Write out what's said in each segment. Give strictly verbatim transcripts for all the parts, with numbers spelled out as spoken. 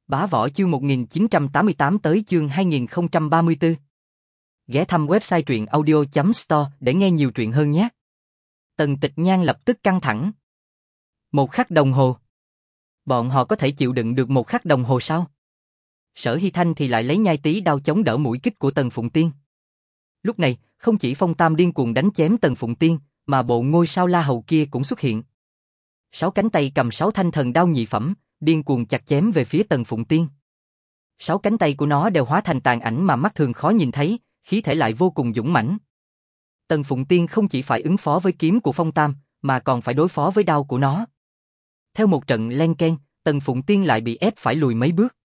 Bá Võ chương một nghìn chín trăm tám mươi tám tới chương hai nghìn không trăm ba mươi tư. Ghé thăm website truyện audio chấm store để nghe nhiều truyện hơn nhé. Tần Tịch Nhan lập tức căng thẳng. Một khắc đồng hồ. Bọn họ có thể chịu đựng được một khắc đồng hồ sao? Sở Hy Thanh thì lại lấy nhai tí đao chống đỡ mũi kích của Tần Phụng Tiên. Lúc này, không chỉ Phong Tam điên cuồng đánh chém Tần Phụng Tiên, mà bộ ngôi sao La Hầu kia cũng xuất hiện. Sáu cánh tay cầm sáu thanh thần đao nhị phẩm, điên cuồng chặt chém về phía Tần Phụng Tiên. Sáu cánh tay của nó đều hóa thành tàn ảnh mà mắt thường khó nhìn thấy, khí thể lại vô cùng dũng mãnh. Tần Phụng Tiên không chỉ phải ứng phó với kiếm của Phong Tam, mà còn phải đối phó với đao của nó. Theo một trận len keng, Tần Phụng Tiên lại bị ép phải lùi mấy bước.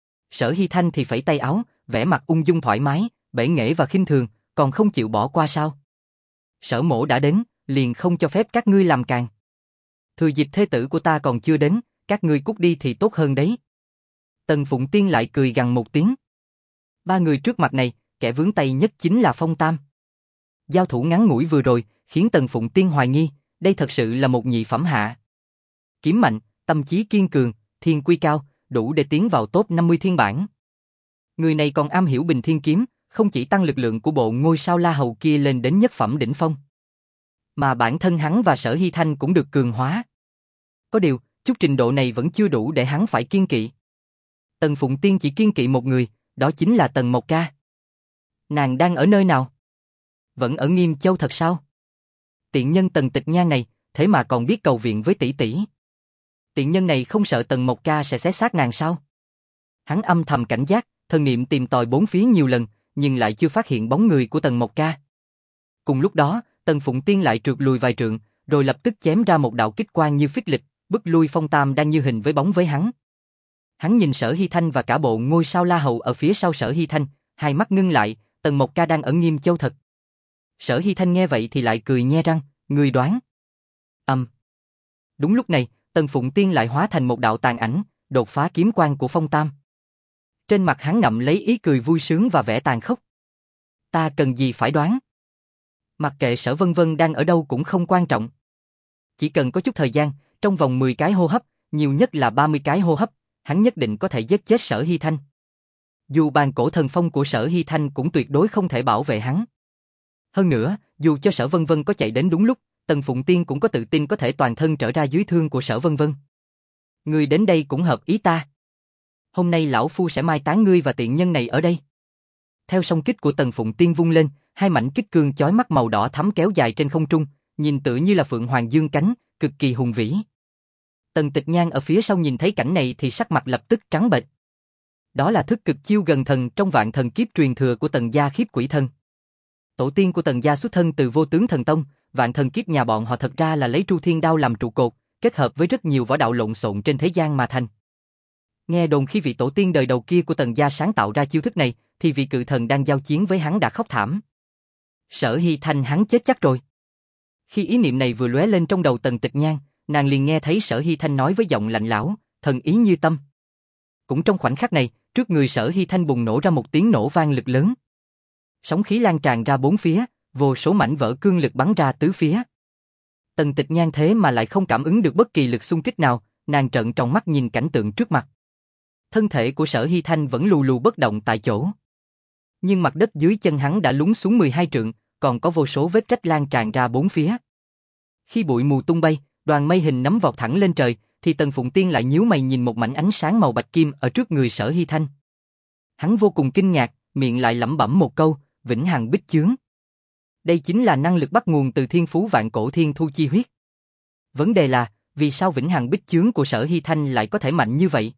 Sở Hy Thanh thì phẩy tay áo, vẻ mặt ung dung thoải mái, bể nghệ và khinh thường, còn không chịu bỏ qua sao? Sở Mỗ đã đến, liền không cho phép các ngươi làm càng. Thừa dịp thê tử của ta còn chưa đến, các ngươi cút đi thì tốt hơn đấy. Tần Phụng Tiên lại cười gằn một tiếng. Ba người trước mặt này, kẻ vướng tay nhất chính là Phong Tam. Giao thủ ngắn ngủi vừa rồi, khiến Tần Phụng Tiên hoài nghi, đây thật sự là một nhị phẩm hạ. Kiếm mạnh, tâm trí kiên cường, thiên quy cao, đủ để tiến vào top năm mươi thiên bản. Người này còn am hiểu bình thiên kiếm, không chỉ tăng lực lượng của bộ ngôi sao La Hầu kia lên đến nhất phẩm đỉnh phong, mà bản thân hắn và Sở Hy Thanh cũng được cường hóa. Có điều, chút trình độ này vẫn chưa đủ để hắn phải kiên kỵ. Tần Phụng Tiên chỉ kiên kỵ một người, đó chính là Tần Mộc Ca. Nàng đang ở nơi nào? Vẫn ở Nghiêm Châu thật sao? Tiện nhân Tần Tịch Nhan này, thế mà còn biết cầu viện với tỷ tỷ. Tiện nhân này không sợ Tần Mộc Ca sẽ xé xác nàng sao? Hắn âm thầm cảnh giác, thần niệm tìm tòi bốn phía nhiều lần, nhưng lại chưa phát hiện bóng người của Tần Mộc Ca. Cùng lúc đó, Tần Phụng Tiên lại trượt lùi vài trượng, rồi lập tức chém ra một đạo kích quang như phích lịch, bức lui Phong Tam đang như hình với bóng với hắn. Hắn nhìn Sở Hy Thanh và cả bộ ngôi sao La Hầu ở phía sau Sở Hy Thanh, hai mắt ngưng lại, Tần Mộc Ca đang ở Nghiêm Châu thật. Sở Hy Thanh nghe vậy thì lại cười nhe răng, ngươi đoán. Âm. Um. Đúng lúc này, Tần Phụng Tiên lại hóa thành một đạo tàn ảnh, đột phá kiếm quang của Phong Tam. Trên mặt hắn ngậm lấy ý cười vui sướng và vẻ tàn khốc. Ta cần gì phải đoán? Mặc kệ Sở Vân Vân đang ở đâu cũng không quan trọng. Chỉ cần có chút thời gian, trong vòng mười cái hô hấp, nhiều nhất là ba mươi cái hô hấp, hắn nhất định có thể giết chết Sở Hy Thanh. Dù bàn cổ thần phong của Sở Hy Thanh cũng tuyệt đối không thể bảo vệ hắn. Hơn nữa, dù cho Sở Vân Vân có chạy đến đúng lúc, Tần Phụng Tiên cũng có tự tin có thể toàn thân trở ra dưới thương của Sở Vân Vân. Ngươi đến đây cũng hợp ý ta. Hôm nay lão phu sẽ mai táng ngươi và tiện nhân này ở đây. Theo song kích của Tần Phụng Tiên vung lên, hai mảnh kích cương chói mắt màu đỏ thắm kéo dài trên không trung, nhìn tựa như là phượng hoàng dương cánh, cực kỳ hùng vĩ. Tần Tịch Nhan ở phía sau nhìn thấy cảnh này thì sắc mặt lập tức trắng bệch. Đó là thức cực chiêu gần thần trong vạn thần kiếp truyền thừa của Tần gia Khiếp Quỷ Thân. Tổ tiên của Tần gia xuất thân từ Vô Tướng Thần Tông, vạn thần kiếp nhà bọn họ thật ra là lấy Tru Thiên Đao làm trụ cột, kết hợp với rất nhiều võ đạo lộn xộn trên thế gian mà thành. Nghe đồn khi vị tổ tiên đời đầu kia của Tần gia sáng tạo ra chiêu thức này, thì vị cự thần đang giao chiến với hắn đã khóc thảm. Sở Hy Thanh hắn chết chắc rồi. Khi ý niệm này vừa lóe lên trong đầu Tần Tịch Nhan, nàng liền nghe thấy Sở Hy Thanh nói với giọng lạnh lẽo, thần ý như tâm. Cũng trong khoảnh khắc này, trước người Sở Hy Thanh bùng nổ ra một tiếng nổ vang lực lớn. Sóng khí lan tràn ra bốn phía, vô số mảnh vỡ cương lực bắn ra tứ phía. Tần Tịch Nhan thế mà lại không cảm ứng được bất kỳ lực xung kích nào, nàng trợn tròn mắt nhìn cảnh tượng trước mặt. Thân thể của Sở Hy Thanh vẫn lù lù bất động tại chỗ. Nhưng mặt đất dưới chân hắn đã lún xuống mười hai trượng, còn có vô số vết rách lan tràn ra bốn phía. Khi bụi mù tung bay, đoàn mây hình nấm vọt thẳng lên trời, thì Tần Phụng Tiên lại nhíu mày nhìn một mảnh ánh sáng màu bạch kim ở trước người Sở Hy Thanh. Hắn vô cùng kinh ngạc, miệng lại lẩm bẩm một câu, vĩnh hằng bích chướng. Đây chính là năng lực bắt nguồn từ thiên phú vạn cổ thiên thu chi huyết. Vấn đề là, vì sao vĩnh hằng bích chướng của Sở Hy Thanh lại có thể mạnh như vậy?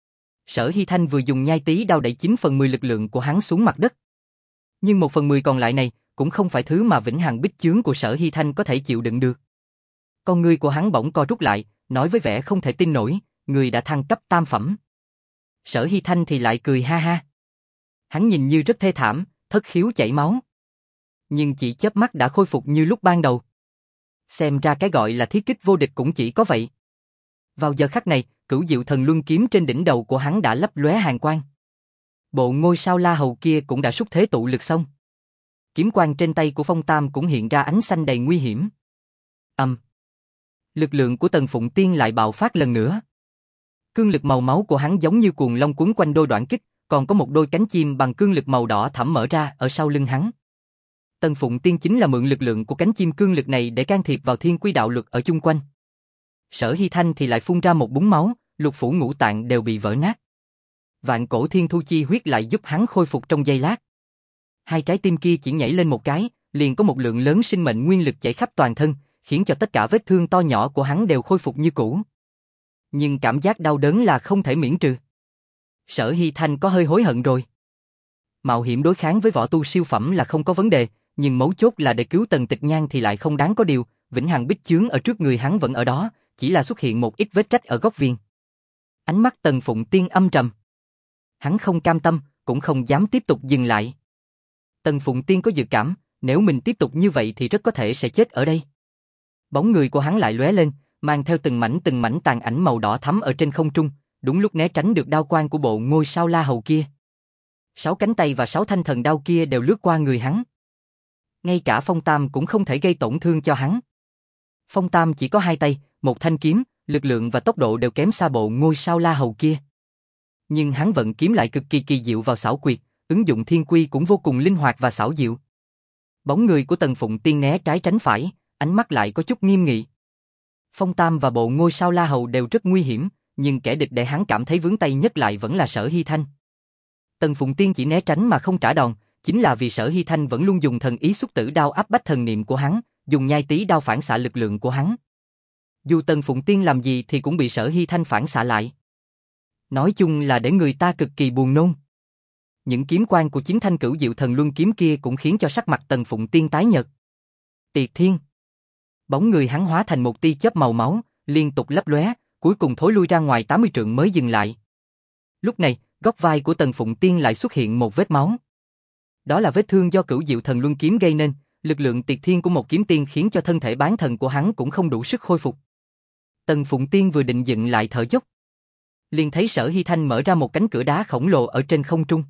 Sở Hy Thanh vừa dùng nhai tí đao đẩy chín phần mười lực lượng của hắn xuống mặt đất. Nhưng một phần mười còn lại này, cũng không phải thứ mà vĩnh hằng bích chướng của Sở Hy Thanh có thể chịu đựng được. Con ngươi của hắn bỗng co rút lại, nói với vẻ không thể tin nổi, người đã thăng cấp tam phẩm. Sở Hy Thanh thì lại cười ha ha. Hắn nhìn như rất thê thảm, thất khiếu chảy máu. Nhưng chỉ chớp mắt đã khôi phục như lúc ban đầu. Xem ra cái gọi là thiết kích vô địch cũng chỉ có vậy. Vào giờ khắc này, cửu diệu thần luân kiếm trên đỉnh đầu của hắn đã lấp lóe hàn quang. Bộ ngôi sao La Hầu kia cũng đã xúc thế tụ lực xong. Kiếm quang trên tay của Phong Tam cũng hiện ra ánh xanh đầy nguy hiểm. Âm. Um. Lực lượng của Tần Phụng Tiên lại bạo phát lần nữa. Cương lực màu máu của hắn giống như cuồng long quấn quanh đôi đoạn kích, còn có một đôi cánh chim bằng cương lực màu đỏ thẫm mở ra ở sau lưng hắn. Tần Phụng Tiên chính là mượn lực lượng của cánh chim cương lực này để can thiệp vào thiên quy đạo luật ở chung quanh. Sở Hy Thanh thì lại phun ra một búng máu, lục phủ ngũ tạng đều bị vỡ nát. Vạn cổ thiên thu chi huyết lại giúp hắn khôi phục trong giây lát. Hai trái tim kia chỉ nhảy lên một cái, liền có một lượng lớn sinh mệnh nguyên lực chảy khắp toàn thân, khiến cho tất cả vết thương to nhỏ của hắn đều khôi phục như cũ. Nhưng cảm giác đau đớn là không thể miễn trừ. Sở Hy Thanh có hơi hối hận rồi. Mạo hiểm đối kháng với võ tu siêu phẩm là không có vấn đề, nhưng mấu chốt là để cứu Tần Tịch Nhan thì lại không đáng có điều. Vĩnh hằng bích chướng ở trước người hắn vẫn ở đó, chỉ là xuất hiện một ít vết rách ở góc viền. Ánh mắt Tần Phụng Tiên âm trầm. Hắn không cam tâm, cũng không dám tiếp tục dừng lại. Tần Phụng Tiên có dự cảm, nếu mình tiếp tục như vậy thì rất có thể sẽ chết ở đây. Bóng người của hắn lại lóe lên, mang theo từng mảnh từng mảnh tàn ảnh màu đỏ thắm ở trên không trung, đúng lúc né tránh được đao quang của bộ ngôi sao La Hầu kia. Sáu cánh tay và sáu thanh thần đao kia đều lướt qua người hắn. Ngay cả Phong Tam cũng không thể gây tổn thương cho hắn. Phong Tam chỉ có hai tay, một thanh kiếm, lực lượng và tốc độ đều kém xa bộ ngôi sao La Hầu kia. Nhưng hắn vận kiếm lại cực kỳ kỳ diệu vào xảo quyệt, ứng dụng thiên quy cũng vô cùng linh hoạt và xảo diệu. Bóng người của Tần Phụng Tiên né trái tránh phải, ánh mắt lại có chút nghiêm nghị. Phong Tam và bộ ngôi sao La Hầu đều rất nguy hiểm, nhưng kẻ địch để hắn cảm thấy vướng tay nhất lại vẫn là Sở Hy Thanh. Tần Phụng Tiên chỉ né tránh mà không trả đòn, chính là vì Sở Hy Thanh vẫn luôn dùng thần ý xúc tử đao áp bách thần niệm của hắn, dùng nhai tí đao phản xạ lực lượng của hắn. Dù Tần Phụng Tiên làm gì thì cũng bị Sở Hy Thanh phản xạ lại. Nói chung là để người ta cực kỳ buồn nôn. Những kiếm quang của chính thanh cửu diệu thần luân kiếm kia cũng khiến cho sắc mặt Tần Phụng Tiên tái nhợt. Tiệt Thiên. Bóng người hắn hóa thành một tia chớp màu máu, liên tục lấp lóe, cuối cùng thối lui ra ngoài tám mươi trượng mới dừng lại. Lúc này, góc vai của Tần Phụng Tiên lại xuất hiện một vết máu. Đó là vết thương do cửu diệu thần luân kiếm gây nên, lực lượng tiệt thiên của một kiếm tiên khiến cho thân thể bán thần của hắn cũng không đủ sức khôi phục. Tần Phụng Tiên vừa định dựng lại thở dốc, liền thấy Sở Hy Thanh mở ra một cánh cửa đá khổng lồ ở trên không trung.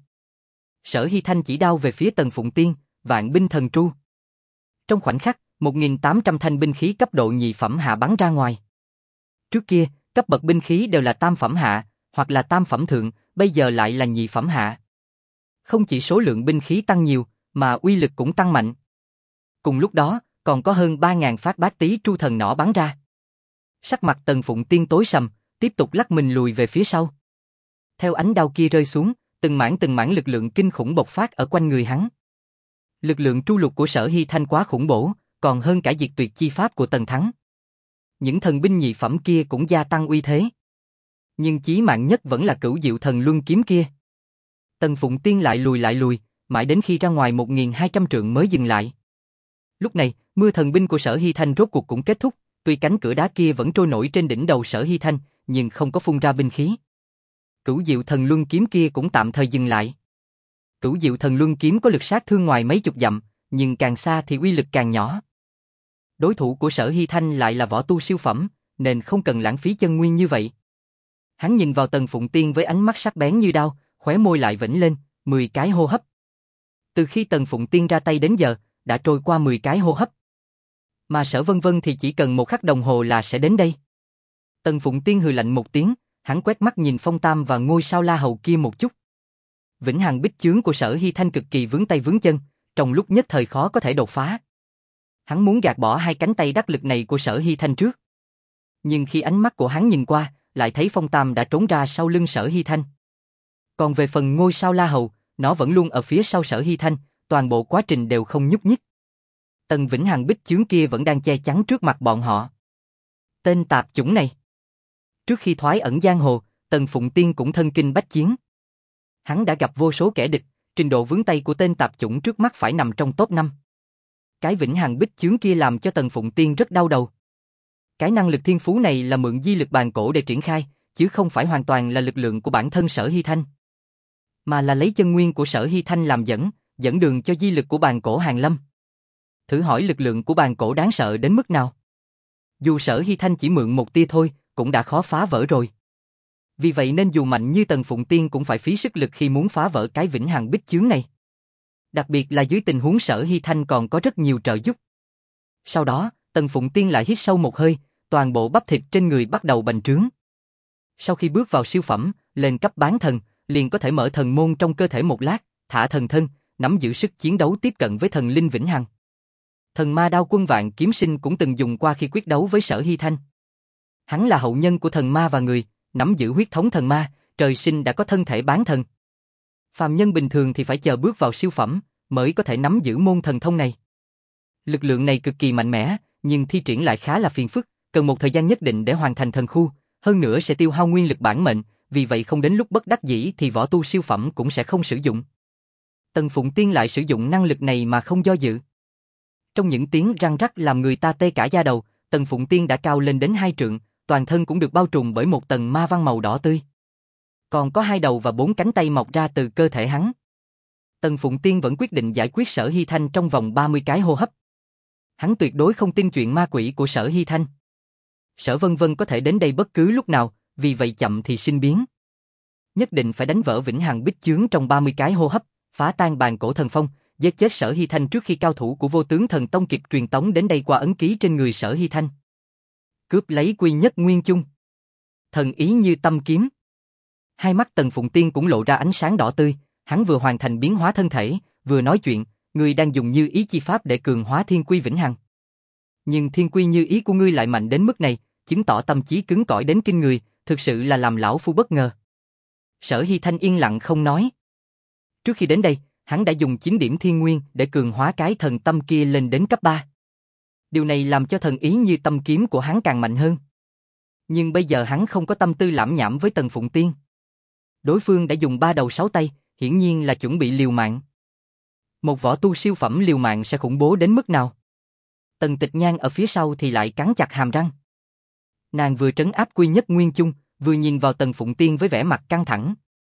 Sở Hy Thanh chỉ đao về phía Tần Phụng Tiên, vạn binh thần tru. Trong khoảnh khắc, một nghìn tám trăm thanh binh khí cấp độ nhị phẩm hạ bắn ra ngoài. Trước kia, cấp bậc binh khí đều là tam phẩm hạ, hoặc là tam phẩm thượng, bây giờ lại là nhị phẩm hạ. Không chỉ số lượng binh khí tăng nhiều, mà uy lực cũng tăng mạnh. Cùng lúc đó, còn có hơn ba nghìn phát bát tí tru thần nỏ bắn ra. Sắc mặt Tần Phụng Tiên tối sầm, tiếp tục lắc mình lùi về phía sau. Theo ánh đao kia rơi xuống, từng mảng từng mảng lực lượng kinh khủng bộc phát ở quanh người hắn. Lực lượng tru lục của Sở Hy Thanh quá khủng bố, còn hơn cả diệt tuyệt chi pháp của Tần Thắng. Những thần binh nhị phẩm kia cũng gia tăng uy thế. Nhưng chí mạng nhất vẫn là cửu diệu thần luân kiếm kia. Tần Phụng Tiên lại lùi lại lùi, mãi đến khi ra ngoài một nghìn hai trăm trượng mới dừng lại. Lúc này, mưa thần binh của Sở Hy Thanh rốt cuộc cũng kết thúc, tuy cánh cửa đá kia vẫn trôi nổi trên đỉnh đầu Sở Hy Thanh, nhưng không có phun ra binh khí. Cửu diệu thần luân kiếm kia cũng tạm thời dừng lại. Cửu diệu thần luân kiếm có lực sát thương ngoài mấy chục dặm, nhưng càng xa thì uy lực càng nhỏ. Đối thủ của Sở Hy Thanh lại là võ tu siêu phẩm, nên không cần lãng phí chân nguyên như vậy. Hắn nhìn vào Tần Phụng Tiên với ánh mắt sắc bén như đao, khóe môi lại vểnh lên, mười cái hô hấp. Từ khi Tần Phụng Tiên ra tay đến giờ, đã trôi qua mười cái hô hấp. Mà Sở Vân Vân thì chỉ cần một khắc đồng hồ là sẽ đến đây. Tần Phụng Tiên hừ lạnh một tiếng, hắn quét mắt nhìn Phong Tam và ngôi sao La Hầu kia một chút. Vĩnh hằng bích chướng của Sở Hy Thanh cực kỳ vướng tay vướng chân, trong lúc nhất thời khó có thể đột phá. Hắn muốn gạt bỏ hai cánh tay đắc lực này của Sở Hy Thanh trước. Nhưng khi ánh mắt của hắn nhìn qua, lại thấy Phong Tam đã trốn ra sau lưng Sở Hy Thanh. Còn về phần ngôi sao La Hầu, nó vẫn luôn ở phía sau Sở Hy Thanh, toàn bộ quá trình đều không nhúc nhích. Tần vĩnh hằng bích chướng kia vẫn đang che chắn trước mặt bọn họ. Tên tạp chủng này. Trước khi thoái ẩn giang hồ, Tần Phụng Tiên cũng thân kinh bách chiến. Hắn đã gặp vô số kẻ địch, trình độ vướng tay của tên tạp chủng trước mắt phải nằm trong top năm. Cái vĩnh hằng bích chướng kia làm cho Tần Phụng Tiên rất đau đầu. Cái năng lực thiên phú này là mượn di lực bàn cổ để triển khai, chứ không phải hoàn toàn là lực lượng của bản thân Sở Hy Thanh. Mà là lấy chân nguyên của Sở Hy Thanh làm dẫn, dẫn đường cho di lực của bàn cổ Hàn Lâm. Thử hỏi lực lượng của bàn cổ đáng sợ đến mức nào? Dù Sở Hy Thanh chỉ mượn một tia thôi, cũng đã khó phá vỡ rồi. Vì vậy nên dù mạnh như Tần Phụng Tiên cũng phải phí sức lực khi muốn phá vỡ cái vĩnh hằng bích chướng này. Đặc biệt là dưới tình huống Sở Hy Thanh còn có rất nhiều trợ giúp. Sau đó, Tần Phụng Tiên lại hít sâu một hơi, toàn bộ bắp thịt trên người bắt đầu bành trướng. Sau khi bước vào siêu phẩm, lên cấp bán thần, liền có thể mở thần môn trong cơ thể một lát, thả thần thân, nắm giữ sức chiến đấu tiếp cận với thần linh vĩnh hằng. Thần ma đao quân Vạn Kiếm Sinh cũng từng dùng qua khi quyết đấu với Sở Hy Thanh. Hắn là hậu nhân của thần ma và người, nắm giữ huyết thống thần ma, trời sinh đã có thân thể bán thần. Phàm nhân bình thường thì phải chờ bước vào siêu phẩm, mới có thể nắm giữ môn thần thông này. Lực lượng này cực kỳ mạnh mẽ, nhưng thi triển lại khá là phiền phức, cần một thời gian nhất định để hoàn thành thần khu, hơn nữa sẽ tiêu hao nguyên lực bản mệnh, vì vậy không đến lúc bất đắc dĩ thì võ tu siêu phẩm cũng sẽ không sử dụng. Tần Phụng Tiên lại sử dụng năng lực này mà không do dự. Trong những tiếng răng rắc làm người ta tê cả da đầu, Tần Phụng Tiên đã cao lên đến hai trượng, toàn thân cũng được bao trùm bởi một tầng ma văn màu đỏ tươi. Còn có hai đầu và bốn cánh tay mọc ra từ cơ thể hắn. Tần Phụng Tiên vẫn quyết định giải quyết Sở Hy Thanh trong vòng ba mươi cái hô hấp. Hắn tuyệt đối không tin chuyện ma quỷ của Sở Hy Thanh. Sở Vân Vân có thể đến đây bất cứ lúc nào, vì vậy chậm thì sinh biến. Nhất định phải đánh vỡ vĩnh hằng bích chướng trong ba mươi cái hô hấp, phá tan bàn cổ thần phong, giết chết Sở Hy Thanh trước khi cao thủ của Vô Tướng Thần Tông kịp truyền tống đến đây qua ấn ký trên người Sở Hy Thanh. Cướp lấy Quy Nhất Nguyên Chung. Thần ý như tâm kiếm. Hai mắt Tần Phụng Tiên cũng lộ ra ánh sáng đỏ tươi, hắn vừa hoàn thành biến hóa thân thể, vừa nói chuyện, ngươi đang dùng như ý chi pháp để cường hóa thiên quy vĩnh hằng. Nhưng thiên quy như ý của ngươi lại mạnh đến mức này, chứng tỏ tâm trí cứng cỏi đến kinh người, thực sự là làm lão phu bất ngờ. Sở Hy Thanh yên lặng không nói. Trước khi đến đây, hắn đã dùng chín điểm thiên nguyên để cường hóa cái thần tâm kia lên đến cấp ba. Điều này làm cho thần ý như tâm kiếm của hắn càng mạnh hơn. Nhưng bây giờ hắn không có tâm tư lãm nhảm với Tần Phụng Tiên. Đối phương đã dùng ba đầu sáu tay, hiển nhiên là chuẩn bị liều mạng. Một võ tu siêu phẩm liều mạng sẽ khủng bố đến mức nào? Tần Tịch Nhan ở phía sau thì lại cắn chặt hàm răng. Nàng vừa trấn áp Quy Nhất Nguyên Chung, vừa nhìn vào Tần Phụng Tiên với vẻ mặt căng thẳng.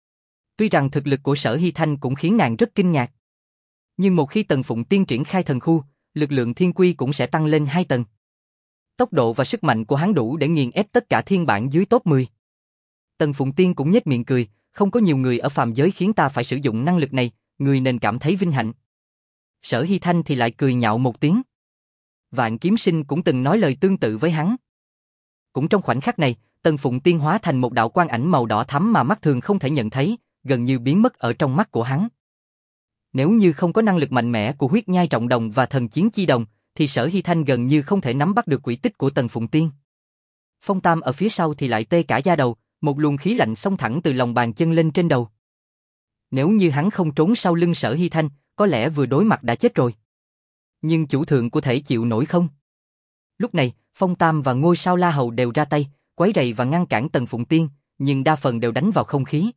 Tuy rằng thực lực của Sở Hy Thanh cũng khiến nàng rất kinh ngạc. Nhưng một khi Tần Phụng Tiên triển khai thần khu, lực lượng thiên quy cũng sẽ tăng lên hai tầng. Tốc độ và sức mạnh của hắn đủ để nghiền ép tất cả thiên bản dưới top mười. Tần Phụng Tiên cũng nhếch miệng cười, không có nhiều người ở phàm giới khiến ta phải sử dụng năng lực này, người nên cảm thấy vinh hạnh. Sở Hy Thanh thì lại cười nhạo một tiếng. Vạn Kiếm Sinh cũng từng nói lời tương tự với hắn. Cũng trong khoảnh khắc này, Tần Phụng Tiên hóa thành một đạo quang ảnh màu đỏ thắm mà mắt thường không thể nhận thấy, gần như biến mất ở trong mắt của hắn. Nếu như không có năng lực mạnh mẽ của huyết nhai trọng đồng và thần chiến chi đồng, thì Sở Hy Thanh gần như không thể nắm bắt được quỹ tích của Tần Phụng Tiên. Phong Tam ở phía sau thì lại tê cả da đầu, một luồng khí lạnh xông thẳng từ lòng bàn chân lên trên đầu. Nếu như hắn không trốn sau lưng Sở Hy Thanh, có lẽ vừa đối mặt đã chết rồi. Nhưng chủ thượng của thể chịu nổi không? Lúc này, Phong Tam và Ngôi Sao La Hầu đều ra tay, quấy rầy và ngăn cản Tần Phụng Tiên, nhưng đa phần đều đánh vào không khí.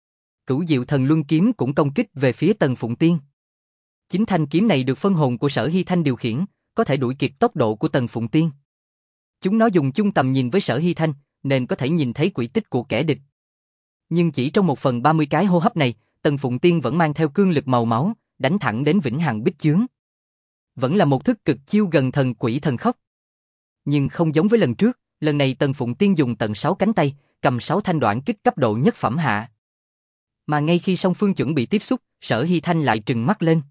Cửu Diệu Thần Luân Kiếm cũng công kích về phía Tần Phụng Tiên. Chính thanh kiếm này được phân hồn của Sở Hy Thanh điều khiển, có thể đuổi kịp tốc độ của Tần Phụng Tiên. Chúng nó dùng chung tầm nhìn với Sở Hy Thanh, nên có thể nhìn thấy quỹ tích của kẻ địch. Nhưng chỉ trong một phần ba mươi cái hô hấp này, Tần Phụng Tiên vẫn mang theo cương lực màu máu, đánh thẳng đến vĩnh hằng bích chướng. Vẫn là một thức cực chiêu gần thần quỷ thần khốc. Nhưng không giống với lần trước, lần này Tần Phụng Tiên dùng tận sáu cánh tay, cầm sáu thanh đoạn kích cấp độ nhất phẩm hạ. Mà ngay khi song phương chuẩn bị tiếp xúc, Sở Hy Thanh lại trừng mắt lên.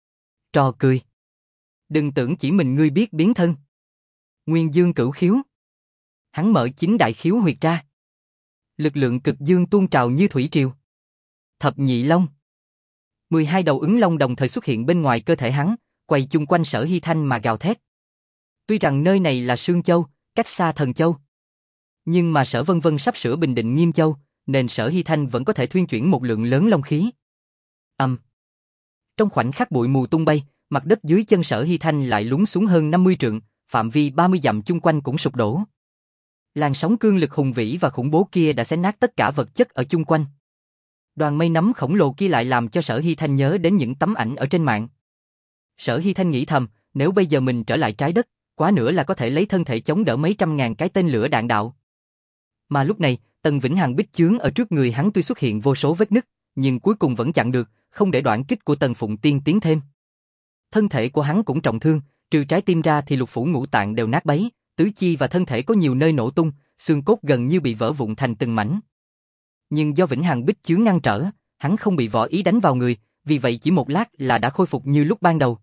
Trò cười. Đừng tưởng chỉ mình ngươi biết biến thân. Nguyên dương cửu khiếu. Hắn mở chín đại khiếu huyệt ra. Lực lượng cực dương tuôn trào như thủy triều. Thập nhị long. mười hai đầu ứng long đồng thời xuất hiện bên ngoài cơ thể hắn, quay chung quanh Sở Hy Thanh mà gào thét. Tuy rằng nơi này là Sương Châu, cách xa Thần Châu. Nhưng mà Sở Vân Vân sắp sửa bình định Nghiêm Châu, nên Sở Hy Thanh vẫn có thể thuyên chuyển một lượng lớn long khí. Âm. Um. Trong khoảnh khắc bụi mù tung bay, mặt đất dưới chân Sở Hy Thanh lại lún xuống hơn năm mươi trượng, phạm vi ba mươi dặm chung quanh cũng sụp đổ. Làn sóng cương lực hùng vĩ và khủng bố kia đã xé nát tất cả vật chất ở chung quanh. Đoàn mây nấm khổng lồ kia lại làm cho Sở Hy Thanh nhớ đến những tấm ảnh ở trên mạng. Sở Hy Thanh nghĩ thầm, nếu bây giờ mình trở lại trái đất, quá nữa là có thể lấy thân thể chống đỡ mấy trăm ngàn cái tên lửa đạn đạo. Mà lúc này, tầng vĩnh hằng bích chướng ở trước người hắn tuy xuất hiện vô số vết nứt, nhưng cuối cùng vẫn chặn được, không để đoạn kích của Tần Phụng Tiên tiến thêm. Thân thể của hắn cũng trọng thương, trừ trái tim ra thì lục phủ ngũ tạng đều nát bấy, tứ chi và thân thể có nhiều nơi nổ tung, xương cốt gần như bị vỡ vụn thành từng mảnh. Nhưng do vĩnh hằng bích chướng ngăn trở, hắn không bị võ ý đánh vào người, vì vậy chỉ một lát là đã khôi phục như lúc ban đầu.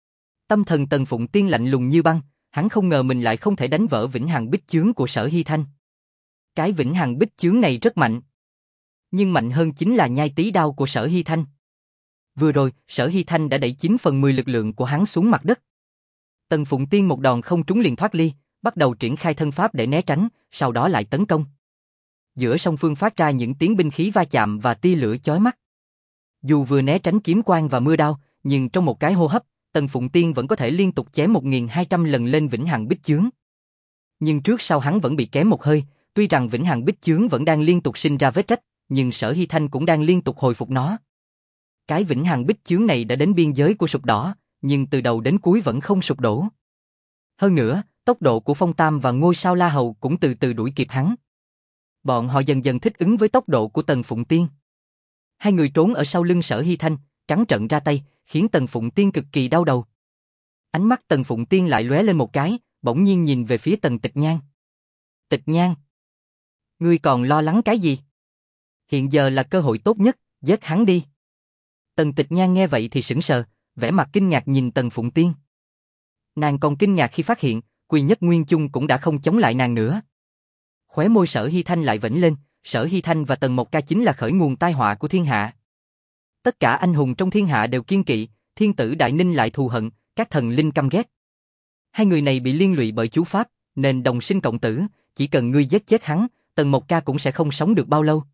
Tâm thần Tần Phụng Tiên lạnh lùng như băng, hắn không ngờ mình lại không thể đánh vỡ vĩnh hằng bích chướng của Sở Hy Thanh. Cái vĩnh hằng bích chướng này rất mạnh. Nhưng mạnh hơn chính là nhai tí đao của Sở Hy Thanh. Vừa rồi, Sở Hy Thanh đã đẩy chín phần mười lực lượng của hắn xuống mặt đất. Tần Phụng Tiên một đòn không trúng liền thoát ly, bắt đầu triển khai thân pháp để né tránh, sau đó lại tấn công. Giữa song phương phát ra những tiếng binh khí va chạm và tia lửa chói mắt. Dù vừa né tránh kiếm quang và mưa đao, nhưng trong một cái hô hấp, Tần Phụng Tiên vẫn có thể liên tục chém một nghìn hai trăm lần lên vĩnh hằng bích chướng. Nhưng trước sau hắn vẫn bị kém một hơi, tuy rằng vĩnh hằng bích chướng vẫn đang liên tục sinh ra vết rách, nhưng Sở Hy Thanh cũng đang liên tục hồi phục nó. Cái vĩnh hằng bích chướng này đã đến biên giới của sụp đổ, nhưng từ đầu đến cuối vẫn không sụp đổ. Hơn nữa, tốc độ của Phong Tam và Ngôi Sao La Hầu cũng từ từ đuổi kịp hắn. Bọn họ dần dần thích ứng với tốc độ của Tần Phụng Tiên. Hai người trốn ở sau lưng Sở Hy Thanh, trắng trợn ra tay, khiến Tần Phụng Tiên cực kỳ đau đầu. Ánh mắt Tần Phụng Tiên lại lóe lên một cái, bỗng nhiên nhìn về phía Tần Tịch Nhan. Tịch Nhan, ngươi còn lo lắng cái gì? Hiện giờ là cơ hội tốt nhất, giết hắn đi. Tần Tịch Nhan nghe vậy thì sững sờ, vẻ mặt kinh ngạc nhìn Tần Phụng Tiên. Nàng còn kinh ngạc khi phát hiện, Quy Nhất Nguyên Chung cũng đã không chống lại nàng nữa. Khóe môi Sở Hy Thanh lại vểnh lên, Sở Hy Thanh và Tần Mộc Ca chính là khởi nguồn tai họa của thiên hạ. Tất cả anh hùng trong thiên hạ đều kiên kỵ, thiên tử Đại Ninh lại thù hận, các thần linh căm ghét. Hai người này bị liên lụy bởi chú pháp, nên đồng sinh cộng tử, chỉ cần ngươi giết chết hắn, Tần Mộc Ca cũng sẽ không sống được bao lâu.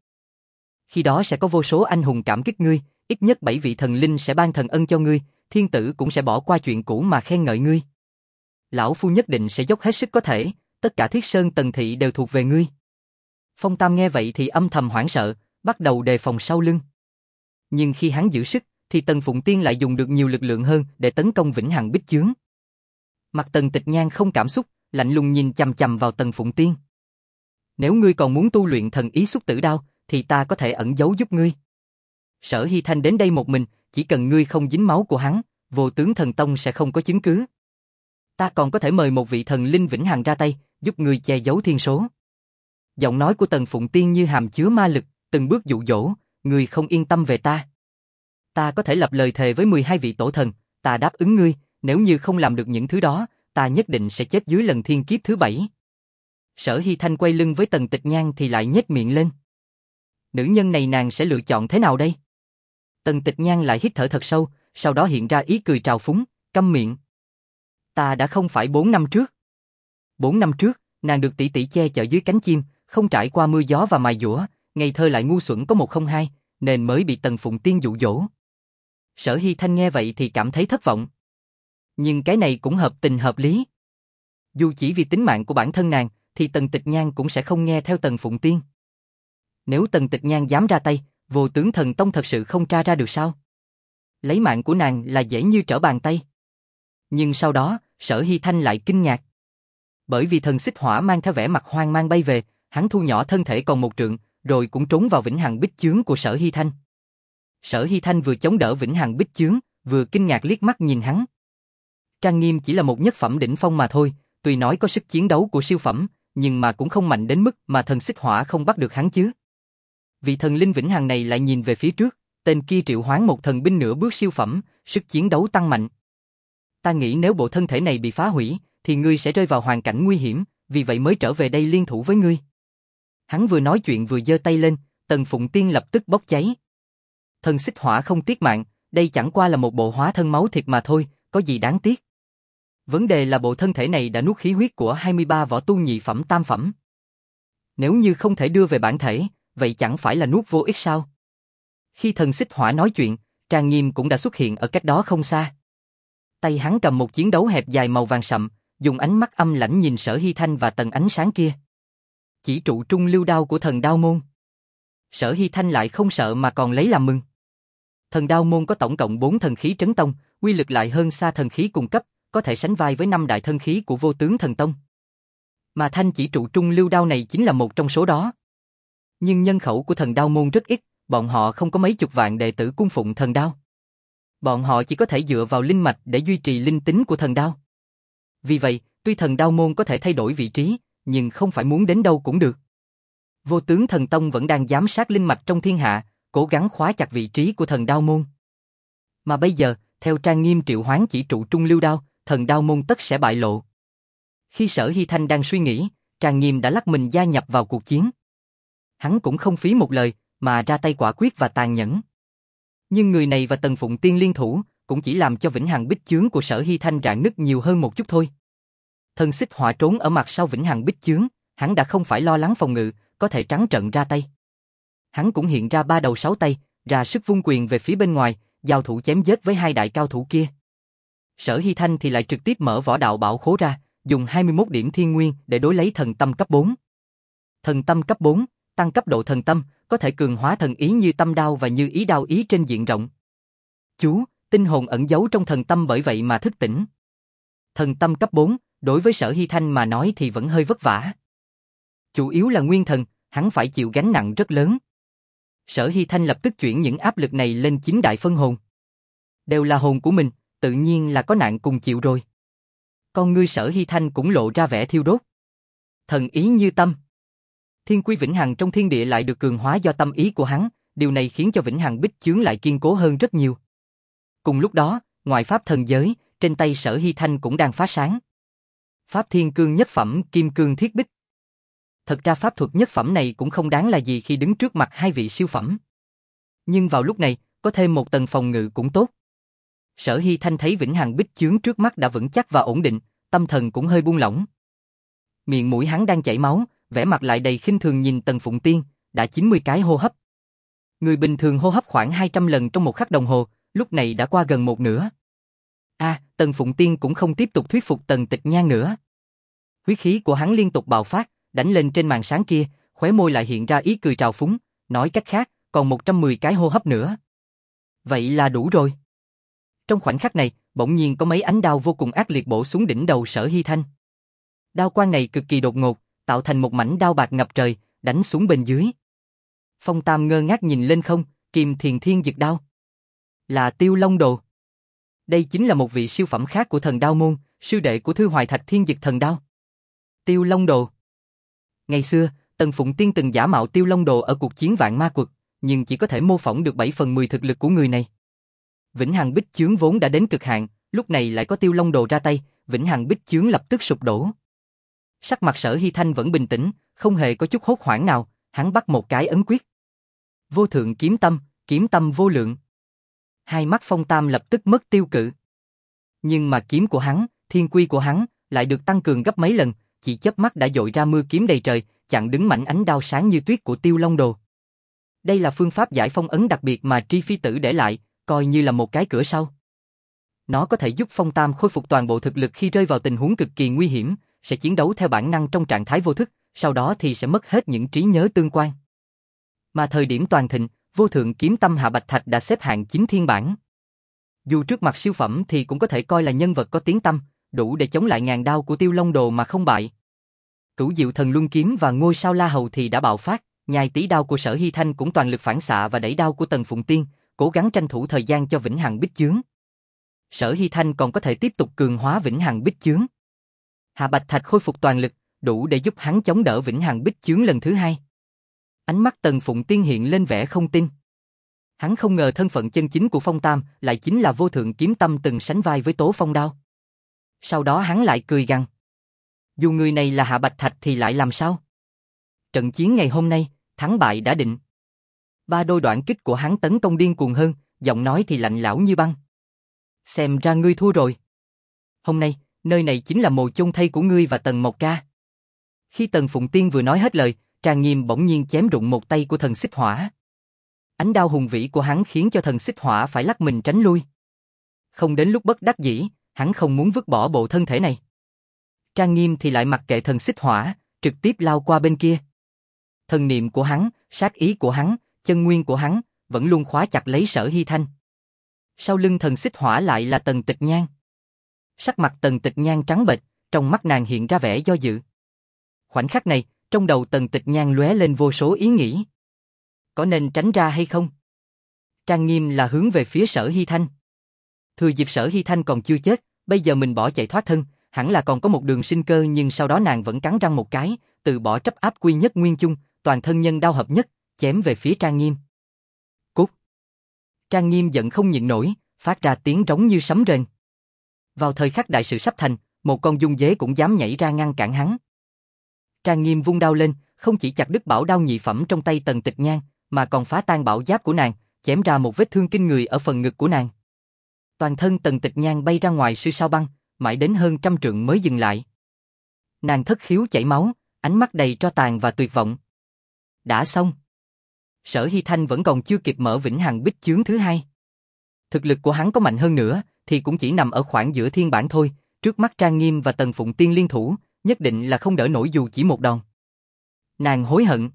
Khi đó sẽ có vô số anh hùng cảm kích ngươi, ít nhất bảy vị thần linh sẽ ban thần ân cho ngươi, thiên tử cũng sẽ bỏ qua chuyện cũ mà khen ngợi ngươi. Lão phu nhất định sẽ dốc hết sức có thể, tất cả Thiết Sơn Tần thị đều thuộc về ngươi. Phong Tam nghe vậy thì âm thầm hoảng sợ, bắt đầu đề phòng sau lưng. Nhưng khi hắn giữ sức, thì Tần Phụng Tiên lại dùng được nhiều lực lượng hơn để tấn công vĩnh hằng bích chướng. Mặt Tần Tịch Nhan không cảm xúc, lạnh lùng nhìn chằm chằm vào Tần Phụng Tiên. Nếu ngươi còn muốn tu luyện thần ý xúc tử đao, thì ta có thể ẩn giấu giúp ngươi. Sở Hy Thanh đến đây một mình, chỉ cần ngươi không dính máu của hắn, Vô Tướng Thần Tông sẽ không có chứng cứ. Ta còn có thể mời một vị thần linh vĩnh hằng ra tay, giúp ngươi che giấu thiên số. Giọng nói của Tần Phụng Tiên như hàm chứa ma lực, từng bước dụ dỗ, ngươi không yên tâm về ta. Ta có thể lập lời thề với mười hai vị tổ thần, ta đáp ứng ngươi, nếu như không làm được những thứ đó, ta nhất định sẽ chết dưới lần thiên kiếp thứ bảy. Sở Hy Thanh quay lưng với Tần Tịch Nhan thì lại nhếch miệng lên. Nữ nhân này nàng sẽ lựa chọn thế nào đây? Tần Tịch Nhan lại hít thở thật sâu, sau đó hiện ra ý cười trào phúng, câm miệng. Ta đã không phải bốn năm trước. Bốn năm trước, nàng được tỷ tỷ che chở dưới cánh chim, không trải qua mưa gió và mài dũa, ngây thơ lại ngu xuẩn có một không hai, nên mới bị Tần Phụng Tiên dụ dỗ. Sở Hy Thanh nghe vậy thì cảm thấy thất vọng. Nhưng cái này cũng hợp tình hợp lý. Dù chỉ vì tính mạng của bản thân nàng, thì Tần Tịch Nhan cũng sẽ không nghe theo Tần Phụng Tiên. Nếu Tần Tịch Nhan dám ra tay, Vô Tướng Thần Tông thật sự không tra ra được sao? Lấy mạng của nàng là dễ như trở bàn tay. Nhưng sau đó, Sở Hy Thanh lại kinh ngạc. Bởi vì thần xích hỏa mang theo vẻ mặt hoang mang bay về, hắn thu nhỏ thân thể còn một trượng, rồi cũng trốn vào vĩnh hằng bích chướng của Sở Hy Thanh. Sở Hy Thanh vừa chống đỡ vĩnh hằng bích chướng, vừa kinh ngạc liếc mắt nhìn hắn. Trang Nghiêm chỉ là một nhất phẩm đỉnh phong mà thôi, tuy nói có sức chiến đấu của siêu phẩm, nhưng mà cũng không mạnh đến mức mà thần xích hỏa không bắt được hắn chứ. Vị thần linh vĩnh hằng này lại nhìn về phía trước, tên kia triệu hoán một thần binh nửa bước siêu phẩm, sức chiến đấu tăng mạnh. Ta nghĩ nếu bộ thân thể này bị phá hủy, thì ngươi sẽ rơi vào hoàn cảnh nguy hiểm, vì vậy mới trở về đây liên thủ với ngươi. Hắn vừa nói chuyện vừa giơ tay lên, Tần Phụng Tiên lập tức bốc cháy. Thần xích hỏa không tiếc mạng, đây chẳng qua là một bộ hóa thân máu thịt mà thôi, có gì đáng tiếc. Vấn đề là bộ thân thể này đã nuốt khí huyết của hai mươi ba võ tu nhị phẩm tam phẩm. Nếu như không thể đưa về bản thể, vậy chẳng phải là nuốt vô ích sao? Khi thần xích hỏa nói chuyện, Trang Nghiêm cũng đã xuất hiện ở cách đó không xa. Tay hắn cầm một chiến đấu hẹp dài màu vàng sậm, dùng ánh mắt âm lãnh nhìn Sở Hy Thanh và tầng ánh sáng kia. Chỉ trụ trung lưu đao của thần đao môn. Sở Hy Thanh lại không sợ mà còn lấy làm mừng. Thần đao môn có tổng cộng bốn thần khí trấn tông, uy lực lại hơn xa thần khí cùng cấp, có thể sánh vai với năm đại thân khí của Vô Tướng Thần Tông. Mà thanh chỉ trụ trung lưu đao này chính là một trong số đó. Nhưng nhân khẩu của thần đao môn rất ít, bọn họ không có mấy chục vạn đệ tử cung phụng thần đao. Bọn họ chỉ có thể dựa vào linh mạch để duy trì linh tính của thần đao. Vì vậy, tuy thần đao môn có thể thay đổi vị trí, nhưng không phải muốn đến đâu cũng được. Vô Tướng Thần Tông vẫn đang giám sát linh mạch trong thiên hạ, cố gắng khóa chặt vị trí của thần đao môn. Mà bây giờ, theo Trang Nghiêm triệu hoán chỉ trụ trung lưu đao, thần đao môn tất sẽ bại lộ. Khi Sở Hy Thanh đang suy nghĩ, Trang Nghiêm đã lắc mình gia nhập vào cuộc chiến. Hắn cũng không phí một lời, mà ra tay quả quyết và tàn nhẫn. Nhưng người này và Tần Phụng Tiên liên thủ, cũng chỉ làm cho vĩnh hằng bích chướng của Sở Hy Thanh rạn nứt nhiều hơn một chút thôi. Thân xích hỏa trốn ở mặt sau vĩnh hằng bích chướng, hắn đã không phải lo lắng phòng ngự, có thể trắng trợn ra tay. Hắn cũng hiện ra ba đầu sáu tay, ra sức vung quyền về phía bên ngoài, giao thủ chém giết với hai đại cao thủ kia. Sở Hy Thanh thì lại trực tiếp mở võ đạo bảo khố ra, dùng hai mươi mốt điểm thiên nguyên để đối lấy thần tâm cấp bốn. Thần tâm cấp bốn, tăng cấp độ thần tâm, có thể cường hóa thần ý như tâm đao và như ý đao ý trên diện rộng. Chú, tinh hồn ẩn giấu trong thần tâm bởi vậy mà thức tỉnh. Thần tâm cấp bốn, đối với Sở Hy Thanh mà nói thì vẫn hơi vất vả. Chủ yếu là nguyên thần, hắn phải chịu gánh nặng rất lớn. Sở Hy Thanh lập tức chuyển những áp lực này lên chín đại phân hồn. Đều là hồn của mình, tự nhiên là có nạn cùng chịu rồi. Con ngươi Sở Hy Thanh cũng lộ ra vẻ thiêu đốt. Thần ý như tâm. Thiên quy vĩnh hằng trong thiên địa lại được cường hóa do tâm ý của hắn, điều này khiến cho vĩnh hằng bích chướng lại kiên cố hơn rất nhiều. Cùng lúc đó, ngoài pháp thần giới, trên tay Sở Hy Thanh cũng đang phát sáng. Pháp thiên cương nhất phẩm kim cương thiết bích. Thật ra pháp thuật nhất phẩm này cũng không đáng là gì khi đứng trước mặt hai vị siêu phẩm. Nhưng vào lúc này, có thêm một tầng phòng ngự cũng tốt. Sở Hy Thanh thấy vĩnh hằng bích chướng trước mắt đã vững chắc và ổn định, tâm thần cũng hơi buông lỏng. Miệng mũi hắn đang chảy máu, vẻ mặt lại đầy khinh thường nhìn Tần Phụng Tiên, đã chín mươi cái hô hấp. Người bình thường hô hấp khoảng hai trăm lần trong một khắc đồng hồ, lúc này đã qua gần một nửa. À, Tần Phụng Tiên cũng không tiếp tục thuyết phục Tần Tịch Nhan nữa. Huyết khí của hắn liên tục bạo phát, đánh lên trên màn sáng kia, khóe môi lại hiện ra ý cười trào phúng, nói cách khác, còn một trăm mười cái hô hấp nữa. Vậy là đủ rồi. Trong khoảnh khắc này, bỗng nhiên có mấy ánh đao vô cùng ác liệt bổ xuống đỉnh đầu Sở Hy Thanh. Đao quang này cực kỳ đột ngột, tạo thành một mảnh đao bạc ngập trời, đánh xuống bên dưới. Phong Tam ngơ ngác nhìn lên không, Kim Thiền Thiên Dực Đao. Là Tiêu Long Đồ. Đây chính là một vị siêu phẩm khác của thần đao môn, sư đệ của Thư Hoài Thạch Thiên Dực Thần Đao. Tiêu Long Đồ. Ngày xưa, Tần Phụng Tiên từng giả mạo Tiêu Long Đồ ở cuộc chiến Vạn Ma Quật, nhưng chỉ có thể mô phỏng được bảy phần mười thực lực của người này. Vĩnh hằng bích chướng vốn đã đến cực hạn, lúc này lại có Tiêu Long Đồ ra tay, vĩnh hằng bích chướng lập tức sụp đổ. Sắc mặt Sở Hy Thanh vẫn bình tĩnh, không hề có chút hốt hoảng nào, hắn bắt một cái ấn quyết. Vô thượng kiếm tâm, kiếm tâm vô lượng. Hai mắt Phong Tam lập tức mất tiêu cự. Nhưng mà kiếm của hắn, thiên quy của hắn, lại được tăng cường gấp mấy lần, chỉ chớp mắt đã dội ra mưa kiếm đầy trời, chặn đứng mảnh ánh đao sáng như tuyết của Tiêu Long Đồ. Đây là phương pháp giải phong ấn đặc biệt mà Tri Phi Tử để lại, coi như là một cái cửa sau. Nó có thể giúp Phong Tam khôi phục toàn bộ thực lực khi rơi vào tình huống cực kỳ nguy hiểm, sẽ chiến đấu theo bản năng trong trạng thái vô thức, sau đó thì sẽ mất hết những trí nhớ tương quan. Mà thời điểm toàn thịnh, vô thượng kiếm tâm Hạ Bạch Thạch đã xếp hạng chín thiên bản. Dù trước mặt siêu phẩm thì cũng có thể coi là nhân vật có tiếng tăm, đủ để chống lại ngàn đao của Tiêu Long Đồ mà không bại. Cửu Diệu Thần Luân Kiếm và Ngôi Sao La Hầu thì đã bạo phát, nhai tí đao của Sở Hy Thanh cũng toàn lực phản xạ và đẩy đao của Tần Phụng Tiên, cố gắng tranh thủ thời gian cho vĩnh hằng bích chướng. Sở Hy Thanh còn có thể tiếp tục cường hóa vĩnh hằng bích chướng. Hạ Bạch Thạch khôi phục toàn lực, đủ để giúp hắn chống đỡ vĩnh hằng bích chướng lần thứ hai. Ánh mắt Tần Phụng Tiên hiện lên vẻ không tin. Hắn không ngờ thân phận chân chính của Phong Tam lại chính là vô thượng kiếm tâm từng sánh vai với Tố Phong Đao. Sau đó hắn lại cười gằn. Dù người này là Hạ Bạch Thạch thì lại làm sao? Trận chiến ngày hôm nay, thắng bại đã định. Ba đôi đoạn kích của hắn tấn công điên cuồng hơn, giọng nói thì lạnh lẽo như băng. Xem ra ngươi thua rồi. Hôm nay, nơi này chính là mồ chôn thây của ngươi và Tần Mộc Ca. Khi Tần Phụng Tiên vừa nói hết lời, Trang Nghiêm bỗng nhiên chém rụng một tay của thần xích hỏa. Ánh đao hùng vĩ của hắn khiến cho thần xích hỏa phải lắc mình tránh lui. Không đến lúc bất đắc dĩ, hắn không muốn vứt bỏ bộ thân thể này. Trang Nghiêm thì lại mặc kệ thần xích hỏa, trực tiếp lao qua bên kia. Thần niệm của hắn, sát ý của hắn, chân nguyên của hắn, vẫn luôn khóa chặt lấy Sở Hy Thanh. Sau lưng thần xích hỏa lại là Tần Tịch Nhan. Sắc mặt Tần Tịch Nhan trắng bệch, trong mắt nàng hiện ra vẻ do dự. Khoảnh khắc này, trong đầu Tần Tịch Nhan lóe lên vô số ý nghĩ. Có nên tránh ra hay không? Trang Nghiêm là hướng về phía Sở Hy Thanh. Thừa dịp Sở Hy Thanh còn chưa chết, bây giờ mình bỏ chạy thoát thân, hẳn là còn có một đường sinh cơ, nhưng sau đó nàng vẫn cắn răng một cái, từ bỏ trấp áp quy nhất nguyên chung, toàn thân nhân đao hợp nhất, chém về phía Trang Nghiêm. Cút! Trang Nghiêm giận không nhịn nổi, phát ra tiếng rống như sấm rền. Vào thời khắc đại sự sắp thành, một con dung dế cũng dám nhảy ra ngăn cản hắn. Trang Nghiêm vung đao lên, không chỉ chặt đứt bảo đao nhị phẩm trong tay Tần Tịch Nhan, mà còn phá tan bảo giáp của nàng, chém ra một vết thương kinh người ở phần ngực của nàng. Toàn thân Tần Tịch Nhan bay ra ngoài sư sao băng, mãi đến hơn trăm trượng mới dừng lại. Nàng thất khiếu chảy máu, ánh mắt đầy tro tàn và tuyệt vọng. Đã xong. Sở Hy Thanh vẫn còn chưa kịp mở vĩnh hằng bích chướng thứ hai. Thực lực của hắn có mạnh hơn nữa, thì cũng chỉ nằm ở khoảng giữa thiên bản thôi, trước mắt Trang Nghiêm và Tần Phụng Tiên liên thủ, nhất định là không đỡ nổi dù chỉ một đòn. Nàng hối hận.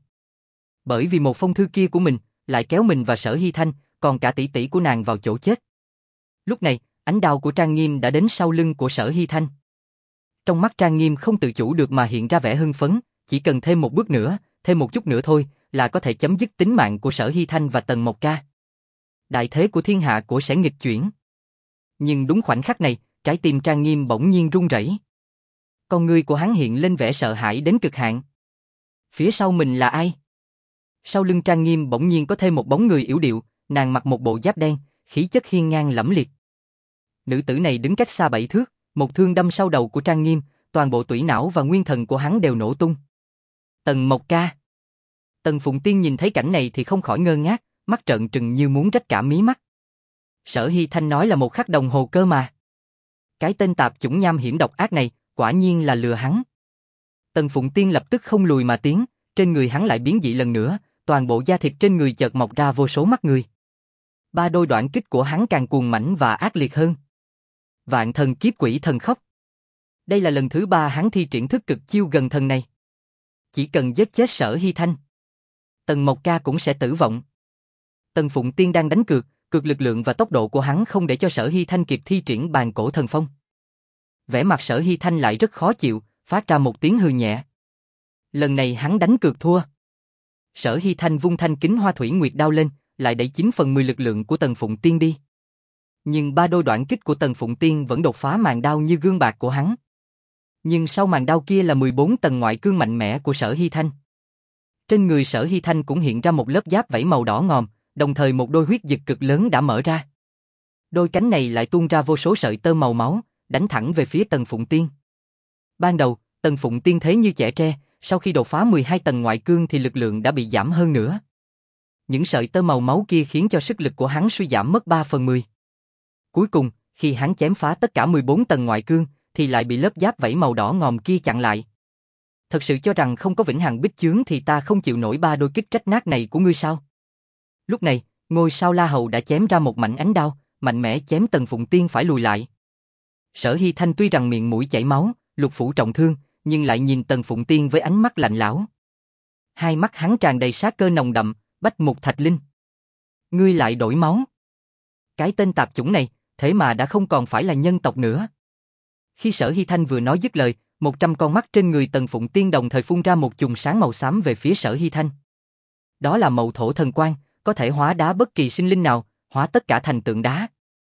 Bởi vì một phong thư kia của mình, lại kéo mình và Sở Hy Thanh, còn cả tỷ tỷ của nàng vào chỗ chết. Lúc này, ánh đao của Trang Nghiêm đã đến sau lưng của Sở Hy Thanh. Trong mắt Trang Nghiêm không tự chủ được mà hiện ra vẻ hưng phấn, chỉ cần thêm một bước nữa, thêm một chút nữa thôi, là có thể chấm dứt tính mạng của Sở Hy Thanh và Tần Mộc Ca. Đại thế của thiên hạ của sẽ nghịch chuyển. Nhưng đúng khoảnh khắc này, trái tim Trang Nghiêm bỗng nhiên run rẩy. Con ngươi của hắn hiện lên vẻ sợ hãi đến cực hạn. Phía sau mình là ai? Sau lưng Trang Nghiêm bỗng nhiên có thêm một bóng người yểu điệu, nàng mặc một bộ giáp đen, khí chất hiên ngang lẫm liệt. Nữ tử này đứng cách xa bảy thước, một thương đâm sau đầu của Trang Nghiêm, toàn bộ tủy não và nguyên thần của hắn đều nổ tung. Tần Mộc Ca. Tần Phụng Tiên nhìn thấy cảnh này thì không khỏi ngơ ngác, mắt trợn trừng như muốn rách cả mí mắt. Sở Hy Thanh nói là một khắc đồng hồ cơ mà. Cái tên tạp chủng nham hiểm độc ác này, quả nhiên là lừa hắn. Tần Phụng Tiên lập tức không lùi mà tiến, trên người hắn lại biến dị lần nữa, toàn bộ da thịt trên người chợt mọc ra vô số mắt người. Ba đôi đoạn kích của hắn càng cuồng mãnh và ác liệt hơn. Vạn thần kiếp quỷ thần khốc. Đây là lần thứ ba hắn thi triển thức cực chiêu gần thần này. Chỉ cần giết chết Sở Hy Thanh, Tần Mộc Ca cũng sẽ tử vong. Tần Phụng Tiên đang đánh cược, cược lực lượng và tốc độ của hắn không để cho Sở Hy Thanh kịp thi triển bàn cổ thần phong. Vẻ mặt Sở Hy Thanh lại rất khó chịu, phát ra một tiếng hừ nhẹ. Lần này hắn đánh cược thua. Sở Hy Thanh vung thanh kính hoa thủy nguyệt đao lên, lại đẩy chín phần mười lực lượng của Tần Phụng Tiên đi. Nhưng ba đôi đoạn kích của Tần Phụng Tiên vẫn đột phá màn đao như gương bạc của hắn. Nhưng sau màn đao kia là mười bốn tầng ngoại cương mạnh mẽ của Sở Hy Thanh. Trên người Sở Hy Thanh cũng hiện ra một lớp giáp vảy màu đỏ ngòm, đồng thời một đôi huyết dịch cực lớn đã mở ra. Đôi cánh này lại tuôn ra vô số sợi tơ màu máu, đánh thẳng về phía Tần Phụng Tiên. Ban đầu, Tần Phụng Tiên thế như trẻ tre, sau khi đột phá mười hai tầng ngoại cương thì lực lượng đã bị giảm hơn nữa. Những sợi tơ màu máu kia khiến cho sức lực của hắn suy giảm mất ba phần mười. Cuối cùng, khi hắn chém phá tất cả mười bốn tầng ngoại cương, thì lại bị lớp giáp vảy màu đỏ ngòm kia chặn lại. Thật sự cho rằng không có vĩnh hằng bích chướng thì ta không chịu nổi ba đôi kích trách nát này của ngươi sao? Lúc này, ngôi sao La Hầu đã chém ra một mảnh ánh đao, mạnh mẽ chém Tần Phụng Tiên phải lùi lại. Sở Hy Thanh tuy rằng miệng mũi chảy máu, lục phủ trọng thương, nhưng lại nhìn Tần Phụng Tiên với ánh mắt lạnh lẽo. Hai mắt hắn tràn đầy sát cơ nồng đậm, Bách Mục Thạch Linh. Ngươi lại đổi máu. Cái tên tạp chủng này, thế mà đã không còn phải là nhân tộc nữa. Khi Sở Hy Thanh vừa nói dứt lời, một trăm con mắt trên người Tần Phụng Tiên đồng thời phun ra một chùm sáng màu xám về phía Sở Hy Thanh. Đó là mậu thổ thần quang, có thể hóa đá bất kỳ sinh linh nào, hóa tất cả thành tượng đá.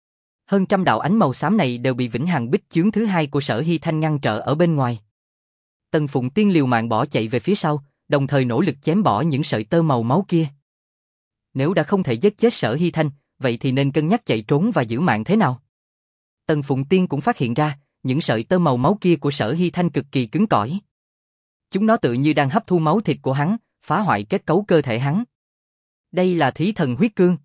Hơn trăm đạo ánh màu xám này đều bị vĩnh hằng bích chướng thứ hai của Sở Hy Thanh ngăn trở ở bên ngoài. Tần Phụng Tiên liều mạng bỏ chạy về phía sau, đồng thời nỗ lực chém bỏ những sợi tơ màu máu kia. Nếu đã không thể giết chết Sở Hy Thanh, vậy thì nên cân nhắc chạy trốn và giữ mạng thế nào? Tần Phụng Tiên cũng phát hiện ra, những sợi tơ màu máu kia của Sở Hy Thanh cực kỳ cứng cỏi. Chúng nó tự như đang hấp thu máu thịt của hắn, phá hoại kết cấu cơ thể hắn. Đây là thí thần huyết cương.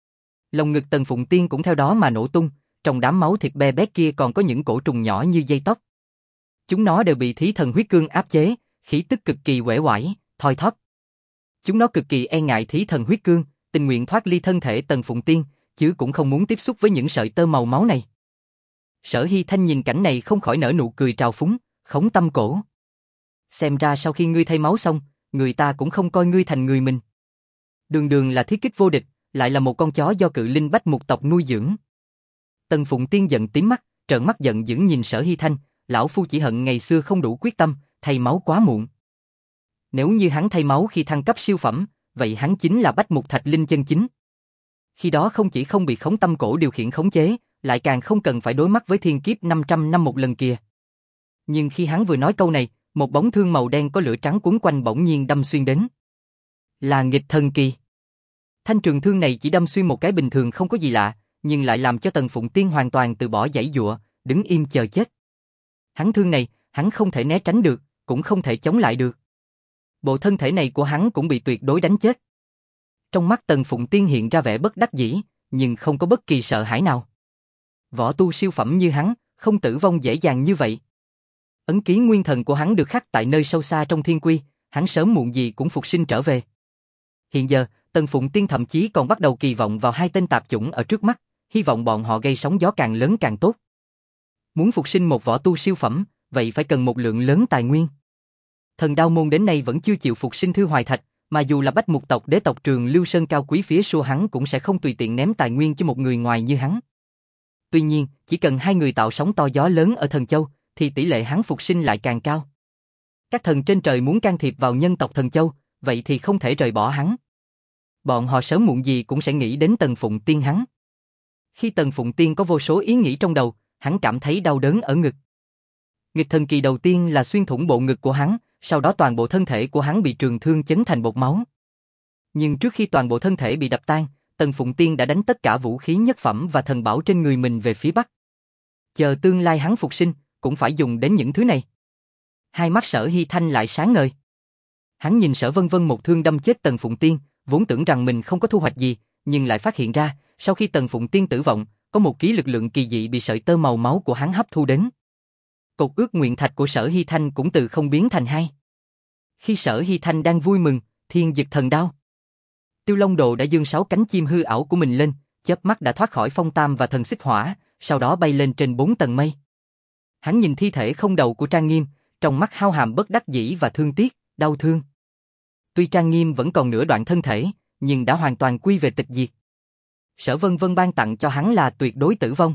Lồng ngực Tần Phụng Tiên cũng theo đó mà nổ tung, trong đám máu thịt be bét kia còn có những cổ trùng nhỏ như dây tóc. Chúng nó đều bị thí thần huyết cương áp chế, khí tức cực kỳ uể oải, thoi thóp. Chúng nó cực kỳ e ngại thí thần huyết cương, tình nguyện thoát ly thân thể Tần Phụng Tiên, chứ cũng không muốn tiếp xúc với những sợi tơ màu máu này. Sở Hy Thanh nhìn cảnh này không khỏi nở nụ cười trào phúng, khống tâm cổ. Xem ra sau khi ngươi thay máu xong, người ta cũng không coi ngươi thành người mình. Đường đường là thiết kích vô địch, lại là một con chó do cự linh Bách Mục tộc nuôi dưỡng. Tần Phụng Tiên giận tím mắt, trợn mắt giận dữ nhìn Sở Hy Thanh, lão phu chỉ hận ngày xưa không đủ quyết tâm, thay máu quá muộn. Nếu như hắn thay máu khi thăng cấp siêu phẩm, vậy hắn chính là Bách Mục Thạch Linh chân chính. Khi đó không chỉ không bị khống tâm cổ điều khiển khống chế, lại càng không cần phải đối mắt với thiên kiếp năm trăm năm một lần kia. Nhưng khi hắn vừa nói câu này, một bóng thương màu đen có lửa trắng quấn quanh bỗng nhiên đâm xuyên đến. Là nghịch thần kỳ. Thanh trường thương này chỉ đâm xuyên một cái bình thường không có gì lạ, nhưng lại làm cho Tần Phụng Tiên hoàn toàn từ bỏ giãy giụa, đứng im chờ chết. Hắn thương này, hắn không thể né tránh được, cũng không thể chống lại được. Bộ thân thể này của hắn cũng bị tuyệt đối đánh chết. Trong mắt Tần Phụng Tiên hiện ra vẻ bất đắc dĩ, nhưng không có bất kỳ sợ hãi nào. Võ tu siêu phẩm như hắn, không tử vong dễ dàng như vậy. Ấn ký nguyên thần của hắn được khắc tại nơi sâu xa trong thiên quy, hắn sớm muộn gì cũng phục sinh trở về. Hiện giờ, Tần Phụng Tiên thậm chí còn bắt đầu kỳ vọng vào hai tên tạp chủng ở trước mắt, hy vọng bọn họ gây sóng gió càng lớn càng tốt. Muốn phục sinh một võ tu siêu phẩm, vậy phải cần một lượng lớn tài nguyên. Thần Đao Môn đến nay vẫn chưa chịu phục sinh Thư Hoài Thạch, mà dù là Bách Mục tộc đế tộc Trường Lưu Sơn cao quý phía sau hắn cũng sẽ không tùy tiện ném tài nguyên cho một người ngoài như hắn. Tuy nhiên, chỉ cần hai người tạo sóng to gió lớn ở Thần Châu, thì tỷ lệ hắn phục sinh lại càng cao. Các thần trên trời muốn can thiệp vào nhân tộc Thần Châu, vậy thì không thể rời bỏ hắn. Bọn họ sớm muộn gì cũng sẽ nghĩ đến Tần Phụng Tiên hắn. Khi Tần Phụng Tiên có vô số ý nghĩ trong đầu, hắn cảm thấy đau đớn ở ngực. Nghịch thần kỳ đầu tiên là xuyên thủng bộ ngực của hắn, sau đó toàn bộ thân thể của hắn bị trường thương chấn thành bột máu. Nhưng trước khi toàn bộ thân thể bị đập tan, Tần Phụng Tiên đã đánh tất cả vũ khí nhất phẩm và thần bảo trên người mình về phía bắc. Chờ tương lai hắn phục sinh, cũng phải dùng đến những thứ này. Hai mắt Sở Hy Thanh lại sáng ngời. Hắn nhìn Sở Vân Vân một thương đâm chết Tần Phụng Tiên, vốn tưởng rằng mình không có thu hoạch gì, nhưng lại phát hiện ra, sau khi Tần Phụng Tiên tử vong, có một ký lực lượng kỳ dị bị sợi tơ màu máu của hắn hấp thu đến. Cột ước nguyện thạch của Sở Hy Thanh cũng từ không biến thành hai. Khi Sở Hy Thanh đang vui mừng, thiên dực thần đao. Tiêu Long Đồ đã giương sáu cánh chim hư ảo của mình lên, chớp mắt đã thoát khỏi phong tam và thần xích hỏa, sau đó bay lên trên bốn tầng mây. Hắn nhìn thi thể không đầu của Trang Nghiêm, trong mắt hao hàm bất đắc dĩ và thương tiếc, đau thương. Tuy Trang Nghiêm vẫn còn nửa đoạn thân thể, nhưng đã hoàn toàn quy về tịch diệt. Sở Vân Vân ban tặng cho hắn là tuyệt đối tử vong.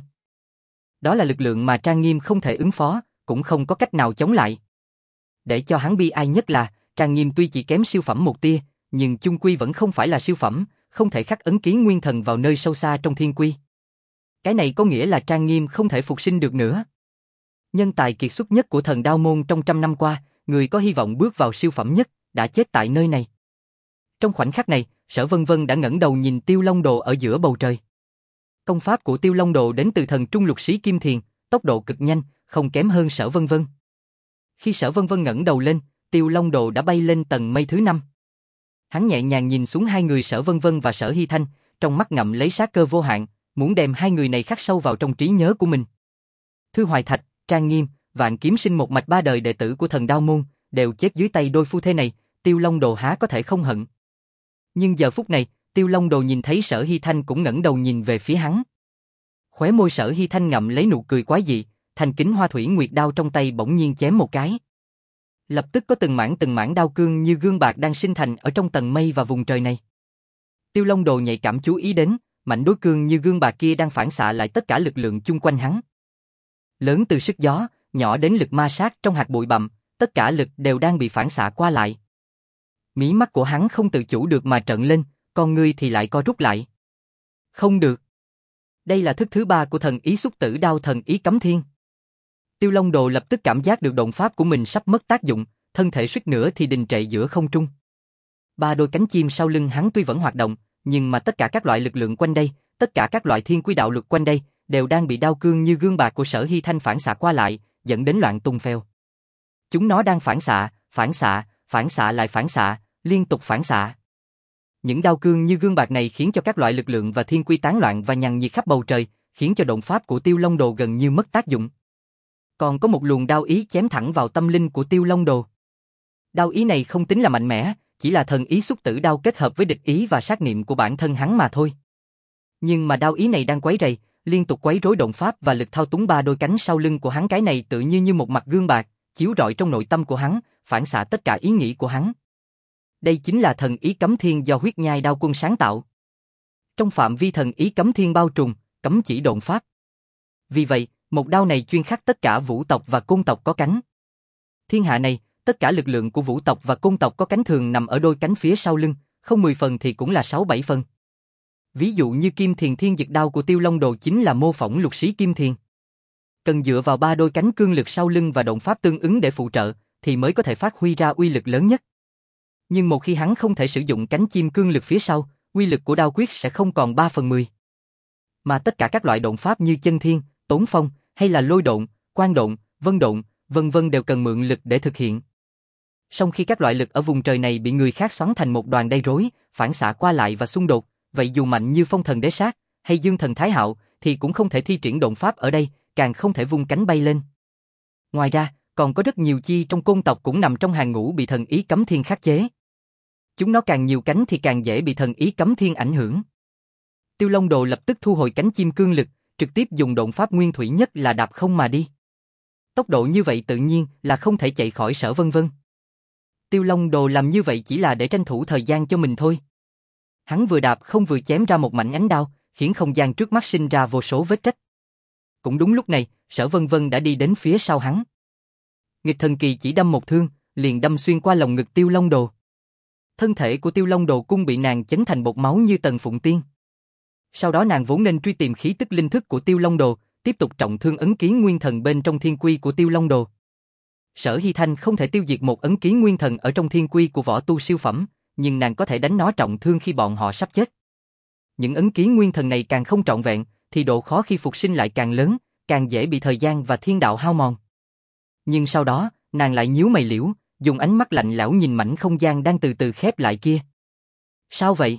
Đó là lực lượng mà Trang Nghiêm không thể ứng phó, cũng không có cách nào chống lại. Để cho hắn bi ai nhất là, Trang Nghiêm tuy chỉ kém siêu phẩm một tia, nhưng chung quy vẫn không phải là siêu phẩm, không thể khắc ấn ký nguyên thần vào nơi sâu xa trong thiên quy. Cái này có nghĩa là Trang Nghiêm không thể phục sinh được nữa. Nhân tài kiệt xuất nhất của Thần Đao Môn trong trăm năm qua, người có hy vọng bước vào siêu phẩm nhất, đã chết tại nơi này. Trong khoảnh khắc này, Sở Vân Vân đã ngẩng đầu nhìn Tiêu Long Đồ ở giữa bầu trời. Công pháp của Tiêu Long Đồ đến từ thần trung lục sĩ Kim Thiền, tốc độ cực nhanh, không kém hơn Sở Vân Vân. Khi Sở Vân Vân ngẩng đầu lên, Tiêu Long Đồ đã bay lên tầng mây thứ năm. Hắn nhẹ nhàng nhìn xuống hai người Sở Vân Vân và Sở Hy Thanh, trong mắt ngậm lấy sát cơ vô hạn, muốn đem hai người này khắc sâu vào trong trí nhớ của mình. Thư Hoài Thạch, Trang Nghiêm, Vạn Kiếm Sinh một mạch ba đời đệ tử của Thần Đao Môn, đều chết dưới tay đôi phu thê này, Tiêu Long Đồ há có thể không hận. Nhưng giờ phút này, Tiêu Long Đồ nhìn thấy Sở Hy Thanh cũng ngẩng đầu nhìn về phía hắn. Khóe môi Sở Hy Thanh ngậm lấy nụ cười quái dị, thành kính hoa thủy nguyệt đao trong tay bỗng nhiên chém một cái. Lập tức có từng mảng từng mảng đao cương như gương bạc đang sinh thành ở trong tầng mây và vùng trời này. Tiêu Long Đồ nhạy cảm chú ý đến, mảnh đối cương như gương bạc kia đang phản xạ lại tất cả lực lượng chung quanh hắn. Lớn từ sức gió, nhỏ đến lực ma sát trong hạt bụi bặm, tất cả lực đều đang bị phản xạ qua lại. Mí mắt của hắn không tự chủ được mà trợn lên, con ngươi thì lại co rút lại. Không được. Đây là thức thứ ba của thần ý xúc tử đao thần ý cấm thiên. Tiêu Long Đồ lập tức cảm giác được động pháp của mình sắp mất tác dụng, thân thể suýt nữa thì đình trệ giữa không trung. Ba đôi cánh chim sau lưng hắn tuy vẫn hoạt động, nhưng mà tất cả các loại lực lượng quanh đây, tất cả các loại thiên quy đạo lực quanh đây, đều đang bị đao cương như gương bạc của Sở Hy Thanh phản xạ qua lại, dẫn đến loạn tung phèo. Chúng nó đang phản xạ, phản xạ, phản xạ lại phản xạ, liên tục phản xạ. Những đao cương như gương bạc này khiến cho các loại lực lượng và thiên quy tán loạn và nhằng nhịt khắp bầu trời, khiến cho động pháp của Tiêu Long Đồ gần như mất tác dụng. Còn có một luồng đao ý chém thẳng vào tâm linh của Tiêu Long Đồ. Đao ý này không tính là mạnh mẽ, chỉ là thần ý xúc tử đao kết hợp với địch ý và sát niệm của bản thân hắn mà thôi. Nhưng mà đao ý này đang quấy rầy, liên tục quấy rối động pháp và lực thao túng ba đôi cánh sau lưng của hắn, cái này tự như như một mặt gương bạc, chiếu rọi trong nội tâm của hắn, phản xạ tất cả ý nghĩ của hắn. Đây chính là thần ý cấm thiên do huyết nhai đao quân sáng tạo. Trong phạm vi thần ý cấm thiên bao trùm, cấm chỉ độn pháp. Vì vậy, một đao này chuyên khắc tất cả vũ tộc và côn tộc có cánh. Thiên hạ này, tất cả lực lượng của vũ tộc và côn tộc có cánh thường nằm ở đôi cánh phía sau lưng, không mười phần thì cũng là sáu bảy phần. Ví dụ như Kim Thiền thiên dực đao của Tiêu Long Đồ chính là mô phỏng lục sĩ Kim Thiền. Cần dựa vào ba đôi cánh cương lực sau lưng và động pháp tương ứng để phụ trợ, thì mới có thể phát huy ra uy lực lớn nhất. Nhưng một khi hắn không thể sử dụng cánh chim cương lực phía sau, uy lực của đao quyết sẽ không còn ba phần mười. Mà tất cả các loại độn pháp như chân thiên, tốn phong, hay là lôi độn, quang độn, vân độn, vân vân đều cần mượn lực để thực hiện. Song khi các loại lực ở vùng trời này bị người khác xoắn thành một đoàn gây rối, phản xạ qua lại và xung đột, vậy dù mạnh như Phong Thần Đế Sát hay Dương Thần Thái Hạo thì cũng không thể thi triển độn pháp ở đây, càng không thể vung cánh bay lên. Ngoài ra, còn có rất nhiều chi trong côn tộc cũng nằm trong hàng ngũ bị thần ý cấm thiên khắc chế. Chúng nó càng nhiều cánh thì càng dễ bị thần ý cấm thiên ảnh hưởng. Tiêu Long Đồ lập tức thu hồi cánh chim cương lực, trực tiếp dùng độn pháp nguyên thủy nhất là đạp không mà đi. Tốc độ như vậy tự nhiên là không thể chạy khỏi Sở Vân Vân. Tiêu Long Đồ làm như vậy chỉ là để tranh thủ thời gian cho mình thôi. Hắn vừa đạp không vừa chém ra một mảnh ánh đao, khiến không gian trước mắt sinh ra vô số vết rách. Cũng đúng lúc này, Sở Vân Vân đã đi đến phía sau hắn. Nghịch thần kỳ chỉ đâm một thương, liền đâm xuyên qua lồng ngực Tiêu Long Đồ. Thân thể của Tiêu Long Đồ cung bị nàng chấn thành bột máu như Tần Phụng Tiên. Sau đó nàng vốn nên truy tìm khí tức linh thức của Tiêu Long Đồ, tiếp tục trọng thương ấn ký nguyên thần bên trong thiên quy của Tiêu Long Đồ. Sở Hy Thanh không thể tiêu diệt một ấn ký nguyên thần ở trong thiên quy của võ tu siêu phẩm, nhưng nàng có thể đánh nó trọng thương khi bọn họ sắp chết. Những ấn ký nguyên thần này càng không trọn vẹn, thì độ khó khi phục sinh lại càng lớn, càng dễ bị thời gian và thiên đạo hao mòn. Nhưng sau đó, nàng lại nhíu mày liễu, dùng ánh mắt lạnh lẽo nhìn mảnh không gian đang từ từ khép lại kia. Sao vậy?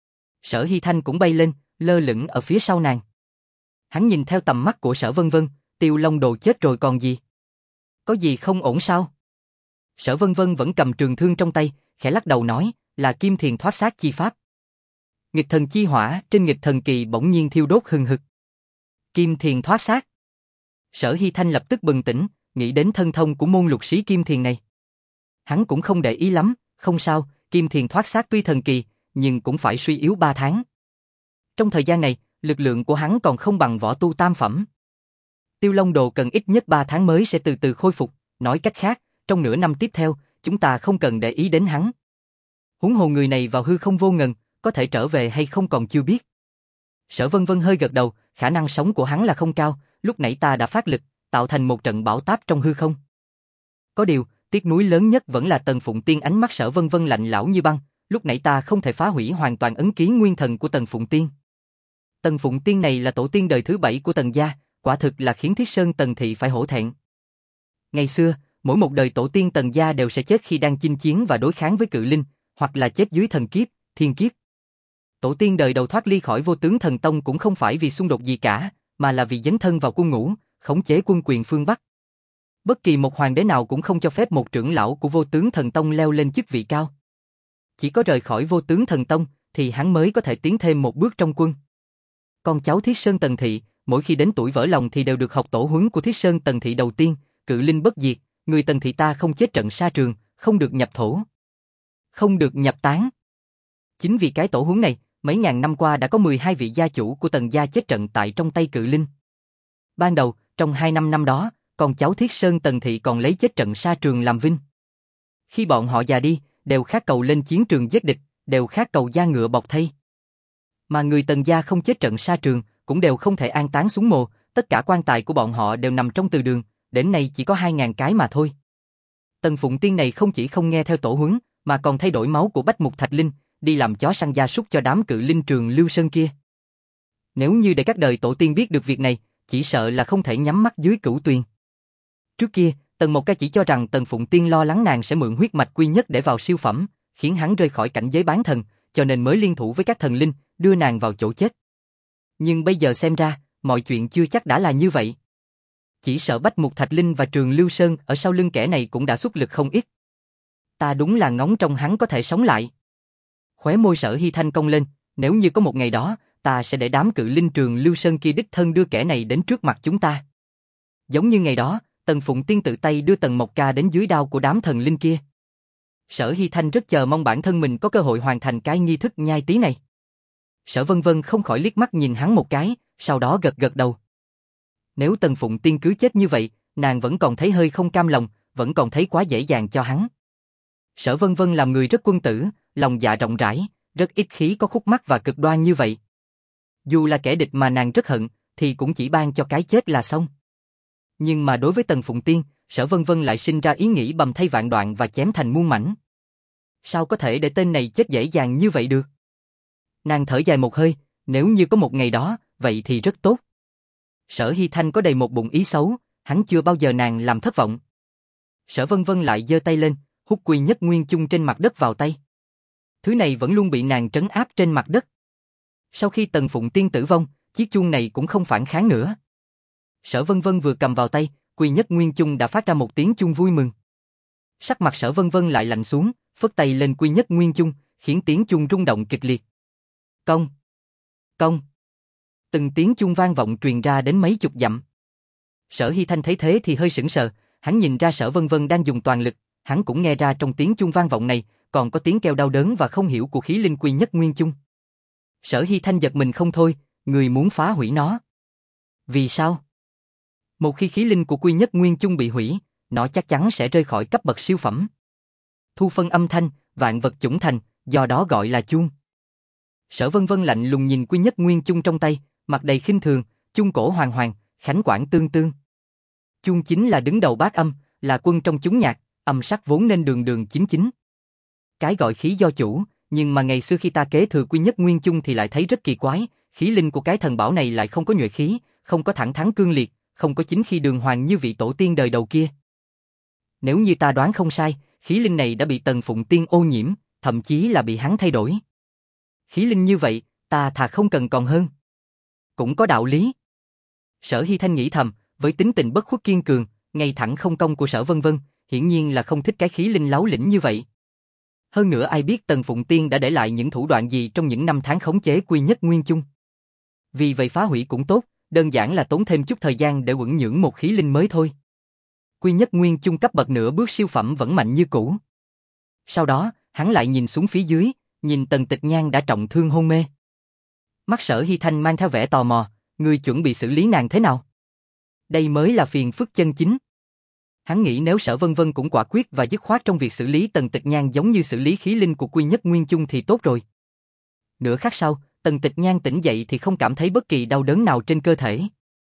Sở Hy Thanh cũng bay lên, lơ lửng ở phía sau nàng. Hắn nhìn theo tầm mắt của Sở Vân Vân, Tiêu Long Đồ chết rồi còn gì? Có gì không ổn sao? Sở Vân Vân vẫn cầm trường thương trong tay, khẽ lắc đầu nói, là kim thiền thoát xác chi pháp. Nghịch thần chi hỏa trên nghịch thần kỳ bỗng nhiên thiêu đốt hừng hực. Kim thiền thoát xác. Sở Hy Thanh lập tức bừng tỉnh, nghĩ đến thân thông của môn lục sĩ kim thiền này. Hắn cũng không để ý lắm, không sao, kim thiền thoát xác tuy thần kỳ, nhưng cũng phải suy yếu ba tháng. Trong thời gian này, lực lượng của hắn còn không bằng võ tu tam phẩm. Tiêu Long Đồ cần ít nhất ba tháng mới sẽ từ từ khôi phục, nói cách khác, trong nửa năm tiếp theo, chúng ta không cần để ý đến hắn. Huống hồ người này vào hư không vô ngần, có thể trở về hay không còn chưa biết. Sở Vân Vân hơi gật đầu, khả năng sống của hắn là không cao, lúc nãy ta đã phát lực, tạo thành một trận bão táp trong hư không. Có điều, tiếc nuối lớn nhất vẫn là Tần Phụng Tiên. Ánh mắt Sở Vân Vân lạnh lẽo như băng, lúc nãy ta không thể phá hủy hoàn toàn ấn ký nguyên thần của Tần Phụng Tiên. Tần Phụng Tiên này là tổ tiên đời thứ bảy của Tần gia, quả thực là khiến Thiết Sơn Tần thị phải hổ thẹn. Ngày xưa, mỗi một đời tổ tiên Tần gia đều sẽ chết khi đang chinh chiến và đối kháng với cự linh, hoặc là chết dưới thần kiếp, thiên kiếp. Tổ tiên đời đầu thoát ly khỏi Vô Tướng Thần Tông cũng không phải vì xung đột gì cả, mà là vì dấn thân vào quân ngũ, khống chế quân quyền phương Bắc. Bất kỳ một hoàng đế nào cũng không cho phép một trưởng lão của Vô Tướng Thần Tông leo lên chức vị cao. Chỉ có rời khỏi Vô Tướng Thần Tông thì hắn mới có thể tiến thêm một bước trong quân. Con cháu Thiết Sơn Tần thị, mỗi khi đến tuổi vỡ lòng thì đều được học tổ huấn của Thiết Sơn Tần thị đầu tiên, cự linh bất diệt, người Tần thị ta không chết trận sa trường, không được nhập thổ, không được nhập tán. Chính vì cái tổ huấn này, mấy ngàn năm qua đã có mười hai vị gia chủ của Tần gia chết trận tại trong tay cự linh. Ban đầu, trong hai năm năm đó, con cháu Thiết Sơn Tần thị còn lấy chết trận sa trường làm vinh. Khi bọn họ già đi, đều khát cầu lên chiến trường giết địch, đều khát cầu da ngựa bọc thây. Mà người Tần gia không chết trận sa trường, cũng đều không thể an táng xuống mồ, tất cả quan tài của bọn họ đều nằm trong từ đường, đến nay chỉ có hai ngàn cái mà thôi. Tần Phụng Tiên này không chỉ không nghe theo tổ huấn, mà còn thay đổi máu của Bách Mục Thạch Linh, đi làm chó săn gia súc cho đám cự linh Trường Lưu Sơn kia. Nếu như để các đời tổ tiên biết được việc này, chỉ sợ là không thể nhắm mắt dưới cửu tuyền. Trước kia, Tần Mộc Ca chỉ cho rằng Tần Phụng Tiên lo lắng nàng sẽ mượn huyết mạch quy nhất để vào siêu phẩm, khiến hắn rơi khỏi cảnh giới bán thần, cho nên mới liên thủ với các thần linh, đưa nàng vào chỗ chết. Nhưng bây giờ xem ra, mọi chuyện chưa chắc đã là như vậy. Chỉ sợ Bách Mục Thạch Linh và Trường Lưu Sơn ở sau lưng kẻ này cũng đã xuất lực không ít. Ta đúng là ngóng trông hắn có thể sống lại. Khóe môi Sở Hy Thanh cong lên, nếu như có một ngày đó, ta sẽ để đám cự linh Trường Lưu Sơn kia đích thân đưa kẻ này đến trước mặt chúng ta. Giống như ngày đó, Tần Phụng Tiên tự tay đưa Tần Mộc Ca đến dưới đao của đám thần linh kia. Sở Hy Thanh rất chờ mong bản thân mình có cơ hội hoàn thành cái nghi thức nhai tí này. Sở Vân Vân không khỏi liếc mắt nhìn hắn một cái, sau đó gật gật đầu. Nếu Tần Phụng Tiên cứ chết như vậy, nàng vẫn còn thấy hơi không cam lòng, vẫn còn thấy quá dễ dàng cho hắn. Sở Vân Vân làm người rất quân tử, lòng dạ rộng rãi, rất ít khí có khúc mắc và cực đoan như vậy. Dù là kẻ địch mà nàng rất hận, thì cũng chỉ ban cho cái chết là xong. Nhưng mà đối với Tần Phụng Tiên, Sở Vân Vân lại sinh ra ý nghĩ bầm thay vạn đoạn và chém thành muôn mảnh. Sao có thể để tên này chết dễ dàng như vậy được? Nàng thở dài một hơi, nếu như có một ngày đó, vậy thì rất tốt. Sở Hy Thanh có đầy một bụng ý xấu, hắn chưa bao giờ nàng làm thất vọng. Sở Vân Vân lại giơ tay lên, hút quy nhất nguyên chung trên mặt đất vào tay. Thứ này vẫn luôn bị nàng trấn áp trên mặt đất. Sau khi Tần Phụng Tiên tử vong, chiếc chuông này cũng không phản kháng nữa. Sở Vân Vân vừa cầm vào tay, quy nhất nguyên chung đã phát ra một tiếng chuông vui mừng. Sắc mặt Sở Vân Vân lại lạnh xuống, phất tay lên quy nhất nguyên chung, khiến tiếng chuông rung động kịch liệt. Công! Công! Từng tiếng chuông vang vọng truyền ra đến mấy chục dặm. Sở Hy Thanh thấy thế thì hơi sững sờ, hắn nhìn ra Sở Vân Vân đang dùng toàn lực, hắn cũng nghe ra trong tiếng chuông vang vọng này, còn có tiếng kêu đau đớn và không hiểu của khí linh quy nhất nguyên chung. Sở Hy Thanh giật mình không thôi, người muốn phá hủy nó. Vì sao? Một khi khí linh của quy nhất nguyên chung bị hủy, nó chắc chắn sẽ rơi khỏi cấp bậc siêu phẩm. Thu phân âm thanh, vạn vật chủng thành, do đó gọi là chuông. Sở Vân Vân lạnh lùng nhìn quy nhất nguyên chung trong tay, mặt đầy khinh thường, chuông cổ hoàng hoàng, khánh quản tương tương. Chuông chính là đứng đầu bát âm, là quân trong chúng nhạc, âm sắc vốn nên đường đường chính chính. Cái gọi khí do chủ, nhưng mà ngày xưa khi ta kế thừa quy nhất nguyên chung thì lại thấy rất kỳ quái, khí linh của cái thần bảo này lại không có nhuệ khí, không có thẳng thắn cương liệt, không có chính khí đường hoàng như vị tổ tiên đời đầu kia. Nếu như ta đoán không sai, khí linh này đã bị Tần Phụng Tiên ô nhiễm, thậm chí là bị hắn thay đổi. Khí linh như vậy, ta thà không cần còn hơn. Cũng có đạo lý. Sở Hy Thanh nghĩ thầm, với tính tình bất khuất kiên cường, ngay thẳng không công của Sở Vân Vân, hiển nhiên là không thích cái khí linh láo lĩnh như vậy. Hơn nữa ai biết Tần Phụng Tiên đã để lại những thủ đoạn gì trong những năm tháng khống chế quy nhất nguyên chung. Vì vậy phá hủy cũng tốt, đơn giản là tốn thêm chút thời gian để uẩn nhưỡng một khí linh mới thôi. Quy nhất nguyên chung cấp bậc nửa bước siêu phẩm vẫn mạnh như cũ. Sau đó, hắn lại nhìn xuống phía dưới, nhìn Tần Tịch Nhan đã trọng thương hôn mê. Mắt Sở Hy Thanh mang theo vẻ tò mò, ngươi chuẩn bị xử lý nàng thế nào? Đây mới là phiền phức chân chính. Hắn nghĩ nếu Sở Vân Vân cũng quả quyết và dứt khoát trong việc xử lý Tần Tịch Nhan giống như xử lý khí linh của quy nhất nguyên chung thì tốt rồi. Nửa khắc sau, Tần Tịch Nhan tỉnh dậy thì không cảm thấy bất kỳ đau đớn nào trên cơ thể.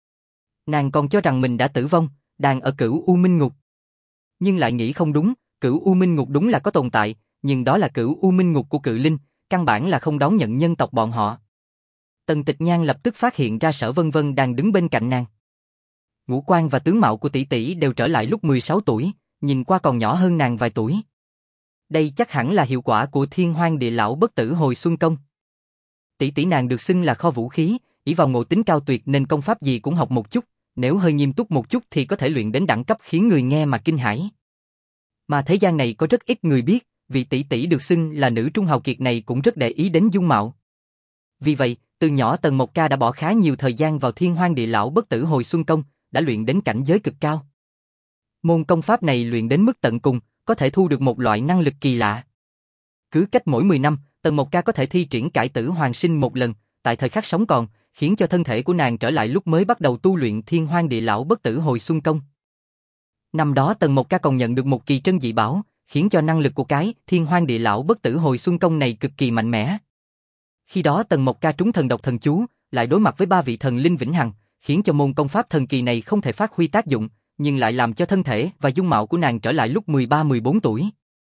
Nàng còn cho rằng mình đã tử vong, đang ở Cửu U Minh Ngục. Nhưng lại nghĩ không đúng, Cửu U Minh Ngục đúng là có tồn tại, nhưng đó là Cửu U Minh Ngục của cự linh, căn bản là không đón nhận nhân tộc bọn họ. Tần Tịch Nhan lập tức phát hiện ra Sở Vân Vân đang đứng bên cạnh nàng. Ngũ quan và tướng mạo của tỷ tỷ đều trở lại lúc mười sáu tuổi, nhìn qua còn nhỏ hơn nàng vài tuổi. Đây chắc hẳn là hiệu quả của Thiên Hoang Địa Lão Bất Tử Hồi Xuân Công. Tỷ tỷ nàng được xưng là kho vũ khí, ỷ vào ngộ tính cao tuyệt nên công pháp gì cũng học một chút, nếu hơi nghiêm túc một chút thì có thể luyện đến đẳng cấp khiến người nghe mà kinh hãi. Mà thế gian này có rất ít người biết, vị tỷ tỷ được xưng là nữ trung hào kiệt này cũng rất để ý đến dung mạo. Vì vậy, từ nhỏ Tần Mộc Ca đã bỏ khá nhiều thời gian vào Thiên Hoang Địa Lão Bất Tử Hồi Xuân Công, đã luyện đến cảnh giới cực cao. Môn công pháp này luyện đến mức tận cùng, có thể thu được một loại năng lực kỳ lạ. Cứ cách mỗi mười năm, Tần Mộc Ca có thể thi triển cải tử hoàn sinh một lần, tại thời khắc sống còn, khiến cho thân thể của nàng trở lại lúc mới bắt đầu tu luyện Thiên Hoang Địa Lão Bất Tử Hồi Xuân Công. Năm đó Tần Mộc Ca còn nhận được một kỳ trân dị bảo, khiến cho năng lực của cái Thiên Hoang Địa Lão Bất Tử Hồi Xuân Công này cực kỳ mạnh mẽ. Khi đó Tần Mộc Ca trúng thần độc thần chú, lại đối mặt với ba vị thần linh vĩnh hằng, khiến cho môn công pháp thần kỳ này không thể phát huy tác dụng, nhưng lại làm cho thân thể và dung mạo của nàng trở lại lúc mười ba mười bốn tuổi.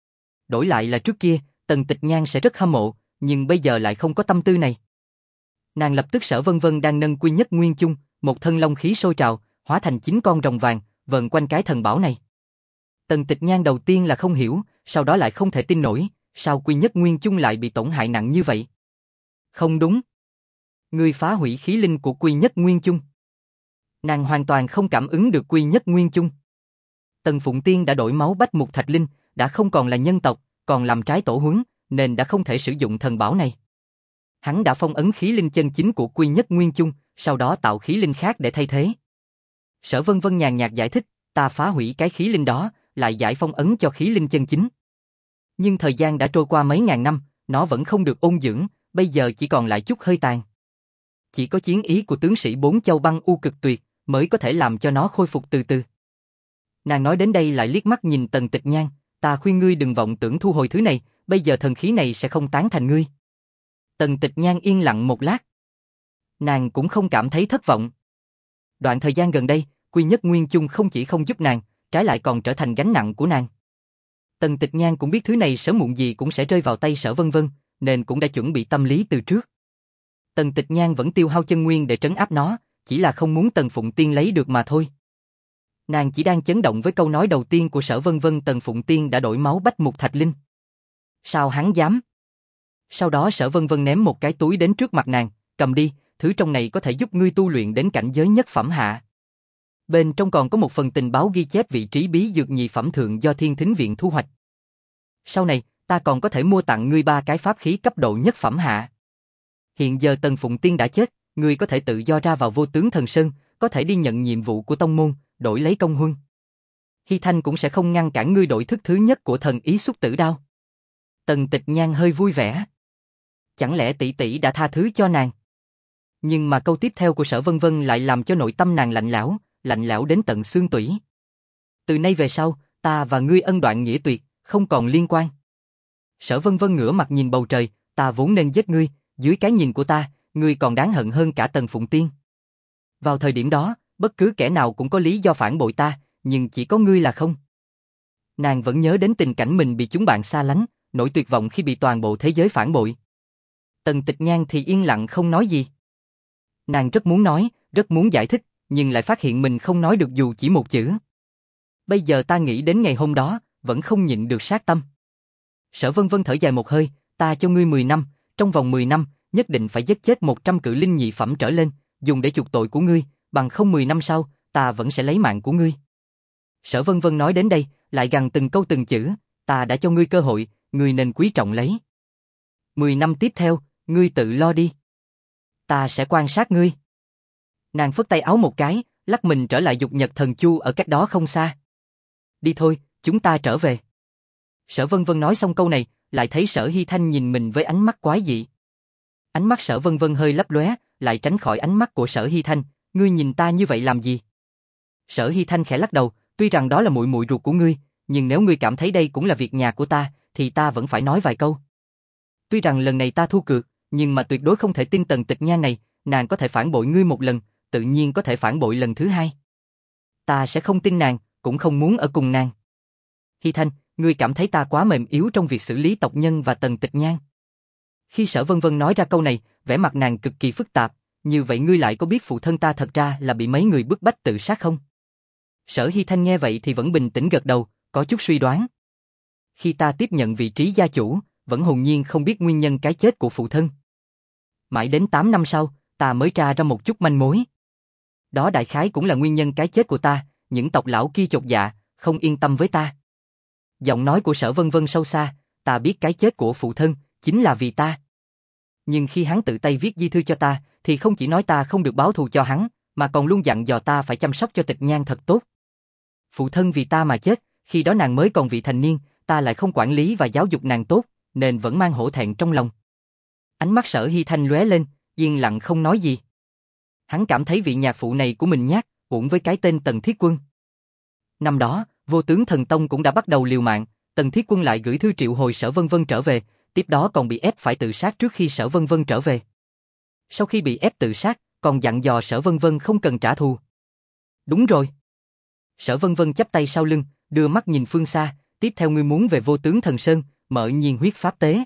Đổi lại là trước kia, Tần Tịch Nhan sẽ rất hâm mộ, nhưng bây giờ lại không có tâm tư này. Nàng lập tức Sở Vân Vân đang nâng quy nhất nguyên chung, một thân long khí sôi trào, hóa thành chín con rồng vàng, vờn quanh cái thần bảo này. Tần Tịch Nhan đầu tiên là không hiểu, sau đó lại không thể tin nổi, sao quy nhất nguyên chung lại bị tổn hại nặng như vậy? Không đúng. Ngươi phá hủy khí linh của quy nhất nguyên chung. Nàng hoàn toàn không cảm ứng được quy nhất nguyên chung. Tần Phụng Tiên đã đổi máu bách mục thạch linh, đã không còn là nhân tộc, còn làm trái tổ huấn, nên đã không thể sử dụng thần bảo này. Hắn đã phong ấn khí linh chân chính của quy nhất nguyên chung, sau đó tạo khí linh khác để thay thế. Sở Vân Vân nhàn nhạt giải thích, ta phá hủy cái khí linh đó, lại giải phong ấn cho khí linh chân chính. Nhưng thời gian đã trôi qua mấy ngàn năm, nó vẫn không được ôn dưỡng, bây giờ chỉ còn lại chút hơi tàn. Chỉ có chiến ý của tướng sĩ bốn châu băng u cực tuyệt mới có thể làm cho nó khôi phục từ từ. Nàng nói đến đây lại liếc mắt nhìn Tần Tịch Nhan, ta khuyên ngươi đừng vọng tưởng thu hồi thứ này, bây giờ thần khí này sẽ không tán thành ngươi. Tần Tịch Nhan yên lặng một lát. Nàng cũng không cảm thấy thất vọng. Đoạn thời gian gần đây, quy nhất nguyên chung không chỉ không giúp nàng, trái lại còn trở thành gánh nặng của nàng. Tần Tịch Nhan cũng biết thứ này sớm muộn gì cũng sẽ rơi vào tay Sở Vân Vân, nên cũng đã chuẩn bị tâm lý từ trước. Tần Tịch Nhan vẫn tiêu hao chân nguyên để trấn áp nó, chỉ là không muốn Tần Phụng Tiên lấy được mà thôi. Nàng chỉ đang chấn động với câu nói đầu tiên của Sở Vân Vân, Tần Phụng Tiên đã đổi máu Bách Mục Thạch Linh. Sao hắn dám? Sau đó Sở Vân Vân ném một cái túi đến trước mặt nàng, cầm đi, thứ trong này có thể giúp ngươi tu luyện đến cảnh giới nhất phẩm hạ. Bên trong còn có một phần tình báo ghi chép vị trí bí dược nhị phẩm thượng do Thiên Thính Viện thu hoạch. Sau này, ta còn có thể mua tặng ngươi ba cái pháp khí cấp độ nhất phẩm hạ. Hiện giờ Tần Phụng Tiên đã chết, ngươi có thể tự do ra vào Vô Tướng Thần Sơn, có thể đi nhận nhiệm vụ của tông môn, đổi lấy công huân. Hy Thanh cũng sẽ không ngăn cản ngươi đổi thức thứ nhất của thần ý xúc tử đao. Tần Tịch Nhan hơi vui vẻ. Chẳng lẽ tỷ tỷ đã tha thứ cho nàng? Nhưng mà câu tiếp theo của Sở Vân Vân lại làm cho nội tâm nàng lạnh lẽo, lạnh lẽo đến tận xương tủy. Từ nay về sau, ta và ngươi ân đoạn nghĩa tuyệt, không còn liên quan. Sở Vân Vân ngửa mặt nhìn bầu trời, ta vốn nên giết ngươi, dưới cái nhìn của ta, ngươi còn đáng hận hơn cả Tần Phụng Tiên. Vào thời điểm đó, bất cứ kẻ nào cũng có lý do phản bội ta, nhưng chỉ có ngươi là không. Nàng vẫn nhớ đến tình cảnh mình bị chúng bạn xa lánh, nỗi tuyệt vọng khi bị toàn bộ thế giới phản bội. Tần Tịch Nhan thì yên lặng không nói gì. Nàng rất muốn nói, rất muốn giải thích, nhưng lại phát hiện mình không nói được dù chỉ một chữ. Bây giờ ta nghĩ đến ngày hôm đó, vẫn không nhịn được sát tâm. Sở Vân Vân thở dài một hơi, ta cho ngươi mười năm, trong vòng mười năm, nhất định phải giết chết một trăm cự linh nhị phẩm trở lên, dùng để chuộc tội của ngươi, bằng không mười năm sau, ta vẫn sẽ lấy mạng của ngươi. Sở Vân Vân nói đến đây, lại gằn từng câu từng chữ, ta đã cho ngươi cơ hội, ngươi nên quý trọng lấy. Mười năm tiếp theo, ngươi tự lo đi. Ta sẽ quan sát ngươi. Nàng phất tay áo một cái, lắc mình trở lại Dục Nhật Thần Chu ở cách đó không xa. Đi thôi, chúng ta trở về. Sở Vân Vân nói xong câu này, lại thấy Sở Hy Thanh nhìn mình với ánh mắt quái dị. Ánh mắt Sở Vân Vân hơi lấp lóe, lại tránh khỏi ánh mắt của Sở Hy Thanh, ngươi nhìn ta như vậy làm gì? Sở Hy Thanh khẽ lắc đầu, tuy rằng đó là muội muội ruột của ngươi, nhưng nếu ngươi cảm thấy đây cũng là việc nhà của ta, thì ta vẫn phải nói vài câu. Tuy rằng lần này ta thua cược, nhưng mà tuyệt đối không thể tin Tần Tịch Nhan này, nàng có thể phản bội ngươi một lần, tự nhiên có thể phản bội lần thứ hai. Ta sẽ không tin nàng, cũng không muốn ở cùng nàng. Hy Thanh, ngươi cảm thấy ta quá mềm yếu trong việc xử lý tộc nhân và Tần Tịch Nhan. Khi Sở Vân Vân nói ra câu này, vẻ mặt nàng cực kỳ phức tạp, như vậy ngươi lại có biết phụ thân ta thật ra là bị mấy người bức bách tự sát không? Sở Hy Thanh nghe vậy thì vẫn bình tĩnh gật đầu, có chút suy đoán. Khi ta tiếp nhận vị trí gia chủ, vẫn hồn nhiên không biết nguyên nhân cái chết của phụ thân. Mãi đến tám năm sau, ta mới tra ra một chút manh mối. Đó đại khái cũng là nguyên nhân cái chết của ta, những tộc lão kia chột dạ, không yên tâm với ta. Giọng nói của Sở Vân Vân sâu xa, ta biết cái chết của phụ thân, chính là vì ta. Nhưng khi hắn tự tay viết di thư cho ta, thì không chỉ nói ta không được báo thù cho hắn, mà còn luôn dặn dò ta phải chăm sóc cho Tịch Nhan thật tốt. Phụ thân vì ta mà chết, khi đó nàng mới còn vị thành niên, ta lại không quản lý và giáo dục nàng tốt, nên vẫn mang hổ thẹn trong lòng. Ánh mắt Sở Hy Thanh lóe lên, yên lặng không nói gì. Hắn cảm thấy vị nhạc phụ này của mình nhát, uổng với cái tên Tần Thiết Quân. Năm đó, Vô Tướng Thần Tông cũng đã bắt đầu liều mạng, Tần Thiết Quân lại gửi thư triệu hồi Sở Vân Vân trở về, tiếp đó còn bị ép phải tự sát trước khi Sở Vân Vân trở về. Sau khi bị ép tự sát, còn dặn dò Sở Vân Vân không cần trả thù. Đúng rồi. Sở Vân Vân chắp tay sau lưng, đưa mắt nhìn phương xa, tiếp theo ngươi muốn về Vô Tướng Thần Sơn, mở nhiên huyết pháp tế.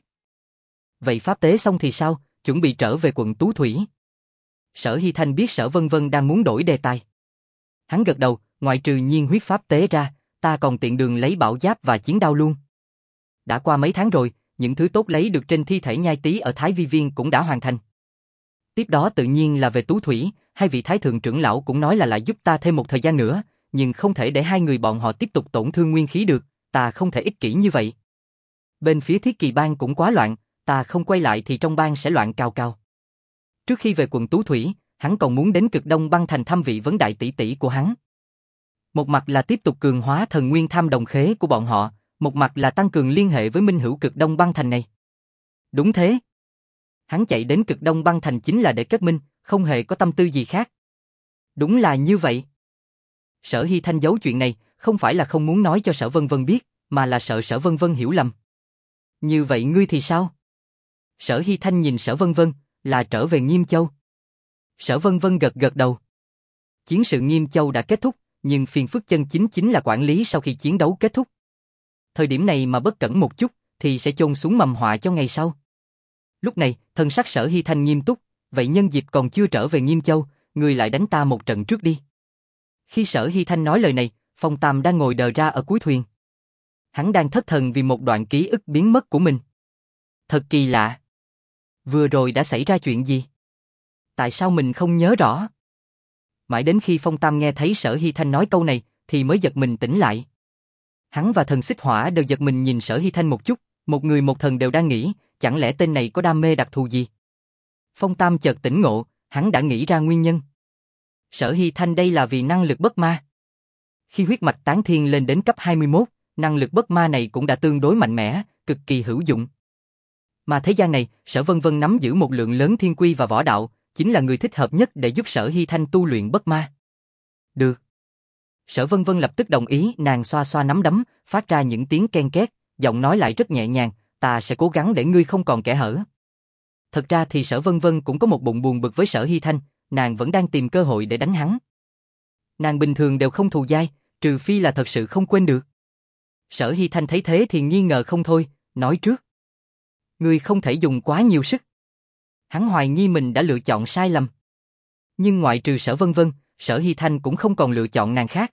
Vậy pháp tế xong thì sao, chuẩn bị trở về quận Tú Thủy. Sở Hy Thanh biết Sở Vân Vân đang muốn đổi đề tài. Hắn gật đầu, ngoại trừ nhiên huyết pháp tế ra, ta còn tiện đường lấy bảo giáp và chiến đao luôn. Đã qua mấy tháng rồi, những thứ tốt lấy được trên thi thể nhai tí ở Thái Vi Viên cũng đã hoàn thành. Tiếp đó tự nhiên là về Tú Thủy, hai vị thái thượng trưởng lão cũng nói là lại giúp ta thêm một thời gian nữa, nhưng không thể để hai người bọn họ tiếp tục tổn thương nguyên khí được, ta không thể ích kỷ như vậy. Bên phía Thiết Kỳ Bang cũng quá loạn, ta không quay lại thì trong bang sẽ loạn cào cào. Trước khi về quận Tú Thủy, hắn còn muốn đến Cực Đông Băng Thành thăm vị vấn đại tỷ tỷ của hắn. Một mặt là tiếp tục cường hóa thần nguyên tham đồng khế của bọn họ, một mặt là tăng cường liên hệ với minh hữu Cực Đông Băng Thành này. Đúng thế. Hắn chạy đến Cực Đông Băng Thành chính là để kết minh, không hề có tâm tư gì khác. Đúng là như vậy. Sở Hy Thanh giấu chuyện này, không phải là không muốn nói cho Sở Vân Vân biết, mà là sợ Sở Vân Vân hiểu lầm. Như vậy ngươi thì sao? Sở Hy Thanh nhìn Sở Vân Vân, là trở về Nghiêm Châu. Sở Vân Vân gật gật đầu. Chiến sự Nghiêm Châu đã kết thúc, nhưng phiền phức chân chính chính là quản lý sau khi chiến đấu kết thúc. Thời điểm này mà bất cẩn một chút, thì sẽ chôn xuống mầm họa cho ngày sau. Lúc này, thần sắc Sở Hy Thanh nghiêm túc, vậy nhân dịp còn chưa trở về Nghiêm Châu, ngươi lại đánh ta một trận trước đi. Khi Sở Hy Thanh nói lời này, Phong Tam đang ngồi đờ ra ở cuối thuyền. Hắn đang thất thần vì một đoạn ký ức biến mất của mình. Thật kỳ lạ. Vừa rồi đã xảy ra chuyện gì? Tại sao mình không nhớ rõ? Mãi đến khi Phong Tam nghe thấy Sở Hy Thanh nói câu này, thì mới giật mình tỉnh lại. Hắn và thần xích hỏa đều giật mình nhìn Sở Hy Thanh một chút, một người một thần đều đang nghĩ, chẳng lẽ tên này có đam mê đặc thù gì? Phong Tam chợt tỉnh ngộ, hắn đã nghĩ ra nguyên nhân. Sở Hy Thanh đây là vì năng lực bất ma. Khi huyết mạch tán thiên lên đến cấp hai mươi mốt, năng lực bất ma này cũng đã tương đối mạnh mẽ, cực kỳ hữu dụng. Mà thế gian này, Sở Vân Vân nắm giữ một lượng lớn thiên quy và võ đạo, chính là người thích hợp nhất để giúp Sở Hy Thanh tu luyện bất ma. Được. Sở Vân Vân lập tức đồng ý, nàng xoa xoa nắm đấm, phát ra những tiếng ken két, giọng nói lại rất nhẹ nhàng, ta sẽ cố gắng để ngươi không còn kẽ hở. Thật ra thì Sở Vân Vân cũng có một bụng buồn bực với Sở Hy Thanh, nàng vẫn đang tìm cơ hội để đánh hắn. Nàng bình thường đều không thù dai, trừ phi là thật sự không quên được. Sở Hy Thanh thấy thế thì nghi ngờ không thôi, nói trước. Ngươi không thể dùng quá nhiều sức. Hắn hoài nghi mình đã lựa chọn sai lầm. Nhưng ngoại trừ Sở Vân Vân, Sở Hy Thanh cũng không còn lựa chọn nàng khác.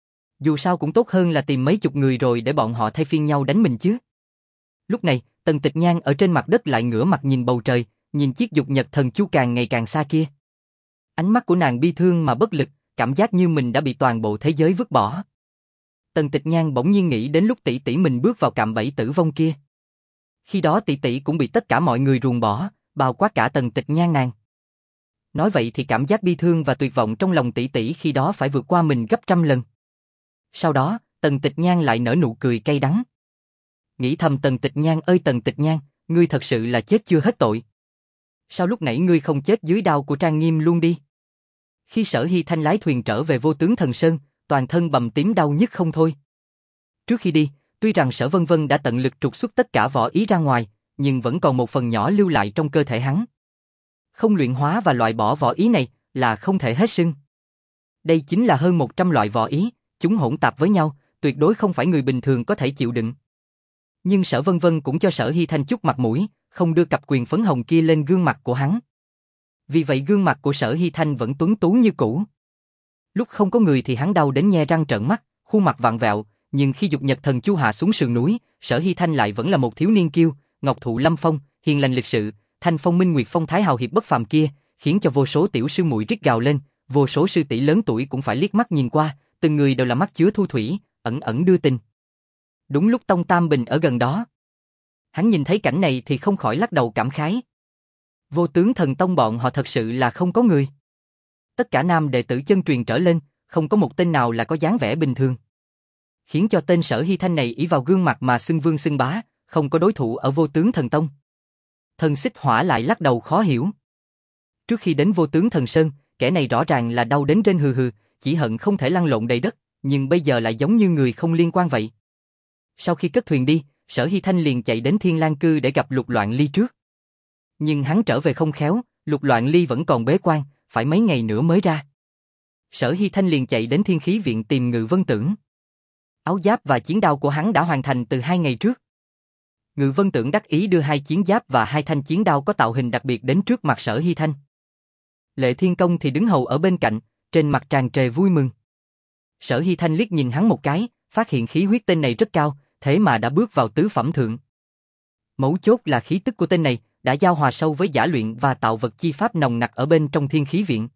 Dù sao cũng tốt hơn là tìm mấy chục người rồi để bọn họ thay phiên nhau đánh mình chứ. Lúc này, Tần Tịch Nhan ở trên mặt đất lại ngửa mặt nhìn bầu trời, nhìn chiếc dục nhật thần chu càng ngày càng xa kia. Ánh mắt của nàng bi thương mà bất lực, cảm giác như mình đã bị toàn bộ thế giới vứt bỏ. Tần Tịch Nhan bỗng nhiên nghĩ đến lúc tỷ tỷ mình bước vào cạm bẫy tử vong kia. Khi đó tỷ tỷ cũng bị tất cả mọi người ruồng bỏ, bao quát cả Tần Tịch Nhan nàng. Nói vậy thì cảm giác bi thương và tuyệt vọng trong lòng tỷ tỷ khi đó phải vượt qua mình gấp trăm lần. Sau đó, Tần Tịch Nhan lại nở nụ cười cay đắng. Nghĩ thầm Tần Tịch Nhan ơi Tần Tịch Nhan, ngươi thật sự là chết chưa hết tội. Sao lúc nãy ngươi không chết dưới đao của Trang Nghiêm luôn đi? Khi Sở Hy Thanh lái thuyền trở về Vô Tướng Thần Sơn, toàn thân bầm tím đau nhức không thôi. Trước khi đi, tuy rằng Sở Vân Vân đã tận lực trục xuất tất cả võ ý ra ngoài, nhưng vẫn còn một phần nhỏ lưu lại trong cơ thể hắn. Không luyện hóa và loại bỏ võ ý này là không thể hết sưng. Đây chính là hơn một trăm loại võ ý, chúng hỗn tạp với nhau, tuyệt đối không phải người bình thường có thể chịu đựng. Nhưng Sở Vân Vân cũng cho Sở Hy Thanh chút mặt mũi, không đưa cặp quyền phấn hồng kia lên gương mặt của hắn. Vì vậy gương mặt của Sở Hy Thanh vẫn tuấn tú như cũ. Lúc không có người thì hắn đau đến nhe răng trợn mắt, khuôn mặt vặn vẹo, nhưng khi dục nhật thần chu hạ xuống sườn núi, Sở Hy Thanh lại vẫn là một thiếu niên kiêu, ngọc thụ lâm phong, hiền lành lịch sự, thanh phong minh nguyệt phong thái hào hiệp bất phàm kia, khiến cho vô số tiểu sư muội rít gào lên, vô số sư tỷ lớn tuổi cũng phải liếc mắt nhìn qua, từng người đều là mắt chứa thu thủy, ẩn ẩn đưa tình. Đúng lúc Tông Tam Bình ở gần đó, hắn nhìn thấy cảnh này thì không khỏi lắc đầu cảm khái. Vô Tướng Thần Tông bọn họ thật sự là không có người. Tất cả nam đệ tử chân truyền trở lên, không có một tên nào là có dáng vẻ bình thường. Khiến cho tên Sở Hy Thanh này ỷ vào gương mặt mà xưng vương xưng bá, không có đối thủ ở Vô Tướng Thần Tông. Thần Xích Hỏa lại lắc đầu khó hiểu. Trước khi đến Vô Tướng Thần Sơn, kẻ này rõ ràng là đau đến trên hừ hừ, chỉ hận không thể lăn lộn đầy đất, nhưng bây giờ lại giống như người không liên quan vậy. Sau khi cất thuyền đi, Sở Hy Thanh liền chạy đến Thiên Lang Cư để gặp Lục Loạn Ly trước. Nhưng hắn trở về không khéo, Lục Loạn Ly vẫn còn bế quan, phải mấy ngày nữa mới ra. Sở Hy Thanh liền chạy đến Thiên Khí Viện tìm Ngự Vân Tưởng. Áo giáp và chiến đao của hắn đã hoàn thành từ hai ngày trước. Ngự Vân Tưởng đắc ý đưa hai chiến giáp và hai thanh chiến đao có tạo hình đặc biệt đến trước mặt Sở Hy Thanh. Lệ Thiên Công thì đứng hầu ở bên cạnh, trên mặt tràn trề vui mừng. Sở Hy Thanh liếc nhìn hắn một cái, phát hiện khí huyết tên này rất cao, thế mà đã bước vào tứ phẩm thượng. Mấu chốt là khí tức của tên này đã giao hòa sâu với giả luyện và tạo vật chi pháp nồng nặc ở bên trong Thiên Khí Viện.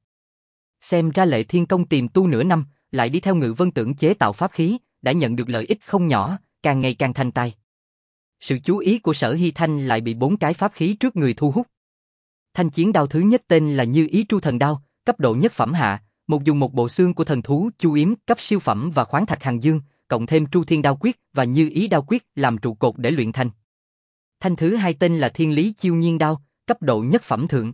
Xem ra Lệ Thiên Công tìm tu nửa năm, lại đi theo Ngự Vân Tưởng chế tạo pháp khí, đã nhận được lợi ích không nhỏ, càng ngày càng thành tài. Sự chú ý của Sở Hy Thanh lại bị bốn cái pháp khí trước người thu hút. Thanh chiến đao thứ nhất tên là Như Ý Tru Thần Đao, cấp độ nhất phẩm hạ, một dùng một bộ xương của thần thú Chu Yếm cấp siêu phẩm và khoáng thạch hàng dương, cộng thêm Tru Thiên Đao Quyết và Như Ý Đao Quyết làm trụ cột để luyện thành. Thanh thứ hai tên là Thiên Lý Chiêu Nhiên Đao, cấp độ nhất phẩm thượng.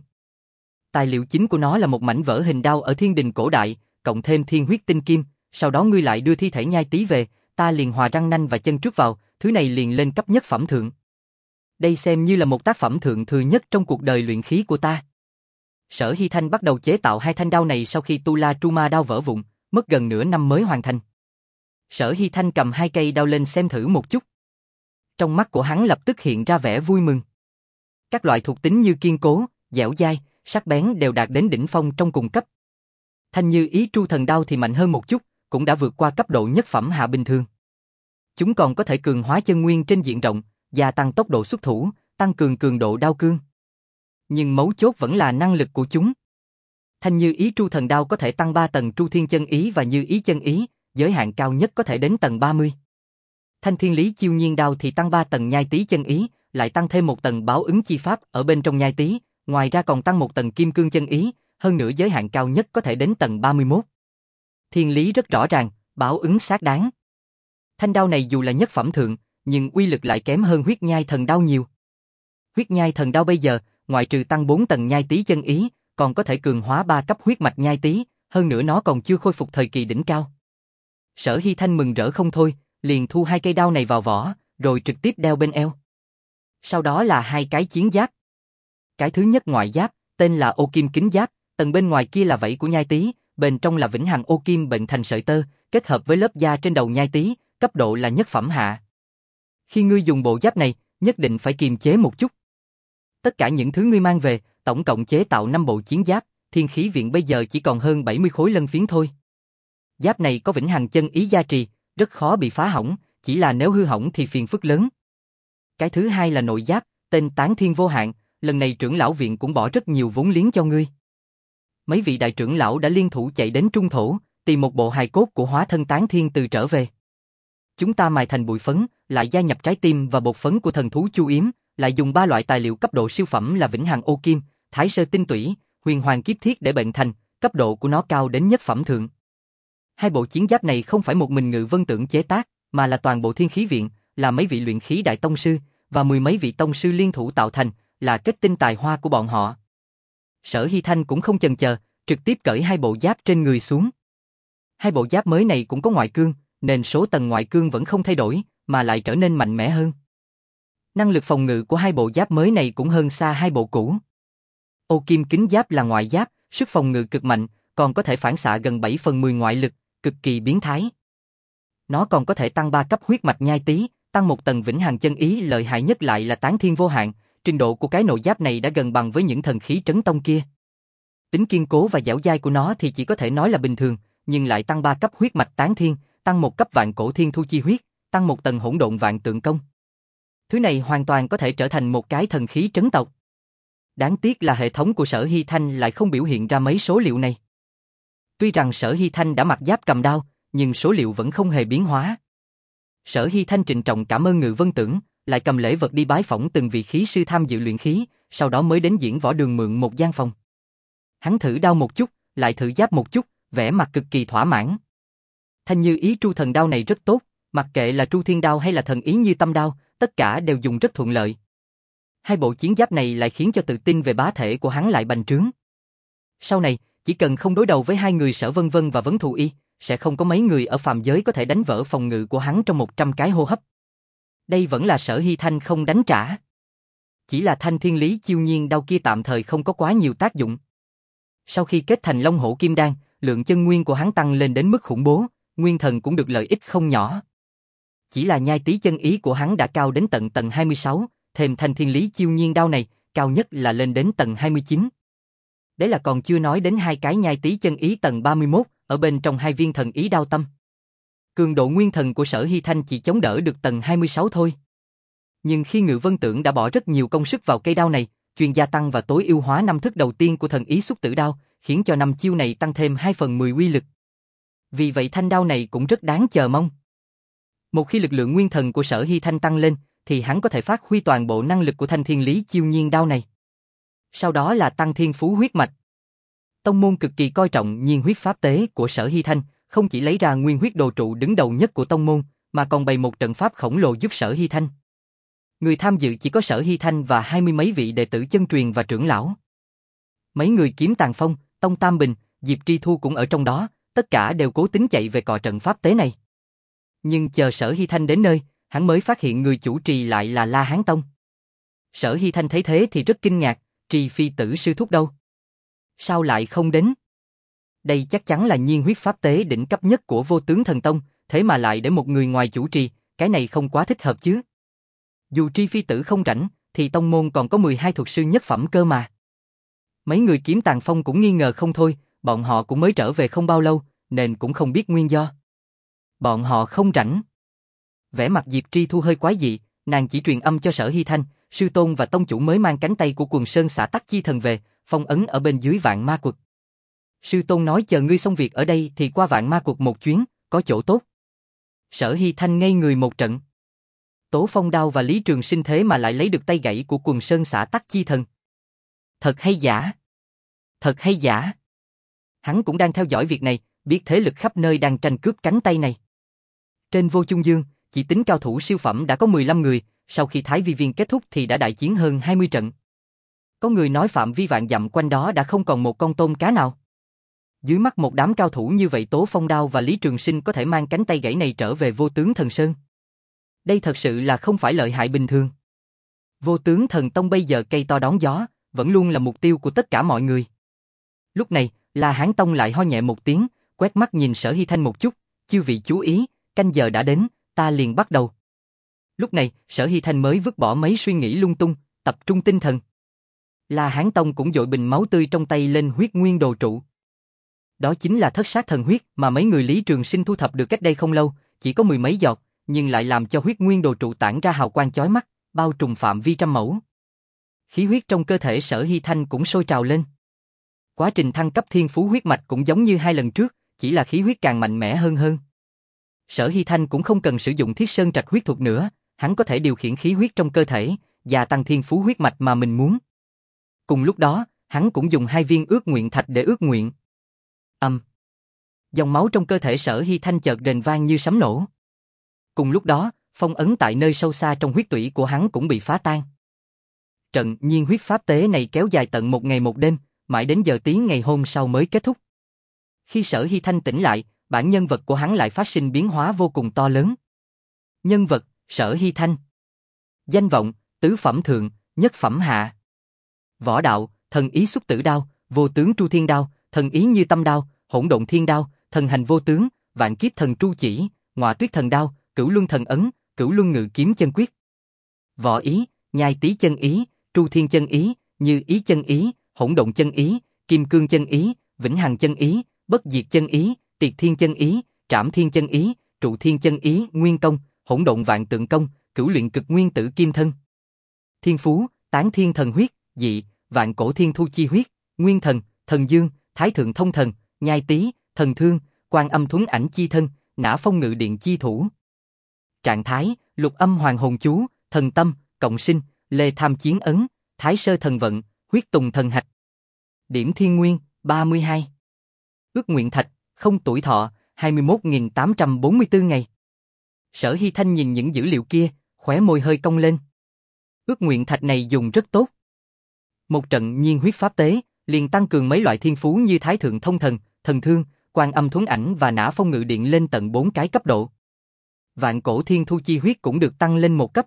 Tài liệu chính của nó là một mảnh vỡ hình đao ở thiên đình cổ đại, cộng thêm thiên huyết tinh kim, sau đó ngươi lại đưa thi thể nhai tí về, ta liền hòa răng nanh và chân trước vào, thứ này liền lên cấp nhất phẩm thượng. Đây xem như là một tác phẩm thượng thừa nhất trong cuộc đời luyện khí của ta. Sở Hy Thanh bắt đầu chế tạo hai thanh đao này sau khi Tu La Tru Ma đao vỡ vụn, mất gần nửa năm mới hoàn thành. Sở Hy Thanh cầm hai cây đao lên xem thử một chút. Trong mắt của hắn lập tức hiện ra vẻ vui mừng. Các loại thuộc tính như kiên cố, dẻo dai, sắc bén đều đạt đến đỉnh phong trong cùng cấp. Thanh Như Ý Tru Thần Đao thì mạnh hơn một chút, cũng đã vượt qua cấp độ nhất phẩm hạ bình thường. Chúng còn có thể cường hóa chân nguyên trên diện rộng, gia tăng tốc độ xuất thủ, tăng cường cường độ đao cương. Nhưng mấu chốt vẫn là năng lực của chúng. Thanh Như Ý Tru Thần Đao có thể tăng ba tầng Tru Thiên Chân Ý và Như Ý Chân Ý, giới hạn cao nhất có thể đến tầng ba mươi. Thanh Thiên Lý Chiêu Nhiên Đao thì tăng ba tầng Nhai Tý Chân Ý, lại tăng thêm một tầng Báo Ứng Chi Pháp ở bên trong Nhai Tý, ngoài ra còn tăng một tầng Kim Cương Chân Ý, hơn nữa giới hạn cao nhất có thể đến tầng ba mươi mốt. Thiên lý rất rõ ràng, báo ứng xác đáng. Thanh đao này dù là nhất phẩm thượng, nhưng uy lực lại kém hơn Huyết Nhai Thần Đao nhiều. Huyết Nhai Thần Đao bây giờ, ngoại trừ tăng bốn tầng Nhai Tý Chân Ý, còn có thể cường hóa ba cấp huyết mạch Nhai Tý, hơn nữa nó còn chưa khôi phục thời kỳ đỉnh cao. Sở Hy Thanh mừng rỡ không thôi, liền thu hai cây đao này vào vỏ, rồi trực tiếp đeo bên eo. Sau đó là hai cái chiến giáp. Cái thứ nhất ngoại giáp, tên là Ô Kim Kính Giáp, tầng bên ngoài kia là vảy của Nhai Tý, bên trong là vĩnh hằng ô kim bệnh thành sợi tơ, kết hợp với lớp da trên đầu Nhai Tý, cấp độ là nhất phẩm hạ. Khi ngươi dùng bộ giáp này, nhất định phải kiềm chế một chút. Tất cả những thứ ngươi mang về, tổng cộng chế tạo năm bộ chiến giáp, Thiên Khí Viện bây giờ chỉ còn hơn bảy mươi khối lân phiến thôi. Giáp này có vĩnh hằng chân ý gia trì, rất khó bị phá hỏng, chỉ là nếu hư hỏng thì phiền phức lớn. Cái thứ hai là nội giáp, tên Tán Thiên Vô Hạn, lần này trưởng lão viện cũng bỏ rất nhiều vốn liếng cho ngươi. Mấy vị đại trưởng lão đã liên thủ chạy đến Trung Thổ, tìm một bộ hài cốt của hóa thân Tán Thiên từ trở về. Chúng ta mài thành bụi phấn, lại gia nhập trái tim và bột phấn của thần thú Chu Yếm, lại dùng ba loại tài liệu cấp độ siêu phẩm là vĩnh hằng ô kim, thái sơ tinh tủy, huyền hoàng kiếp thiết để bệnh thành, cấp độ của nó cao đến nhất phẩm thượng. Hai bộ chiến giáp này không phải một mình Ngự Vân Tưởng chế tác, mà là toàn bộ Thiên Khí Viện, là mấy vị luyện khí đại tông sư và mười mấy vị tông sư liên thủ tạo thành, là kết tinh tài hoa của bọn họ. Sở Hy Thanh cũng không chần chờ, trực tiếp cởi hai bộ giáp trên người xuống. Hai bộ giáp mới này cũng có ngoại cương, nên số tầng ngoại cương vẫn không thay đổi, mà lại trở nên mạnh mẽ hơn. Năng lực phòng ngự của hai bộ giáp mới này cũng hơn xa hai bộ cũ. Ô Kim Kính Giáp là ngoại giáp, sức phòng ngự cực mạnh, còn có thể phản xạ gần bảy phần mười ngoại lực, cực kỳ biến thái. Nó còn có thể tăng ba cấp huyết mạch Nhai Tý, tăng một tầng vĩnh hằng chân ý, lợi hại nhất lại là Tán Thiên Vô Hạn, trình độ của cái nội giáp này đã gần bằng với những thần khí trấn tông kia. Tính kiên cố và dẻo dai của nó thì chỉ có thể nói là bình thường, nhưng lại tăng ba cấp huyết mạch Tán Thiên, tăng một cấp Vạn Cổ Thiên Thu Chi Huyết, tăng một tầng hỗn độn vạn tượng công. Thứ này hoàn toàn có thể trở thành một cái thần khí trấn tộc. Đáng tiếc là hệ thống của Sở Hy Thanh lại không biểu hiện ra mấy số liệu này. Tuy rằng Sở Hy Thanh đã mặc giáp cầm đao, nhưng số liệu vẫn không hề biến hóa. Sở Hy Thanh trịnh trọng cảm ơn Ngự Vân Tưởng, lại cầm lễ vật đi bái phỏng từng vị khí sư tham dự luyện khí, sau đó mới đến diễn võ đường mượn một gian phòng. Hắn thử đao một chút, lại thử giáp một chút, vẻ mặt cực kỳ thỏa mãn. Thanh Như Ý Tru Thần Đao này rất tốt, mặc kệ là Tru Thiên Đao hay là Thần Ý Như Tâm Đao, tất cả đều dùng rất thuận lợi. Hai bộ chiến giáp này lại khiến cho tự tin về bá thể của hắn lại bành trướng. Sau này, chỉ cần không đối đầu với hai người Sở Vân Vân và Vấn Thù Y, sẽ không có mấy người ở phàm giới có thể đánh vỡ phòng ngự của hắn trong một trăm cái hô hấp. Đây vẫn là Sở Hy Thanh không đánh trả. Chỉ là Thanh Thiên Lý Chiêu Nhiên Đao kia tạm thời không có quá nhiều tác dụng. Sau khi kết thành Long Hổ Kim Đan, lượng chân nguyên của hắn tăng lên đến mức khủng bố, nguyên thần cũng được lợi ích không nhỏ. Chỉ là Nhai Tý chân ý của hắn đã cao đến tận tầng hai mươi sáu, thêm Thanh Thiên Lý Chiêu Nhiên Đao này, cao nhất là lên đến tầng hai mươi chín. Đấy là còn chưa nói đến hai cái Nhai Tý chân ý tầng ba mươi mốt, ở bên trong hai viên thần ý đao tâm. Cường độ nguyên thần của Sở Hy Thanh chỉ chống đỡ được tầng hai mươi sáu thôi. Nhưng khi Ngự Vân Tưởng đã bỏ rất nhiều công sức vào cây đao này, chuyên gia tăng và tối ưu hóa năm thức đầu tiên của thần ý xúc tử đao, khiến cho năm chiêu này tăng thêm hai phần mười uy lực. Vì vậy thanh đao này cũng rất đáng chờ mong. Một khi lực lượng nguyên thần của Sở Hy Thanh tăng lên, thì hắn có thể phát huy toàn bộ năng lực của Thanh Thiên Lý Chiêu Nhiên Đao này. Sau đó là tăng thiên phú huyết mạch. Tông môn cực kỳ coi trọng nhiên huyết pháp tế của Sở Hy Thanh, không chỉ lấy ra nguyên huyết đồ trụ đứng đầu nhất của tông môn, mà còn bày một trận pháp khổng lồ giúp Sở Hy Thanh. Người tham dự chỉ có Sở Hy Thanh và hai mươi mấy vị đệ tử chân truyền và trưởng lão. Mấy người Kiếm Tàn Phong, Tông Tam Bình, Diệp Tri Thu cũng ở trong đó, tất cả đều cố tính chạy về cò trận pháp tế này. Nhưng chờ Sở Hy Thanh đến nơi, hắn mới phát hiện người chủ trì lại là La Hán Tông. Sở Hy Thanh thấy thế thì rất kinh ngạc, Trì Phi Tử sư thúc đâu? Sao lại không đến? Đây chắc chắn là nhiên huyết pháp tế đỉnh cấp nhất của Vô Tướng Thần Tông, thế mà lại để một người ngoài chủ trì, cái này không quá thích hợp chứ. Dù Tri Phi Tử không rảnh, thì tông môn còn có mười hai thuật sư nhất phẩm cơ mà. Mấy người Kiếm Tàn Phong cũng nghi ngờ không thôi, bọn họ cũng mới trở về không bao lâu, nên cũng không biết nguyên do. Bọn họ không rảnh. Vẻ mặt Diệp Tri Thu hơi quái dị, nàng chỉ truyền âm cho Sở Hy Thanh, sư tôn và tông chủ mới mang cánh tay của Quần Sơn xã Tắc Chi Thần về, phong ấn ở bên dưới Vạn Ma Quật. Sư tôn nói chờ ngươi xong việc ở đây thì qua Vạn Ma Quật một chuyến, có chỗ tốt. Sở Hy Thanh ngây người một trận. Tố Phong Đao và Lý Trường Sinh thế mà lại lấy được tay gãy của Quần Sơn xã Tắc Chi Thần. Thật hay giả? Thật hay giả? Hắn cũng đang theo dõi việc này, biết thế lực khắp nơi đang tranh cướp cánh tay này. Trên Vô Chung Dương, chỉ tính cao thủ siêu phẩm đã có mười lăm người, sau khi Thái Vi Viên kết thúc thì đã đại chiến hơn hai mươi trận. Có người nói phạm vi vạn dặm quanh đó đã không còn một con tôm cá nào. Dưới mắt một đám cao thủ như vậy Tố Phong Đao và Lý Trường Sinh có thể mang cánh tay gãy này trở về Vô Tướng Thần Sơn. Đây thật sự là không phải lợi hại bình thường. Vô Tướng Thần Tông bây giờ cây to đón gió, vẫn luôn là mục tiêu của tất cả mọi người. Lúc này, La Hán Tông lại ho nhẹ một tiếng, quét mắt nhìn Sở Hy Thanh một chút, chư vị chú ý, canh giờ đã đến, ta liền bắt đầu. Lúc này, Sở Hy Thanh mới vứt bỏ mấy suy nghĩ lung tung, tập trung tinh thần. La Hán Tông cũng dội bình máu tươi trong tay lên huyết nguyên đồ trụ. Đó chính là thất sát thần huyết mà mấy người Lý Trường Sinh thu thập được cách đây không lâu, chỉ có mười mấy giọt, nhưng lại làm cho huyết nguyên đồ trụ tản ra hào quang chói mắt, bao trùm phạm vi trăm mẫu. Khí huyết trong cơ thể Sở Hy Thanh cũng sôi trào lên. Quá trình thăng cấp thiên phú huyết mạch cũng giống như hai lần trước, chỉ là khí huyết càng mạnh mẽ hơn hơn. Sở Hy Thanh cũng không cần sử dụng Thiết Sơn Trạch huyết thuật nữa, hắn có thể điều khiển khí huyết trong cơ thể, gia tăng thiên phú huyết mạch mà mình muốn. Cùng lúc đó, hắn cũng dùng hai viên ước nguyện thạch để ước nguyện. Âm. Um. Dòng máu trong cơ thể Sở Hy Thanh chợt rền vang như sấm nổ. Cùng lúc đó, phong ấn tại nơi sâu xa trong huyết tủy của hắn cũng bị phá tan. Trận nhiên huyết pháp tế này kéo dài tận một ngày một đêm, mãi đến giờ tí ngày hôm sau mới kết thúc. Khi Sở Hy Thanh tỉnh lại, bản nhân vật của hắn lại phát sinh biến hóa vô cùng to lớn. Nhân vật, Sở Hy Thanh. Danh vọng, tứ phẩm thượng, nhất phẩm hạ. Võ đạo, thần ý xúc tử đao, vô tướng tru thiên đao, thần ý như tâm đao, hỗn độn thiên đao, thần hành vô tướng, vạn kiếp thần tru chỉ, ngọa tuyết thần đao, cửu luân thần ấn, cửu luân ngự kiếm chân quyết. Võ ý, nhai tý chân ý, tru thiên chân ý, như ý chân ý, hỗn độn chân ý, kim cương chân ý, vĩnh hằng chân ý, bất diệt chân ý, tiệt thiên chân ý, trảm thiên chân ý, trụ thiên chân ý, nguyên công, hỗn độn vạn tượng công, cửu luyện cực nguyên tử kim thân. Thiên phú, tán thiên thần huyết, dị, vạn cổ thiên thu chi huyết, nguyên thần, thần dương, thái thượng thông thần, nhai tý, thần thương, quan âm thuấn ảnh chi thân, nã phong ngự điện chi thủ. Trạng thái, lục âm hoàng hồn chú, thần tâm, cộng sinh, lê tham chiến ấn, thái sơ thần vận, huyết tùng thần hạch. Điểm thiên nguyên, ba mươi hai. Ước nguyện thạch, không tuổi thọ, hai mươi mốt nghìn tám trăm bốn mươi tư ngày. Sở Hy Thanh nhìn những dữ liệu kia, khóe môi hơi cong lên. Ước nguyện thạch này dùng rất tốt. Một trận nhiên huyết pháp tế, liền tăng cường mấy loại thiên phú như thái thượng thông thần, thần thương, quan âm thuấn ảnh và nã phong ngự điện lên tận bốn cái cấp độ. Vạn cổ thiên thu chi huyết cũng được tăng lên một cấp.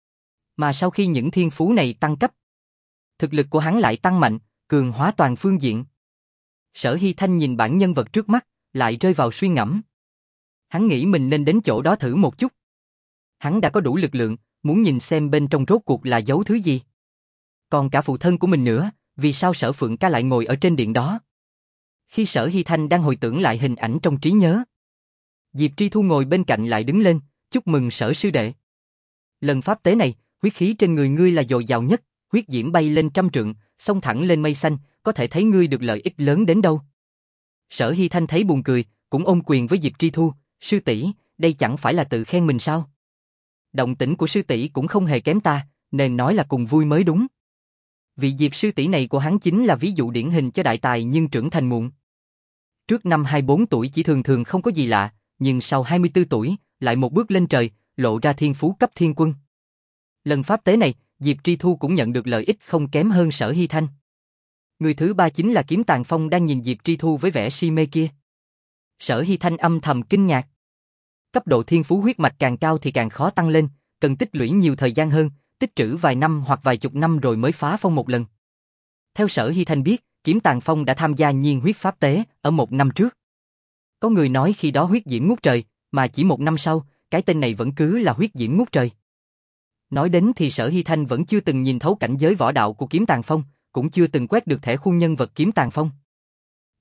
Mà sau khi những thiên phú này tăng cấp, thực lực của hắn lại tăng mạnh, cường hóa toàn phương diện. Sở Hy Thanh nhìn bản nhân vật trước mắt, lại rơi vào suy ngẫm. Hắn nghĩ mình nên đến chỗ đó thử một chút. Hắn đã có đủ lực lượng, muốn nhìn xem bên trong rốt cuộc là giấu thứ gì. Còn cả phụ thân của mình nữa, vì sao Sở Phượng Ca lại ngồi ở trên điện đó? Khi Sở Hy Thanh đang hồi tưởng lại hình ảnh trong trí nhớ, Diệp Tri Thu ngồi bên cạnh lại đứng lên, chúc mừng Sở sư đệ. Lần pháp tế này, huyết khí trên người ngươi là dồi dào nhất, huyết diễm bay lên trăm trượng, xông thẳng lên mây xanh, có thể thấy ngươi được lợi ích lớn đến đâu. Sở Hy Thanh thấy buồn cười, cũng ôm quyền với Diệp Tri Thu, sư tỷ, đây chẳng phải là tự khen mình sao? Động tĩnh của sư tỷ cũng không hề kém ta, nên nói là cùng vui mới đúng. Vị Diệp sư tỷ này của hắn chính là ví dụ điển hình cho đại tài nhưng trưởng thành muộn. Trước năm hai mươi bốn tuổi chỉ thường thường không có gì lạ, nhưng sau hai mươi tư tuổi, lại một bước lên trời, lộ ra thiên phú cấp thiên quân. Lần pháp tế này, Diệp Tri Thu cũng nhận được lợi ích không kém hơn Sở Hy Thanh. Người thứ ba chính là Kiếm Tàng Phong đang nhìn Diệp Tri Thu với vẻ si mê kia. Sở Hy Thanh âm thầm kinh ngạc. Cấp độ thiên phú huyết mạch càng cao thì càng khó tăng lên, cần tích lũy nhiều thời gian hơn, tích trữ vài năm hoặc vài chục năm rồi mới phá phong một lần. Theo Sở Hy Thanh biết, Kiếm Tàng Phong đã tham gia nhiên huyết pháp tế ở một năm trước. Có người nói khi đó huyết diễm ngút trời, mà chỉ một năm sau, cái tên này vẫn cứ là huyết diễm ngút trời. Nói đến thì Sở Hy Thanh vẫn chưa từng nhìn thấu cảnh giới võ đạo của Kiếm Tàng Phong, cũng chưa từng quét được thẻ khuôn nhân vật Kiếm Tàng Phong.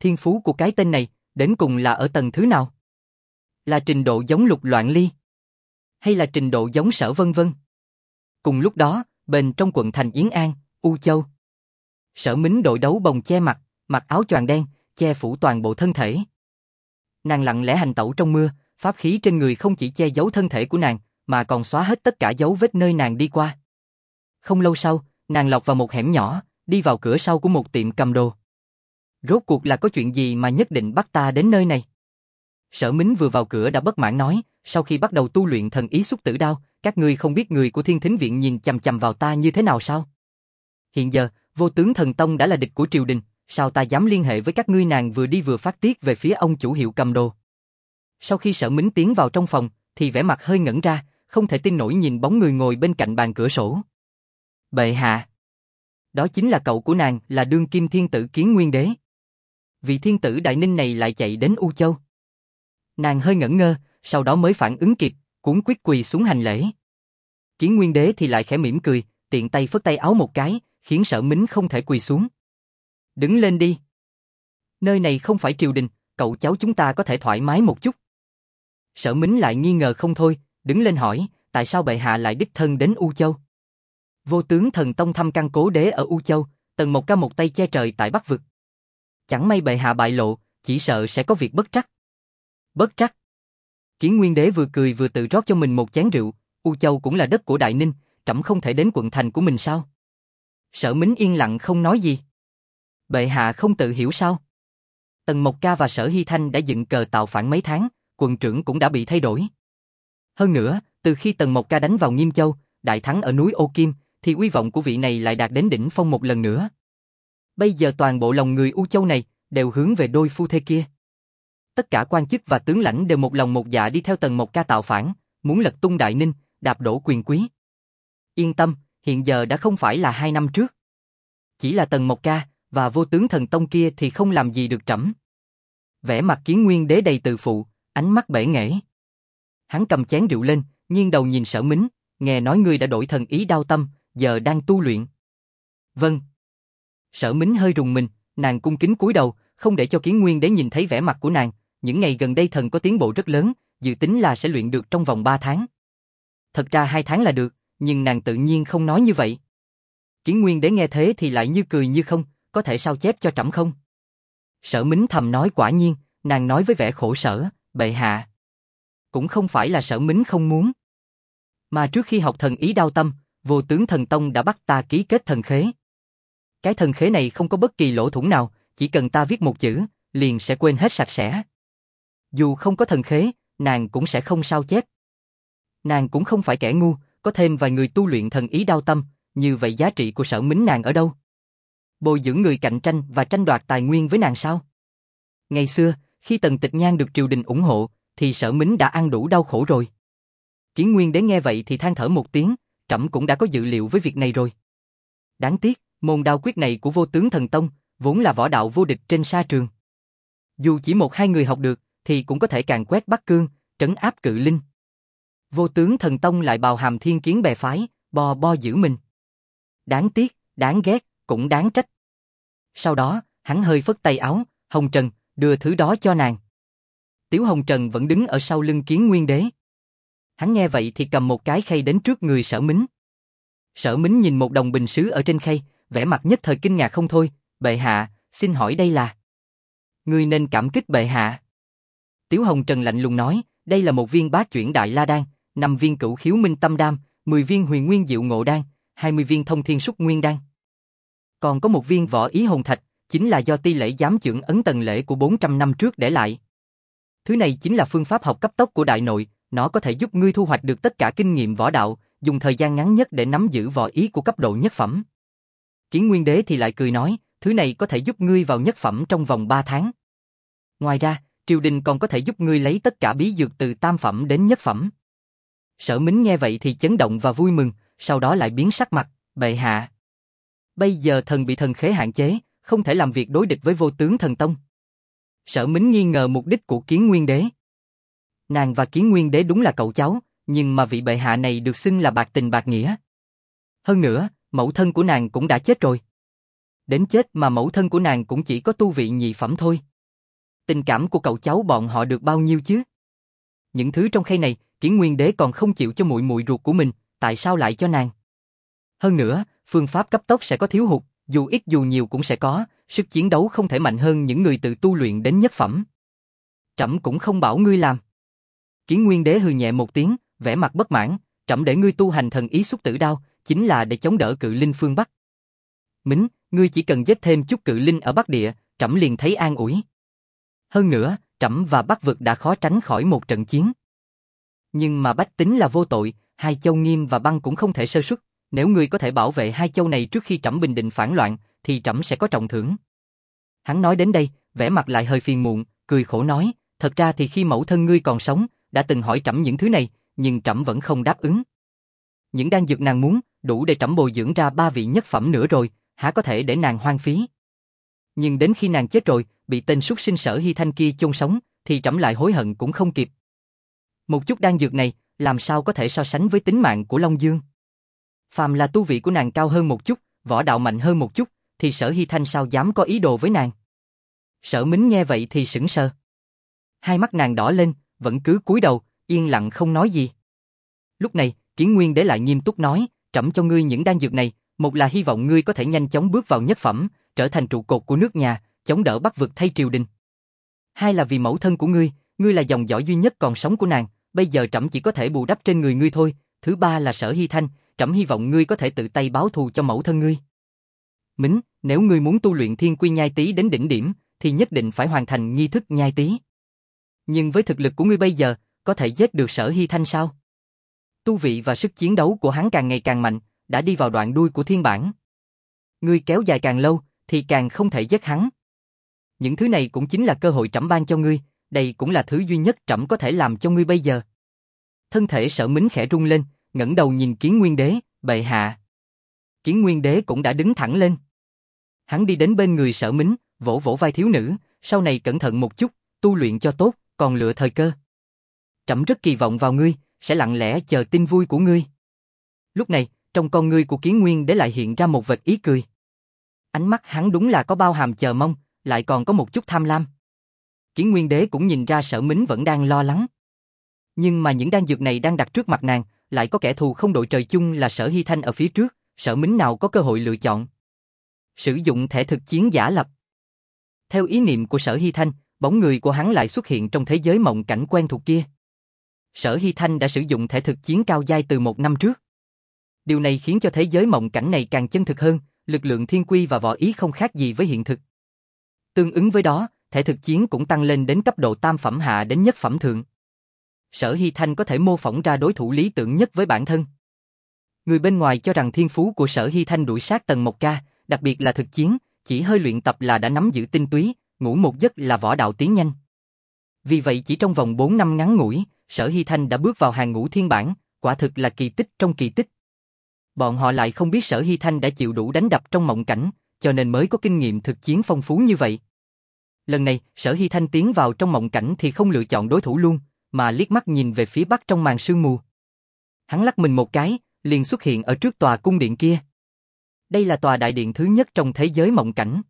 Thiên phú của cái tên này, đến cùng là ở tầng thứ nào? Là trình độ giống Lục Loạn Ly? Hay là trình độ giống Sở Vân Vân? Cùng lúc đó, bên trong quận thành Yến An, U Châu. Sở Mính đội đấu bồng che mặt, mặc áo choàng đen, che phủ toàn bộ thân thể. Nàng lặng lẽ hành tẩu trong mưa, pháp khí trên người không chỉ che giấu thân thể của nàng, mà còn xóa hết tất cả dấu vết nơi nàng đi qua. Không lâu sau, nàng lọt vào một hẻm nhỏ, đi vào cửa sau của một tiệm cầm đồ. Rốt cuộc là có chuyện gì mà nhất định bắt ta đến nơi này? Sở Mính vừa vào cửa đã bất mãn nói, sau khi bắt đầu tu luyện thần ý xúc tử đao, các ngươi không biết người của Thiên Thính Viện nhìn chằm chằm vào ta như thế nào sao? Hiện giờ, Vô Tướng Thần Tông đã là địch của triều đình, sao ta dám liên hệ với các ngươi? Nàng vừa đi vừa phát tiết về phía ông chủ hiệu cầm đồ. Sau khi Sở Mính tiến vào trong phòng, thì vẻ mặt hơi ngẩn ra, không thể tin nổi nhìn bóng người ngồi bên cạnh bàn cửa sổ. Bệ hạ. Đó chính là cậu của nàng, là đương kim thiên tử Kiến Nguyên Đế. Vị thiên tử Đại Ninh này lại chạy đến U Châu. Nàng hơi ngẩn ngơ, sau đó mới phản ứng kịp, cuống quýt quỳ xuống hành lễ. Kiến Nguyên Đế thì lại khẽ mỉm cười, tiện tay phất tay áo một cái, khiến Sở Mính không thể quỳ xuống. Đứng lên đi. Nơi này không phải triều đình, cậu cháu chúng ta có thể thoải mái một chút. Sở Mính lại nghi ngờ không thôi, đứng lên hỏi, tại sao bệ hạ lại đích thân đến U Châu? Vô Tướng Thần Tông thăm căn cố đế ở U Châu, Tần Mộc Ca một tay che trời tại Bắc Vực. Chẳng may bệ hạ bại lộ, chỉ sợ sẽ có việc bất trắc. Bất trắc? Kiến Nguyên Đế vừa cười vừa tự rót cho mình một chén rượu, U Châu cũng là đất của Đại Ninh, trẫm không thể đến quận thành của mình sao? Sở Mính yên lặng không nói gì. Bệ hạ không tự hiểu sao? Tần Mộc Ca và Sở Hy Thanh đã dựng cờ tạo phản mấy tháng, quận trưởng cũng đã bị thay đổi. Hơn nữa, từ khi Tần Mộc Ca đánh vào Nghiêm Châu, đại thắng ở núi Ô Kim, thì uy vọng của vị này lại đạt đến đỉnh phong một lần nữa. Bây giờ toàn bộ lòng người U Châu này đều hướng về đôi phu thê kia. Tất cả quan chức và tướng lãnh đều một lòng một dạ đi theo Tần Mộc Ca tạo phản, muốn lật tung Đại Ninh, đạp đổ quyền quý. Yên tâm, hiện giờ đã không phải là hai năm trước. Chỉ là Tần Mộc Ca và Vô Tướng Thần Tông kia thì không làm gì được trẫm. Vẻ mặt Kiến Nguyên Đế đầy tự phụ, ánh mắt bể nghễ. Hắn cầm chén rượu lên, nghiêng đầu nhìn Sở Mính, nghe nói ngươi đã đổi thần ý đao tâm, giờ đang tu luyện. Vâng. Sở Mính hơi rùng mình, nàng cung kính cúi đầu, không để cho Kiến Nguyên Đế nhìn thấy vẻ mặt của nàng. Những ngày gần đây thần có tiến bộ rất lớn, dự tính là sẽ luyện được trong vòng ba tháng. Thật ra hai tháng là được, nhưng nàng tự nhiên không nói như vậy. Kiến Nguyên Đế nghe thế thì lại như cười như không, có thể sao chép cho trẫm không? Sở Mính thầm nói quả nhiên, nàng nói với vẻ khổ sở, bệ hạ. Cũng không phải là Sở Mính không muốn. Mà trước khi học thần ý đao tâm, Vô Tướng Thần Tông đã bắt ta ký kết thần khế. Cái thần khế này không có bất kỳ lỗ thủng nào, chỉ cần ta viết một chữ, liền sẽ quên hết sạch sẽ. Dù không có thần khế, nàng cũng sẽ không sao chép. Nàng cũng không phải kẻ ngu, có thêm vài người tu luyện thần ý đao tâm, như vậy giá trị của Sở Mính nàng ở đâu? Bồi dưỡng người cạnh tranh và tranh đoạt tài nguyên với nàng sao? Ngày xưa, khi Tần Tịch Nhan được triều đình ủng hộ, thì Sở Mính đã ăn đủ đau khổ rồi. Kiến Nguyên Đế nghe vậy thì than thở một tiếng, trẫm cũng đã có dự liệu với việc này rồi. Đáng tiếc, môn đao quyết này của Vô Tướng Thần Tông, vốn là võ đạo vô địch trên sa trường. Dù chỉ một hai người học được, thì cũng có thể càn quét Bắc Cương, trấn áp cự linh. Vô Tướng Thần Tông lại bào hàm thiên kiến bè phái, bo bo giữ mình. Đáng tiếc, đáng ghét, cũng đáng trách. Sau đó, hắn hơi phất tay áo, Hồng Trần, đưa thứ đó cho nàng. Tiếu Hồng Trần vẫn đứng ở sau lưng Kiến Nguyên Đế. Hắn nghe vậy thì cầm một cái khay đến trước người Sở Mính. Sở Mính nhìn một đồng bình sứ ở trên khay, vẻ mặt nhất thời kinh ngạc không thôi, bệ hạ, xin hỏi đây là... Ngươi nên cảm kích bệ hạ. Tiếu Hồng Trần lạnh lùng nói, đây là một viên bát chuyển đại la đan, năm viên cửu khiếu minh tâm đan, mười viên huyền nguyên diệu ngộ đan, hai mươi viên thông thiên súc nguyên đan. Còn có một viên võ ý hồn thạch, chính là do ti lễ giám chưởng ấn Tần Lễ của bốn trăm năm trước để lại. Thứ này chính là phương pháp học cấp tốc của đại nội, nó có thể giúp ngươi thu hoạch được tất cả kinh nghiệm võ đạo, dùng thời gian ngắn nhất để nắm giữ võ ý của cấp độ nhất phẩm. Kiến Nguyên Đế thì lại cười nói, thứ này có thể giúp ngươi vào nhất phẩm trong vòng ba tháng. Ngoài ra, triều đình còn có thể giúp ngươi lấy tất cả bí dược từ tam phẩm đến nhất phẩm. Sở Mính nghe vậy thì chấn động và vui mừng, sau đó lại biến sắc mặt, bệ hạ. Bây giờ thần bị thần khế hạn chế, không thể làm việc đối địch với Vô Tướng Thần Tông. Sở Mính nghi ngờ mục đích của Kiến Nguyên Đế. Nàng và Kiến Nguyên Đế đúng là cậu cháu, nhưng mà vị bệ hạ này được xưng là bạc tình bạc nghĩa. Hơn nữa, mẫu thân của nàng cũng đã chết rồi. Đến chết mà mẫu thân của nàng cũng chỉ có tu vị nhị phẩm thôi. Tình cảm của cậu cháu bọn họ được bao nhiêu chứ? Những thứ trong khay này, Kiến Nguyên Đế còn không chịu cho muội muội ruột của mình, tại sao lại cho nàng? Hơn nữa, phương pháp cấp tốc sẽ có thiếu hụt, dù ít dù nhiều cũng sẽ có, sức chiến đấu không thể mạnh hơn những người tự tu luyện đến nhất phẩm. Trẫm cũng không bảo ngươi làm. Kiến Nguyên Đế hừ nhẹ một tiếng, vẻ mặt bất mãn, trẫm để ngươi tu hành thần ý xúc tử đao, chính là để chống đỡ cự linh phương Bắc. Mính, ngươi chỉ cần giết thêm chút cự linh ở Bắc Địa, trẫm liền thấy an ủi. Hơn nữa, trẫm và Bắc vực đã khó tránh khỏi một trận chiến. Nhưng mà bách tính là vô tội, hai châu Nghiêm và Băng cũng không thể sơ suất, nếu ngươi có thể bảo vệ hai châu này trước khi trẫm bình định phản loạn, thì trẫm sẽ có trọng thưởng. Hắn nói đến đây, vẻ mặt lại hơi phiền muộn, cười khổ nói, thật ra thì khi mẫu thân ngươi còn sống, đã từng hỏi trẫm những thứ này, nhưng trẫm vẫn không đáp ứng. Những đan dược nàng muốn, đủ để trẫm bồi dưỡng ra ba vị nhất phẩm nữa rồi, há có thể để nàng hoang phí. Nhưng đến khi nàng chết rồi, bị tên súc sinh Sở Hy Thanh kia chôn sống, thì trẫm lại hối hận cũng không kịp. Một chút đan dược này, làm sao có thể so sánh với tính mạng của Long Dương? Phàm là tu vị của nàng cao hơn một chút, võ đạo mạnh hơn một chút, thì Sở Hy Thanh sao dám có ý đồ với nàng? Sở Mính nghe vậy thì sững sờ. Hai mắt nàng đỏ lên, vẫn cứ cúi đầu, yên lặng không nói gì. Lúc này, Kiến Nguyên Đế lại nghiêm túc nói, trẫm cho ngươi những đan dược này, một là hy vọng ngươi có thể nhanh chóng bước vào nhất phẩm, trở thành trụ cột của nước nhà, chống đỡ Bắc vực thay triều đình. Hai là vì mẫu thân của ngươi, ngươi là dòng dõi duy nhất còn sống của nàng, bây giờ trẫm chỉ có thể bù đắp trên người ngươi thôi. Thứ ba là Sở Hy Thanh, trẫm hy vọng ngươi có thể tự tay báo thù cho mẫu thân ngươi. Mính, nếu ngươi muốn tu luyện Thiên Quy Nhai Tý đến đỉnh điểm, thì nhất định phải hoàn thành nghi thức nhai tý. Nhưng với thực lực của ngươi bây giờ, có thể giết được Sở Hy Thanh sao? Tu vị và sức chiến đấu của hắn càng ngày càng mạnh, đã đi vào đoạn đuôi của thiên bản. Ngươi kéo dài càng lâu, thì càng không thể giết hắn. Những thứ này cũng chính là cơ hội trẫm ban cho ngươi, đây cũng là thứ duy nhất trẫm có thể làm cho ngươi bây giờ. Thân thể Sở Mính khẽ rung lên, ngẩng đầu nhìn Kiến Nguyên Đế, bệ hạ. Kiến Nguyên Đế cũng đã đứng thẳng lên. Hắn đi đến bên người Sở Mính, vỗ vỗ vai thiếu nữ, sau này cẩn thận một chút, tu luyện cho tốt, còn lựa thời cơ. Trẫm rất kỳ vọng vào ngươi, sẽ lặng lẽ chờ tin vui của ngươi. Lúc này, trong con ngươi của Kiến Nguyên Đế lại hiện ra một vệt ý cười. Ánh mắt hắn đúng là có bao hàm chờ mong, lại còn có một chút tham lam. Kiến Nguyên Đế cũng nhìn ra Sở Mính vẫn đang lo lắng. Nhưng mà những đan dược này đang đặt trước mặt nàng, lại có kẻ thù không đội trời chung là Sở Hy Thanh ở phía trước, Sở Mính nào có cơ hội lựa chọn. Sử dụng thẻ thực chiến giả lập. Theo ý niệm của Sở Hy Thanh, bóng người của hắn lại xuất hiện trong thế giới mộng cảnh quen thuộc kia. Sở Hy Thanh đã sử dụng thẻ thực chiến cao giai từ một năm trước. Điều này khiến cho thế giới mộng cảnh này càng chân thực hơn, lực lượng thiên quy và võ ý không khác gì với hiện thực. Tương ứng với đó, thẻ thực chiến cũng tăng lên đến cấp độ tam phẩm hạ đến nhất phẩm thượng. Sở Hy Thanh có thể mô phỏng ra đối thủ lý tưởng nhất với bản thân. Người bên ngoài cho rằng thiên phú của Sở Hy Thanh đuổi sát Tần Mộc Ca, đặc biệt là thực chiến, chỉ hơi luyện tập là đã nắm giữ tinh túy, ngủ một giấc là võ đạo tiến nhanh. Vì vậy chỉ trong vòng bốn năm ngắn ngủi, Sở Hy Thanh đã bước vào hàng ngũ thiên bản, quả thực là kỳ tích trong kỳ tích. Bọn họ lại không biết Sở Hy Thanh đã chịu đủ đánh đập trong mộng cảnh, cho nên mới có kinh nghiệm thực chiến phong phú như vậy. Lần này, Sở Hy Thanh tiến vào trong mộng cảnh thì không lựa chọn đối thủ luôn, mà liếc mắt nhìn về phía bắc trong màn sương mù. Hắn lắc mình một cái, liền xuất hiện ở trước tòa cung điện kia. Đây là tòa đại điện thứ nhất trong thế giới mộng cảnh.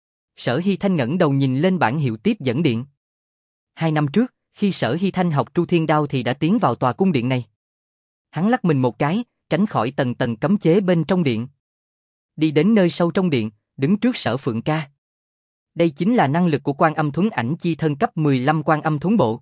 Sở Hy Thanh ngẩng đầu nhìn lên bảng hiệu tiếp dẫn điện. Hai năm trước, khi Sở Hy Thanh học Tru Thiên Đao thì đã tiến vào tòa cung điện này. Hắn lắc mình một cái, tránh khỏi tầng tầng cấm chế bên trong điện. Đi đến nơi sâu trong điện, đứng trước Sở Phượng Ca. Đây chính là năng lực của Quan Âm Thuấn Ảnh Chi Thân cấp mười lăm Quan Âm Thuấn Bộ.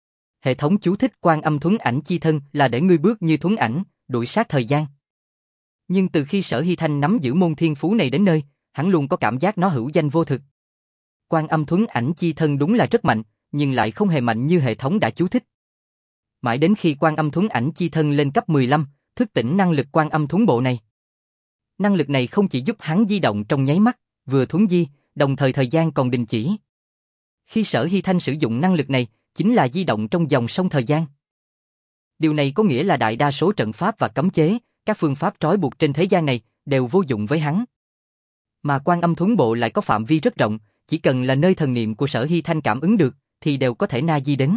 Hệ thống chú thích Quan Âm Thuấn Ảnh Chi Thân là để ngươi bước như thuấn ảnh, đuổi sát thời gian. Nhưng từ khi Sở Hy Thanh nắm giữ môn thiên phú này đến nơi, hắn luôn có cảm giác nó hữu danh vô thực. Quan Âm Thuấn Ảnh Chi Thân đúng là rất mạnh, nhưng lại không hề mạnh như hệ thống đã chú thích. Mãi đến khi Quan Âm Thuấn Ảnh Chi Thân lên cấp mười lăm, thức tỉnh năng lực Quan Âm Thuấn Bộ này. Năng lực này không chỉ giúp hắn di động trong nháy mắt, vừa thuấn di, đồng thời thời gian còn đình chỉ. Khi Sở Hy Thanh sử dụng năng lực này, chính là di động trong dòng sông thời gian. Điều này có nghĩa là đại đa số trận pháp và cấm chế, các phương pháp trói buộc trên thế gian này, đều vô dụng với hắn. Mà Quan Âm Thuấn Bộ lại có phạm vi rất rộng, chỉ cần là nơi thần niệm của Sở Hy Thanh cảm ứng được, thì đều có thể na di đến.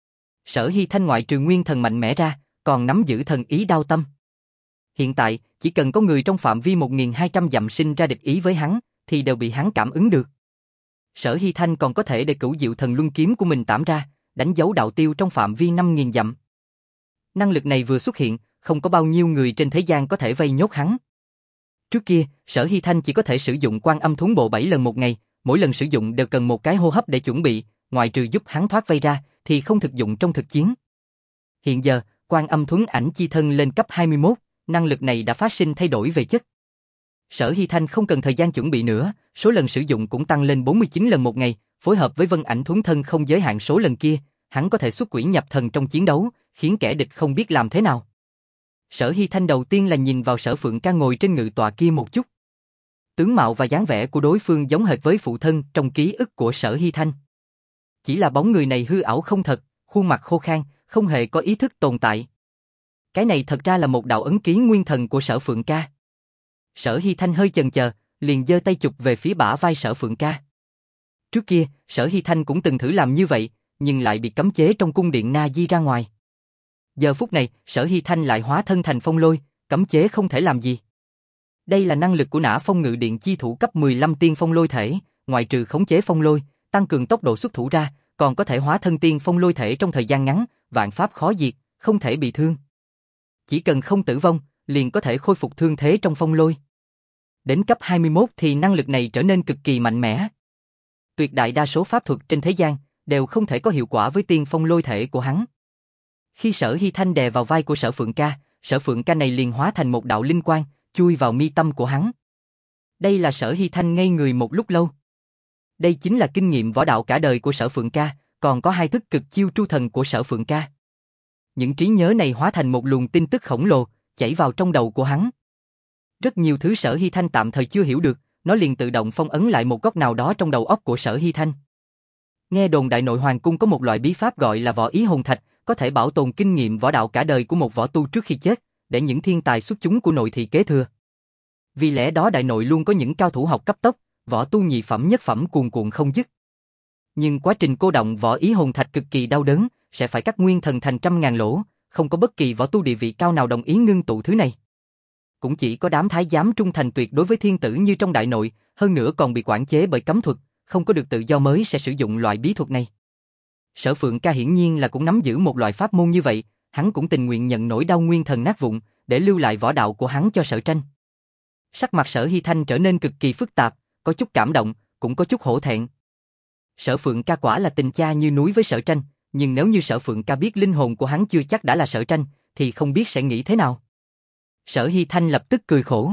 Sở Hy Thanh ngoại trừ nguyên thần mạnh mẽ ra, còn nắm giữ thần ý đao tâm. Hiện tại, chỉ cần có người trong phạm vi một nghìn hai trăm dặm sinh ra địch ý với hắn, thì đều bị hắn cảm ứng được. Sở Hy Thanh còn có thể để Cửu Diệu Thần Luân kiếm của mình tản ra, đánh dấu đạo tiêu trong phạm vi năm nghìn dặm. Năng lực này vừa xuất hiện, không có bao nhiêu người trên thế gian có thể vây nhốt hắn. Trước kia, Sở Hy Thanh chỉ có thể sử dụng Quan Âm Thuấn Bộ bảy lần một ngày, mỗi lần sử dụng đều cần một cái hô hấp để chuẩn bị, ngoại trừ giúp hắn thoát vây ra, thì không thực dụng trong thực chiến. Hiện giờ, Quan Âm Thuấn Ảnh Chi Thân lên cấp hai mươi mốt, năng lực này đã phát sinh thay đổi về chất. Sở Hy Thanh không cần thời gian chuẩn bị nữa, số lần sử dụng cũng tăng lên bốn mươi chín lần một ngày, phối hợp với Vân Ảnh Thuấn Thân không giới hạn số lần kia, hắn có thể xuất quỷ nhập thần trong chiến đấu, khiến kẻ địch không biết làm thế nào. Sở Hy Thanh đầu tiên là nhìn vào Sở Phượng Ca ngồi trên ngự tọa kia một chút. Tướng mạo và dáng vẻ của đối phương giống hệt với phụ thân trong ký ức của Sở Hy Thanh. Chỉ là bóng người này hư ảo không thật, khuôn mặt khô khan, không hề có ý thức tồn tại. Cái này thật ra là một đạo ấn ký nguyên thần của Sở Phượng Ca. Sở Hy Thanh hơi chần chờ, liền giơ tay chụp về phía bả vai Sở Phượng Ca. Trước kia, Sở Hy Thanh cũng từng thử làm như vậy, nhưng lại bị cấm chế trong cung điện Na Di ra ngoài. Giờ phút này, Sở Hy Thanh lại hóa thân thành phong lôi, cấm chế không thể làm gì. Đây là năng lực của Nã Phong Ngự Điện chi thủ cấp mười lăm tiên phong lôi thể, ngoại trừ khống chế phong lôi, tăng cường tốc độ xuất thủ ra, còn có thể hóa thân tiên phong lôi thể trong thời gian ngắn, vạn pháp khó diệt, không thể bị thương. Chỉ cần không tử vong, liền có thể khôi phục thương thế trong phong lôi. Đến cấp hai mươi mốt thì năng lực này trở nên cực kỳ mạnh mẽ. Tuyệt đại đa số pháp thuật trên thế gian đều không thể có hiệu quả với tiên phong lôi thể của hắn. Khi Sở Hy Thanh đè vào vai của Sở Phượng Ca, Sở Phượng Ca này liền hóa thành một đạo linh quang, chui vào mi tâm của hắn. Đây là Sở Hy Thanh ngây người một lúc lâu. Đây chính là kinh nghiệm võ đạo cả đời của Sở Phượng Ca, còn có hai thức cực chiêu tru thần của Sở Phượng Ca. Những trí nhớ này hóa thành một luồng tin tức khổng lồ, chảy vào trong đầu của hắn. Rất nhiều thứ Sở Hy Thanh tạm thời chưa hiểu được, nó liền tự động phong ấn lại một góc nào đó trong đầu óc của Sở Hy Thanh. Nghe đồn Đại Nội Hoàng Cung có một loại bí pháp gọi là võ ý hồn thạch, có thể bảo tồn kinh nghiệm võ đạo cả đời của một võ tu trước khi chết, để những thiên tài xuất chúng của nội thị kế thừa. Vì lẽ đó Đại Nội luôn có những cao thủ học cấp tốc, võ tu nhị phẩm nhất phẩm cuồn cuộn không dứt. Nhưng quá trình cô động võ ý hồn thạch cực kỳ đau đớn, sẽ phải cắt nguyên thần thành trăm ngàn lỗ, không có bất kỳ võ tu địa vị cao nào đồng ý ngưng tụ thứ này. Cũng chỉ có đám thái giám trung thành tuyệt đối với thiên tử như trong Đại Nội, hơn nữa còn bị quản chế bởi cấm thuật, không có được tự do mới sẽ sử dụng loại bí thuật này. Sở Phượng Ca hiển nhiên là cũng nắm giữ một loại pháp môn như vậy, hắn cũng tình nguyện nhận nỗi đau nguyên thần nát vụn, để lưu lại võ đạo của hắn cho Sở Tranh. Sắc mặt Sở Hy Thanh trở nên cực kỳ phức tạp, có chút cảm động, cũng có chút hổ thẹn. Sở Phượng Ca quả là tình cha như núi với Sở Tranh, nhưng nếu như Sở Phượng Ca biết linh hồn của hắn chưa chắc đã là Sở Tranh, thì không biết sẽ nghĩ thế nào. Sở Hy Thanh lập tức cười khổ.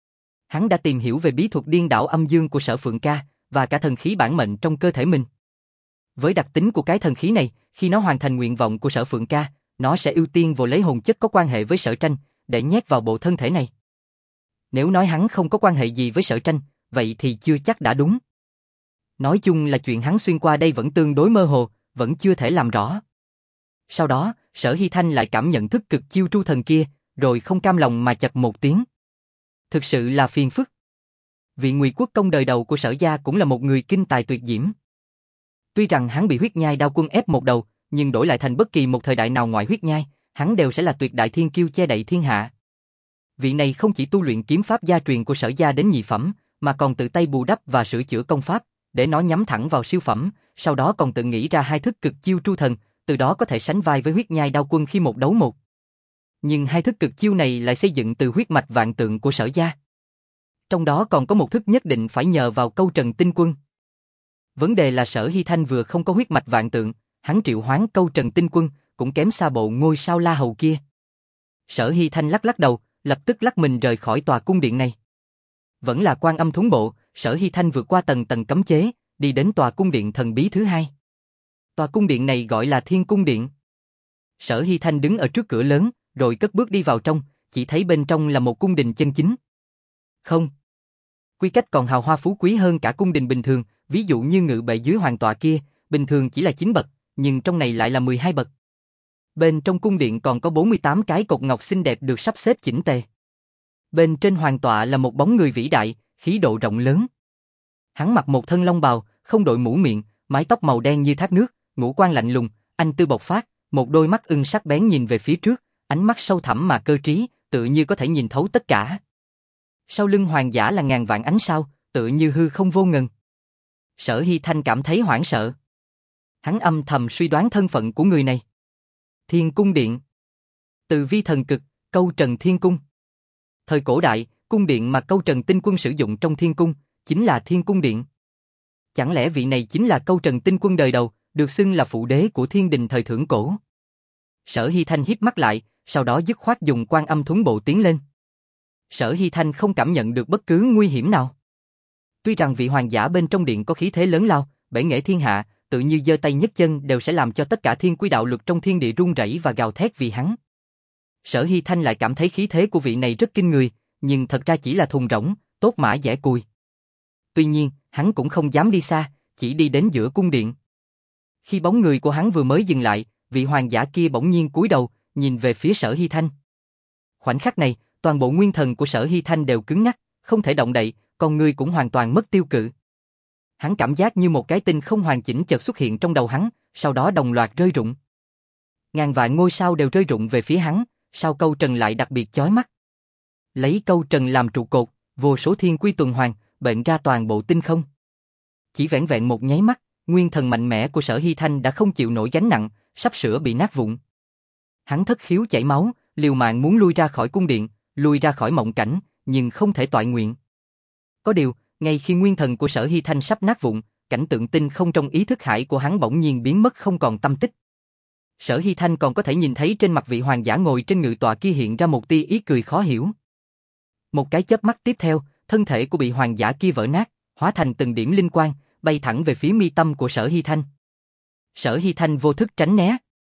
Hắn đã tìm hiểu về bí thuật điên đảo âm dương của Sở Phượng Ca, và cả thần khí bản mệnh trong cơ thể mình. Với đặc tính của cái thần khí này, khi nó hoàn thành nguyện vọng của Sở Phượng Ca, nó sẽ ưu tiên vô lấy hồn chất có quan hệ với Sở Tranh, để nhét vào bộ thân thể này. Nếu nói hắn không có quan hệ gì với Sở Tranh, vậy thì chưa chắc đã đúng. Nói chung là chuyện hắn xuyên qua đây vẫn tương đối mơ hồ, vẫn chưa thể làm rõ. Sau đó, Sở Hy Thanh lại cảm nhận thức cực chiêu tru thần kia, rồi không cam lòng mà chật một tiếng. Thực sự là phiền phức. Vị Ngụy Quốc công đời đầu của Sở gia cũng là một người kinh tài tuyệt diễm. Tuy rằng hắn bị huyết nhai đao quân ép một đầu, nhưng đổi lại thành bất kỳ một thời đại nào ngoài huyết nhai, hắn đều sẽ là tuyệt đại thiên kiêu che đậy thiên hạ. Vị này không chỉ tu luyện kiếm pháp gia truyền của Sở gia đến nhị phẩm, mà còn tự tay bù đắp và sửa chữa công pháp, để nó nhắm thẳng vào siêu phẩm, sau đó còn tự nghĩ ra hai thức cực chiêu tru thần, từ đó có thể sánh vai với huyết nhai đao quân khi một đấu một. Nhưng hai thức cực chiêu này lại xây dựng từ huyết mạch vạn tượng của Sở gia. Trong đó còn có một thức nhất định phải nhờ vào câu Trần Tinh Quân. Vấn đề là Sở Hy Thanh vừa không có huyết mạch vạn tượng, hắn triệu hoán câu Trần Tinh Quân, cũng kém xa bộ ngôi sao La Hầu kia. Sở Hy Thanh lắc lắc đầu, lập tức lắc mình rời khỏi tòa cung điện này. Vẫn là Quan Âm Thuấn Bộ, Sở Hy Thanh vượt qua tầng tầng cấm chế, đi đến tòa cung điện thần bí thứ hai. Tòa cung điện này gọi là Thiên Cung Điện. Sở Hy Thanh đứng ở trước cửa lớn, rồi cất bước đi vào trong, chỉ thấy bên trong là một cung đình chân chính. Không. Quy cách còn hào hoa phú quý hơn cả cung đình bình thường, ví dụ như ngự bệ dưới hoàng tọa kia, bình thường chỉ là chín bậc, nhưng trong này lại là mười hai bậc. Bên trong cung điện còn có bốn mươi tám cái cột ngọc xinh đẹp được sắp xếp chỉnh tề. Bên trên hoàng tọa là một bóng người vĩ đại, khí độ rộng lớn. Hắn mặc một thân long bào, không đội mũ miệng, mái tóc màu đen như thác nước, ngũ quan lạnh lùng, anh tư bộc phát, một đôi mắt ưng sắc bén nhìn về phía trước, ánh mắt sâu thẳm mà cơ trí, tự như có thể nhìn thấu tất cả. Sau lưng hoàng giả là ngàn vạn ánh sao, tự như hư không vô ngần. Sở Hy Thanh cảm thấy hoảng sợ. Hắn âm thầm suy đoán thân phận của người này. Thiên Cung Điện. Từ vi thần cực, câu Trần Thiên Cung. Thời cổ đại, cung điện mà câu Trần Tinh Quân sử dụng trong thiên cung, chính là Thiên Cung Điện. Chẳng lẽ vị này chính là câu Trần Tinh Quân đời đầu, được xưng là phụ đế của thiên đình thời thượng cổ? Sở Hy Thanh híp mắt lại, sau đó dứt khoát dùng Quan Âm Thuấn Bộ tiến lên. Sở Hy Thanh không cảm nhận được bất cứ nguy hiểm nào. Tuy rằng vị hoàng giả bên trong điện có khí thế lớn lao, bể nghệ thiên hạ, tự như giơ tay nhấc chân đều sẽ làm cho tất cả thiên quy đạo luật trong thiên địa run rẩy và gào thét vì hắn. Sở Hy Thanh lại cảm thấy khí thế của vị này rất kinh người, nhưng thật ra chỉ là thùng rỗng, tốt mã dẻ cùi. Tuy nhiên, hắn cũng không dám đi xa, chỉ đi đến giữa cung điện. Khi bóng người của hắn vừa mới dừng lại, vị hoàng giả kia bỗng nhiên cúi đầu, nhìn về phía Sở Hy Thanh. Khoảnh khắc này, toàn bộ nguyên thần của Sở Hy Thanh đều cứng ngắc, không thể động đậy, con người cũng hoàn toàn mất tiêu cự. Hắn cảm giác như một cái tinh không hoàn chỉnh chợt xuất hiện trong đầu hắn, sau đó đồng loạt rơi rụng. Ngàn vạn ngôi sao đều rơi rụng về phía hắn, sao câu trần lại đặc biệt chói mắt. Lấy câu trần làm trụ cột, vô số thiên quy tuần hoàn, bệnh ra toàn bộ tinh không. Chỉ vẻn vẹn một nháy mắt, nguyên thần mạnh mẽ của Sở Hy Thanh đã không chịu nổi gánh nặng, sắp sửa bị nát vụn. Hắn thất khiếu chảy máu, liều mạng muốn lui ra khỏi cung điện, lui ra khỏi mộng cảnh, nhưng không thể toại nguyện. Có điều, ngay khi nguyên thần của Sở Hy Thanh sắp nát vụn, cảnh tượng tinh không trong ý thức hải của hắn bỗng nhiên biến mất không còn tâm tích. Sở Hy Thanh còn có thể nhìn thấy trên mặt vị hoàng giả ngồi trên ngự tọa kia hiện ra một tia ý cười khó hiểu. Một cái chớp mắt tiếp theo, thân thể của vị hoàng giả kia vỡ nát, hóa thành từng điểm linh quang, bay thẳng về phía mi tâm của Sở Hy Thanh. Sở Hy Thanh vô thức tránh né.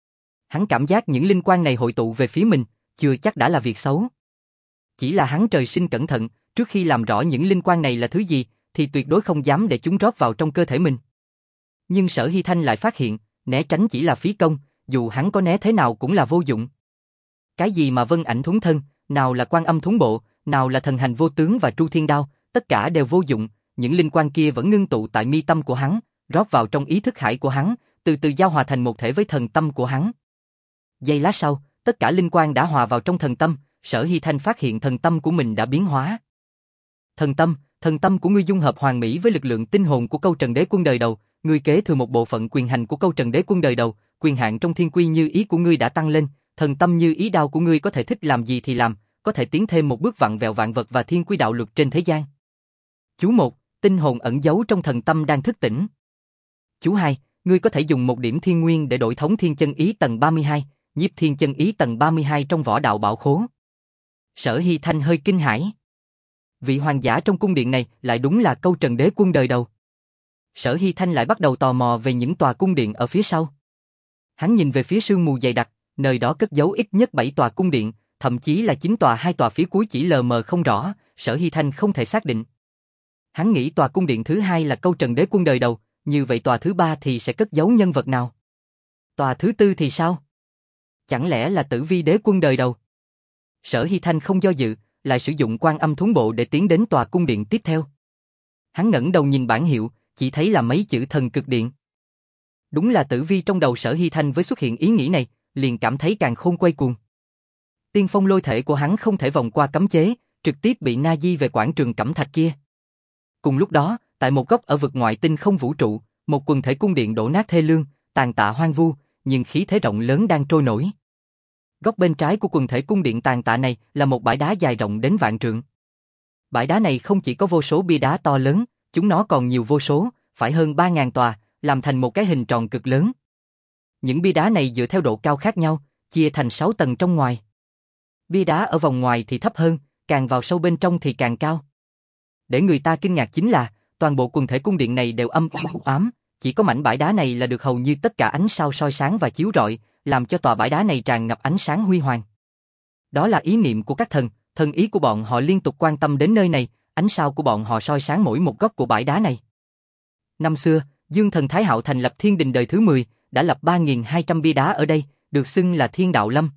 Hắn cảm giác những linh quang này hội tụ về phía mình, chưa chắc đã là việc xấu. Chỉ là hắn trời sinh cẩn thận, trước khi làm rõ những linh quang này là thứ gì, thì tuyệt đối không dám để chúng rót vào trong cơ thể mình. Nhưng Sở Hy Thanh lại phát hiện, né tránh chỉ là phí công, dù hắn có né thế nào cũng là vô dụng. Cái gì mà vân ảnh thuấn thân, nào là Quan Âm Thuấn Bộ, nào là thần hành vô tướng và tru thiên đao, tất cả đều vô dụng, những linh quang kia vẫn ngưng tụ tại mi tâm của hắn, rót vào trong ý thức hải của hắn, từ từ giao hòa thành một thể với thần tâm của hắn. Giây lát sau, tất cả linh quang đã hòa vào trong thần tâm, Sở Hy Thanh phát hiện thần tâm của mình đã biến hóa. Thần tâm, thần tâm của ngươi dung hợp hoàn mỹ với lực lượng tinh hồn của câu Trần Đế Quân đời đầu, ngươi kế thừa một bộ phận quyền hành của câu Trần Đế Quân đời đầu, quyền hạn trong thiên quy như ý của ngươi đã tăng lên, thần tâm như ý đao của ngươi có thể thích làm gì thì làm, có thể tiến thêm một bước vặn vẹo vạn vật và thiên quy đạo luật trên thế gian. Chú một, tinh hồn ẩn giấu trong thần tâm đang thức tỉnh. Chú hai, ngươi có thể dùng một điểm thiên nguyên để đổi thống thiên chân ý tầng ba mươi hai, nhiếp thiên chân ý tầng ba mươi hai trong võ đạo bảo khố. Sở Hy Thanh hơi kinh hãi. Vị hoàng giả trong cung điện này lại đúng là câu Trần Đế Quân đời đầu. Sở Hy Thanh lại bắt đầu tò mò về những tòa cung điện ở phía sau. Hắn nhìn về phía sương mù dày đặc, nơi đó cất giấu ít nhất bảy tòa cung điện, thậm chí là chín tòa hai tòa phía cuối chỉ lờ mờ không rõ, Sở Hy Thanh không thể xác định. Hắn nghĩ tòa cung điện thứ hai là câu Trần Đế Quân đời đầu, như vậy tòa thứ ba thì sẽ cất giấu nhân vật nào? Tòa thứ tư thì sao? Chẳng lẽ là Tử Vi Đế Quân đời đầu? Sở Hy Thanh không do dự, lại sử dụng Quan Âm Thuấn Bộ để tiến đến tòa cung điện tiếp theo. Hắn ngẩng đầu nhìn bảng hiệu, chỉ thấy là mấy chữ Thần Cực Điện. Đúng là Tử Vi. Trong đầu Sở Hy Thanh với xuất hiện ý nghĩ này, liền cảm thấy càng khôn quay cuồng. Tiên phong lôi thể của hắn không thể vòng qua cấm chế, trực tiếp bị na di về quảng trường cẩm thạch kia. Cùng lúc đó, tại một góc ở vực ngoại tinh không vũ trụ, một quần thể cung điện đổ nát thê lương, tàn tạ hoang vu, nhưng khí thế rộng lớn đang trôi nổi. Góc bên trái của quần thể cung điện tàn tạ này là một bãi đá dài rộng đến vạn trượng. Bãi đá này không chỉ có vô số bia đá to lớn, chúng nó còn nhiều vô số, phải hơn ba ngàn tòa, làm thành một cái hình tròn cực lớn. Những bia đá này dựa theo độ cao khác nhau, chia thành sáu tầng trong ngoài. Bia đá ở vòng ngoài thì thấp hơn, càng vào sâu bên trong thì càng cao. Để người ta kinh ngạc chính là, toàn bộ quần thể cung điện này đều âm u ám, chỉ có mảnh bãi đá này là được hầu như tất cả ánh sao soi sáng và chiếu rọi, làm cho tòa bãi đá này tràn ngập ánh sáng huy hoàng. Đó là ý niệm của các thần, thần ý của bọn họ liên tục quan tâm đến nơi này, ánh sao của bọn họ soi sáng mỗi một góc của bãi đá này. Năm xưa, Dương Thần Thái Hạo thành lập Thiên Đình đời thứ mười, đã lập ba nghìn hai trăm bia đá ở đây, được xưng là Thiên Đạo Lâm.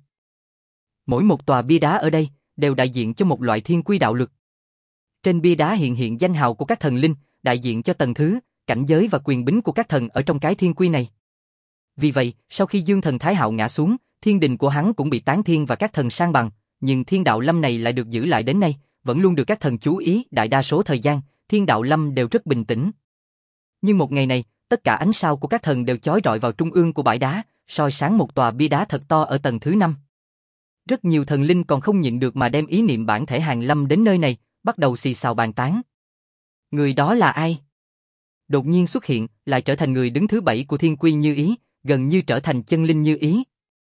Mỗi một tòa bia đá ở đây đều đại diện cho một loại thiên quy đạo luật. Trên bia đá hiện hiện danh hào của các thần linh, đại diện cho tầng thứ, cảnh giới và quyền bính của các thần ở trong cái thiên quy này. Vì vậy, sau khi Dương Thần Thái Hạo ngã xuống, thiên đình của hắn cũng bị tán thiên và các thần san bằng, nhưng Thiên Đạo Lâm này lại được giữ lại đến nay, vẫn luôn được các thần chú ý. Đại đa số thời gian, Thiên Đạo Lâm đều rất bình tĩnh. Nhưng một ngày này, tất cả ánh sao của các thần đều chói rọi vào trung ương của bãi đá, soi sáng một tòa bia đá thật to ở tầng thứ năm. Rất nhiều thần linh còn không nhịn được mà đem ý niệm bản thể hàng lâm đến nơi này, bắt đầu xì xào bàn tán. Người đó là ai? Đột nhiên xuất hiện, lại trở thành người đứng thứ bảy của thiên quy như ý, gần như trở thành chân linh như ý.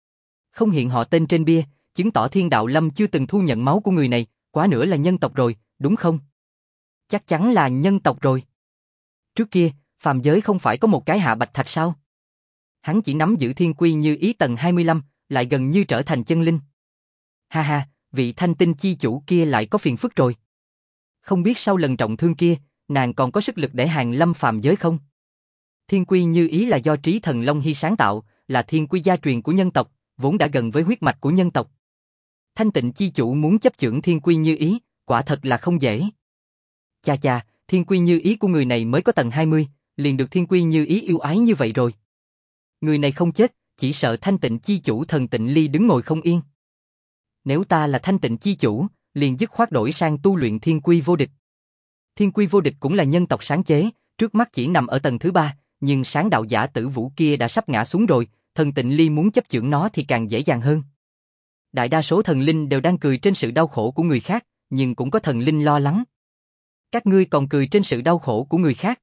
Không hiện họ tên trên bia, chứng tỏ Thiên Đạo Lâm chưa từng thu nhận máu của người này, quá nữa là nhân tộc rồi, đúng không? Chắc chắn là nhân tộc rồi. Trước kia, phàm giới không phải có một cái Hạ Bạch Thạch sao? Hắn chỉ nắm giữ thiên quy như ý tầng hai mươi lăm, lại gần như trở thành chân linh. Ha ha, vị thanh tinh chi chủ kia lại có phiền phức rồi. Không biết sau lần trọng thương kia, nàng còn có sức lực để hàng lâm phàm giới không? Thiên quy như ý là do Trí Thần Long Hy sáng tạo, là thiên quy gia truyền của nhân tộc, vốn đã gần với huyết mạch của nhân tộc. Thanh tịnh chi chủ muốn chấp chưởng thiên quy như ý, quả thật là không dễ. Cha cha, thiên quy như ý của người này mới có tầng hai mươi, liền được thiên quy như ý yêu ái như vậy rồi. Người này không chết, chỉ sợ thanh tịnh chi chủ thần tịnh ly đứng ngồi không yên. Nếu ta là thanh tịnh chi chủ, liền dứt khoát đổi sang tu luyện thiên quy vô địch. Thiên quy vô địch cũng là nhân tộc sáng chế, trước mắt chỉ nằm ở tầng thứ ba, nhưng sáng đạo giả Tử Vũ kia đã sắp ngã xuống rồi, thần tịnh ly muốn chấp chưởng nó thì càng dễ dàng hơn. Đại đa số thần linh đều đang cười trên sự đau khổ của người khác, nhưng cũng có thần linh lo lắng. Các ngươi còn cười trên sự đau khổ của người khác.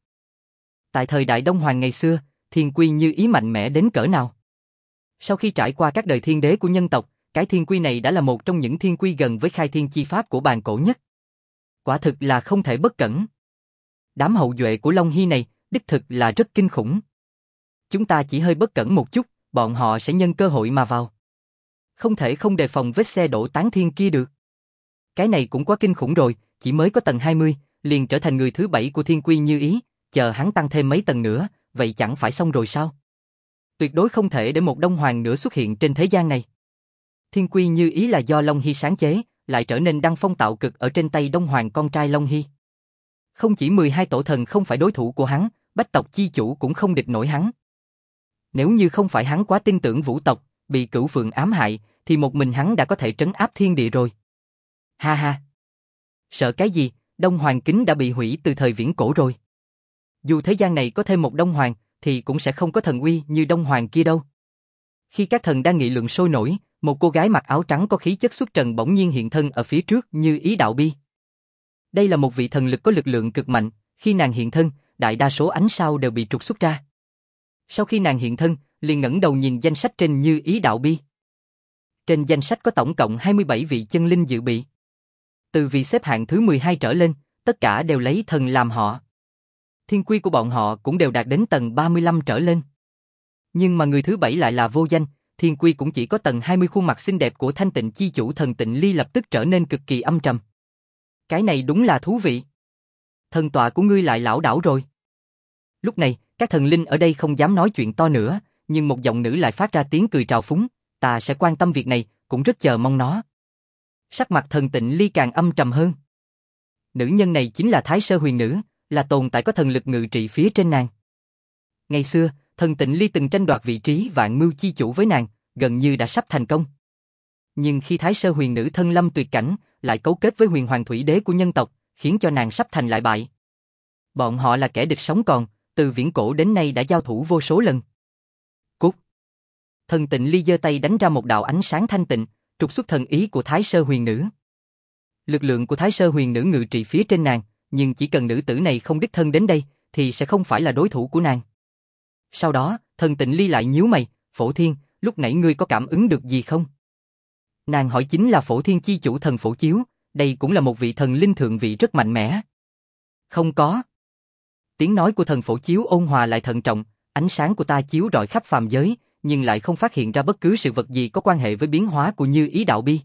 Tại thời đại Đông Hoàng ngày xưa, thiên quy như ý mạnh mẽ đến cỡ nào? Sau khi trải qua các đời thiên đế của nhân tộc, cái thiên quy này đã là một trong những thiên quy gần với khai thiên chi pháp của bàn cổ nhất. Quả thực là không thể bất cẩn. Đám hậu duệ của Long Hy này, đích thực là rất kinh khủng. Chúng ta chỉ hơi bất cẩn một chút, bọn họ sẽ nhân cơ hội mà vào. Không thể không đề phòng vết xe đổ tán thiên kia được. Cái này cũng quá kinh khủng rồi, chỉ mới có tầng hai mươi, liền trở thành người thứ bảy của thiên quy như ý, chờ hắn tăng thêm mấy tầng nữa, vậy chẳng phải xong rồi sao? Tuyệt đối không thể để một Đông Hoàng nữa xuất hiện trên thế gian này. Thiên quy như ý là do Long Hy sáng chế, lại trở nên đăng phong tạo cực ở trên tay Đông Hoàng con trai Long Hy. Không chỉ mười hai tổ thần không phải đối thủ của hắn, Bách tộc chi chủ cũng không địch nổi hắn. Nếu như không phải hắn quá tin tưởng Vũ tộc, bị Cửu Phượng ám hại, thì một mình hắn đã có thể trấn áp thiên địa rồi. Ha ha! Sợ cái gì, Đông Hoàng kính đã bị hủy từ thời viễn cổ rồi. Dù thế gian này có thêm một Đông Hoàng, thì cũng sẽ không có thần uy như Đông Hoàng kia đâu. Khi các thần đang nghị luận sôi nổi, một cô gái mặc áo trắng có khí chất xuất trần bỗng nhiên hiện thân ở phía trước như ý đạo bi. Đây là một vị thần lực có lực lượng cực mạnh, khi nàng hiện thân, đại đa số ánh sao đều bị trục xuất ra. Sau khi nàng hiện thân, liền ngẩng đầu nhìn danh sách trên như ý đạo bi. Trên danh sách có tổng cộng hai mươi bảy vị chân linh dự bị. Từ vị xếp hạng thứ mười hai trở lên, tất cả đều lấy thần làm họ. Thiên quy của bọn họ cũng đều đạt đến tầng ba mươi lăm trở lên. Nhưng mà người thứ bảy lại là vô danh, thiên quy cũng chỉ có tầng hai mươi. Khuôn mặt xinh đẹp của thanh tịnh chi chủ thần tịnh ly lập tức trở nên cực kỳ âm trầm. Cái này đúng là thú vị. Thần tọa của ngươi lại lảo đảo rồi. Lúc này, các thần linh ở đây không dám nói chuyện to nữa, nhưng một giọng nữ lại phát ra tiếng cười trào phúng, ta sẽ quan tâm việc này, cũng rất chờ mong nó. Sắc mặt thần tịnh ly càng âm trầm hơn. Nữ nhân này chính là Thái Sơ Huyền Nữ, là tồn tại có thần lực ngự trị phía trên nàng. Ngày xưa, thần tịnh ly từng tranh đoạt vị trí vạn mưu chi chủ với nàng, gần như đã sắp thành công. Nhưng khi Thái Sơ Huyền Nữ thân lâm tuyệt cảnh, lại cấu kết với Huyền Hoàng Thủy Đế của nhân tộc, khiến cho nàng sắp thành lại bại. Bọn họ là kẻ địch sống còn, từ viễn cổ đến nay đã giao thủ vô số lần. Cút! Thần tịnh ly giơ tay đánh ra một đạo ánh sáng thanh tịnh, trục xuất thần ý của Thái Sơ Huyền Nữ. Lực lượng của Thái Sơ Huyền Nữ ngự trị phía trên nàng, nhưng chỉ cần nữ tử này không đích thân đến đây, thì sẽ không phải là đối thủ của nàng. Sau đó, thần tịnh ly lại nhíu mày, Phổ Thiên, lúc nãy ngươi có cảm ứng được gì không? Nàng hỏi chính là Phổ Thiên chi chủ thần Phổ Chiếu, đây cũng là một vị thần linh thượng vị rất mạnh mẽ. Không có. Tiếng nói của thần Phổ Chiếu ôn hòa lại thận trọng, ánh sáng của ta chiếu rọi khắp phàm giới, nhưng lại không phát hiện ra bất cứ sự vật gì có quan hệ với biến hóa của Như Ý Đạo Bi.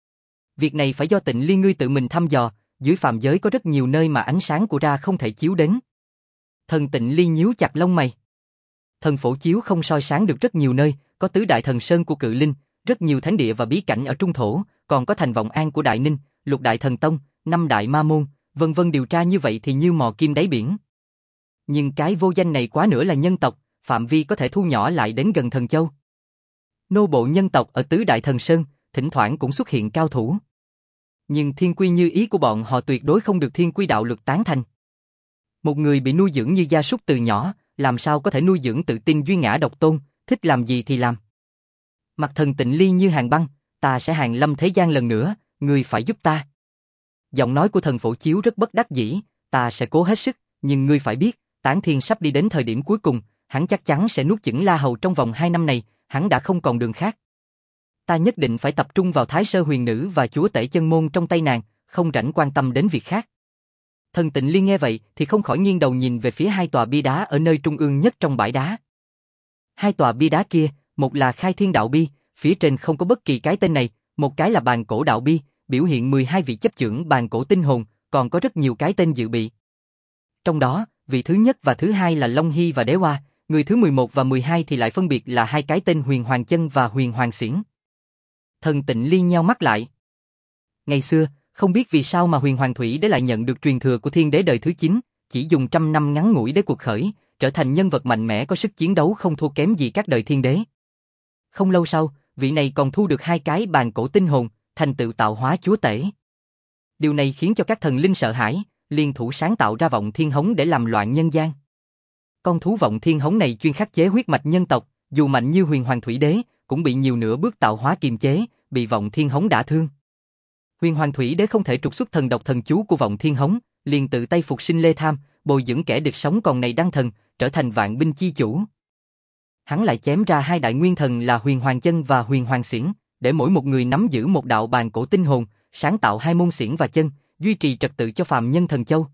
Việc này phải do Tịnh Ly ngươi tự mình thăm dò, dưới phàm giới có rất nhiều nơi mà ánh sáng của ra không thể chiếu đến. Thần Tịnh Ly nhíu chặt lông mày. Thần Phổ Chiếu không soi sáng được rất nhiều nơi, có tứ đại thần sơn của Cự Linh, rất nhiều thánh địa và bí cảnh ở Trung Thổ, còn có thành Vọng An của Đại Ninh, lục đại thần tông, năm đại ma môn, vân vân, điều tra như vậy thì như mò kim đáy biển. Nhưng cái vô danh này quá nữa là nhân tộc, phạm vi có thể thu nhỏ lại đến gần Thần Châu. Nô bộ nhân tộc ở tứ đại thần sơn, thỉnh thoảng cũng xuất hiện cao thủ. Nhưng thiên quy như ý của bọn họ tuyệt đối không được thiên quy đạo lực tán thành. Một người bị nuôi dưỡng như gia súc từ nhỏ, làm sao có thể nuôi dưỡng tự tin duy ngã độc tôn, thích làm gì thì làm. Mặt Thần Tịnh Ly như hàng băng, ta sẽ hàng lâm thế gian lần nữa, ngươi phải giúp ta. Giọng nói của Thần Phổ Chiếu rất bất đắc dĩ, ta sẽ cố hết sức, nhưng ngươi phải biết, Tán Thiên sắp đi đến thời điểm cuối cùng, hắn chắc chắn sẽ nuốt chửng La Hầu trong vòng hai năm này, hắn đã không còn đường khác. Ta nhất định phải tập trung vào Thái Sơ Huyền Nữ và Chúa Tể Chân Môn trong tay nàng, không rảnh quan tâm đến việc khác. Thần Tịnh Liên nghe vậy thì không khỏi nghiêng đầu nhìn về phía hai tòa bia đá ở nơi trung ương nhất trong bãi đá. Hai tòa bia đá kia, một là Khai Thiên Đạo Bi, phía trên không có bất kỳ cái tên này, một cái là Bàn Cổ Đạo Bi, biểu hiện mười hai vị chấp chưởng bàn cổ tinh hồn, còn có rất nhiều cái tên dự bị. Trong đó, vị thứ nhất và thứ hai là Long Hy và Đế Hoa, người thứ mười một và mười hai thì lại phân biệt là hai cái tên Huyền Hoàng Chân và Huyền Hoàng Xiển. Thần Tịnh Liên nheo mắt lại. Ngày xưa, không biết vì sao mà Huyền Hoàng Thủy Đế lại nhận được truyền thừa của Thiên Đế đời thứ chín, chỉ dùng trăm năm ngắn ngủi để cuộc khởi, trở thành nhân vật mạnh mẽ có sức chiến đấu không thua kém gì các đời Thiên Đế. Không lâu sau, vị này còn thu được hai cái bàn cổ tinh hồn, thành tựu tạo hóa chúa tể. Điều này khiến cho các thần linh sợ hãi, liên thủ sáng tạo ra Vọng Thiên Hống để làm loạn nhân gian. Con thú Vọng Thiên Hống này chuyên khắc chế huyết mạch nhân tộc, dù mạnh như Huyền Hoàng Thủy Đế, cũng bị nhiều nửa bước tạo hóa kiềm chế, bị Vọng Thiên Hống đả thương. Huyền Hoàng Thủy Đế không thể trục xuất thần độc thần chú của Vọng Thiên Hống, liền tự tay phục sinh Lê Tham, bồi dưỡng kẻ địch sống còn này đăng thần, trở thành vạn binh chi chủ. Hắn lại chém ra hai đại nguyên thần là Huyền Hoàng Chân và Huyền Hoàng Xiển, để mỗi một người nắm giữ một đạo bàn cổ tinh hồn, sáng tạo hai môn xiển và chân, duy trì trật tự cho phàm nhân thần châu.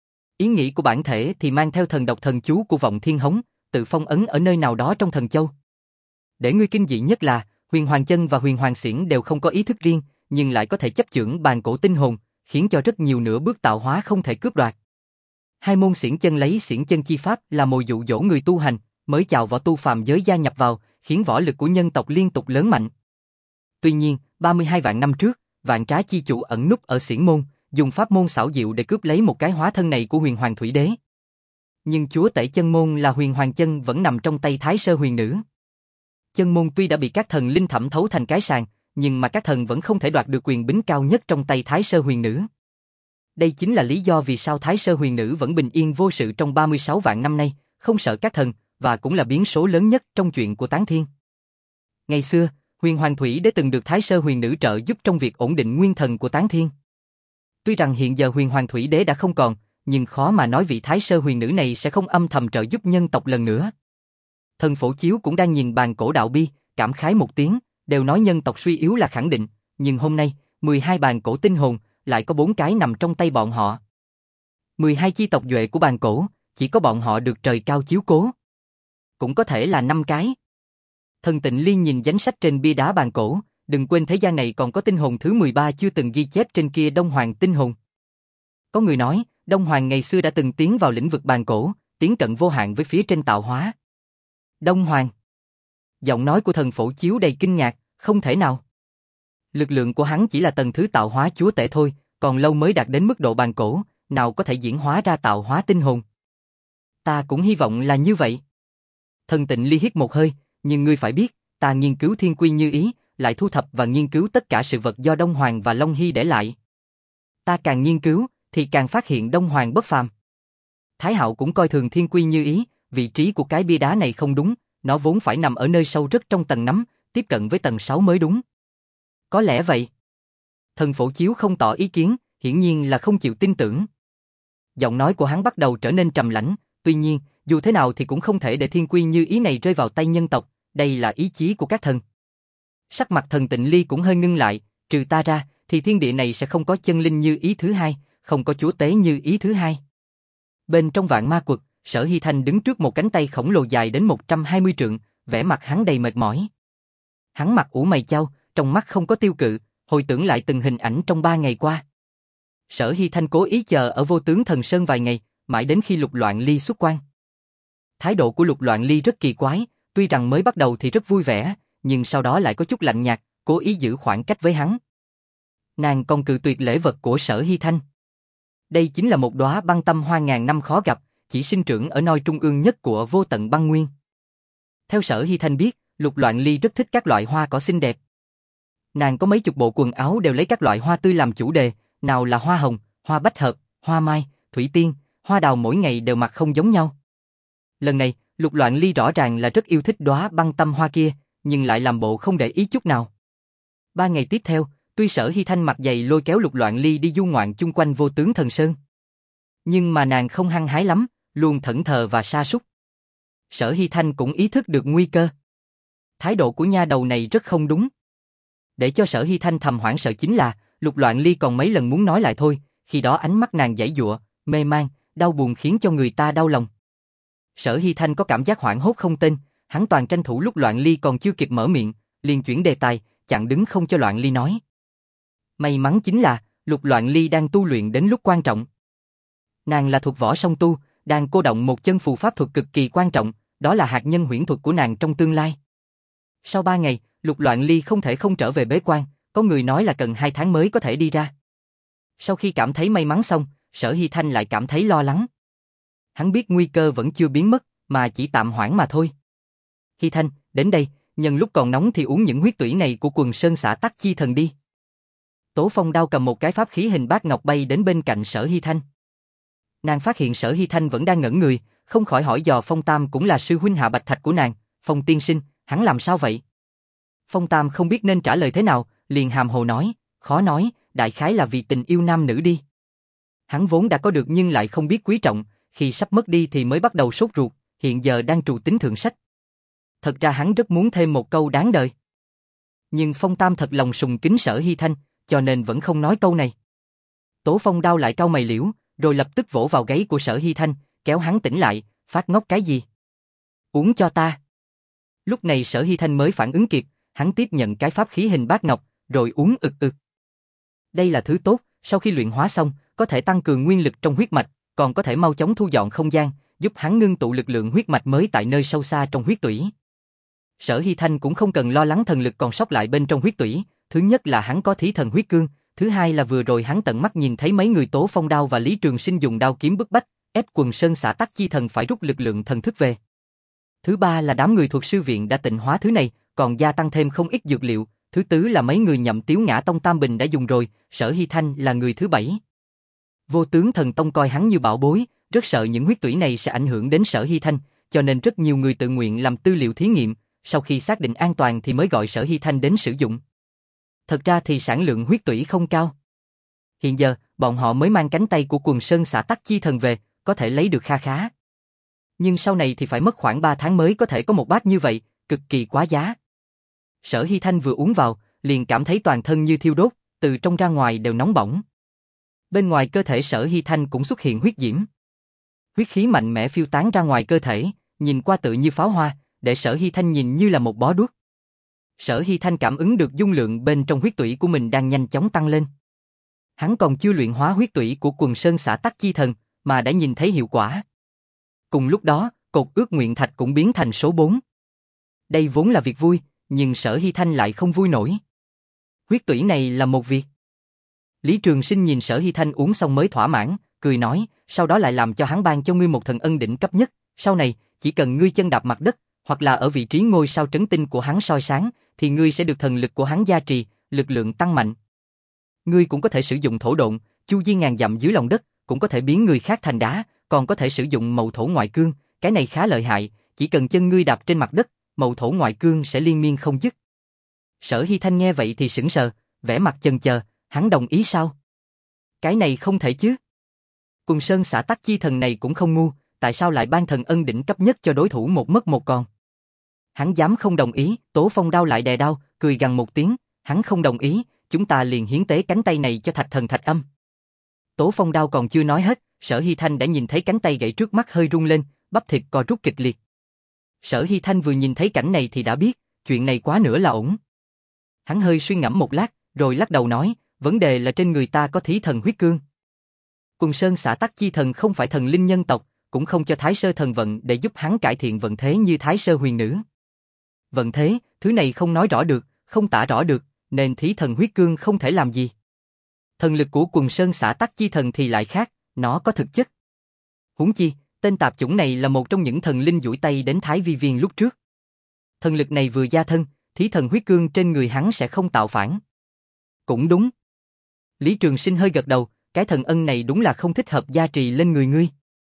Ý nghĩ của bản thể thì mang theo thần độc thần chú của Vọng Thiên Hống, tự phong ấn ở nơi nào đó trong thần châu. Để ngươi kinh dị nhất là, Huyền Hoàng Chân và Huyền Hoàng Xiển đều không có ý thức riêng, nhưng lại có thể chấp chưởng bàn cổ tinh hồn, khiến cho rất nhiều nửa bước tạo hóa không thể cướp đoạt. Hai môn xiển chân lấy xiển chân chi pháp là mồi dụ dỗ người tu hành, mới chào võ tu phàm giới gia nhập vào, khiến võ lực của nhân tộc liên tục lớn mạnh. Tuy nhiên, ba mươi hai vạn năm trước, Vạn Trá chi chủ ẩn núp ở xiển môn, dùng pháp môn xảo diệu để cướp lấy một cái hóa thân này của Huyền Hoàng Thủy Đế. Nhưng chúa tể chân môn là Huyền Hoàng Chân vẫn nằm trong tay Thái Sơ Huyền Nữ. Chân môn tuy đã bị các thần linh thẩm thấu thành cái sàng, nhưng mà các thần vẫn không thể đoạt được quyền bính cao nhất trong tay Thái Sơ Huyền Nữ. Đây chính là lý do vì sao Thái Sơ Huyền Nữ vẫn bình yên vô sự trong ba mươi sáu vạn năm nay, không sợ các thần, và cũng là biến số lớn nhất trong chuyện của Tán Thiên. Ngày xưa, Huyền Hoàng Thủy Đế từng được Thái Sơ Huyền Nữ trợ giúp trong việc ổn định nguyên thần của Tán Thiên. Tuy rằng hiện giờ Huyền Hoàng Thủy Đế đã không còn, nhưng khó mà nói vị Thái Sơ Huyền Nữ này sẽ không âm thầm trợ giúp nhân tộc lần nữa. Thần Phổ Chiếu cũng đang nhìn bàn cổ đạo bi, cảm khái một tiếng, đều nói nhân tộc suy yếu là khẳng định, nhưng hôm nay, mười hai bàn cổ tinh hồn, lại có bốn cái nằm trong tay bọn họ. mười hai chi tộc duệ của bàn cổ, chỉ có bọn họ được trời cao chiếu cố. Cũng có thể là năm cái. Thần Tịnh Liên nhìn danh sách trên bia đá bàn cổ, đừng quên thế gian này còn có tinh hồn thứ mười ba chưa từng ghi chép trên kia Đông Hoàng tinh hồn. Có người nói, Đông Hoàng ngày xưa đã từng tiến vào lĩnh vực bàn cổ, tiến cận vô hạn với phía trên tạo hóa. Đông Hoàng. Giọng nói của Thần Phổ Chiếu đầy kinh ngạc, không thể nào. Lực lượng của hắn chỉ là tầng thứ tạo hóa chúa tể thôi, còn lâu mới đạt đến mức độ bàn cổ, nào có thể diễn hóa ra tạo hóa tinh hồn. Ta cũng hy vọng là như vậy. Thần Tịnh Ly hít một hơi, nhưng ngươi phải biết, ta nghiên cứu thiên quy như ý, lại thu thập và nghiên cứu tất cả sự vật do Đông Hoàng và Long Hy để lại. Ta càng nghiên cứu, thì càng phát hiện Đông Hoàng bất phàm. Thái Hạo cũng coi thường thiên quy như ý, vị trí của cái bia đá này không đúng, nó vốn phải nằm ở nơi sâu rất trong tầng năm, tiếp cận với tầng sáu mới đúng. Có lẽ vậy. Thần Phổ Chiếu không tỏ ý kiến, hiển nhiên là không chịu tin tưởng. Giọng nói của hắn bắt đầu trở nên trầm lãnh, tuy nhiên, dù thế nào thì cũng không thể để thiên quy như ý này rơi vào tay nhân tộc, đây là ý chí của các thần. Sắc mặt Thần Tịnh Ly cũng hơi ngưng lại, trừ ta ra, thì thiên địa này sẽ không có chân linh như ý thứ hai, không có chúa tế như ý thứ hai. Bên trong vạn ma quật, Sở Hy Thanh đứng trước một cánh tay khổng lồ dài đến một trăm hai mươi trượng, vẻ mặt hắn đầy mệt mỏi. Hắn mặt ủ mày chau, trong mắt không có tiêu cự, hồi tưởng lại từng hình ảnh trong ba ngày qua. Sở Hy Thanh cố ý chờ ở Vô Tướng Thần Sơn vài ngày, mãi đến khi Lục Loạn Ly xuất quan. Thái độ của Lục Loạn Ly rất kỳ quái, tuy rằng mới bắt đầu thì rất vui vẻ, nhưng sau đó lại có chút lạnh nhạt, cố ý giữ khoảng cách với hắn. Nàng còn cự tuyệt lễ vật của Sở Hy Thanh. Đây chính là một đóa băng tâm hoa ngàn năm khó gặp, chỉ sinh trưởng ở nơi trung ương nhất của vô tận băng nguyên. Theo Sở Hy Thanh biết, Lục Loạn Ly rất thích các loại hoa cỏ xinh đẹp. Nàng có mấy chục bộ quần áo đều lấy các loại hoa tươi làm chủ đề, nào là hoa hồng, hoa bách hợp, hoa mai, thủy tiên, hoa đào mỗi ngày đều mặc không giống nhau. Lần này, Lục Loạn Ly rõ ràng là rất yêu thích đóa băng tâm hoa kia, nhưng lại làm bộ không để ý chút nào. Ba ngày tiếp theo, tuy Sở Hy Thanh mặt dày lôi kéo Lục Loạn Ly đi du ngoạn chung quanh Vô Tướng Thần Sơn, nhưng mà nàng không hăng hái lắm, luôn thẫn thờ và sa sút. Sở Hy Thanh cũng ý thức được nguy cơ. Thái độ của nha đầu này rất không đúng. Để cho Sở Hy Thanh thầm hoảng sợ chính là, Lục Loạn Ly còn mấy lần muốn nói lại thôi, khi đó ánh mắt nàng giãy giụa, mê man, đau buồn khiến cho người ta đau lòng. Sở Hy Thanh có cảm giác hoảng hốt không tên, hắn toàn tranh thủ lúc Loạn Ly còn chưa kịp mở miệng, liền chuyển đề tài, chặn đứng không cho Loạn Ly nói. May mắn chính là, Lục Loạn Ly đang tu luyện đến lúc quan trọng. Nàng là thuộc võ song tu, đang cô động một chân phù pháp thuật cực kỳ quan trọng, đó là hạt nhân huyễn thuật của nàng trong tương lai. Sau ba ngày, Lục Loạn Ly không thể không trở về bế quan, có người nói là cần hai tháng mới có thể đi ra. Sau khi cảm thấy may mắn xong, Sở Hy Thanh lại cảm thấy lo lắng. Hắn biết nguy cơ vẫn chưa biến mất, mà chỉ tạm hoãn mà thôi. Hy Thanh, đến đây, nhân lúc còn nóng thì uống những huyết tủy này của Quần Sơn xã Tắc Chi Thần đi. Tố Phong Đao cầm một cái pháp khí hình bát ngọc bay đến bên cạnh Sở Hy Thanh. Nàng phát hiện Sở Hy Thanh vẫn đang ngẩn người, không khỏi hỏi dò Phong Tam cũng là sư huynh Hạ Bạch Thạch của nàng, Phong tiên sinh, hắn làm sao vậy? Phong Tam không biết nên trả lời thế nào, liền hàm hồ nói, khó nói, đại khái là vì tình yêu nam nữ đi. Hắn vốn đã có được nhưng lại không biết quý trọng, khi sắp mất đi thì mới bắt đầu sốt ruột, hiện giờ đang trù tính thượng sách. Thật ra hắn rất muốn thêm một câu đáng đời. Nhưng Phong Tam thật lòng sùng kính Sở Hy Thanh, cho nên vẫn không nói câu này. Tố Phong Đao lại cau mày liễu, rồi lập tức vỗ vào gáy của Sở Hy Thanh, kéo hắn tỉnh lại, phát ngốc cái gì? Uống cho ta. Lúc này Sở Hy Thanh mới phản ứng kịp, hắn tiếp nhận cái pháp khí hình bát ngọc, rồi uống ực ực. Đây là thứ tốt, sau khi luyện hóa xong, có thể tăng cường nguyên lực trong huyết mạch, còn có thể mau chóng thu dọn không gian, giúp hắn ngưng tụ lực lượng huyết mạch mới tại nơi sâu xa trong huyết tủy. Sở Hy Thanh cũng không cần lo lắng thần lực còn sót lại bên trong huyết tủy, thứ nhất là hắn có thí thần huyết cương, thứ hai là vừa rồi hắn tận mắt nhìn thấy mấy người Tố Phong Đao và Lý Trường Sinh dùng đao kiếm bức bách, ép Quần Sơn xã Tắc Chi Thần phải rút lực lượng thần thức về. Thứ ba là đám người thuộc sư viện đã tịnh hóa thứ này, còn gia tăng thêm không ít dược liệu, thứ tư là mấy người Nhậm Tiếu Ngã Tông Tam Bình đã dùng rồi, Sở Hy Thanh là người thứ bảy. Vô Tướng Thần Tông coi hắn như bảo bối, rất sợ những huyết tủy này sẽ ảnh hưởng đến Sở Hy Thanh, cho nên rất nhiều người tự nguyện làm tư liệu thí nghiệm, sau khi xác định an toàn thì mới gọi Sở Hy Thanh đến sử dụng. Thật ra thì sản lượng huyết tủy không cao. Hiện giờ, bọn họ mới mang cánh tay của Quần Sơn xã Tắc Chi Thần về, có thể lấy được kha khá. Nhưng sau này thì phải mất khoảng ba tháng mới có thể có một bát như vậy, cực kỳ quá giá. Sở Hy Thanh vừa uống vào, liền cảm thấy toàn thân như thiêu đốt, từ trong ra ngoài đều nóng bỏng. Bên ngoài cơ thể Sở Hy Thanh cũng xuất hiện huyết diễm. Huyết khí mạnh mẽ phiêu tán ra ngoài cơ thể, nhìn qua tự như pháo hoa, để Sở Hy Thanh nhìn như là một bó đuốc. Sở Hy Thanh cảm ứng được dung lượng bên trong huyết tủy của mình đang nhanh chóng tăng lên. Hắn còn chưa luyện hóa huyết tủy của Quần Sơn xã Tắc Chi Thần, mà đã nhìn thấy hiệu quả. Cùng lúc đó, cột ước nguyện thạch cũng biến thành số bốn. Đây vốn là việc vui, nhưng Sở Hy Thanh lại không vui nổi. Huyết tủy này là một việc. Lý Trường Sinh nhìn Sở Hy Thanh uống xong mới thỏa mãn, cười nói, sau đó lại làm cho hắn ban cho ngươi một thần ân đỉnh cấp nhất, sau này, chỉ cần ngươi chân đạp mặt đất, hoặc là ở vị trí ngôi sao trấn tinh của hắn soi sáng, thì ngươi sẽ được thần lực của hắn gia trì, lực lượng tăng mạnh. Ngươi cũng có thể sử dụng thổ độn, chu di ngàn dặm dưới lòng đất, cũng có thể biến người khác thành đá, còn có thể sử dụng mậu thổ ngoại cương, cái này khá lợi hại, chỉ cần chân ngươi đạp trên mặt đất, mậu thổ ngoại cương sẽ liên miên không dứt. Sở Hy Thanh nghe vậy thì sững sờ, vẻ mặt chần chờ, hắn đồng ý sao? Cái này không thể chứ. Quần Sơn xã Tắc Chi Thần này cũng không ngu, tại sao lại ban thần ân đỉnh cấp nhất cho đối thủ một mất một còn? Hắn dám không đồng ý, Tố Phong Đao lại đè đao, cười gằn một tiếng, hắn không đồng ý, chúng ta liền hiến tế cánh tay này cho Thạch Thần Thạch Âm. Tố Phong Đao còn chưa nói hết, Sở Hy Thanh đã nhìn thấy cánh tay gãy trước mắt hơi rung lên, bắp thịt co rút kịch liệt. Sở Hy Thanh vừa nhìn thấy cảnh này thì đã biết, chuyện này quá nữa là ổn. Hắn hơi suy ngẫm một lát, rồi lắc đầu nói, vấn đề là trên người ta có thí thần huyết cương. Quần Sơn xã Tắc Chi Thần không phải thần linh nhân tộc, cũng không cho Thái Sơ thần vận để giúp hắn cải thiện vận thế như Thái Sơ huyền nữ. Vận thế, thứ này không nói rõ được, không tả rõ được, nên thí thần huyết cương không thể làm gì. Thần lực của Quần Sơn xã Tắc Chi Thần thì lại khác, nó có thực chất. Huống chi, tên tạp chủng này là một trong những thần linh duỗi tay đến Thái Vi Viên lúc trước. Thần lực này vừa gia thân, thí thần huyết cương trên người hắn sẽ không tạo phản. Cũng đúng. Lý Trường Sinh hơi gật đầu, cái thần ân này đúng là không thích hợp gia trì lên người ngươi.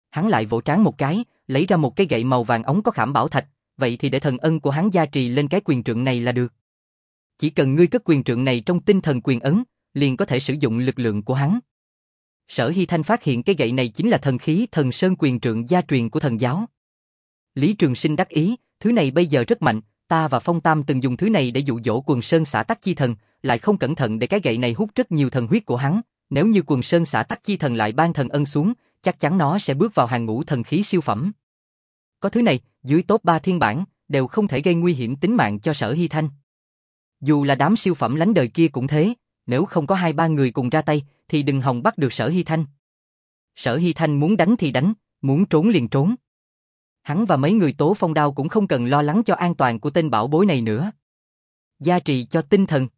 Hắn lại vỗ trán một cái, lấy ra một cây gậy màu vàng óng có khảm bảo thạch, vậy thì để thần ân của hắn gia trì lên cái quyền trượng này là được. Chỉ cần ngươi cất quyền trượng này trong tinh thần quyền ấn, liền có thể sử dụng lực lượng của hắn. Sở Hy Thanh phát hiện cái gậy này chính là thần khí Thần Sơn quyền trượng gia truyền của thần giáo. Lý Trường Sinh đắc ý, thứ này bây giờ rất mạnh, ta và Phong Tam từng dùng thứ này để dụ dỗ Quần Sơn Xã Tắc Chi Thần, lại không cẩn thận để cái gậy này hút rất nhiều thần huyết của hắn, nếu như Quần Sơn Xã Tắc Chi Thần lại ban thần ân xuống, chắc chắn nó sẽ bước vào hàng ngũ thần khí siêu phẩm. Có thứ này, dưới top ba thiên bản, đều không thể gây nguy hiểm tính mạng cho Sở Hy Thanh. Dù là đám siêu phẩm lánh đời kia cũng thế, nếu không có hai ba người cùng ra tay, thì đừng hòng bắt được Sở Hy Thanh. Sở Hy Thanh muốn đánh thì đánh, muốn trốn liền trốn. Hắn và mấy người Tố Phong Đao cũng không cần lo lắng cho an toàn của tên bảo bối này nữa. Gia trì cho tinh thần.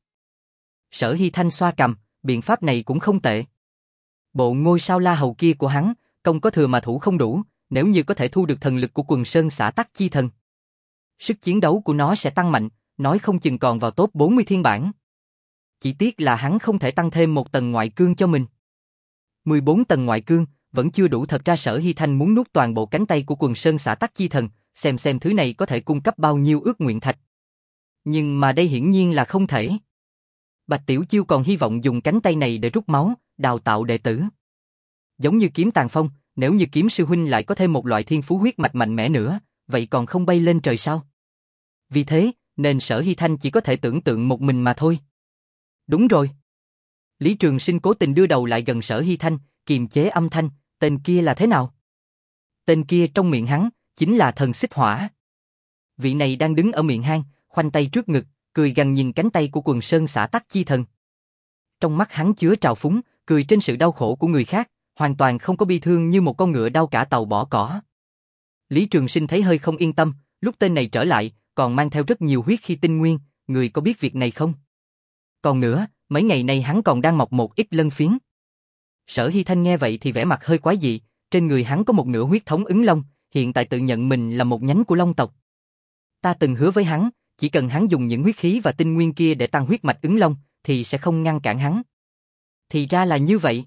Sở Hy Thanh xoa cằm, biện pháp này cũng không tệ. Bộ ngôi sao La Hầu kia của hắn, công có thừa mà thủ không đủ, nếu như có thể thu được thần lực của Quần Sơn Xã Tắc Chi Thần, sức chiến đấu của nó sẽ tăng mạnh, nói không chừng còn vào top bốn mươi thiên bản. Chỉ tiếc là hắn không thể tăng thêm một tầng ngoại cương cho mình. mười bốn tầng ngoại cương vẫn chưa đủ, thật ra Sở Hy Thanh muốn nuốt toàn bộ cánh tay của Quần Sơn Xã Tắc Chi Thần, xem xem thứ này có thể cung cấp bao nhiêu ước nguyện thạch. Nhưng mà đây hiển nhiên là không thể. Bạch Tiểu Chiêu còn hy vọng dùng cánh tay này để rút máu, đào tạo đệ tử. Giống như Kiếm Tàn Phong, nếu như Kiếm sư huynh lại có thêm một loại thiên phú huyết mạch mạnh mẽ nữa, vậy còn không bay lên trời sao? Vì thế, nên Sở Hy Thanh chỉ có thể tưởng tượng một mình mà thôi. Đúng rồi. Lý Trường Sinh cố tình đưa đầu lại gần Sở Hy Thanh, kiềm chế âm thanh, tên kia là thế nào? Tên kia trong miệng hắn, chính là Thần Xích Hỏa. Vị này đang đứng ở miệng hang, khoanh tay trước ngực, cười gằn nhìn cánh tay của Quần Sơn Xã Tắc Chi Thần. Trong mắt hắn chứa trào phúng, cười trên sự đau khổ của người khác, hoàn toàn không có bi thương như một con ngựa đau cả tàu bỏ cỏ. Lý Trường Sinh thấy hơi không yên tâm, lúc tên này trở lại, còn mang theo rất nhiều huyết khi tinh nguyên, người có biết việc này không? Còn nữa, mấy ngày nay hắn còn đang mọc một ít lân phiến. Sở Hy Thanh nghe vậy thì vẻ mặt hơi quái dị, trên người hắn có một nửa huyết thống ứng long, hiện tại tự nhận mình là một nhánh của long tộc. Ta từng hứa với hắn, chỉ cần hắn dùng những huyết khí và tinh nguyên kia để tăng huyết mạch ứng long, thì sẽ không ngăn cản hắn. Thì ra là như vậy.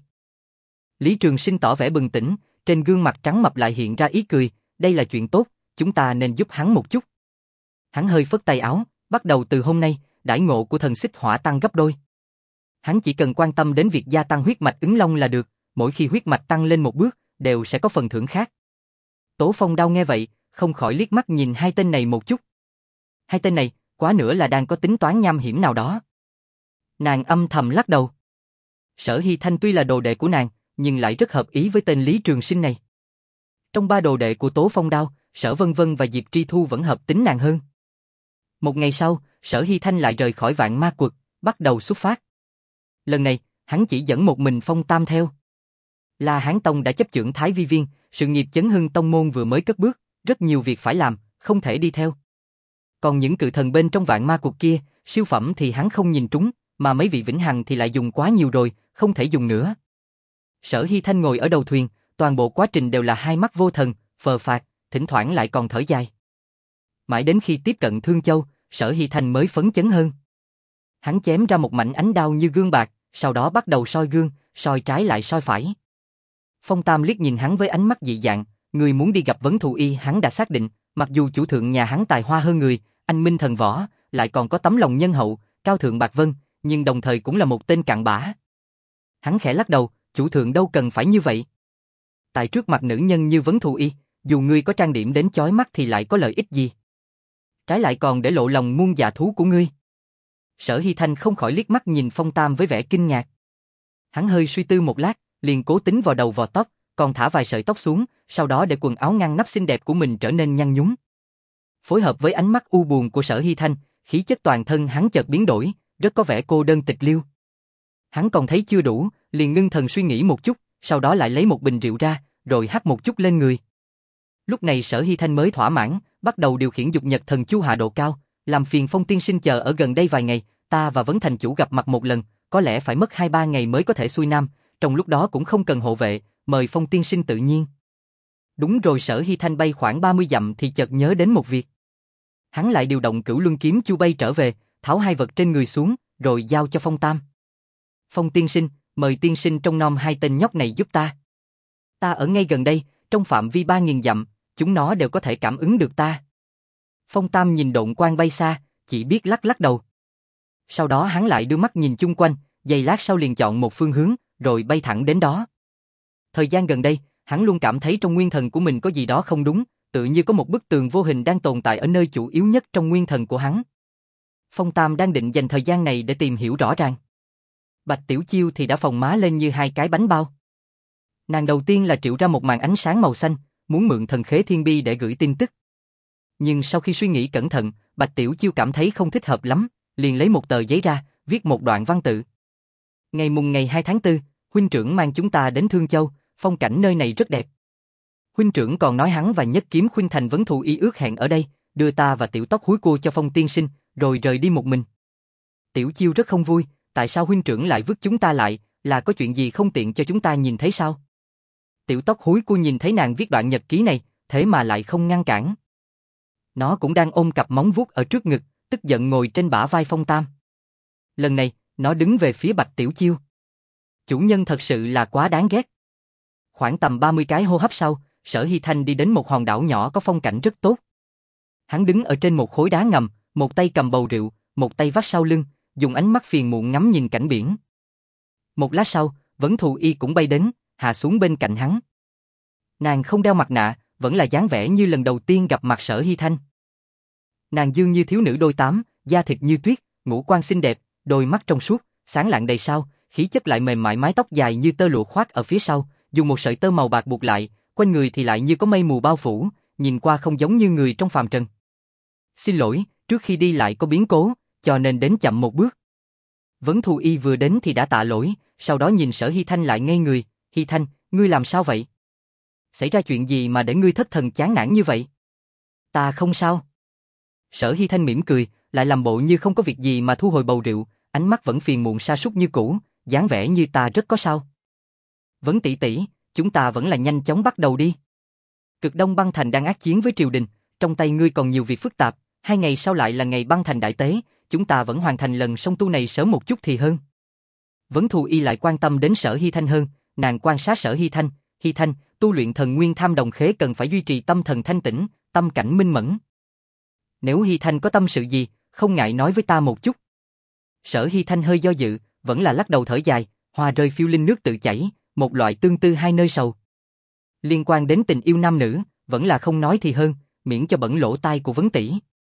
Lý Trường Sinh tỏ vẻ bừng tỉnh, trên gương mặt trắng mập lại hiện ra ý cười, đây là chuyện tốt, chúng ta nên giúp hắn một chút. Hắn hơi phất tay áo, bắt đầu từ hôm nay, đãi ngộ của Thần Xích Hỏa tăng gấp đôi. Hắn chỉ cần quan tâm đến việc gia tăng huyết mạch ứng long là được, mỗi khi huyết mạch tăng lên một bước, đều sẽ có phần thưởng khác. Tố Phong Đao nghe vậy, không khỏi liếc mắt nhìn hai tên này một chút. Hai tên này, quá nữa là đang có tính toán nham hiểm nào đó. Nàng âm thầm lắc đầu. Sở Hy Thanh tuy là đồ đệ của nàng, nhưng lại rất hợp ý với tên Lý Trường Sinh này. Trong ba đồ đệ của Tố Phong Đao, Sở Vân Vân và Diệp Tri Thu vẫn hợp tính nàng hơn. Một ngày sau, Sở Hy Thanh lại rời khỏi Vạn Ma Quật, bắt đầu xuất phát. Lần này, hắn chỉ dẫn một mình Phong Tam theo. La Hán Tông đã chấp chưởng Thái Vi Viên, sự nghiệp chấn hưng tông môn vừa mới cất bước, rất nhiều việc phải làm, không thể đi theo. Còn những cự thần bên trong Vạn Ma Quật kia, siêu phẩm thì hắn không nhìn trúng, mà mấy vị vĩnh hằng thì lại dùng quá nhiều rồi, không thể dùng nữa. Sở Hy Thanh ngồi ở đầu thuyền, toàn bộ quá trình đều là hai mắt vô thần, phờ phạc, thỉnh thoảng lại còn thở dài. Mãi đến khi tiếp cận Thương Châu, Sở Hy Thanh mới phấn chấn hơn. Hắn chém ra một mảnh ánh đao như gương bạc, sau đó bắt đầu soi gương, soi trái lại soi phải. Phong Tam liếc nhìn hắn với ánh mắt dị dạng, người muốn đi gặp vấn thù y hắn đã xác định, mặc dù chủ thượng nhà hắn tài hoa hơn người, anh minh thần võ, lại còn có tấm lòng nhân hậu, cao thượng bạc vân, nhưng đồng thời cũng là một tên cặn bã. Hắn khẽ lắc đầu, chủ thượng đâu cần phải như vậy. Tại trước mặt nữ nhân như vấn thù y, dù ngươi có trang điểm đến chói mắt thì lại có lợi ích gì? Trái lại còn để lộ lòng muôn dạ thú của ngươi. Sở Hy Thanh không khỏi liếc mắt nhìn Phong Tam với vẻ kinh ngạc. Hắn hơi suy tư một lát, liền cố tính vào đầu vò tóc, còn thả vài sợi tóc xuống, sau đó để quần áo ngăn nắp xinh đẹp của mình trở nên nhăn nhúm. Phối hợp với ánh mắt u buồn của Sở Hy Thanh, khí chất toàn thân hắn chợt biến đổi, rất có vẻ cô đơn tịch liêu. Hắn còn thấy chưa đủ, liền ngưng thần suy nghĩ một chút, sau đó lại lấy một bình rượu ra, rồi hắt một chút lên người. Lúc này Sở Hy Thanh mới thỏa mãn, bắt đầu điều khiển dục nhật thần chu hạ độ cao, làm phiền Phong tiên sinh chờ ở gần đây vài ngày, ta và Vấn thành chủ gặp mặt một lần, có lẽ phải mất hai ba ngày mới có thể xuôi nam, trong lúc đó cũng không cần hộ vệ, mời Phong tiên sinh tự nhiên. Đúng rồi. Sở Hy Thanh bay khoảng ba mươi dặm thì chợt nhớ đến một việc. Hắn lại điều động Cửu Luân kiếm chu bay trở về, tháo hai vật trên người xuống, rồi giao cho Phong Tam. Phong tiên sinh, mời tiên sinh trông nom hai tên nhóc này giúp ta. Ta ở ngay gần đây, trong phạm vi ba nghìn dặm, chúng nó đều có thể cảm ứng được ta. Phong Tam nhìn độn quang bay xa, chỉ biết lắc lắc đầu. Sau đó hắn lại đưa mắt nhìn chung quanh, giây lát sau liền chọn một phương hướng, rồi bay thẳng đến đó. Thời gian gần đây, hắn luôn cảm thấy trong nguyên thần của mình có gì đó không đúng, tự như có một bức tường vô hình đang tồn tại ở nơi chủ yếu nhất trong nguyên thần của hắn. Phong Tam đang định dành thời gian này để tìm hiểu rõ ràng. Bạch Tiểu Chiêu thì đã phồng má lên như hai cái bánh bao. Nàng đầu tiên là triệu ra một màn ánh sáng màu xanh, muốn mượn thần khế thiên bi để gửi tin tức. Nhưng sau khi suy nghĩ cẩn thận, Bạch Tiểu Chiêu cảm thấy không thích hợp lắm, liền lấy một tờ giấy ra, viết một đoạn văn tự. Ngày mùng ngày hai tháng tư, huynh trưởng mang chúng ta đến Thương Châu, phong cảnh nơi này rất đẹp. Huynh trưởng còn nói hắn và Nhất Kiếm Khuynh Thành vấn thù y ước hẹn ở đây, đưa ta và Tiểu Tóc húi cua cho Phong tiên sinh, rồi rời đi một mình. Tiểu Chiêu rất không vui, tại sao huynh trưởng lại vứt chúng ta lại, là có chuyện gì không tiện cho chúng ta nhìn thấy sao? Tiểu Tóc húi cua nhìn thấy nàng viết đoạn nhật ký này, thế mà lại không ngăn cản. Nó cũng đang ôm cặp móng vuốt ở trước ngực, tức giận ngồi trên bả vai Phong Tam. Lần này, nó đứng về phía Bạch Tiểu Chiêu. Chủ nhân thật sự là quá đáng ghét. Khoảng tầm ba mươi cái hô hấp sau, Sở Hy Thanh đi đến một hòn đảo nhỏ có phong cảnh rất tốt. Hắn đứng ở trên một khối đá ngầm, một tay cầm bầu rượu, một tay vắt sau lưng, dùng ánh mắt phiền muộn ngắm nhìn cảnh biển. Một lát sau, Vấn Thù Y cũng bay đến, hạ xuống bên cạnh hắn. Nàng không đeo mặt nạ, vẫn là dáng vẻ như lần đầu tiên gặp mặt Sở Hy Thanh. Nàng dương như thiếu nữ đôi tám, da thịt như tuyết, ngũ quan xinh đẹp, đôi mắt trong suốt, sáng lạng đầy sao, khí chất lại mềm mại, mái tóc dài như tơ lụa khoác ở phía sau, dùng một sợi tơ màu bạc buộc lại, quanh người thì lại như có mây mù bao phủ, nhìn qua không giống như người trong phàm trần. Xin lỗi, trước khi đi lại có biến cố, cho nên đến chậm một bước. Vấn Thù Y vừa đến thì đã tạ lỗi, sau đó nhìn Sở Hy Thanh lại ngây người. Hy Thanh, ngươi làm sao vậy? Xảy ra chuyện gì mà để ngươi thất thần chán nản như vậy? Ta không sao. Sở Hy Thanh mỉm cười, lại làm bộ như không có việc gì mà thu hồi bầu rượu, ánh mắt vẫn phiền muộn sa sút như cũ, dáng vẻ như ta rất có sao. Vấn tỷ tỷ, chúng ta vẫn là nhanh chóng bắt đầu đi. Cực Đông Băng Thành đang ác chiến với triều đình, trong tay ngươi còn nhiều việc phức tạp, hai ngày sau lại là ngày Băng Thành đại tế, chúng ta vẫn hoàn thành lần song tu này sớm một chút thì hơn. Vấn Thù Y lại quan tâm đến Sở Hy Thanh hơn, nàng quan sát Sở Hy Thanh, Hy Thanh, tu luyện thần nguyên tham đồng khế cần phải duy trì tâm thần thanh tĩnh, tâm cảnh minh mẫn. Nếu Hy Thanh có tâm sự gì, không ngại nói với ta một chút. Sở Hy Thanh hơi do dự, vẫn là lắc đầu thở dài, hoa rơi phiêu linh nước tự chảy, một loại tương tư hai nơi sầu. Liên quan đến tình yêu nam nữ, vẫn là không nói thì hơn, miễn cho bẩn lỗ tai của Vấn tỷ.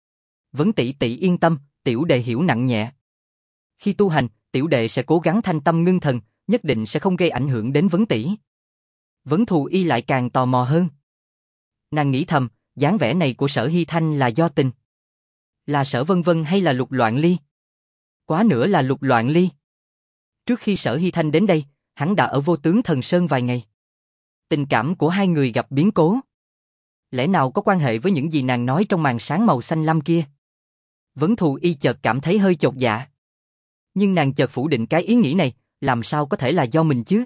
Vấn tỷ tỷ yên tâm, tiểu đệ hiểu nặng nhẹ. Khi tu hành, tiểu đệ sẽ cố gắng thanh tâm ngưng thần, nhất định sẽ không gây ảnh hưởng đến Vấn tỷ. Vấn Thù Y lại càng tò mò hơn. Nàng nghĩ thầm, dáng vẻ này của Sở Hy Thanh là do tình. Là Sở Vân Vân hay là Lục Loạn Ly? Quá nữa là Lục Loạn Ly. Trước khi Sở Hy Thanh đến đây, hắn đã ở Vô Tướng Thần Sơn vài ngày. Tình cảm của hai người gặp biến cố. Lẽ nào có quan hệ với những gì nàng nói trong màn sáng màu xanh lam kia? Vấn Thù Y chợt cảm thấy hơi chột dạ. Nhưng nàng chợt phủ định cái ý nghĩ này, làm sao có thể là do mình chứ?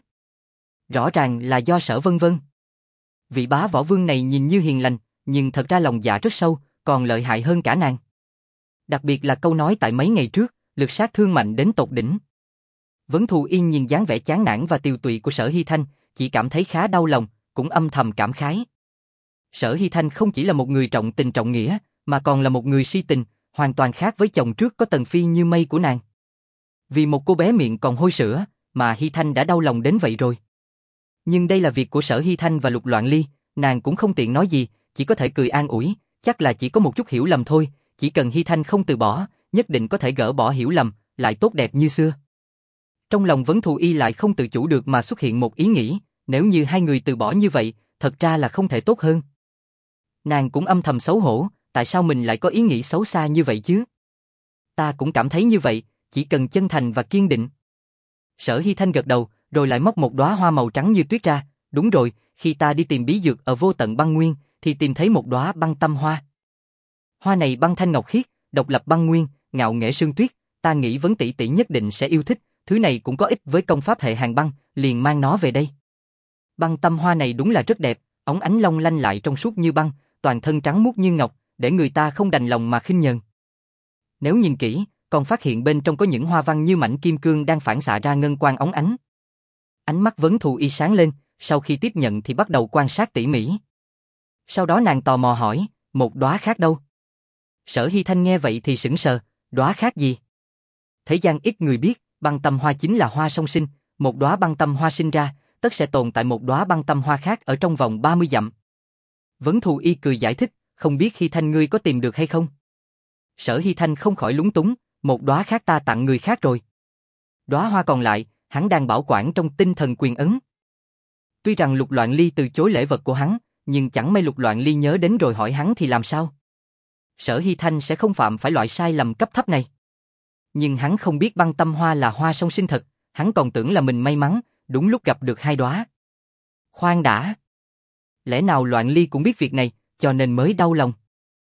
Rõ ràng là do Sở Vân Vân. Vị bá võ vương này nhìn như hiền lành, nhưng thật ra lòng dạ rất sâu, còn lợi hại hơn cả nàng. Đặc biệt là câu nói tại mấy ngày trước, lực sát thương mạnh đến tột đỉnh. Vấn Thù Y nhìn dáng vẻ chán nản và tiều tụy của Sở Hy Thanh, chỉ cảm thấy khá đau lòng, cũng âm thầm cảm khái. Sở Hy Thanh không chỉ là một người trọng tình trọng nghĩa, mà còn là một người si tình, hoàn toàn khác với chồng trước có tần phi như mây của nàng. Vì một cô bé miệng còn hôi sữa, mà Hy Thanh đã đau lòng đến vậy rồi. Nhưng đây là việc của Sở Hy Thanh và Lục Loạn Ly, nàng cũng không tiện nói gì, chỉ có thể cười an ủi, chắc là chỉ có một chút hiểu lầm thôi, chỉ cần Hy Thanh không từ bỏ, nhất định có thể gỡ bỏ hiểu lầm, lại tốt đẹp như xưa. Trong lòng Vấn Thù Y lại không tự chủ được mà xuất hiện một ý nghĩ, nếu như hai người từ bỏ như vậy, thật ra là không thể tốt hơn. Nàng cũng âm thầm xấu hổ, tại sao mình lại có ý nghĩ xấu xa như vậy chứ? Ta cũng cảm thấy như vậy, chỉ cần chân thành và kiên định. Sở Hy Thanh gật đầu, rồi lại móc một đóa hoa màu trắng như tuyết ra, đúng rồi, khi ta đi tìm bí dược ở Vô Tận Băng Nguyên, thì tìm thấy một đóa băng tâm hoa. Hoa này băng thanh ngọc khiết, độc lập băng nguyên, ngạo nghễ sương tuyết, ta nghĩ Vấn tỷ tỷ nhất định sẽ yêu thích, thứ này cũng có ích với công pháp hệ hàn băng, liền mang nó về đây. Băng tâm hoa này đúng là rất đẹp, óng ánh long lanh lại trong suốt như băng, toàn thân trắng muốt như ngọc, để người ta không đành lòng mà khinh nhờn. Nếu nhìn kỹ, còn phát hiện bên trong có những hoa văn như mảnh kim cương đang phản xạ ra ngân quang óng ánh. Ánh mắt Vấn Thù Y sáng lên, Sau khi tiếp nhận thì bắt đầu quan sát tỉ mỉ. Sau đó nàng tò mò hỏi, một đóa khác đâu? Sở Hy Thanh nghe vậy thì sững sờ, đóa khác gì? Thế gian ít người biết, băng tâm hoa chính là hoa song sinh, một đóa băng tâm hoa sinh ra, tất sẽ tồn tại một đóa băng tâm hoa khác ở trong vòng ba mươi dặm. Vấn Thù Y cười giải thích, không biết Hy Thanh ngươi có tìm được hay không? Sở Hy Thanh không khỏi lúng túng, một đóa khác ta tặng người khác rồi. Đóa hoa còn lại, hắn đang bảo quản trong tinh thần quyền ấn. Tuy rằng Lục Loạn Ly từ chối lễ vật của hắn, nhưng chẳng may Lục Loạn Ly nhớ đến rồi hỏi hắn thì làm sao? Sở Hy Thanh sẽ không phạm phải loại sai lầm cấp thấp này. Nhưng hắn không biết băng tâm hoa là hoa song sinh thật, hắn còn tưởng là mình may mắn, đúng lúc gặp được hai đóa. Khoan đã. Lẽ nào Loạn Ly cũng biết việc này, cho nên mới đau lòng.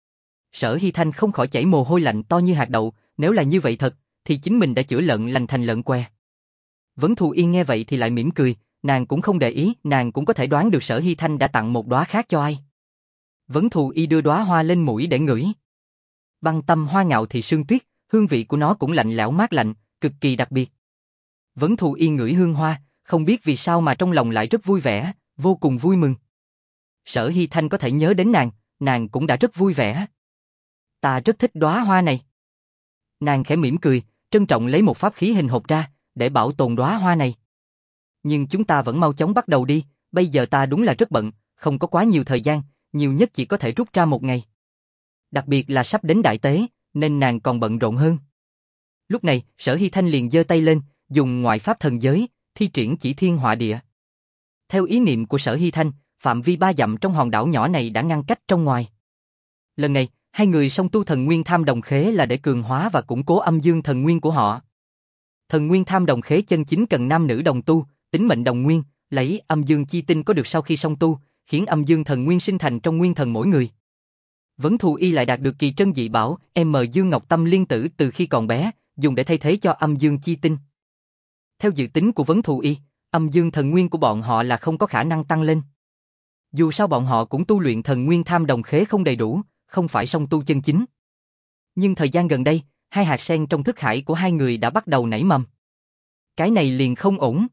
Sở Hy Thanh không khỏi chảy mồ hôi lạnh to như hạt đậu, nếu là như vậy thật, thì chính mình đã chữa lợn lành thành lợn que. Vấn Thù Yên nghe vậy thì lại mỉm cười, nàng cũng không để ý, nàng cũng có thể đoán được Sở Hy Thanh đã tặng một đóa khác cho ai. Vấn Thù Y đưa đóa hoa lên mũi để ngửi. Băng tâm hoa ngạo thị sương tuyết, hương vị của nó cũng lạnh lẽo mát lạnh, cực kỳ đặc biệt. Vấn Thù Y ngửi hương hoa, không biết vì sao mà trong lòng lại rất vui vẻ, vô cùng vui mừng. Sở Hy Thanh có thể nhớ đến nàng, nàng cũng đã rất vui vẻ. Ta rất thích đóa hoa này. Nàng khẽ mỉm cười, trân trọng lấy một pháp khí hình hộp ra, để bảo tồn đóa hoa này. Nhưng chúng ta vẫn mau chóng bắt đầu đi, bây giờ ta đúng là rất bận, không có quá nhiều thời gian, nhiều nhất chỉ có thể rút ra một ngày. Đặc biệt là sắp đến đại tế, nên nàng còn bận rộn hơn. Lúc này, Sở Hy Thanh liền giơ tay lên, dùng ngoại pháp thần giới, thi triển chỉ thiên họa địa. Theo ý niệm của Sở Hy Thanh, phạm vi ba dặm trong hòn đảo nhỏ này đã ngăn cách trong ngoài. Lần này, hai người song tu thần nguyên tham đồng khế là để cường hóa và củng cố âm dương thần nguyên của họ. Thần nguyên tham đồng khế chân chính cần nam nữ đồng tu, tính mệnh đồng nguyên, lấy âm dương chi tinh có được sau khi song tu, khiến âm dương thần nguyên sinh thành trong nguyên thần mỗi người. Vấn Thù Y lại đạt được kỳ trân dị bảo M Dương Ngọc Tâm Liên Tử từ khi còn bé, dùng để thay thế cho âm dương chi tinh. Theo dự tính của Vấn Thù Y, âm dương thần nguyên của bọn họ là không có khả năng tăng lên. Dù sao bọn họ cũng tu luyện thần nguyên tham đồng khế không đầy đủ, không phải song tu chân chính. Nhưng thời gian gần đây, hai hạt sen trong thức hải của hai người đã bắt đầu nảy mầm. Cái này liền không ổn.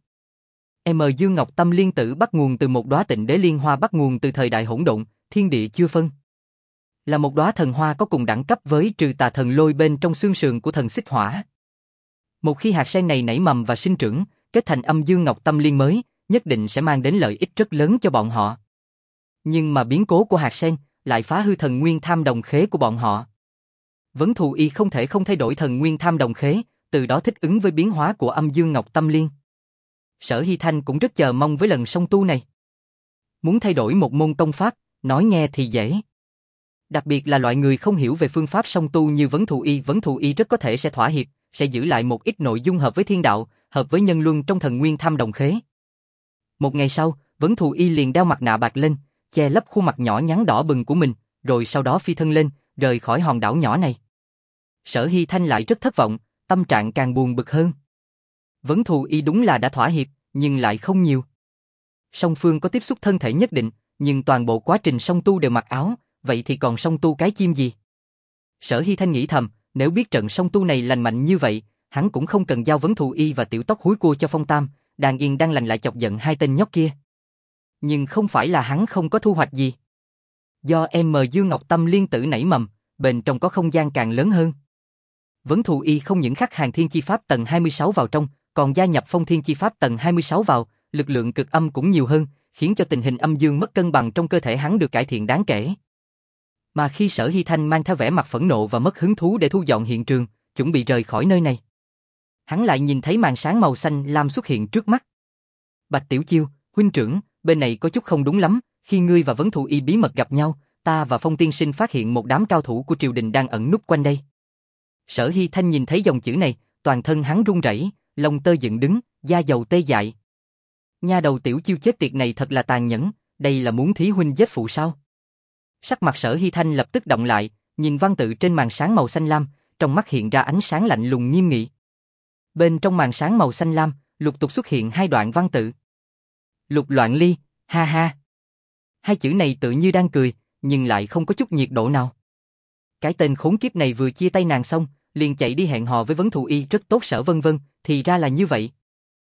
M Dương Ngọc Tâm Liên Tử bắt nguồn từ một đóa Tịnh Đế Liên Hoa, bắt nguồn từ thời đại hỗn độn, thiên địa chưa phân. Là một đóa thần hoa có cùng đẳng cấp với Trừ Tà Thần Lôi bên trong xương sườn của thần Xích Hỏa. Một khi hạt sen này nảy mầm và sinh trưởng, kết thành âm Dương Ngọc Tâm Liên mới, nhất định sẽ mang đến lợi ích rất lớn cho bọn họ. Nhưng mà biến cố của hạt sen lại phá hư thần nguyên tham đồng khế của bọn họ. Vấn Thù Y không thể không thay đổi thần nguyên tham đồng khế, từ đó thích ứng với biến hóa của âm Dương Ngọc Tâm Liên. Sở Hy Thanh cũng rất chờ mong với lần song tu này. Muốn thay đổi một môn công pháp, nói nghe thì dễ. Đặc biệt là loại người không hiểu về phương pháp song tu như Vấn Thù Y, Vấn Thù Y rất có thể sẽ thỏa hiệp, sẽ giữ lại một ít nội dung hợp với thiên đạo, hợp với nhân luân trong thần nguyên tham đồng khế. Một ngày sau, Vấn Thù Y liền đeo mặt nạ bạc lên, che lấp khuôn mặt nhỏ nhắn đỏ bừng của mình, rồi sau đó phi thân lên, rời khỏi hòn đảo nhỏ này. Sở Hy Thanh lại rất thất vọng, tâm trạng càng buồn bực hơn. Vấn Thù Y đúng là đã thỏa hiệp, nhưng lại không nhiều. Song phương có tiếp xúc thân thể nhất định, nhưng toàn bộ quá trình song tu đều mặc áo, vậy thì còn song tu cái chim gì? Sở Hy Thanh nghĩ thầm, nếu biết trận song tu này lành mạnh như vậy, hắn cũng không cần giao Vấn Thù Y và tiểu tóc húi cua cho Phong Tam, đang yên đang lành lại chọc giận hai tên nhóc kia. Nhưng không phải là hắn không có thu hoạch gì. Do M Dương Ngọc Tâm Liên Tử nảy mầm, bên trong có không gian càng lớn hơn. Vấn Thù Y không những khắc Hàng Thiên Chi Pháp tầng hai mươi sáu vào trong, còn gia nhập Phong Thiên Chi Pháp tầng hai mươi sáu vào, lực lượng cực âm cũng nhiều hơn, khiến cho tình hình âm dương mất cân bằng trong cơ thể hắn được cải thiện đáng kể. Mà khi Sở Hy Thanh mang theo vẻ mặt phẫn nộ và mất hứng thú để thu dọn hiện trường, chuẩn bị rời khỏi nơi này, hắn lại nhìn thấy màn sáng màu xanh lam xuất hiện trước mắt. Bạch Tiểu Chiêu, huynh trưởng, bên này có chút không đúng lắm, khi ngươi và Vấn Thù Y bí mật gặp nhau, ta và Phong Tiên Sinh phát hiện một đám cao thủ của triều đình đang ẩn núp quanh đây. Sở Hy Thanh nhìn thấy dòng chữ này, toàn thân hắn run rẩy, lông tơ dựng đứng, da dầu tê dại. Nha đầu Tiểu Chiêu chết tiệt này thật là tàn nhẫn, đây là muốn thí huynh giết phụ sao? Sắc mặt Sở Hy Thanh lập tức động lại, nhìn văn tự trên màn sáng màu xanh lam, trong mắt hiện ra ánh sáng lạnh lùng nghiêm nghị. Bên trong màn sáng màu xanh lam, lục tục xuất hiện hai đoạn văn tự. Lục Loạn Ly, ha ha. Hai chữ này tự như đang cười, nhưng lại không có chút nhiệt độ nào. Cái tên khốn kiếp này vừa chia tay nàng xong, liền chạy đi hẹn hò với Vấn Thù Y rất tốt Sở vân vân, thì ra là như vậy.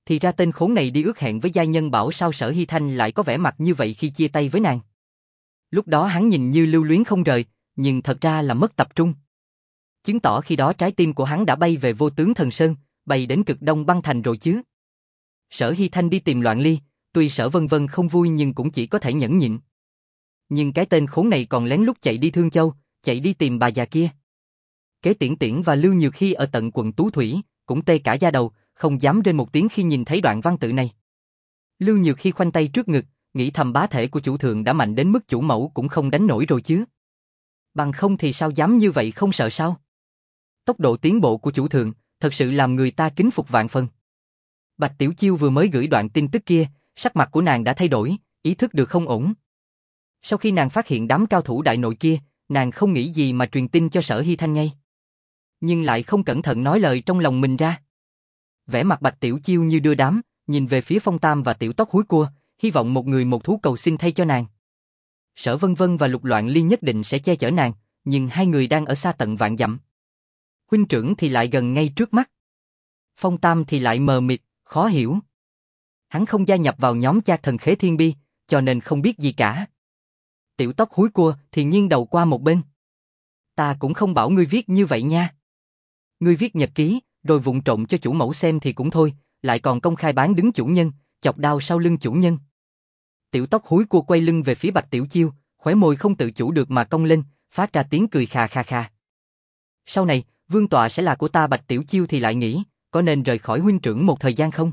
Thì ra tên khốn này đi ước hẹn với giai nhân, bảo sao Sở Hy Thanh lại có vẻ mặt như vậy khi chia tay với nàng. Lúc đó hắn nhìn như lưu luyến không rời, nhưng thật ra là mất tập trung. Chứng tỏ khi đó trái tim của hắn đã bay về Vô Tướng Thần Sơn, bay đến cực đông băng thành rồi chứ. Sở Hy Thanh đi tìm Loạn Ly, tuy Sở Vân Vân không vui nhưng cũng chỉ có thể nhẫn nhịn. Nhưng cái tên khốn này còn lén lút chạy đi Thương Châu, chạy đi tìm bà già kia. Kế Tiễn Tiễn và Lưu Nhược Hy ở tận quận Tú Thủy, cũng tê cả da đầu, không dám rên một tiếng khi nhìn thấy đoạn văn tự này. Lưu Nhược Hy khoanh tay trước ngực, nghĩ thầm bá thể của chủ thượng đã mạnh đến mức chủ mẫu cũng không đánh nổi rồi chứ. Bằng không thì sao dám như vậy, không sợ sao? Tốc độ tiến bộ của chủ thượng, thật sự làm người ta kính phục vạn phần. Bạch Tiểu Chiêu vừa mới gửi đoạn tin tức kia, sắc mặt của nàng đã thay đổi, ý thức được không ổn. Sau khi nàng phát hiện đám cao thủ đại nội kia, nàng không nghĩ gì mà truyền tin cho Sở Hy Thanh ngay. Nhưng lại không cẩn thận nói lời trong lòng mình ra. Vẻ mặt Bạch Tiểu Chiêu như đưa đám, nhìn về phía Phong Tam và Tiểu Tóc Húi Cua, hy vọng một người một thú cầu xin thay cho nàng. Sở Vân Vân và Lục Loạn Ly nhất định sẽ che chở nàng, nhưng hai người đang ở xa tận vạn dặm. Huynh trưởng thì lại gần ngay trước mắt. Phong Tam thì lại mờ mịt, khó hiểu. Hắn không gia nhập vào nhóm cha thần Khế Thiên Bi, cho nên không biết gì cả. Tiểu Tóc Húi Cua thì nghiêng đầu qua một bên. Ta cũng không bảo ngươi viết như vậy nha. Ngươi viết nhật ký, rồi vụng trộm cho chủ mẫu xem thì cũng thôi, lại còn công khai bán đứng chủ nhân, chọc đao sau lưng chủ nhân. Tiểu Tóc Húi Cua quay lưng về phía Bạch Tiểu Chiêu, khóe môi không tự chủ được mà cong lên, phát ra tiếng cười khà khà khà. Sau này, vương tọa sẽ là của ta. Bạch Tiểu Chiêu thì lại nghĩ, có nên rời khỏi huynh trưởng một thời gian không?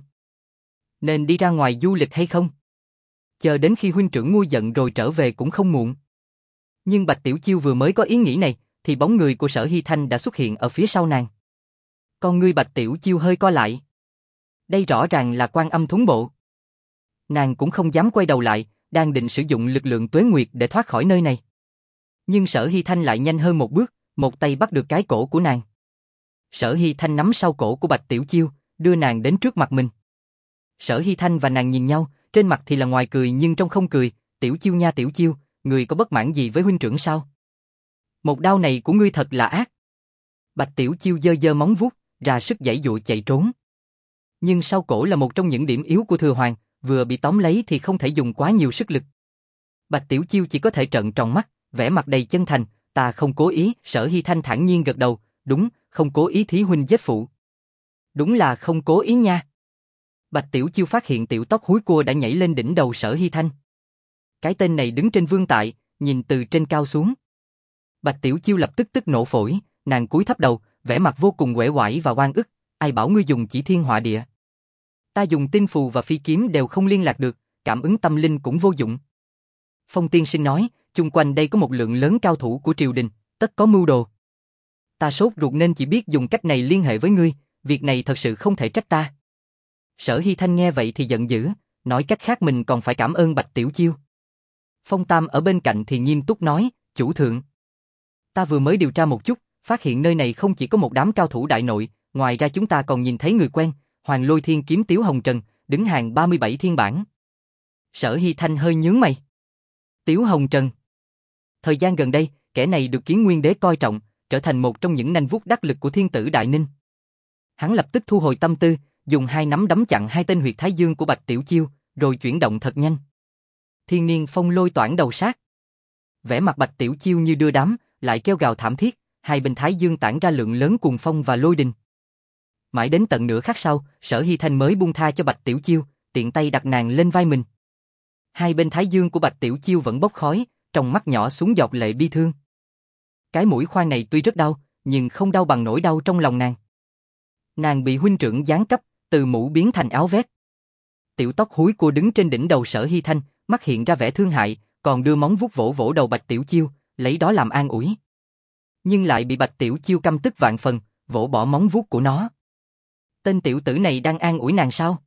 Nên đi ra ngoài du lịch hay không? Chờ đến khi huynh trưởng nguôi giận rồi trở về cũng không muộn. Nhưng Bạch Tiểu Chiêu vừa mới có ý nghĩ này, thì bóng người của Sở Hy Thanh đã xuất hiện ở phía sau nàng. Con ngươi Bạch Tiểu Chiêu hơi co lại. Đây rõ ràng là Quan Âm Thuấn Bộ. Nàng cũng không dám quay đầu lại, đang định sử dụng lực lượng tuế nguyệt để thoát khỏi nơi này. Nhưng Sở Hy Thanh lại nhanh hơn một bước, một tay bắt được cái cổ của nàng. Sở Hy Thanh nắm sau cổ của Bạch Tiểu Chiêu, đưa nàng đến trước mặt mình. Sở Hy Thanh và nàng nhìn nhau, trên mặt thì là ngoài cười nhưng trong không cười. Tiểu Chiêu nha Tiểu Chiêu, người có bất mãn gì với huynh trưởng sao? Một đao này của ngươi thật là ác. Bạch Tiểu Chiêu giơ giơ móng vuốt, ra sức giãy giụa chạy trốn. Nhưng sau cổ là một trong những điểm yếu của Thừa Hoàng, vừa bị tóm lấy thì không thể dùng quá nhiều sức lực. Bạch Tiểu Chiêu chỉ có thể trợn tròn mắt, vẻ mặt đầy chân thành, ta không cố ý. Sở Hy Thanh thản nhiên gật đầu, đúng, không cố ý thí huynh giết phụ. Đúng là không cố ý nha. Bạch Tiểu Chiêu phát hiện Tiểu Tóc Húi Cua đã nhảy lên đỉnh đầu Sở Hy Thanh. Cái tên này đứng trên vương tại, nhìn từ trên cao xuống. Bạch Tiểu Chiêu lập tức tức nổ phổi, nàng cúi thấp đầu, vẻ mặt vô cùng uể oải và oan ức. Ai bảo ngươi dùng chỉ thiên họa địa? Ta dùng tinh phù và phi kiếm đều không liên lạc được, cảm ứng tâm linh cũng vô dụng. Phong tiên sinh nói, chung quanh đây có một lượng lớn cao thủ của triều đình, tất có mưu đồ. Ta sốt ruột nên chỉ biết dùng cách này liên hệ với ngươi, việc này thật sự không thể trách ta. Sở Hy Thanh nghe vậy thì giận dữ, nói cách khác mình còn phải cảm ơn Bạch Tiểu Chiêu. Phong Tam ở bên cạnh thì nghiêm túc nói, chủ thượng. Ta vừa mới điều tra một chút, phát hiện nơi này không chỉ có một đám cao thủ đại nội, ngoài ra chúng ta còn nhìn thấy người quen, Hoàng Lôi Thiên Kiếm Tiếu Hồng Trần, đứng hàng ba mươi bảy thiên bản. Sở Hy Thanh hơi nhướng mày. Tiếu Hồng Trần. Thời gian gần đây, kẻ này được Kiến Nguyên Đế coi trọng, trở thành một trong những nanh vuốt đắc lực của Thiên Tử Đại Ninh. Hắn lập tức thu hồi tâm tư, dùng hai nắm đấm chặn hai tên huyệt thái dương của Bạch Tiểu Chiêu, rồi chuyển động thật nhanh. Thiên niên phong lôi toản đầu sát. Vẻ mặt Bạch Tiểu Chiêu như đưa đám, lại kêu gào thảm thiết, hai bên thái dương tản ra lượng lớn cuồng phong và lôi đình. Mãi đến tận nửa khắc sau, Sở Hy Thanh mới buông tha cho Bạch Tiểu Chiêu, tiện tay đặt nàng lên vai mình. Hai bên thái dương của Bạch Tiểu Chiêu vẫn bốc khói, trong mắt nhỏ xuống giọt lệ bi thương. Cái mũi khoan này tuy rất đau, nhưng không đau bằng nỗi đau trong lòng nàng. Nàng bị huynh trưởng giáng cấp, từ mũ biến thành áo vest. Tiểu Tóc Húi Cua đứng trên đỉnh đầu Sở Hy Thanh, mắt hiện ra vẻ thương hại, còn đưa móng vuốt vỗ vỗ đầu Bạch Tiểu Chiêu, lấy đó làm an ủi. Nhưng lại bị Bạch Tiểu Chiêu căm tức vạn phần, vỗ bỏ móng vuốt của nó. Tên tiểu tử này đang an ủi nàng sao?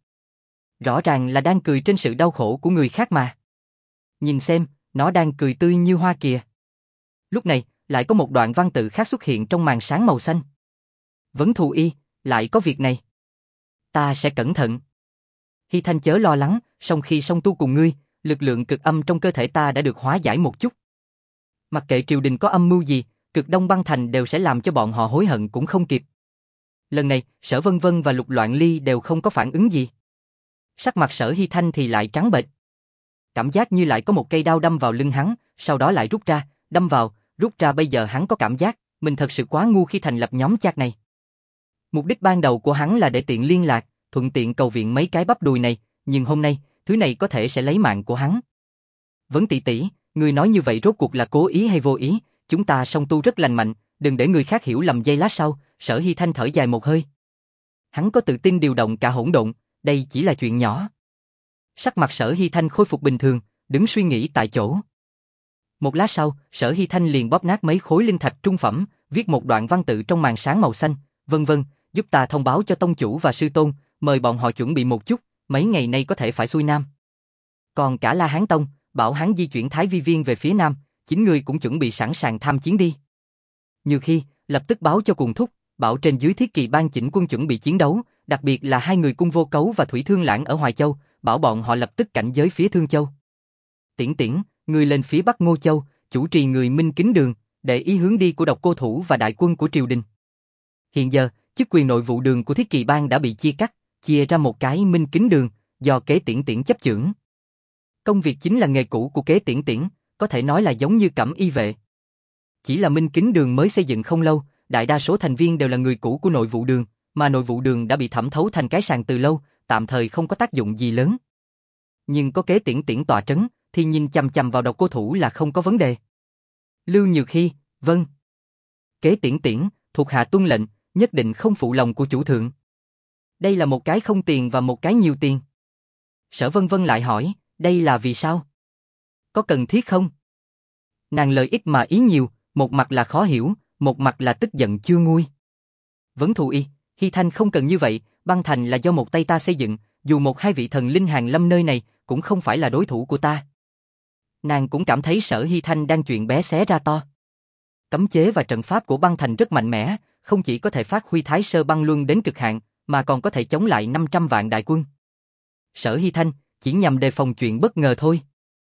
Rõ ràng là đang cười trên sự đau khổ của người khác mà. Nhìn xem, nó đang cười tươi như hoa kìa. Lúc này, lại có một đoạn văn tự khác xuất hiện trong màn sáng màu xanh. Vấn thù y, lại có việc này. Ta sẽ cẩn thận. Hy Thanh chớ lo lắng, song khi song tu cùng ngươi, lực lượng cực âm trong cơ thể ta đã được hóa giải một chút. Mặc kệ triều đình có âm mưu gì, cực đông băng thành đều sẽ làm cho bọn họ hối hận cũng không kịp. Lần này, Sở Vân Vân và Lục Loạn Ly đều không có phản ứng gì. Sắc mặt Sở Hy Thanh thì lại trắng bệch. Cảm giác như lại có một cây đao đâm vào lưng hắn, sau đó lại rút ra, đâm vào, rút ra bây giờ hắn có cảm giác, mình thật sự quá ngu khi thành lập nhóm chat này. Mục đích ban đầu của hắn là để tiện liên lạc, thuận tiện cầu viện mấy cái bắp đùi này, nhưng hôm nay, thứ này có thể sẽ lấy mạng của hắn. Vấn tỷ tỷ, người nói như vậy rốt cuộc là cố ý hay vô ý, chúng ta song tu rất lành mạnh, đừng để người khác hiểu lầm giây lát sau, Sở Hy Thanh thở dài một hơi. Hắn có tự tin điều động cả hỗn độn, đây chỉ là chuyện nhỏ. Sắc mặt Sở Hy Thanh khôi phục bình thường, đứng suy nghĩ tại chỗ. Một lát sau, Sở Hy Thanh liền bóp nát mấy khối linh thạch trung phẩm, viết một đoạn văn tự trong màn sáng màu xanh, vân vân, giúp ta thông báo cho tông chủ và sư tôn, mời bọn họ chuẩn bị một chút, mấy ngày nay có thể phải xuôi nam. Còn cả La Hán Tông, bảo hắn di chuyển Thái Vi Viên về phía nam, chính người cũng chuẩn bị sẵn sàng tham chiến đi. Như khi, lập tức báo cho Cuồng Thúc, bảo trên dưới Thiết Kỳ Bang chỉnh quân chuẩn bị chiến đấu, đặc biệt là hai người Cung Vô Cấu và Thủy Thương Lãng ở Hoài Châu, bảo bọn họ lập tức cảnh giới phía Thương Châu. Tiễn Tiễn, người lên phía Bắc Ngô Châu, chủ trì người Minh Kính Đường, để ý hướng đi của Độc Cô Thủ và đại quân của triều đình. Hiện giờ, chức quyền nội vụ đường của Thiết Kỳ Bang đã bị chia cắt, chia ra một cái Minh Kính Đường, do Kế Tiễn Tiễn chấp chưởng. Công việc chính là nghề cũ của Kế Tiễn Tiễn, có thể nói là giống như Cẩm Y vệ. Chỉ là Minh Kính Đường mới xây dựng không lâu, đại đa số thành viên đều là người cũ của nội vụ đường, mà nội vụ đường đã bị thẩm thấu thành cái sàn từ lâu, tạm thời không có tác dụng gì lớn. Nhưng có Kế Tiễn Tiễn tọa trấn, thì nhìn chằm chằm vào Độc Cô Thủ là không có vấn đề. Lưu Nhược Hy, vâng. Kế Tiễn Tiễn, thuộc hạ tuân lệnh, nhất định không phụ lòng của chủ thượng. Đây là một cái không tiền và một cái nhiều tiền. Sở Vân Vân lại hỏi, đây là vì sao? Có cần thiết không? Nàng lời ít mà ý nhiều, một mặt là khó hiểu, một mặt là tức giận chưa nguôi. Vấn Thù Y, Hy Thanh không cần như vậy, băng thành là do một tay ta xây dựng, dù một hai vị thần linh hàng lâm nơi này, cũng không phải là đối thủ của ta. Nàng cũng cảm thấy Sở Hy Thanh đang chuyện bé xé ra to. Cấm chế và trận pháp của băng thành rất mạnh mẽ, không chỉ có thể phát huy Thái Sơ Băng Luân đến cực hạn, mà còn có thể chống lại năm trăm vạn đại quân. Sở Hy Thanh, chỉ nhằm đề phòng chuyện bất ngờ thôi.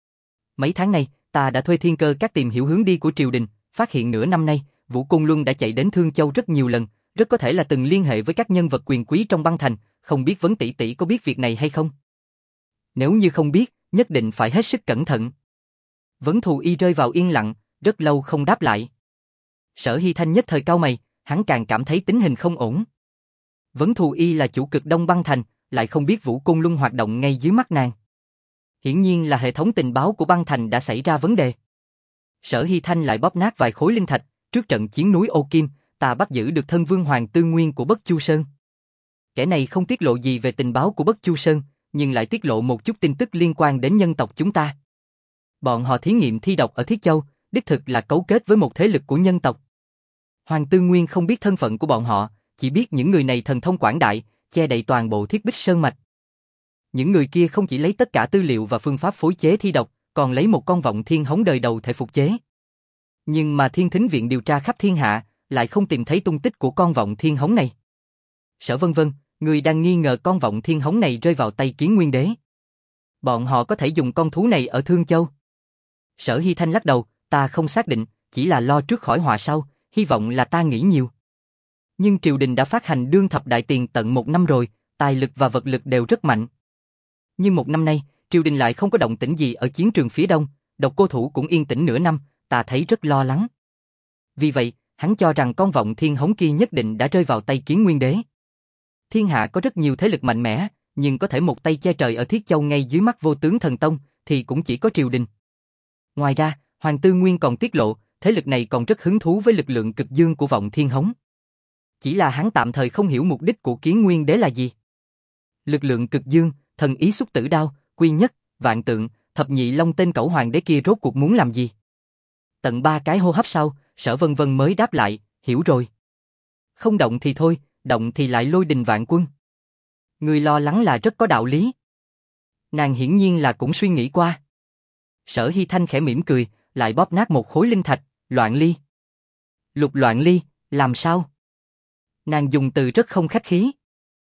Mấy tháng nay, ta đã thuê Thiên Cơ Các tìm hiểu hướng đi của triều đình, phát hiện nửa năm nay, Vũ Côn Luân đã chạy đến Thương Châu rất nhiều lần, rất có thể là từng liên hệ với các nhân vật quyền quý trong băng thành, không biết Vấn tỷ tỷ có biết việc này hay không? Nếu như không biết, nhất định phải hết sức cẩn thận. Vấn Thù Y rơi vào yên lặng, rất lâu không đáp lại. Sở Hy Thanh nhất thời cau mày, hắn càng cảm thấy tình hình không ổn. Vấn Thù Y là chủ cực đông băng thành, lại không biết Vũ Côn Luân hoạt động ngay dưới mắt nàng. Hiển nhiên là hệ thống tình báo của băng thành đã xảy ra vấn đề. Sở Hy Thanh lại bóp nát vài khối linh thạch, trước trận chiến núi Ô Kim, ta bắt giữ được thân vương hoàng tư nguyên của Bất Chu Sơn. Kẻ này không tiết lộ gì về tình báo của Bất Chu Sơn, nhưng lại tiết lộ một chút tin tức liên quan đến nhân tộc chúng ta. Bọn họ thí nghiệm thi độc ở Thiết Châu, đích thực là cấu kết với một thế lực của nhân tộc. Hoàng Tư Nguyên không biết thân phận của bọn họ, chỉ biết những người này thần thông quảng đại, che đậy toàn bộ Thiết Bích Sơn mạch. Những người kia không chỉ lấy tất cả tư liệu và phương pháp phối chế thi độc, còn lấy một con vọng thiên hống đời đầu thể phục chế. Nhưng mà Thiên Thính Viện điều tra khắp thiên hạ, lại không tìm thấy tung tích của con vọng thiên hống này. Sở Vân Vân, người đang nghi ngờ con vọng thiên hống này rơi vào tay Kiến Nguyên Đế. Bọn họ có thể dùng con thú này ở Thương Châu. Sở Hy Thanh lắc đầu, ta không xác định, chỉ là lo trước khỏi họa sau, hy vọng là ta nghĩ nhiều. Nhưng triều đình đã phát hành đương thập đại tiền tận một năm rồi, tài lực và vật lực đều rất mạnh. Nhưng một năm nay, triều đình lại không có động tĩnh gì ở chiến trường phía đông, Độc Cô Thủ cũng yên tĩnh nửa năm, ta thấy rất lo lắng. Vì vậy, hắn cho rằng con vọng thiên hống kia nhất định đã rơi vào tay Kiến Nguyên Đế. Thiên hạ có rất nhiều thế lực mạnh mẽ, nhưng có thể một tay che trời ở Thiết Châu ngay dưới mắt Vô Tướng Thần Tông, thì cũng chỉ có triều đình. Ngoài ra, Hoàng Tư Nguyên còn tiết lộ, thế lực này còn rất hứng thú với lực lượng cực dương của vọng thiên hống. Chỉ là hắn tạm thời không hiểu mục đích của Kiến Nguyên Đế là gì. Lực lượng cực dương, thần ý xúc tử đao, quy nhất, vạn tượng, thập nhị long tên cẩu hoàng đế kia rốt cuộc muốn làm gì? Tận ba cái hô hấp sau, Sở Vân Vân mới đáp lại, hiểu rồi. Không động thì thôi, động thì lại lôi đình vạn quân. Người lo lắng là rất có đạo lý. Nàng hiển nhiên là cũng suy nghĩ qua. Sở Hy Thanh khẽ mỉm cười, lại bóp nát một khối linh thạch, Loạn Ly. Lục Loạn Ly, làm sao? Nàng dùng từ rất không khách khí.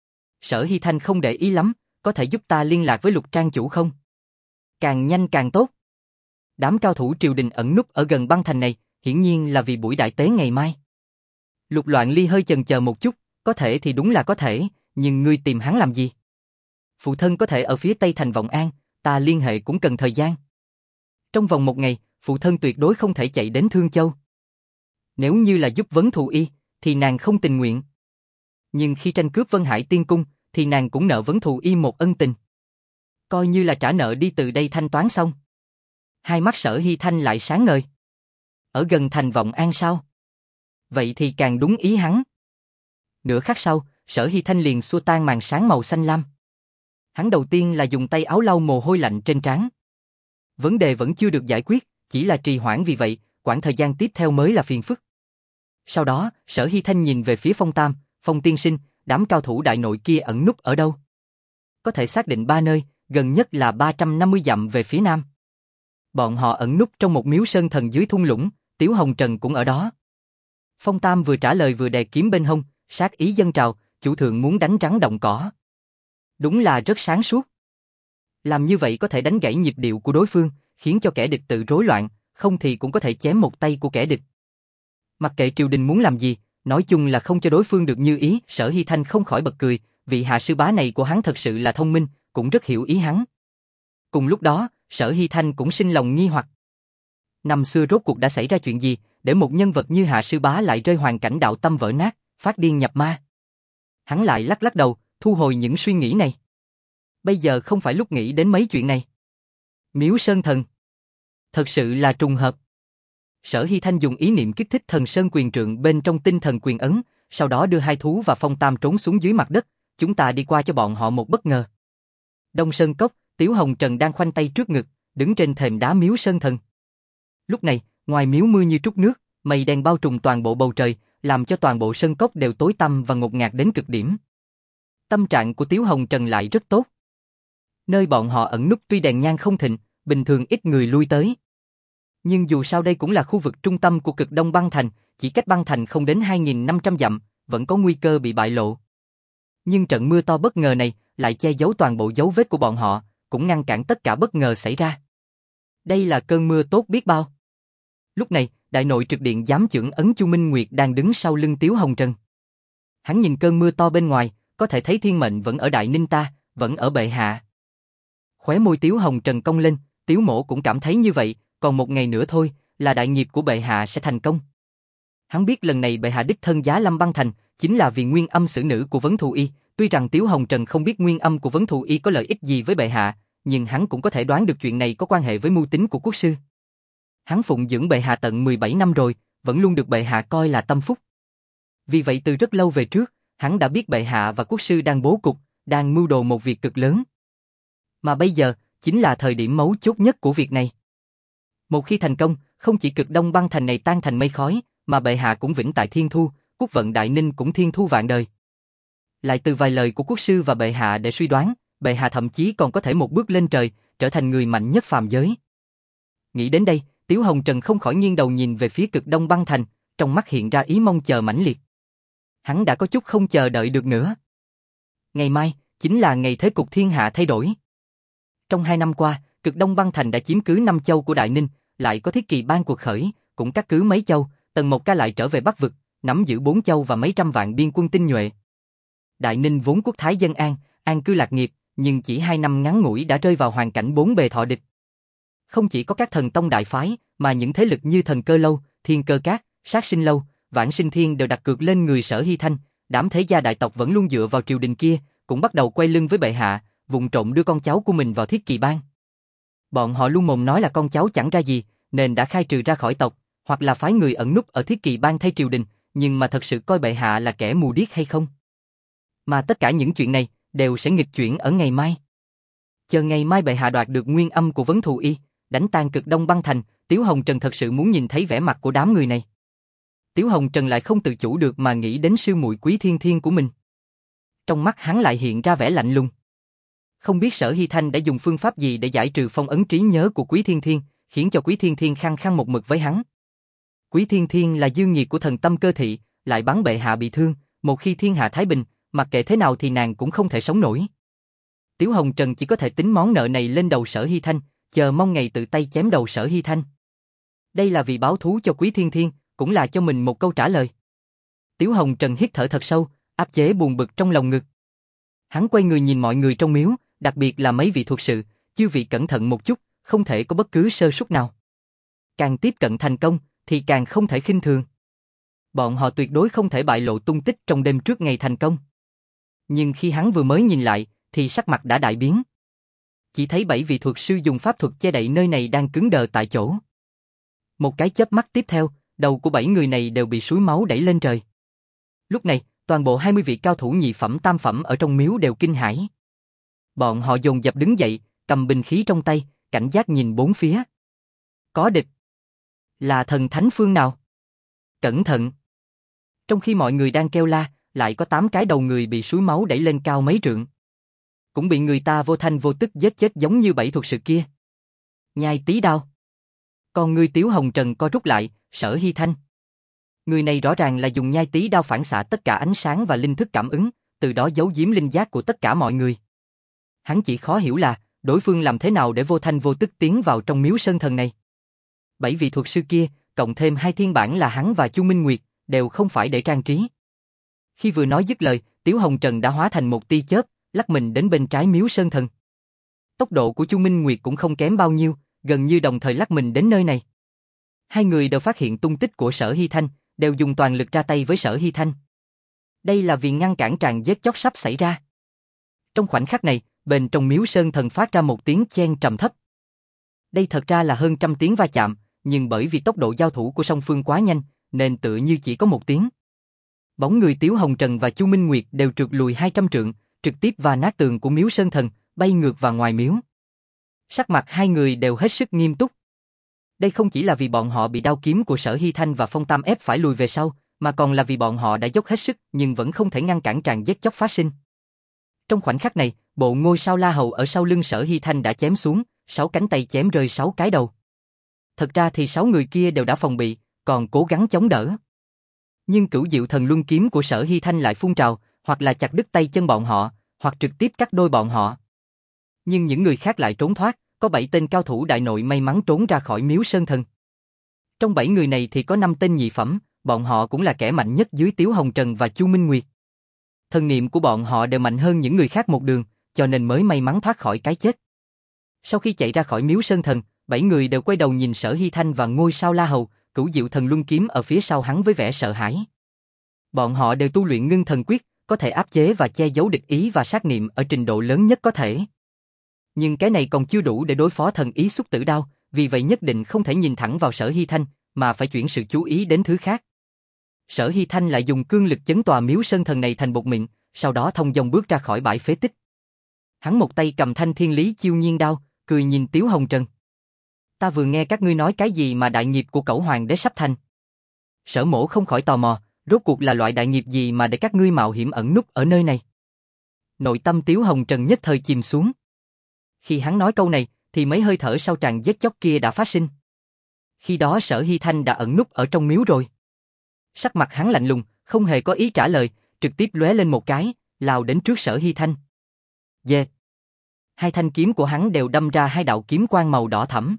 Sở Hy Thanh không để ý lắm, có thể giúp ta liên lạc với Lục Trang chủ không? Càng nhanh càng tốt. Đám cao thủ triều đình ẩn núp ở gần băng thành này, hiển nhiên là vì buổi đại tế ngày mai. Lục Loạn Ly hơi chần chờ một chút, có thể thì đúng là có thể, nhưng ngươi tìm hắn làm gì? Phụ thân có thể ở phía tây thành Vọng An, ta liên hệ cũng cần thời gian. Trong vòng một ngày, phụ thân tuyệt đối không thể chạy đến Thương Châu. Nếu như là giúp vấn thù y, thì nàng không tình nguyện. Nhưng khi tranh cướp Vân Hải Tiên Cung, thì nàng cũng nợ vấn thù y một ân tình. Coi như là trả nợ đi từ đây thanh toán xong. Hai mắt Sở Hy Thanh lại sáng ngời. Ở gần thành Vọng An sao? Vậy thì càng đúng ý hắn. Nửa khắc sau, Sở Hy Thanh liền xua tan màn sáng màu xanh lam. Hắn đầu tiên là dùng tay áo lau mồ hôi lạnh trên trán. Vấn đề vẫn chưa được giải quyết, chỉ là trì hoãn, vì vậy, quãng thời gian tiếp theo mới là phiền phức. Sau đó, Sở Hy Thanh nhìn về phía Phong Tam, Phong tiên sinh, đám cao thủ đại nội kia ẩn núp ở đâu? Có thể xác định ba nơi, gần nhất là ba trăm năm mươi dặm về phía nam. Bọn họ ẩn núp trong một miếu sơn thần dưới thung lũng, Tiếu Hồng Trần cũng ở đó. Phong Tam vừa trả lời vừa đè kiếm bên hông, sát ý dâng trào, chủ thượng muốn đánh rắn động cỏ. Đúng là rất sáng suốt. Làm như vậy có thể đánh gãy nhịp điệu của đối phương, khiến cho kẻ địch tự rối loạn, không thì cũng có thể chém một tay của kẻ địch. Mặc kệ triều đình muốn làm gì, nói chung là không cho đối phương được như ý. Sở Hy Thanh không khỏi bật cười, vị hạ sư bá này của hắn thật sự là thông minh, cũng rất hiểu ý hắn. Cùng lúc đó, Sở Hy Thanh cũng sinh lòng nghi hoặc. Năm xưa rốt cuộc đã xảy ra chuyện gì, để một nhân vật như hạ sư bá lại rơi hoàn cảnh đạo tâm vỡ nát, phát điên nhập ma? Hắn lại lắc lắc đầu, thu hồi những suy nghĩ này. Bây giờ không phải lúc nghĩ đến mấy chuyện này. Miếu Sơn Thần. Thật sự là trùng hợp. Sở Hy Thanh dùng ý niệm kích thích thần sơn quyền trượng bên trong tinh thần quyền ấn, sau đó đưa hai thú và Phong Tam trốn xuống dưới mặt đất, chúng ta đi qua cho bọn họ một bất ngờ. Đông Sơn Cốc, Tiếu Hồng Trần đang khoanh tay trước ngực, đứng trên thềm đá miếu Sơn Thần. Lúc này, ngoài miếu mưa như trút nước, mây đen bao trùm toàn bộ bầu trời, làm cho toàn bộ sơn cốc đều tối tăm và ngột ngạt đến cực điểm. Tâm trạng của Tiếu Hồng Trần lại rất tốt. Nơi bọn họ ẩn núp tuy đèn nhang không thịnh, bình thường ít người lui tới. Nhưng dù sao đây cũng là khu vực trung tâm của cực đông băng thành, chỉ cách băng thành không đến hai nghìn năm trăm dặm, vẫn có nguy cơ bị bại lộ. Nhưng trận mưa to bất ngờ này lại che giấu toàn bộ dấu vết của bọn họ, cũng ngăn cản tất cả bất ngờ xảy ra. Đây là cơn mưa tốt biết bao. Lúc này, đại nội trực điện giám chưởng Ấn Chu Minh Nguyệt đang đứng sau lưng Tiếu Hồng Trần. Hắn nhìn cơn mưa to bên ngoài, có thể thấy thiên mệnh vẫn ở Đại Ninh ta, vẫn ở bệ hạ. Khóe môi Tiếu Hồng Trần cong lên, Tiếu Mỗ cũng cảm thấy như vậy, còn một ngày nữa thôi, là đại nghiệp của bệ hạ sẽ thành công. Hắn biết lần này bệ hạ đích thân giá lâm băng thành, chính là vì nguyên âm xử nữ của Vấn Thù Y. Tuy rằng Tiếu Hồng Trần không biết nguyên âm của Vấn Thù Y có lợi ích gì với bệ hạ, nhưng hắn cũng có thể đoán được chuyện này có quan hệ với mưu tính của quốc sư. Hắn phụng dưỡng bệ hạ tận mười bảy năm rồi, vẫn luôn được bệ hạ coi là tâm phúc. Vì vậy từ rất lâu về trước, hắn đã biết bệ hạ và quốc sư đang bố cục, đang mưu đồ một việc cực lớn. Mà bây giờ, chính là thời điểm mấu chốt nhất của việc này. Một khi thành công, không chỉ cực đông băng thành này tan thành mây khói, mà bệ hạ cũng vĩnh tại thiên thu, quốc vận Đại Ninh cũng thiên thu vạn đời. Lại từ vài lời của quốc sư và bệ hạ để suy đoán, bệ hạ thậm chí còn có thể một bước lên trời, trở thành người mạnh nhất phàm giới. Nghĩ đến đây, Tiếu Hồng Trần không khỏi nghiêng đầu nhìn về phía cực đông băng thành, trong mắt hiện ra ý mong chờ mãnh liệt. Hắn đã có chút không chờ đợi được nữa. Ngày mai, chính là ngày thế cục thiên hạ thay đổi. Trong hai năm qua, cực đông băng thành đã chiếm cứ năm châu của Đại Ninh, lại có Thiết Kỳ Bang cuộc khởi, cũng cắt cứ mấy châu, Tần Mộc Ca lại trở về Bắc vực, nắm giữ bốn châu và mấy trăm vạn biên quân tinh nhuệ. Đại Ninh vốn quốc thái dân an, an cư lạc nghiệp, nhưng chỉ hai năm ngắn ngủi đã rơi vào hoàn cảnh bốn bề thọ địch. Không chỉ có các thần tông đại phái, mà những thế lực như Thần Cơ Lâu, Thiên Cơ Các, Sát Sinh Lâu, Vãng Sinh Thiên đều đặt cược lên người Sở Hy Thanh. Đám thế gia đại tộc vẫn luôn dựa vào triều đình kia, cũng bắt đầu quay lưng với bệ hạ, vụng trộm đưa con cháu của mình vào Thiết Kỳ Bang. Bọn họ luôn mồm nói là con cháu chẳng ra gì, nên đã khai trừ ra khỏi tộc, hoặc là phái người ẩn núp ở Thiết Kỳ Bang thay triều đình, nhưng mà thật sự coi bệ hạ là kẻ mù điếc hay không? Mà tất cả những chuyện này đều sẽ nghịch chuyển ở ngày mai. Chờ ngày mai bệ hạ đoạt được nguyên âm của Vấn Thù Y, đánh tan cực đông băng thành, Tiếu Hồng Trần thật sự muốn nhìn thấy vẻ mặt của đám người này. Tiếu Hồng Trần lại không tự chủ được mà nghĩ đến sư muội Quý Thiên Thiên của mình. Trong mắt hắn lại hiện ra vẻ lạnh lùng. Không biết Sở Hy Thanh đã dùng phương pháp gì để giải trừ phong ấn trí nhớ của Quý Thiên Thiên, khiến cho Quý Thiên Thiên khăng khăng một mực với hắn. Quý Thiên Thiên là dương nhiệt của thần tâm cơ thị, lại bắn bệ hạ bị thương, một khi thiên hạ thái bình, mặc kệ thế nào thì nàng cũng không thể sống nổi. Tiếu Hồng Trần chỉ có thể tính món nợ này lên đầu Sở Hy Thanh, chờ mong ngày tự tay chém đầu Sở Hy Thanh. Đây là vì báo thú cho Quý Thiên Thiên, cũng là cho mình một câu trả lời. Tiếu Hồng Trần hít thở thật sâu, áp chế buồn bực trong lòng ngực. Hắn quay người nhìn mọi người trong miếu, Đặc biệt là mấy vị thuật sự, chư vị cẩn thận một chút, không thể có bất cứ sơ suất nào. Càng tiếp cận thành công, thì càng không thể khinh thường. Bọn họ tuyệt đối không thể bại lộ tung tích trong đêm trước ngày thành công. Nhưng khi hắn vừa mới nhìn lại, thì sắc mặt đã đại biến. Chỉ thấy bảy vị thuật sư dùng pháp thuật che đậy nơi này đang cứng đờ tại chỗ. Một cái chớp mắt tiếp theo, đầu của bảy người này đều bị suối máu đẩy lên trời. Lúc này, toàn bộ hai mươi vị cao thủ nhị phẩm tam phẩm ở trong miếu đều kinh hãi. Bọn họ dồn dập đứng dậy, cầm binh khí trong tay, cảnh giác nhìn bốn phía. Có địch. Là thần thánh phương nào? Cẩn thận. Trong khi mọi người đang kêu la, lại có tám cái đầu người bị suối máu đẩy lên cao mấy trượng. Cũng bị người ta vô thanh vô tức giết chết giống như bảy thuật sự kia. Nhai tí đao. Còn người Tiếu Hồng Trần co rút lại, Sở Hy Thanh. Người này rõ ràng là dùng nhai tí đao phản xạ tất cả ánh sáng và linh thức cảm ứng, từ đó giấu giếm linh giác của tất cả mọi người. Hắn chỉ khó hiểu là, đối phương làm thế nào để vô thanh vô tức tiến vào trong miếu sơn thần này. Bảy vị thuật sư kia, cộng thêm hai thiên bản là hắn và Chu Minh Nguyệt, đều không phải để trang trí. Khi vừa nói dứt lời, Tiếu Hồng Trần đã hóa thành một tia chớp, lắc mình đến bên trái miếu sơn thần. Tốc độ của Chu Minh Nguyệt cũng không kém bao nhiêu, gần như đồng thời lắc mình đến nơi này. Hai người đều phát hiện tung tích của Sở Hy Thanh, đều dùng toàn lực ra tay với Sở Hy Thanh. Đây là vì ngăn cản tràn giết chóc sắp xảy ra. Trong khoảnh khắc này, bên trong miếu sơn thần phát ra một tiếng chen trầm thấp. Đây thật ra là hơn trăm tiếng va chạm, nhưng bởi vì tốc độ giao thủ của song phương quá nhanh, nên tựa như chỉ có một tiếng. Bóng người Tiếu Hồng Trần và Chu Minh Nguyệt đều trượt lùi hai trăm trượng, trực tiếp va nát tường của miếu sơn thần, bay ngược vào ngoài miếu. Sắc mặt hai người đều hết sức nghiêm túc. Đây không chỉ là vì bọn họ bị đao kiếm của Sở Hy Thanh và Phong Tam ép phải lùi về sau, mà còn là vì bọn họ đã dốc hết sức nhưng vẫn không thể ngăn cản tràn giết chóc phát sinh. Trong khoảnh khắc này, bộ ngôi sao La Hầu ở sau lưng Sở Hy Thanh đã chém xuống, sáu cánh tay chém rơi sáu cái đầu. Thật ra thì sáu người kia đều đã phòng bị, còn cố gắng chống đỡ. Nhưng Cửu Diệu Thần Luân kiếm của Sở Hy Thanh lại phun trào, hoặc là chặt đứt tay chân bọn họ, hoặc trực tiếp cắt đôi bọn họ. Nhưng những người khác lại trốn thoát, có bảy tên cao thủ đại nội may mắn trốn ra khỏi miếu sơn thần. Trong bảy người này thì có năm tên nhị phẩm, bọn họ cũng là kẻ mạnh nhất dưới Tiếu Hồng Trần và Chu Minh Nguyệt. Thần niệm của bọn họ đều mạnh hơn những người khác một đường, cho nên mới may mắn thoát khỏi cái chết. Sau khi chạy ra khỏi miếu sơn thần, bảy người đều quay đầu nhìn Sở Hy Thanh và ngôi sao La Hầu, Cửu Diệu Thần Luân kiếm ở phía sau hắn với vẻ sợ hãi. Bọn họ đều tu luyện ngưng thần quyết, có thể áp chế và che giấu địch ý và sát niệm ở trình độ lớn nhất có thể. Nhưng cái này còn chưa đủ để đối phó thần ý xúc tử đao, vì vậy nhất định không thể nhìn thẳng vào Sở Hy Thanh, mà phải chuyển sự chú ý đến thứ khác. Sở Hy Thanh lại dùng cương lực chấn tòa miếu sơn thần này thành bột mịn, sau đó thông dong bước ra khỏi bãi phế tích. Hắn một tay cầm thanh thiên lý chiêu nhiên đao, cười nhìn Tiếu Hồng Trần. Ta vừa nghe các ngươi nói cái gì mà đại nghiệp của Cẩu Hoàng đế sắp thành. Sở Mỗ không khỏi tò mò, rốt cuộc là loại đại nghiệp gì mà để các ngươi mạo hiểm ẩn núp ở nơi này. Nội tâm Tiếu Hồng Trần nhất thời chìm xuống. Khi hắn nói câu này, thì mấy hơi thở sau tràn giết chóc kia đã phát sinh. Khi đó Sở Hy Thanh đã ẩn núp ở trong miếu rồi. Sắc mặt hắn lạnh lùng, không hề có ý trả lời, trực tiếp lóe lên một cái, lao đến trước Sở Hy Thanh. Dê! Hai thanh kiếm của hắn đều đâm ra hai đạo kiếm quang màu đỏ thẫm.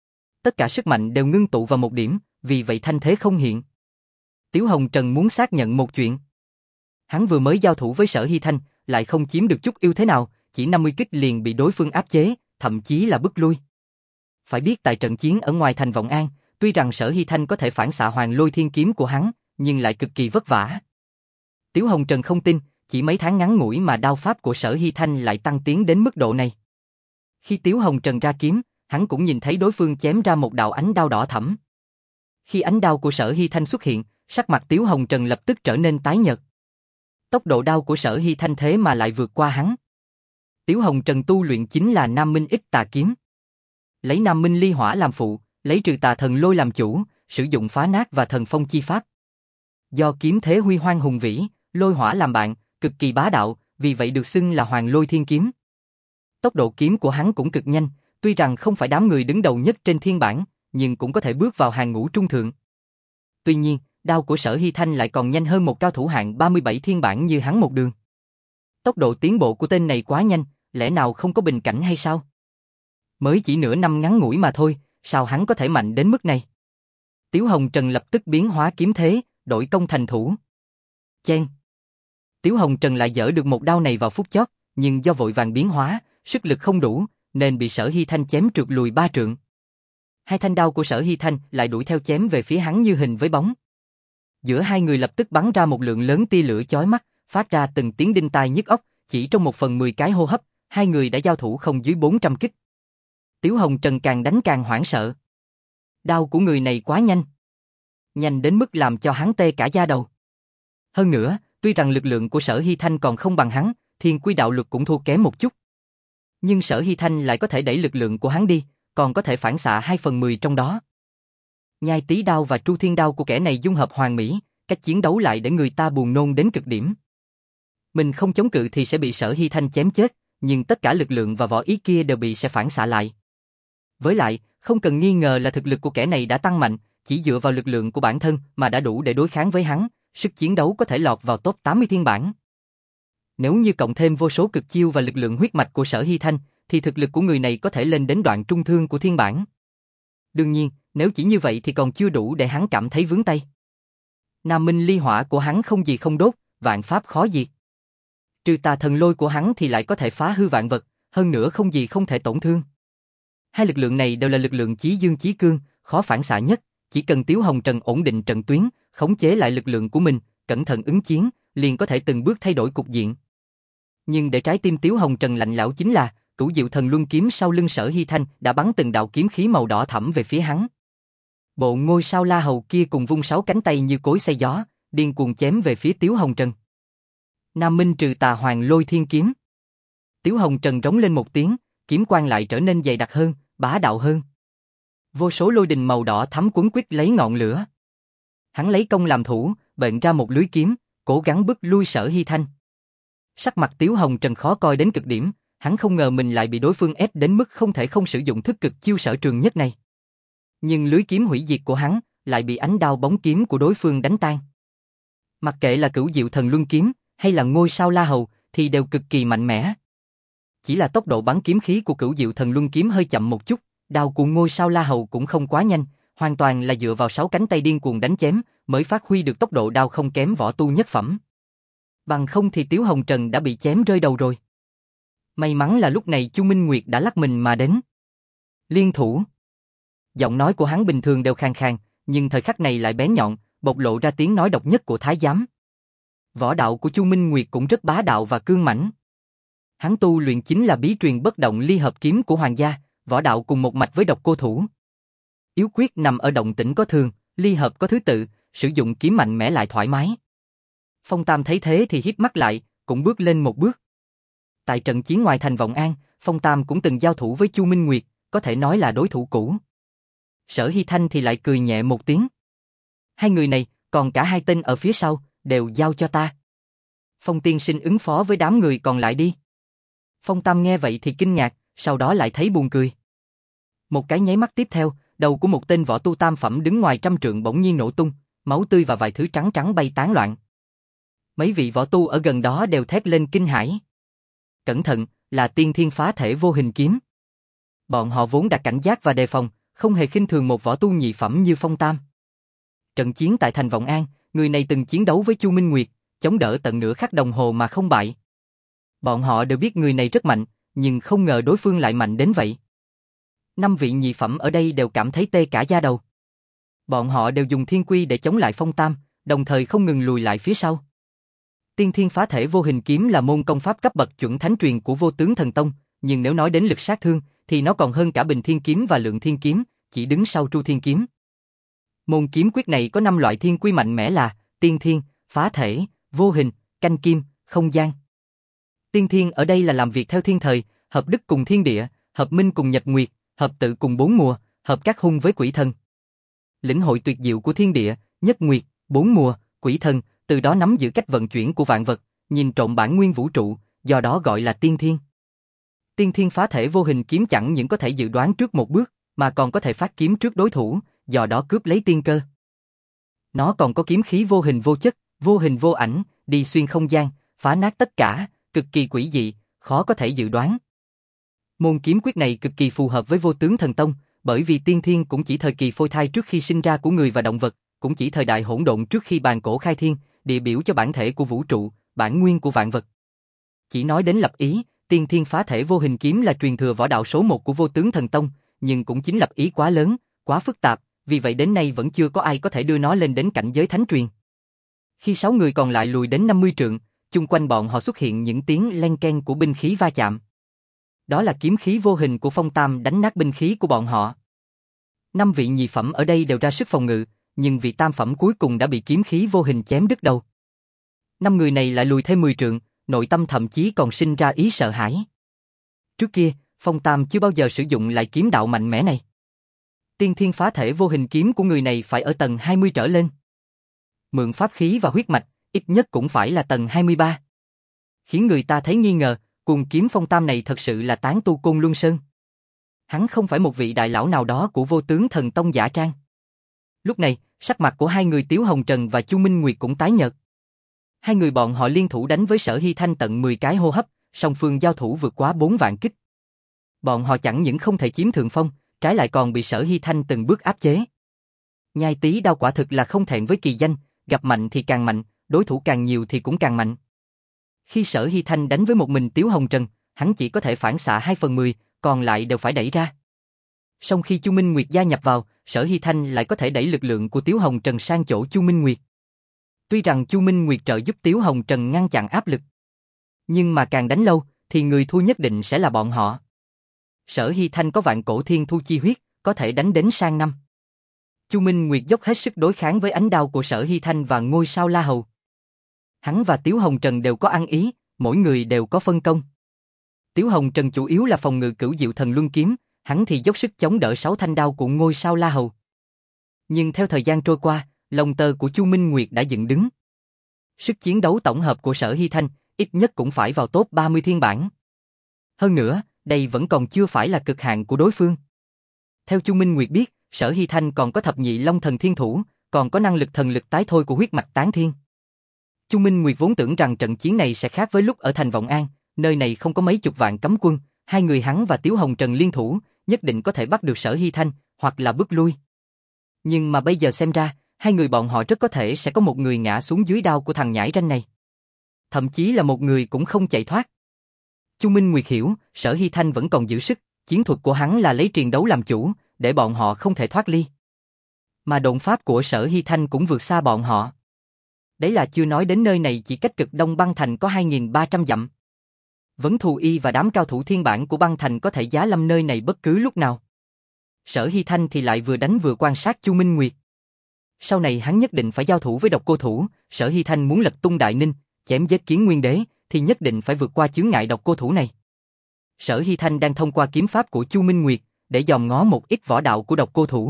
Tất cả sức mạnh đều ngưng tụ vào một điểm, vì vậy thanh thế không hiện. Tiếu Hồng Trần muốn xác nhận một chuyện. Hắn vừa mới giao thủ với Sở Hy Thanh, lại không chiếm được chút ưu thế nào, chỉ năm mươi kích liền bị đối phương áp chế, thậm chí là bức lui. Phải biết tại trận chiến ở ngoài thành Vọng An, tuy rằng Sở Hy Thanh có thể phản xạ Hoàng Lôi Thiên kiếm của hắn, nhưng lại cực kỳ vất vả. Tiếu Hồng Trần không tin, chỉ mấy tháng ngắn ngủi mà đao pháp của Sở Hy Thanh lại tăng tiến đến mức độ này. Khi Tiếu Hồng Trần ra kiếm, hắn cũng nhìn thấy đối phương chém ra một đạo ánh đao đỏ thẫm. Khi ánh đao của Sở Hy Thanh xuất hiện, sắc mặt Tiếu Hồng Trần lập tức trở nên tái nhợt. Tốc độ đao của Sở Hy Thanh thế mà lại vượt qua hắn. Tiếu Hồng Trần tu luyện chính là Nam Minh Ích Tà kiếm. Lấy Nam Minh Ly Hỏa làm phụ, lấy Trừ Tà Thần Lôi làm chủ, sử dụng phá nát và thần phong chi pháp. Do kiếm thế huy hoang hùng vĩ, lôi hỏa làm bạn, cực kỳ bá đạo, vì vậy được xưng là Hoàng Lôi Thiên kiếm. Tốc độ kiếm của hắn cũng cực nhanh, tuy rằng không phải đám người đứng đầu nhất trên thiên bảng, nhưng cũng có thể bước vào hàng ngũ trung thượng. Tuy nhiên, đao của Sở Hy Thanh lại còn nhanh hơn một cao thủ hạng ba mươi bảy thiên bảng như hắn một đường. Tốc độ tiến bộ của tên này quá nhanh, lẽ nào không có bình cảnh hay sao? Mới chỉ nửa năm ngắn ngủi mà thôi, sao hắn có thể mạnh đến mức này? Tiếu Hồng Trần lập tức biến hóa kiếm thế, đổi công thành thủ. Chen! Tiếu Hồng Trần lại dỡ được một đao này vào phút chót, nhưng do vội vàng biến hóa, sức lực không đủ, nên bị Sở Hy Thanh chém trượt lùi ba trượng. Hai thanh đao của Sở Hy Thanh lại đuổi theo chém về phía hắn như hình với bóng. Giữa hai người lập tức bắn ra một lượng lớn tia lửa chói mắt, phát ra từng tiếng đinh tai nhức óc, chỉ trong một phần mười cái hô hấp, hai người đã giao thủ không dưới bốn trăm kích. Tiếu Hồng Trần càng đánh càng hoảng sợ. Đao của người này quá nhanh. Nhanh đến mức làm cho hắn tê cả da đầu. Hơn nữa, tuy rằng lực lượng của Sở Hy Thanh còn không bằng hắn, Thiên Quy đạo luật cũng thua kém một chút. Nhưng Sở Hy Thanh lại có thể đẩy lực lượng của hắn đi, còn có thể phản xạ hai phần mười trong đó. Nhai Tý đao và Tru Thiên đao của kẻ này dung hợp hoàn mỹ, cách chiến đấu lại để người ta buồn nôn đến cực điểm. Mình không chống cự thì sẽ bị Sở Hy Thanh chém chết, nhưng tất cả lực lượng và võ ý kia đều bị sẽ phản xạ lại. Với lại, không cần nghi ngờ là thực lực của kẻ này đã tăng mạnh, chỉ dựa vào lực lượng của bản thân mà đã đủ để đối kháng với hắn, sức chiến đấu có thể lọt vào top tám mươi thiên bảng. Nếu như cộng thêm vô số cực chiêu và lực lượng huyết mạch của Sở Hy Thanh, thì thực lực của người này có thể lên đến đoạn trung thương của thiên bảng. Đương nhiên, nếu chỉ như vậy thì còn chưa đủ để hắn cảm thấy vướng tay. Nam Minh ly hỏa của hắn không gì không đốt, vạn pháp khó diệt. Trừ tà thần lôi của hắn thì lại có thể phá hư vạn vật, hơn nữa không gì không thể tổn thương. Hai lực lượng này đều là lực lượng chí dương chí cương, khó phản xạ nhất, chỉ cần Tiếu Hồng Trần ổn định trận tuyến, khống chế lại lực lượng của mình, cẩn thận ứng chiến, liền có thể từng bước thay đổi cục diện. Nhưng để trái tim Tiếu Hồng Trần lạnh lẽo chính là, Cửu Diệu Thần Luân kiếm sau lưng Sở Hy Thanh đã bắn từng đạo kiếm khí màu đỏ thẫm về phía hắn. Bộ ngôi sao La Hầu kia cùng vung sáu cánh tay như cối xay gió, điên cuồng chém về phía Tiếu Hồng Trần. Nam Minh trừ tà hoàng lôi thiên kiếm. Tiếu Hồng Trần rống lên một tiếng, kiếm quang lại trở nên dày đặc hơn, bá đạo hơn. Vô số lôi đình màu đỏ thắm cuốn quýt lấy ngọn lửa. Hắn lấy công làm thủ, bện ra một lưới kiếm, cố gắng bức lui Sở Hy Thanh. Sắc mặt Tiếu Hồng Trần khó coi đến cực điểm, hắn không ngờ mình lại bị đối phương ép đến mức không thể không sử dụng thức cực chiêu sở trường nhất này. Nhưng lưới kiếm hủy diệt của hắn lại bị ánh đao bóng kiếm của đối phương đánh tan. Mặc kệ là Cửu Diệu Thần Luân kiếm hay là ngôi sao La Hầu thì đều cực kỳ mạnh mẽ. Chỉ là tốc độ bắn kiếm khí của Cửu Diệu Thần Luân kiếm hơi chậm một chút, đao của ngôi sao La Hầu cũng không quá nhanh, hoàn toàn là dựa vào sáu cánh tay điên cuồng đánh chém mới phát huy được tốc độ đao không kém võ tu nhất phẩm. Bằng không thì Tiếu Hồng Trần đã bị chém rơi đầu rồi. May mắn là lúc này Chu Minh Nguyệt đã lắc mình mà đến. Liên thủ. Giọng nói của hắn bình thường đều khàn khàn, nhưng thời khắc này lại bén nhọn, bộc lộ ra tiếng nói độc nhất của Thái Giám. Võ đạo của Chu Minh Nguyệt cũng rất bá đạo và cương mãnh. Hắn tu luyện chính là bí truyền bất động ly hợp kiếm của hoàng gia, võ đạo cùng một mạch với Độc Cô Thủ. Yếu quyết nằm ở động tĩnh có thường, ly hợp có thứ tự, sử dụng kiếm mạnh mẽ lại thoải mái. Phong Tam thấy thế thì híp mắt lại, cũng bước lên một bước. Tại trận chiến ngoài thành Vọng An, Phong Tam cũng từng giao thủ với Chu Minh Nguyệt, có thể nói là đối thủ cũ. Sở Hy Thanh thì lại cười nhẹ một tiếng. Hai người này, còn cả hai tên ở phía sau, đều giao cho ta. Phong tiên sinh ứng phó với đám người còn lại đi. Phong Tam nghe vậy thì kinh ngạc, sau đó lại thấy buồn cười. Một cái nháy mắt tiếp theo, đầu của một tên võ tu tam phẩm đứng ngoài trăm trượng bỗng nhiên nổ tung, máu tươi và vài thứ trắng trắng bay tán loạn. Mấy vị võ tu ở gần đó đều thét lên kinh hãi. Cẩn thận, là tiên thiên phá thể vô hình kiếm. Bọn họ vốn đặt cảnh giác và đề phòng, không hề khinh thường một võ tu nhị phẩm như Phong Tam. Trận chiến tại thành Vọng An, người này từng chiến đấu với Chu Minh Nguyệt, chống đỡ tận nửa khắc đồng hồ mà không bại. Bọn họ đều biết người này rất mạnh, nhưng không ngờ đối phương lại mạnh đến vậy. Năm vị nhị phẩm ở đây đều cảm thấy tê cả da đầu. Bọn họ đều dùng thiên quy để chống lại Phong Tam, đồng thời không ngừng lùi lại phía sau. Tiên thiên phá thể vô hình kiếm là môn công pháp cấp bậc chuẩn thánh truyền của Vô Tướng Thần Tông, nhưng nếu nói đến lực sát thương, thì nó còn hơn cả Bình Thiên kiếm và Lượng Thiên kiếm, chỉ đứng sau Tru Thiên kiếm. Môn kiếm quyết này có năm loại thiên quy mạnh mẽ là tiên thiên, phá thể, vô hình, canh kim, không gian. Tiên thiên ở đây là làm việc theo thiên thời, hợp đức cùng thiên địa, hợp minh cùng nhật nguyệt, hợp tự cùng bốn mùa, hợp các hung với quỷ thần. Lĩnh hội tuyệt diệu của thiên địa, nhất nguyệt, bốn mùa, quỷ thần, từ đó nắm giữ cách vận chuyển của vạn vật, nhìn trộm bản nguyên vũ trụ, do đó gọi là tiên thiên. Tiên thiên phá thể vô hình kiếm chẳng những có thể dự đoán trước một bước, mà còn có thể phát kiếm trước đối thủ, do đó cướp lấy tiên cơ. Nó còn có kiếm khí vô hình vô chất, vô hình vô ảnh, đi xuyên không gian, phá nát tất cả, cực kỳ quỷ dị, khó có thể dự đoán. Môn kiếm quyết này cực kỳ phù hợp với Vô Tướng Thần Tông, bởi vì tiên thiên cũng chỉ thời kỳ phôi thai trước khi sinh ra của người và động vật, cũng chỉ thời đại hỗn độn trước khi bàn cổ khai thiên, địa biểu cho bản thể của vũ trụ, bản nguyên của vạn vật. Chỉ nói đến lập ý, Tiên Thiên Phá Thể Vô Hình Kiếm là truyền thừa võ đạo số một của Vô Tướng Thần Tông, nhưng cũng chính lập ý quá lớn, quá phức tạp, vì vậy đến nay vẫn chưa có ai có thể đưa nó lên đến cảnh giới thánh truyền. Khi sáu người còn lại lùi đến năm mươi trượng, chung quanh bọn họ xuất hiện những tiếng len ken của binh khí va chạm. Đó là kiếm khí vô hình của Phong Tam đánh nát binh khí của bọn họ. Năm vị nhị phẩm ở đây đều ra sức phòng ngự, nhưng vị tam phẩm cuối cùng đã bị kiếm khí vô hình chém đứt đầu. Năm người này lại lùi thêm mười trượng, nội tâm thậm chí còn sinh ra ý sợ hãi. Trước kia, Phong Tam chưa bao giờ sử dụng lại kiếm đạo mạnh mẽ này. Tiên Thiên Phá Thể Vô Hình Kiếm của người này phải ở tầng hai mươi trở lên. Mượn pháp khí và huyết mạch, ít nhất cũng phải là tầng hai mươi ba. Khiến người ta thấy nghi ngờ, cuồng kiếm Phong Tam này thật sự là tán tu Côn Luân Sơn. Hắn không phải một vị đại lão nào đó của Vô Tướng Thần Tông giả trang. Lúc này, sắc mặt của hai người Tiếu Hồng Trần và Chu Minh Nguyệt cũng tái nhợt. Hai người bọn họ liên thủ đánh với Sở Hy Thanh tận mười cái hô hấp, song phương giao thủ vượt quá bốn vạn kích. Bọn họ chẳng những không thể chiếm thượng phong, trái lại còn bị Sở Hy Thanh từng bước áp chế. Nhai Tí Đao quả thực là không thẹn với kỳ danh, gặp mạnh thì càng mạnh, đối thủ càng nhiều thì cũng càng mạnh. Khi Sở Hy Thanh đánh với một mình Tiếu Hồng Trần, hắn chỉ có thể phản xạ hai phần mười, còn lại đều phải đẩy ra. Song khi Chu Minh Nguyệt gia nhập vào, Sở Hy Thanh lại có thể đẩy lực lượng của Tiếu Hồng Trần sang chỗ Chu Minh Nguyệt. Tuy rằng Chu Minh Nguyệt trợ giúp Tiếu Hồng Trần ngăn chặn áp lực, nhưng mà càng đánh lâu, thì người thua nhất định sẽ là bọn họ. Sở Hy Thanh có vạn cổ thiên thu chi huyết, có thể đánh đến sang năm. Chu Minh Nguyệt dốc hết sức đối kháng với ánh đao của Sở Hy Thanh và ngôi sao La Hầu. Hắn và Tiếu Hồng Trần đều có ăn ý, mỗi người đều có phân công. Tiếu Hồng Trần chủ yếu là phòng ngự Cửu Diệu Thần Luân Kiếm, hắn thì dốc sức chống đỡ sáu thanh đao của ngôi sao La Hầu. Nhưng theo thời gian trôi qua, lông tơ của Chu Minh Nguyệt đã dựng đứng. Sức chiến đấu tổng hợp của Sở Hy Thanh, ít nhất cũng phải vào top ba mươi thiên bảng. Hơn nữa, đây vẫn còn chưa phải là cực hạn của đối phương. Theo Chu Minh Nguyệt biết, Sở Hy Thanh còn có thập nhị Long Thần Thiên Thủ, còn có năng lực thần lực tái thôi của huyết mạch tán thiên. Chu Minh Nguyệt vốn tưởng rằng trận chiến này sẽ khác với lúc ở thành Vọng An, nơi này không có mấy chục vạn cấm quân, hai người hắn và Tiếu Hồng Trần liên thủ, nhất định có thể bắt được Sở Hy Thanh, hoặc là bức lui. Nhưng mà bây giờ xem ra, hai người bọn họ rất có thể sẽ có một người ngã xuống dưới đao của thằng nhãi ranh này. Thậm chí là một người cũng không chạy thoát. Chu Minh Nguyệt hiểu, Sở Hy Thanh vẫn còn giữ sức, chiến thuật của hắn là lấy triền đấu làm chủ, để bọn họ không thể thoát ly. Mà độn pháp của Sở Hy Thanh cũng vượt xa bọn họ. Đấy là chưa nói đến nơi này chỉ cách cực đông băng thành có hai nghìn ba trăm dặm. Vấn Thù Y và đám cao thủ thiên bản của băng thành có thể giá lâm nơi này bất cứ lúc nào. Sở Hy Thanh thì lại vừa đánh vừa quan sát Chu Minh Nguyệt. Sau này hắn nhất định phải giao thủ với độc cô thủ, Sở Hy Thanh muốn lật tung đại ninh, chém giết Kiến Nguyên Đế, thì nhất định phải vượt qua chướng ngại độc cô thủ này. Sở Hy Thanh đang thông qua kiếm pháp của Chu Minh Nguyệt, để dòm ngó một ít võ đạo của độc cô thủ.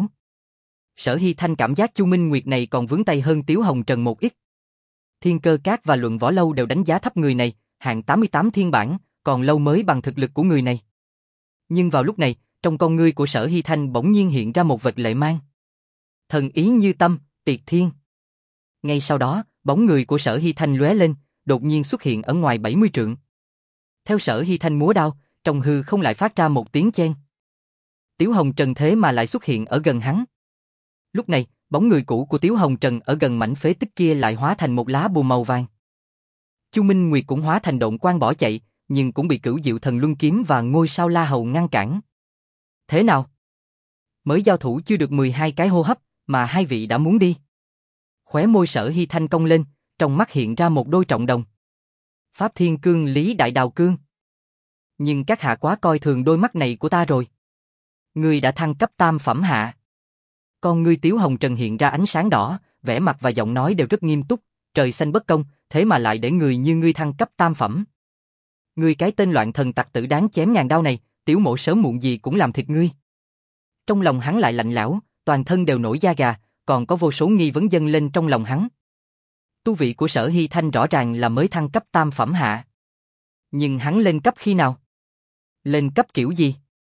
Sở Hy Thanh cảm giác Chu Minh Nguyệt này còn vướng tay hơn Tiếu Hồng Trần một ít. Thiên Cơ Các và Luận Võ Lâu đều đánh giá thấp người này, hạng tám mươi tám thiên bản, còn lâu mới bằng thực lực của người này. Nhưng vào lúc này, trong con ngươi của Sở Hy Thanh bỗng nhiên hiện ra một vệt lệ mang. Thần ý như tâm, tiệt thiên. Ngay sau đó, bóng người của Sở Hy Thanh lóe lên, đột nhiên xuất hiện ở ngoài bảy mươi trượng. Theo Sở Hy Thanh múa đao, trong hư không lại phát ra một tiếng chen. Tiếu Hồng Trần thế mà lại xuất hiện ở gần hắn. Lúc này, bóng người cũ của Tiếu Hồng Trần ở gần mảnh phế tích kia lại hóa thành một lá bùa màu vàng. Chu Minh Nguyệt cũng hóa thành độn quang bỏ chạy, nhưng cũng bị Cửu Diệu Thần Luân Kiếm và ngôi sao La Hầu ngăn cản. Thế nào? Mới giao thủ chưa được mười hai cái hô hấp, mà hai vị đã muốn đi. Khóe môi Sở Hy Thanh cong lên, trong mắt hiện ra một đôi trọng đồng. Pháp Thiên Cương Lý Đại Đào Cương. Nhưng các hạ quá coi thường đôi mắt này của ta rồi. Ngươi đã thăng cấp tam phẩm hạ. Con ngươi Tiếu Hồng Trần hiện ra ánh sáng đỏ, vẻ mặt và giọng nói đều rất nghiêm túc, trời xanh bất công, thế mà lại để người như ngươi thăng cấp tam phẩm. Ngươi cái tên loạn thần tặc tử đáng chém ngàn đao này, tiểu mộ sớm muộn gì cũng làm thịt ngươi. Trong lòng hắn lại lạnh lẽo, toàn thân đều nổi da gà, còn có vô số nghi vấn dâng lên trong lòng hắn. Tu vị của Sở Hy Thanh rõ ràng là mới thăng cấp tam phẩm hạ. Nhưng hắn lên cấp khi nào? Lên cấp kiểu gì?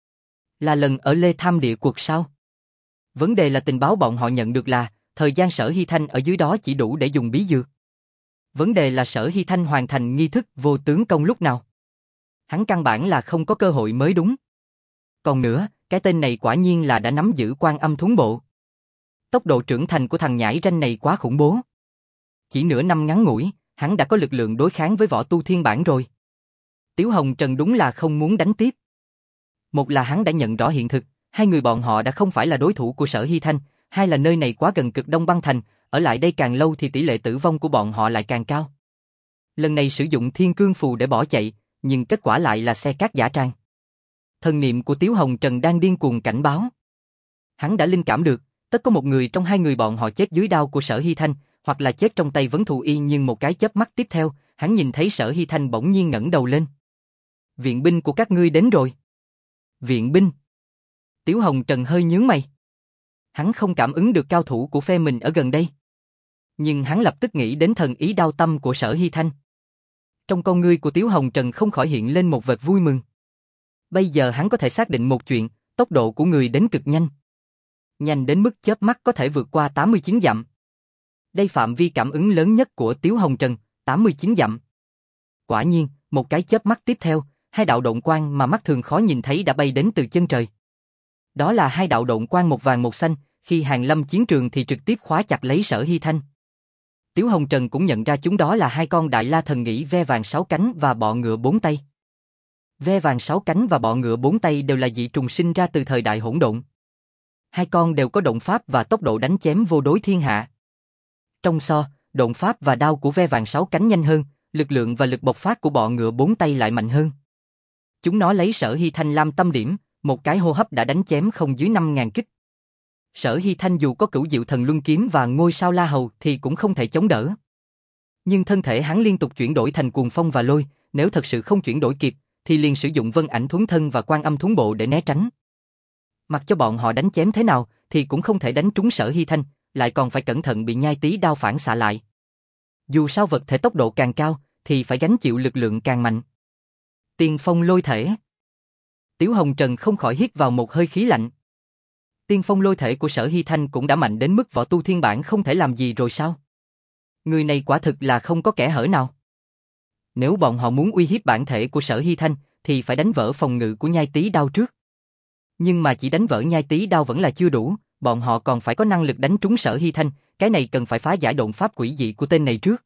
Là lần ở Lê Tham Địa Quật sao? Vấn đề là tình báo bọn họ nhận được là, thời gian Sở Hy Thanh ở dưới đó chỉ đủ để dùng bí dược. Vấn đề là Sở Hy Thanh hoàn thành nghi thức vô tướng công lúc nào? Hắn căn bản là không có cơ hội mới đúng. Còn nữa, cái tên này quả nhiên là đã nắm giữ Quan Âm Thuấn Bộ. Tốc độ trưởng thành của thằng nhãi ranh này quá khủng bố. Chỉ nửa năm ngắn ngủi, hắn đã có lực lượng đối kháng với võ tu thiên bản rồi. Tiếu Hồng Trần đúng là không muốn đánh tiếp. Một là hắn đã nhận rõ hiện thực, hai người bọn họ đã không phải là đối thủ của Sở Hy Thanh, hai là nơi này quá gần cực Đông băng thành, ở lại đây càng lâu thì tỷ lệ tử vong của bọn họ lại càng cao. Lần này sử dụng thiên cương phù để bỏ chạy, nhưng kết quả lại là xe cát giả trang. Thần niệm của Tiếu Hồng Trần đang điên cuồng cảnh báo. Hắn đã linh cảm được, tất có một người trong hai người bọn họ chết dưới đao của Sở Hy Thanh, hoặc là chết trong tay Vấn Thù Y, nhưng một cái chớp mắt tiếp theo, hắn nhìn thấy Sở Hy Thanh bỗng nhiên ngẩng đầu lên. Viện binh của các ngươi đến rồi. Viện binh. Tiếu Hồng Trần hơi nhướng mày. Hắn không cảm ứng được cao thủ của phe mình ở gần đây. Nhưng hắn lập tức nghĩ đến thần ý đao tâm của Sở Hy Thanh. Trong con ngươi của Tiếu Hồng Trần không khỏi hiện lên một vệt vui mừng. Bây giờ hắn có thể xác định một chuyện, tốc độ của người đến cực nhanh. Nhanh đến mức chớp mắt có thể vượt qua tám mươi chín dặm. Đây phạm vi cảm ứng lớn nhất của Tiếu Hồng Trần, tám mươi chín dặm. Quả nhiên, một cái chớp mắt tiếp theo, hai đạo độn quang mà mắt thường khó nhìn thấy đã bay đến từ chân trời. Đó là hai đạo độn quang một vàng một xanh, khi hàng lâm chiến trường thì trực tiếp khóa chặt lấy Sở Hy Thanh. Tiếu Hồng Trần cũng nhận ra chúng đó là hai con đại la thần nghĩ ve vàng sáu cánh và bọ ngựa bốn tay. Ve vàng sáu cánh và bọ ngựa bốn tay đều là dị trùng sinh ra từ thời đại hỗn độn. Hai con đều có độn pháp và tốc độ đánh chém vô đối thiên hạ. Trong so, độn pháp và đao của ve vàng sáu cánh nhanh hơn, lực lượng và lực bộc phát của bọ ngựa bốn tay lại mạnh hơn. Chúng nó lấy Sở Hy Thanh làm tâm điểm, một cái hô hấp đã đánh chém không dưới năm ngàn kích. Sở Hy Thanh dù có Cửu Diệu Thần Luân Kiếm và Ngôi Sao La Hầu thì cũng không thể chống đỡ. Nhưng thân thể hắn liên tục chuyển đổi thành Cuồng Phong và Lôi, nếu thật sự không chuyển đổi kịp, thì liền sử dụng Vân Ảnh Thuấn Thân và Quan Âm Thuấn Bộ để né tránh. Mặc cho bọn họ đánh chém thế nào, thì cũng không thể đánh trúng Sở Hy Thanh, lại còn phải cẩn thận bị nhai tí đao phản xạ lại. Dù sao vật thể tốc độ càng cao, thì phải gánh chịu lực lượng càng mạnh. Tiên phong lôi thể. Tiếu Hồng Trần không khỏi hít vào một hơi khí lạnh. Tiên phong lôi thể của Sở Hy Thanh cũng đã mạnh đến mức võ tu thiên bản không thể làm gì rồi sao? Người này quả thực là không có kẽ hở nào. Nếu bọn họ muốn uy hiếp bản thể của Sở Hy Thanh, thì phải đánh vỡ phòng ngự của nhai tí đao trước. Nhưng mà chỉ đánh vỡ nhai tí đao vẫn là chưa đủ, bọn họ còn phải có năng lực đánh trúng Sở Hy Thanh, cái này cần phải phá giải độn pháp quỷ dị của tên này trước.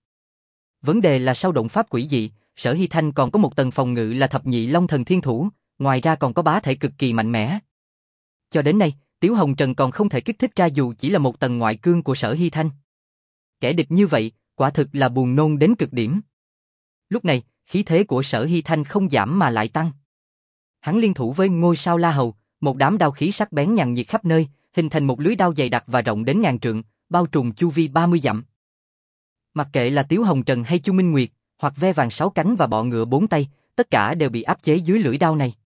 Vấn đề là sau độn pháp quỷ dị, Sở Hy Thanh còn có một tầng phòng ngự là thập nhị long thần thiên thủ, ngoài ra còn có bá thể cực kỳ mạnh mẽ. Cho đến nay, Tiếu Hồng Trần còn không thể kích thích ra dù chỉ là một tầng ngoại cương của Sở Hy Thanh. Kẻ địch như vậy, quả thực là buồn nôn đến cực điểm. Lúc này, khí thế của Sở Hy Thanh không giảm mà lại tăng. Hắn liên thủ với Ngôi Sao La Hầu, một đám đao khí sắc bén nhằng nhịt khắp nơi, hình thành một lưới đao dày đặc và rộng đến ngàn trượng, bao trùm chu vi ba mươi dặm. Mặc kệ là Tiếu Hồng Trần hay Chu Minh Nguyệt, hoặc ve vàng sáu cánh và bọ ngựa bốn tay, tất cả đều bị áp chế dưới lưỡi đao này.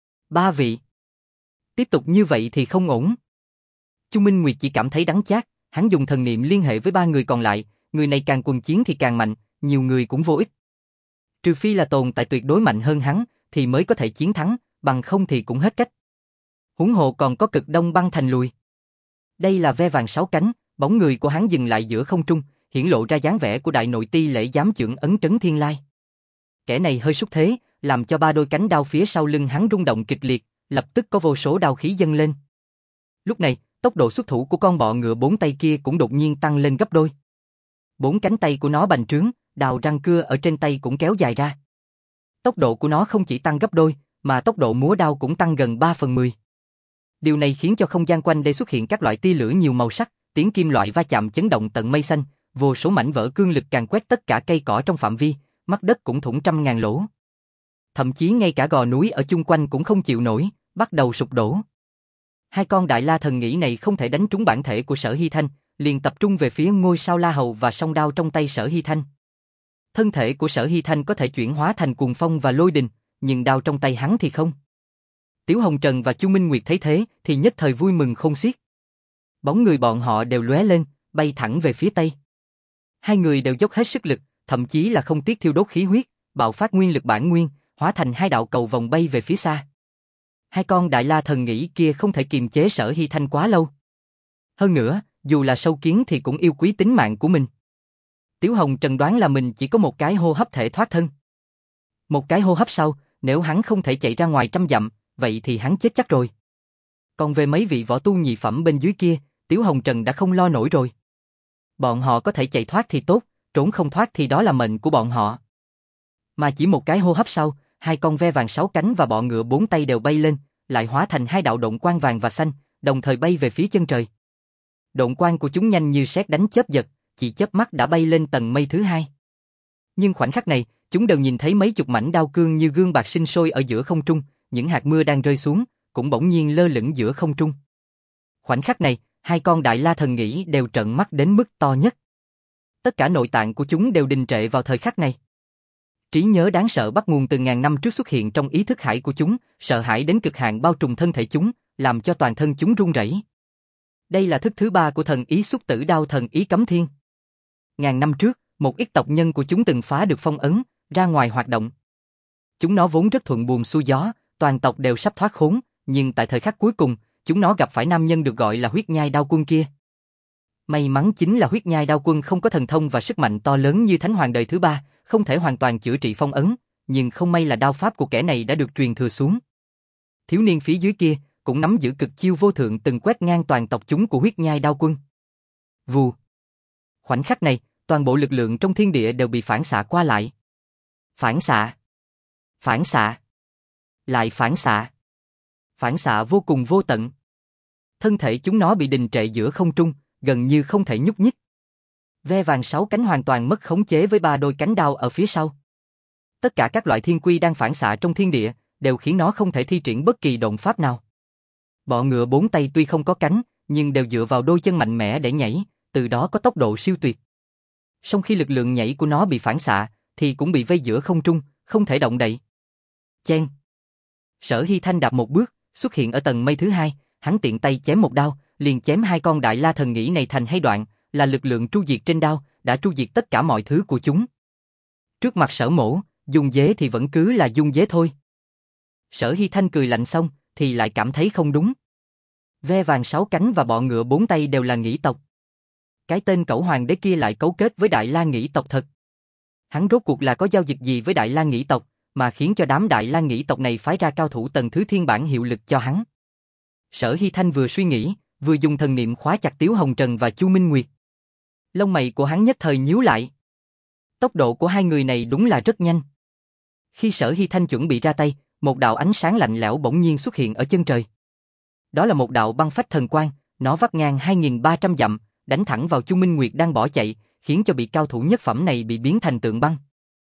Ba vị. Tiếp tục như vậy thì không ổn. Chu Minh Nguyệt chỉ cảm thấy đắng chát, hắn dùng thần niệm liên hệ với ba người còn lại, người này càng quần chiến thì càng mạnh, nhiều người cũng vô ích. Trừ phi là tồn tại tuyệt đối mạnh hơn hắn, thì mới có thể chiến thắng, bằng không thì cũng hết cách. Huống hồ còn có cực đông băng thành lùi. Đây là ve vàng sáu cánh, bóng người của hắn dừng lại giữa không trung, hiển lộ ra dáng vẻ của đại nội ti lễ giám chưởng ấn trấn thiên lai. Kẻ này hơi xúc thế, làm cho ba đôi cánh đao phía sau lưng hắn rung động kịch liệt, lập tức có vô số đao khí dâng lên. Lúc này, tốc độ xuất thủ của con bọ ngựa bốn tay kia cũng đột nhiên tăng lên gấp đôi. Bốn cánh tay của nó bành trướng, đào răng cưa ở trên tay cũng kéo dài ra. Tốc độ của nó không chỉ tăng gấp đôi, mà tốc độ múa đao cũng tăng gần ba phần mười. Điều này khiến cho không gian quanh đây xuất hiện các loại tia lửa nhiều màu sắc, tiếng kim loại va chạm chấn động tận mây xanh, vô số mảnh vỡ cương lực càn quét tất cả cây cỏ trong phạm vi, mắt đất cũng thủng trăm ngàn lỗ. Thậm chí ngay cả gò núi ở chung quanh cũng không chịu nổi, bắt đầu sụp đổ. Hai con đại la thần nghĩ này không thể đánh trúng bản thể của Sở Hy Thanh, liền tập trung về phía Ngôi Sao La Hầu và song đao trong tay Sở Hy Thanh. Thân thể của Sở Hy Thanh có thể chuyển hóa thành cuồng phong và lôi đình, nhưng đao trong tay hắn thì không. Tiếu Hồng Trần và Chu Minh Nguyệt thấy thế thì nhất thời vui mừng khôn xiết. Bóng người bọn họ đều lóe lên, bay thẳng về phía tây. Hai người đều dốc hết sức lực, thậm chí là không tiếc thiêu đốt khí huyết, bạo phát nguyên lực bản nguyên, hóa thành hai đạo cầu vòng bay về phía xa. Hai con đại la thần nghĩ kia không thể kiềm chế Sở Hy Thanh quá lâu. Hơn nữa, dù là sâu kiến thì cũng yêu quý tính mạng của mình. Tiếu Hồng Trần đoán là mình chỉ có một cái hô hấp thể thoát thân. Một cái hô hấp sau, nếu hắn không thể chạy ra ngoài trăm dặm, vậy thì hắn chết chắc rồi. Còn về mấy vị võ tu nhị phẩm bên dưới kia, Tiếu Hồng Trần đã không lo nổi rồi. Bọn họ có thể chạy thoát thì tốt, trốn không thoát thì đó là mệnh của bọn họ. Mà chỉ một cái hô hấp sau, hai con ve vàng sáu cánh và bọ ngựa bốn tay đều bay lên, lại hóa thành hai đạo độn quang vàng và xanh, đồng thời bay về phía chân trời. Độn quang của chúng nhanh như sét đánh chớp giật, chỉ chớp mắt đã bay lên tầng mây thứ hai. Nhưng khoảnh khắc này, chúng đều nhìn thấy mấy chục mảnh đao cương như gương bạc sinh sôi ở giữa không trung, những hạt mưa đang rơi xuống, cũng bỗng nhiên lơ lửng giữa không trung. Khoảnh khắc này, hai con đại la thần nghĩ đều trợn mắt đến mức to nhất. Tất cả nội tạng của chúng đều đình trệ vào thời khắc này. Trí nhớ đáng sợ bắt nguồn từ ngàn năm trước xuất hiện trong ý thức hải của chúng, sợ hãi đến cực hạn bao trùm thân thể chúng, làm cho toàn thân chúng run rẩy. Đây là thức thứ ba của thần ý xúc tử đao thần ý cấm thiên. Ngàn năm trước, một ít tộc nhân của chúng từng phá được phong ấn, ra ngoài hoạt động. Chúng nó vốn rất thuận buồm xuôi gió, toàn tộc đều sắp thoát khốn, nhưng tại thời khắc cuối cùng, chúng nó gặp phải nam nhân được gọi là huyết nhai đao quân kia. May mắn chính là huyết nhai đao quân không có thần thông và sức mạnh to lớn như thánh hoàng đời thứ ba, không thể hoàn toàn chữa trị phong ấn, nhưng không may là đao pháp của kẻ này đã được truyền thừa xuống. Thiếu niên phía dưới kia cũng nắm giữ cực chiêu vô thượng từng quét ngang toàn tộc chúng của huyết nhai đao quân. Vù. Khoảnh khắc này, toàn bộ lực lượng trong thiên địa đều bị phản xạ qua lại. Phản xạ. Phản xạ. Lại phản xạ. Phản xạ vô cùng vô tận. Thân thể chúng nó bị đình trệ giữa không trung, gần như không thể nhúc nhích. Ve vàng sáu cánh hoàn toàn mất khống chế với ba đôi cánh đao ở phía sau. Tất cả các loại thiên quy đang phản xạ trong thiên địa, đều khiến nó không thể thi triển bất kỳ động pháp nào. Bọ ngựa bốn tay tuy không có cánh, nhưng đều dựa vào đôi chân mạnh mẽ để nhảy, từ đó có tốc độ siêu tuyệt. Song khi lực lượng nhảy của nó bị phản xạ, thì cũng bị vây giữa không trung, không thể động đậy. Chen. Sở Hy Thanh đạp một bước, xuất hiện ở tầng mây thứ hai, hắn tiện tay chém một đao, liền chém hai con đại la thần nghĩ này thành hai đoạn, là lực lượng tru diệt trên đao, đã tru diệt tất cả mọi thứ của chúng. Trước mặt Sở Mỗ, dung dế thì vẫn cứ là dung dế thôi. Sở Hy Thanh cười lạnh xong, thì lại cảm thấy không đúng. Ve vàng sáu cánh và bọ ngựa bốn tay đều là nghĩ tộc. Cái tên cẩu hoàng đế kia lại cấu kết với Đại La nghĩ tộc thật. Hắn rốt cuộc là có giao dịch gì với Đại La nghĩ tộc, mà khiến cho đám Đại La nghĩ tộc này phái ra cao thủ tầng thứ thiên bản hiệu lực cho hắn. Sở Hy Thanh vừa suy nghĩ, vừa dùng thần niệm khóa chặt Tiếu Hồng Trần và Chu Minh Nguyệt. Lông mày của hắn nhất thời nhíu lại. Tốc độ của hai người này đúng là rất nhanh. Khi Sở Hy Thanh chuẩn bị ra tay, một đạo ánh sáng lạnh lẽo bỗng nhiên xuất hiện ở chân trời. Đó là một đạo băng phách thần quang, nó vắt ngang hai nghìn ba trăm dặm, đánh thẳng vào Chu Minh Nguyệt đang bỏ chạy, khiến cho vị cao thủ nhất phẩm này bị biến thành tượng băng.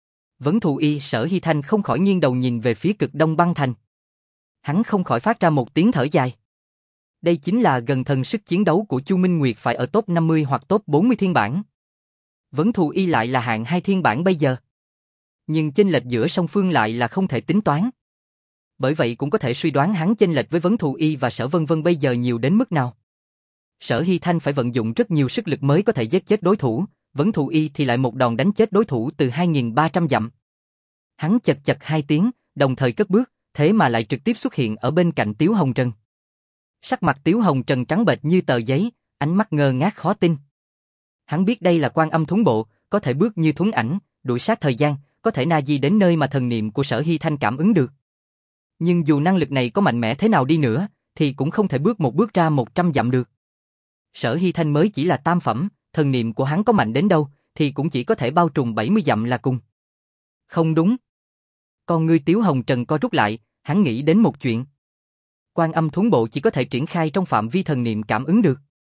Vấn Thù Y Sở Hy Thanh không khỏi nghiêng đầu nhìn về phía cực đông băng thành. Hắn không khỏi phát ra một tiếng thở dài. Đây chính là gần thần sức chiến đấu của Chu Minh Nguyệt phải ở top năm mươi hoặc top bốn mươi thiên bản. Vấn Thù Y lại là hạng hai thiên bản bây giờ. Nhưng chênh lệch giữa song phương lại là không thể tính toán. Bởi vậy cũng có thể suy đoán hắn chênh lệch với Vấn Thù Y và Sở Vân Vân bây giờ nhiều đến mức nào. Sở Hy Thanh phải vận dụng rất nhiều sức lực mới có thể giết chết đối thủ, Vấn Thù Y thì lại một đòn đánh chết đối thủ từ hai nghìn ba trăm dặm. Hắn chật chật hai tiếng, đồng thời cất bước, thế mà lại trực tiếp xuất hiện ở bên cạnh Tiếu Hồng Trần. Sắc mặt Tiếu Hồng Trần trắng bệch như tờ giấy, ánh mắt ngơ ngác khó tin. Hắn biết đây là Quan Âm Thuấn Bộ, có thể bước như thuấn ảnh, đuổi sát thời gian, có thể na di đến nơi mà thần niệm của Sở Hy Thanh cảm ứng được. Nhưng dù năng lực này có mạnh mẽ thế nào đi nữa, thì cũng không thể bước một bước ra một trăm dặm được. Sở Hy Thanh mới chỉ là tam phẩm, thần niệm của hắn có mạnh đến đâu, thì cũng chỉ có thể bao trùm bảy mươi dặm là cùng. Không đúng. Con ngươi Tiếu Hồng Trần co rút lại, hắn nghĩ đến một chuyện. Quan Âm Thuấn Bộ chỉ có thể triển khai trong phạm vi thần niệm cảm ứng được.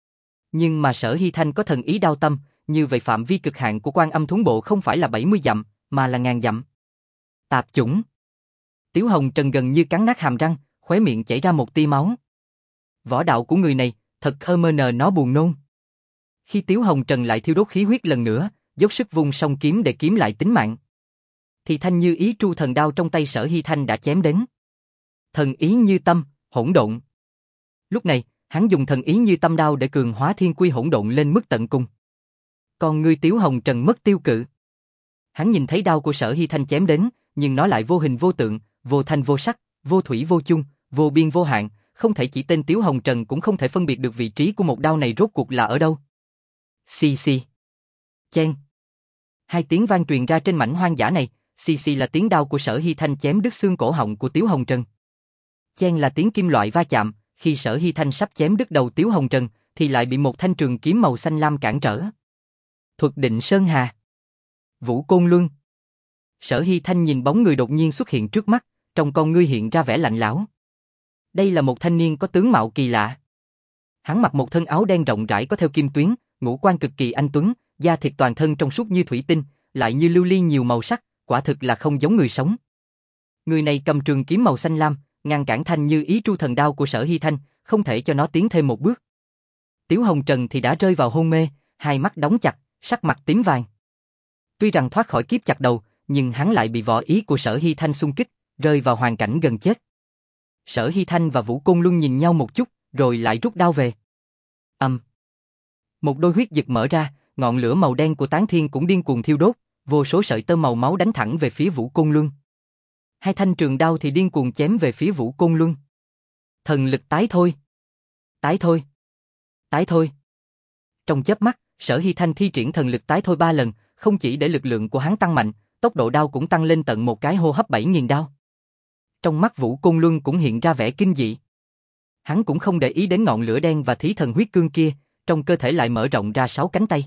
Nhưng mà Sở Hy Thanh có thần ý đao tâm, như vậy phạm vi cực hạn của Quan Âm Thuấn Bộ không phải là bảy mươi dặm, mà là ngàn dặm. Tạp chủng. Tiếu Hồng Trần gần như cắn nát hàm răng, khóe miệng chảy ra một tia máu. Võ đạo của người này, thật khơ mơ nờ nó buồn nôn. Khi Tiếu Hồng Trần lại thiêu đốt khí huyết lần nữa, dốc sức vung song kiếm để kiếm lại tính mạng, thì thanh như ý tru thần đao trong tay Sở Hy Thanh đã chém đến. Thần ý như tâm, hỗn độn. Lúc này, hắn dùng thần ý như tâm đao để cường hóa thiên quy hỗn độn lên mức tận cùng. Còn ngươi Tiếu Hồng Trần mất tiêu cự. Hắn nhìn thấy đao của Sở Hy Thanh chém đến, nhưng nó lại vô hình vô tượng, vô thanh vô sắc, vô thủy vô chung, vô biên vô hạn, không thể chỉ tên Tiếu Hồng Trần cũng không thể phân biệt được vị trí của một đao này rốt cuộc là ở đâu. Xì xì. Chen. Hai tiếng vang truyền ra trên mảnh hoang dã này, xì xì là tiếng đao của Sở Hy Thanh chém đứt xương cổ họng của Tiếu Hồng Trần. Chen là tiếng kim loại va chạm, khi Sở Hy Thanh sắp chém đứt đầu Tiếu Hồng Trần, thì lại bị một thanh trường kiếm màu xanh lam cản trở. Thuật định Sơn Hà. Vũ Côn Luân. Sở Hy Thanh nhìn bóng người đột nhiên xuất hiện trước mắt, trong con ngươi hiện ra vẻ lạnh lẽo. Đây là một thanh niên có tướng mạo kỳ lạ. Hắn mặc một thân áo đen rộng rãi có theo kim tuyến, ngũ quan cực kỳ anh tuấn, da thịt toàn thân trong suốt như thủy tinh, lại như lưu ly nhiều màu sắc, quả thực là không giống người sống. Người này cầm trường kiếm màu xanh lam, ngăn cản thanh như ý tru thần đao của Sở Hy Thanh, không thể cho nó tiến thêm một bước. Tiếu Hồng Trần thì đã rơi vào hôn mê, hai mắt đóng chặt, sắc mặt tím vàng. Tuy rằng thoát khỏi kiếp chặt đầu, nhưng hắn lại bị võ ý của Sở Hy Thanh xung kích, rơi vào hoàn cảnh gần chết. Sở Hy Thanh và Vũ Côn Luân nhìn nhau một chút, rồi lại rút đao về. Ầm. Um. Một đôi huyết vực mở ra, ngọn lửa màu đen của Tán Thiên cũng điên cuồng thiêu đốt, vô số sợi tơ màu máu đánh thẳng về phía Vũ Côn Luân. Hai thanh trường đao thì điên cuồng chém về phía Vũ Côn Luân. Thần lực tái thôi. Tái thôi. Tái thôi. Trong chớp mắt, Sở Hy Thanh thi triển thần lực tái thôi ba lần, không chỉ để lực lượng của hắn tăng mạnh, tốc độ đao cũng tăng lên tận một cái hô hấp bảy nghìn đao. Trong mắt Vũ Côn Luân cũng hiện ra vẻ kinh dị. Hắn cũng không để ý đến ngọn lửa đen và thí thần huyết cương kia, trong cơ thể lại mở rộng ra sáu cánh tay.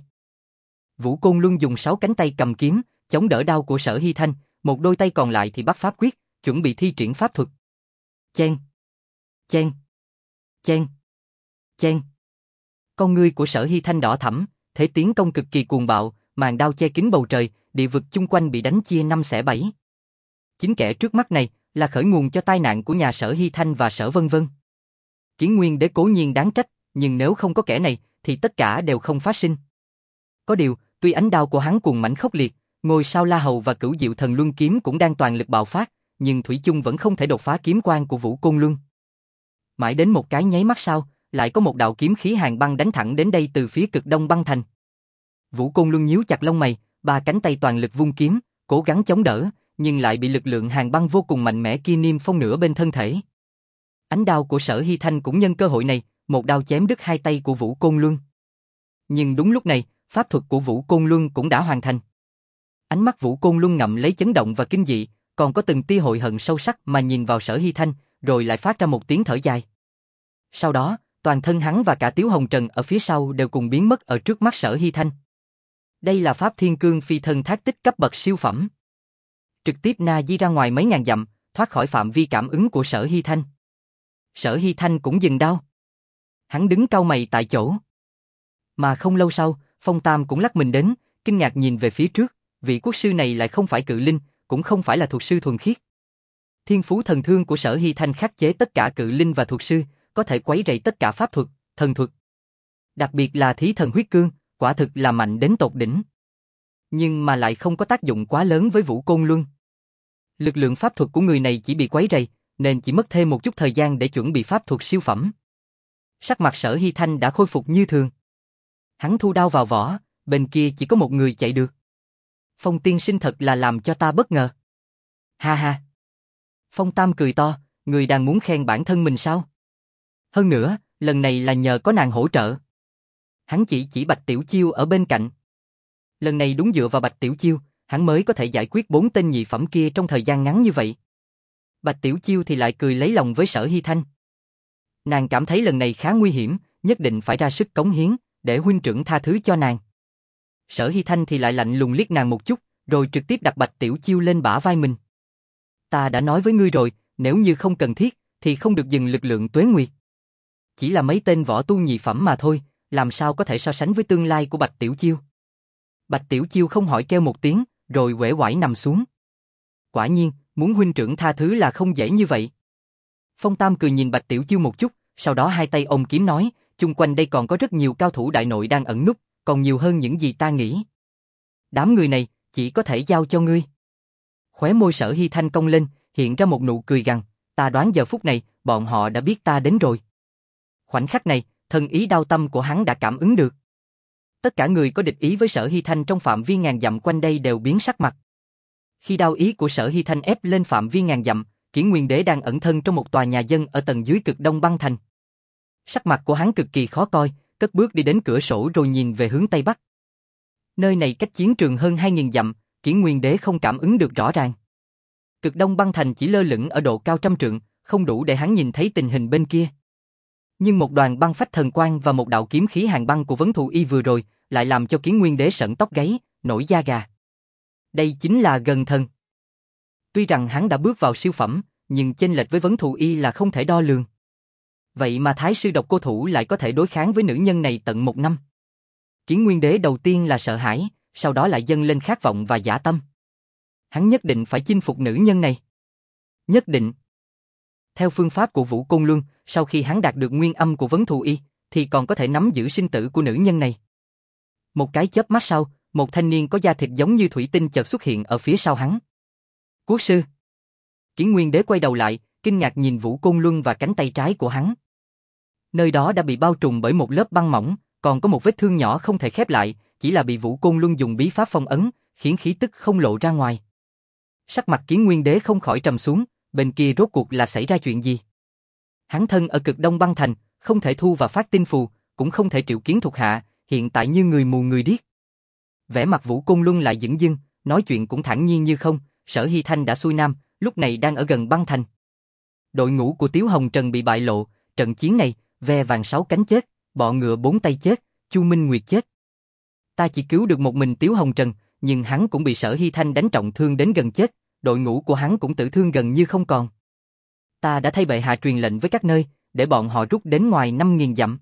Vũ Côn Luân dùng sáu cánh tay cầm kiếm, chống đỡ đao của Sở Hy Thanh, một đôi tay còn lại thì bắt pháp quyết, chuẩn bị thi triển pháp thuật. Chen, chen, chen, chen. Con ngươi của Sở Hy Thanh đỏ thẫm, thế tiến công cực kỳ cuồng bạo, màn đao che kín bầu trời, địa vực chung quanh bị đánh chia năm xẻ bảy. Chính kẻ trước mắt này là khởi nguồn cho tai nạn của nhà Sở Hy Thanh và Sở Vân Vân. Kiến Nguyên Đế cố nhiên đáng trách, nhưng nếu không có kẻ này, thì tất cả đều không phát sinh. Có điều, tuy ánh đao của hắn cuồng mãnh khốc liệt, ngôi sao La Hầu và Cửu Diệu Thần Luân kiếm cũng đang toàn lực bạo phát, nhưng thủy chung vẫn không thể đột phá kiếm quan của Vũ Côn Luân. Mãi đến một cái nháy mắt sau, lại có một đạo kiếm khí hàn băng đánh thẳng đến đây từ phía cực đông băng thành. Vũ Côn Luân nhíu chặt lông mày, ba cánh tay toàn lực vung kiếm, cố gắng chống đỡ, nhưng lại bị lực lượng hàn băng vô cùng mạnh mẽ kia niêm phong nửa bên thân thể. Ánh đao của Sở Hy Thanh cũng nhân cơ hội này, một đao chém đứt hai tay của Vũ Côn Luân. Nhưng đúng lúc này, pháp thuật của Vũ Côn Luân cũng đã hoàn thành. Ánh mắt Vũ Côn Luân ngậm lấy chấn động và kinh dị, còn có từng tia hội hận sâu sắc mà nhìn vào Sở Hy Thanh, rồi lại phát ra một tiếng thở dài. Sau đó, toàn thân hắn và cả Tiếu Hồng Trần ở phía sau đều cùng biến mất ở trước mắt Sở Hy Thanh. Đây là pháp Thiên Cương Phi Thân Thác Tích cấp bậc siêu phẩm. Trực tiếp na di ra ngoài mấy ngàn dặm, thoát khỏi phạm vi cảm ứng của Sở Hy Thanh. Sở Hy Thanh cũng dừng đao. Hắn đứng cau mày tại chỗ. Mà không lâu sau, Phong Tam cũng lắc mình đến, kinh ngạc nhìn về phía trước, vị quốc sư này lại không phải cự linh, cũng không phải là thuật sư thuần khiết. Thiên phú thần thương của Sở Hy Thanh khắc chế tất cả cự linh và thuật sư, có thể quấy rầy tất cả pháp thuật, thần thuật. Đặc biệt là thí thần huyết cương, quả thực là mạnh đến tột đỉnh. Nhưng mà lại không có tác dụng quá lớn với Vũ Côn Luân. Lực lượng pháp thuật của người này chỉ bị quấy rầy, nên chỉ mất thêm một chút thời gian để chuẩn bị pháp thuật siêu phẩm. Sắc mặt Sở Hy Thanh đã khôi phục như thường. Hắn thu đao vào vỏ, bên kia chỉ có một người chạy được. Phong tiên sinh thật là làm cho ta bất ngờ. Ha ha. Phong Tam cười to, người đang muốn khen bản thân mình sao? Hơn nữa, lần này là nhờ có nàng hỗ trợ. Hắn chỉ chỉ Bạch Tiểu Chiêu ở bên cạnh. Lần này đúng dựa vào Bạch Tiểu Chiêu, hắn mới có thể giải quyết bốn tên nhị phẩm kia trong thời gian ngắn như vậy. Bạch Tiểu Chiêu thì lại cười lấy lòng với Sở Hy Thanh. Nàng cảm thấy lần này khá nguy hiểm, nhất định phải ra sức cống hiến, để huynh trưởng tha thứ cho nàng. Sở Hy Thanh thì lại lạnh lùng liếc nàng một chút, rồi trực tiếp đặt Bạch Tiểu Chiêu lên bả vai mình. Ta đã nói với ngươi rồi, nếu như không cần thiết, thì không được dừng lực lượng Tuế Nguyệt. Chỉ là mấy tên võ tu nhị phẩm mà thôi, làm sao có thể so sánh với tương lai của Bạch Tiểu Chiêu. Bạch Tiểu Chiêu không hỏi kêu một tiếng, rồi uể oải nằm xuống. Quả nhiên, muốn huynh trưởng tha thứ là không dễ như vậy. Phong Tam cười nhìn Bạch Tiểu Chiêu một chút, sau đó hai tay ôm kiếm nói, chung quanh đây còn có rất nhiều cao thủ đại nội đang ẩn núp, còn nhiều hơn những gì ta nghĩ. Đám người này, chỉ có thể giao cho ngươi. Khóe môi Sở Hy Thanh cong lên, hiện ra một nụ cười gằn, ta đoán giờ phút này, bọn họ đã biết ta đến rồi. Khoảnh khắc này, thần ý đao tâm của hắn đã cảm ứng được. Tất cả người có địch ý với Sở Hy Thanh trong phạm vi ngàn dặm quanh đây đều biến sắc mặt. Khi đao ý của Sở Hy Thanh ép lên phạm vi ngàn dặm, Kiển Nguyên Đế đang ẩn thân trong một tòa nhà dân ở tầng dưới cực đông băng thành. Sắc mặt của hắn cực kỳ khó coi, cất bước đi đến cửa sổ rồi nhìn về hướng tây bắc. Nơi này cách chiến trường hơn hai nghìn dặm, Kiển Nguyên Đế không cảm ứng được rõ ràng. Cực đông băng thành chỉ lơ lửng ở độ cao trăm trượng, không đủ để hắn nhìn thấy tình hình bên kia. Nhưng một đoàn băng phách thần quang và một đạo kiếm khí hàn băng của Vấn Thù Y vừa rồi lại làm cho Kiển Nguyên Đế sởn tóc gáy, nổi da gà. Đây chính là Gần Thần. Tuy rằng hắn đã bước vào siêu phẩm, nhưng chênh lệch với Vấn Thù Y là không thể đo lường. Vậy mà Thái sư Độc Cô Thủ lại có thể đối kháng với nữ nhân này tận một năm. Kiến Nguyên Đế đầu tiên là sợ hãi, sau đó lại dâng lên khát vọng và dã tâm. Hắn nhất định phải chinh phục nữ nhân này. Nhất định. Theo phương pháp của Vũ Côn Luân, sau khi hắn đạt được nguyên âm của Vấn Thù Y, thì còn có thể nắm giữ sinh tử của nữ nhân này. Một cái chớp mắt sau, một thanh niên có da thịt giống như thủy tinh chợt xuất hiện ở phía sau hắn. Quốc sư. Kiến Nguyên Đế quay đầu lại, kinh ngạc nhìn Vũ Côn Luân và cánh tay trái của hắn. Nơi đó đã bị bao trùm bởi một lớp băng mỏng, còn có một vết thương nhỏ không thể khép lại, chỉ là bị Vũ Côn Luân dùng bí pháp phong ấn, khiến khí tức không lộ ra ngoài. Sắc mặt Kiến Nguyên Đế không khỏi trầm xuống, bên kia rốt cuộc là xảy ra chuyện gì? Hắn thân ở cực đông băng thành, không thể thu và phát tinh phù, cũng không thể triệu kiến thuộc hạ, hiện tại như người mù người điếc. Vẻ mặt Vũ Côn Luân lại dửng dưng, nói chuyện cũng thản nhiên như không. Sở Hy Thanh đã xuôi nam, lúc này đang ở gần băng thành. Đội ngũ của Tiếu Hồng Trần bị bại lộ, trận chiến này, ve vàng sáu cánh chết, bọ ngựa bốn tay chết, Chu Minh Nguyệt chết. Ta chỉ cứu được một mình Tiếu Hồng Trần, nhưng hắn cũng bị Sở Hy Thanh đánh trọng thương đến gần chết, đội ngũ của hắn cũng tử thương gần như không còn. Ta đã thay bệ hạ truyền lệnh với các nơi, để bọn họ rút đến ngoài năm nghìn dặm.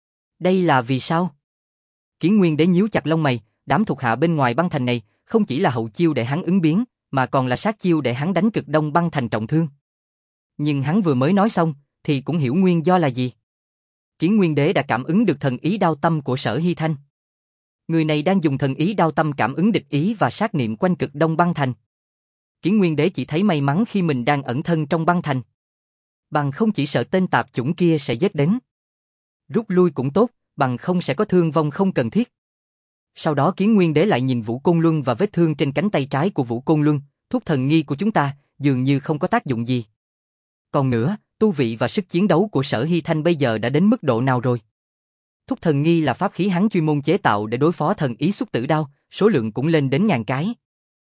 Đây là vì sao? Kiến Nguyên Đế nhíu chặt lông mày, đám thuộc hạ bên ngoài băng thành này, không chỉ là hậu chiêu để hắn ứng biến, mà còn là sát chiêu để hắn đánh cực đông băng thành trọng thương. Nhưng hắn vừa mới nói xong, thì cũng hiểu nguyên do là gì. Kiến Nguyên Đế đã cảm ứng được thần ý đao tâm của Sở Hy Thanh. Người này đang dùng thần ý đao tâm cảm ứng địch ý và sát niệm quanh cực đông băng thành. Kiến Nguyên Đế chỉ thấy may mắn khi mình đang ẩn thân trong băng thành. Bằng không chỉ sợ tên tạp chủng kia sẽ giết đến. Rút lui cũng tốt, bằng không sẽ có thương vong không cần thiết. Sau đó Kiến Nguyên Đế lại nhìn Vũ Côn Luân và vết thương trên cánh tay trái của Vũ Côn Luân, thuốc thần nghi của chúng ta, dường như không có tác dụng gì. Còn nữa, tu vị và sức chiến đấu của Sở Hy Thanh bây giờ đã đến mức độ nào rồi? Thuốc thần nghi là pháp khí hắn chuyên môn chế tạo để đối phó thần ý xuất tử đao, số lượng cũng lên đến ngàn cái.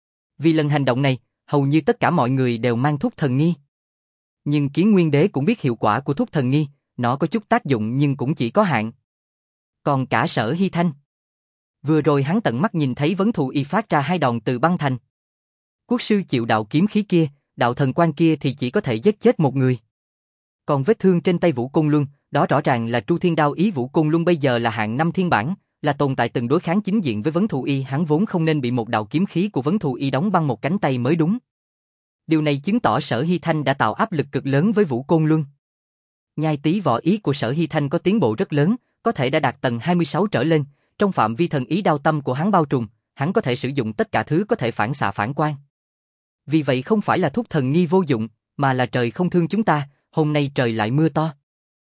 Vì lần hành động này, hầu như tất cả mọi người đều mang thuốc thần nghi. Nhưng Kiến Nguyên Đế cũng biết hiệu quả của thuốc thần nghi, nó có chút tác dụng nhưng cũng chỉ có hạn. Còn cả Sở Hy Thanh. Vừa rồi hắn tận mắt nhìn thấy Vấn Thù Y phát ra hai đòn từ băng thành. Quốc sư chịu đạo kiếm khí kia, đạo thần quan kia thì chỉ có thể giết chết một người. Còn vết thương trên tay Vũ Côn Luân, đó rõ ràng là Tru Thiên Đao ý. Vũ Côn Luân bây giờ là hạng năm thiên bản, là tồn tại từng đối kháng chính diện với Vấn Thù Y, hắn vốn không nên bị một đạo kiếm khí của Vấn Thù Y đóng băng một cánh tay mới đúng. Điều này chứng tỏ Sở Hy Thanh đã tạo áp lực cực lớn với Vũ Côn Luân. Nhai tí võ ý của Sở Hy Thanh có tiến bộ rất lớn, có thể đã đạt tầng hai mươi sáu trở lên, trong phạm vi thần ý đao tâm của hắn bao trùm, hắn có thể sử dụng tất cả thứ có thể phản xạ phản quang. Vì vậy không phải là thuốc thần nghi vô dụng, mà là trời không thương chúng ta, hôm nay trời lại mưa to.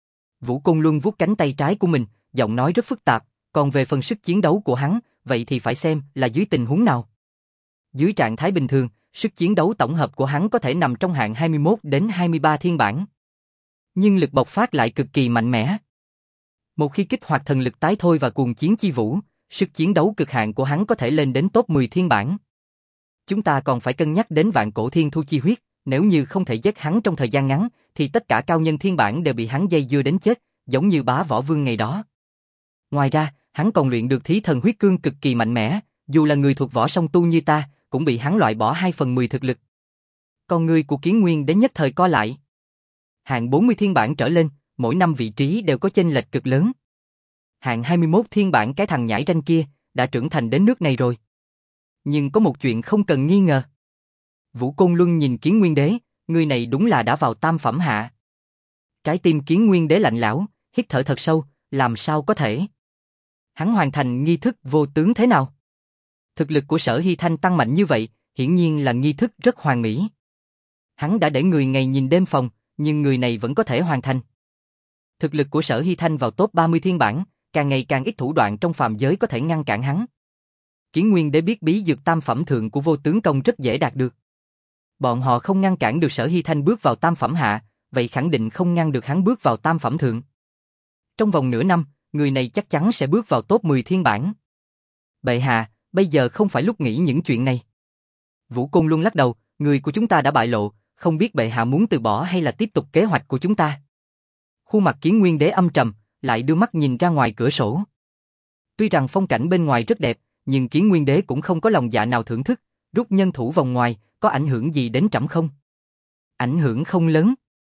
Vũ Côn Luân vuốt cánh tay trái của mình, giọng nói rất phức tạp, còn về phần sức chiến đấu của hắn, vậy thì phải xem là dưới tình huống nào. Dưới trạng thái bình thường, sức chiến đấu tổng hợp của hắn có thể nằm trong hạng hai mươi mốt đến hai mươi ba thiên bản. Nhưng lực bộc phát lại cực kỳ mạnh mẽ. Một khi kích hoạt thần lực tái thôi và cuồng chiến chi vũ, sức chiến đấu cực hạn của hắn có thể lên đến top mười thiên bản. Chúng ta còn phải cân nhắc đến Vạn Cổ Thiên Thu chi huyết, nếu như không thể giết hắn trong thời gian ngắn, thì tất cả cao nhân thiên bản đều bị hắn dây dưa đến chết, giống như Bá Võ Vương ngày đó. Ngoài ra, hắn còn luyện được Thí Thần huyết cương cực kỳ mạnh mẽ, dù là người thuộc võ song tu như ta, cũng bị hắn loại bỏ hai phần mười thực lực. Con người của Kiến Nguyên đến nhất thời co lại. Hạng bốn mươi thiên bản trở lên, mỗi năm vị trí đều có chênh lệch cực lớn. Hạng hai mươi mốt thiên bản cái thằng nhãi ranh kia, đã trưởng thành đến nước này rồi. Nhưng có một chuyện không cần nghi ngờ. Vũ Côn Luân nhìn Kiến Nguyên Đế, người này đúng là đã vào tam phẩm hạ. Trái tim Kiến Nguyên Đế lạnh lẽo, hít thở thật sâu, làm sao có thể? Hắn hoàn thành nghi thức vô tướng thế nào? Thực lực của Sở Hy Thanh tăng mạnh như vậy, hiển nhiên là nghi thức rất hoàn mỹ. Hắn đã để người ngày nhìn đêm phòng, nhưng người này vẫn có thể hoàn thành. Thực lực của Sở Hy Thanh vào top ba mươi thiên bản, càng ngày càng ít thủ đoạn trong phàm giới có thể ngăn cản hắn. Kiến Nguyên Đế biết bí dược tam phẩm thượng của vô tướng công rất dễ đạt được. Bọn họ không ngăn cản được Sở Hy Thanh bước vào tam phẩm hạ, vậy khẳng định không ngăn được hắn bước vào tam phẩm thượng. Trong vòng nửa năm, người này chắc chắn sẽ bước vào top mười thiên bản. Bệ hạ, bây giờ không phải lúc nghĩ những chuyện này. Vũ Côn Luân lắc đầu, người của chúng ta đã bại lộ, không biết bệ hạ muốn từ bỏ hay là tiếp tục kế hoạch của chúng ta. Khuôn mặt Kiến Nguyên Đế âm trầm, lại đưa mắt nhìn ra ngoài cửa sổ. Tuy rằng phong cảnh bên ngoài rất đẹp, nhưng Kiến Nguyên Đế cũng không có lòng dạ nào thưởng thức, rút nhân thủ vòng ngoài, có ảnh hưởng gì đến trẫm không? Ảnh hưởng không lớn.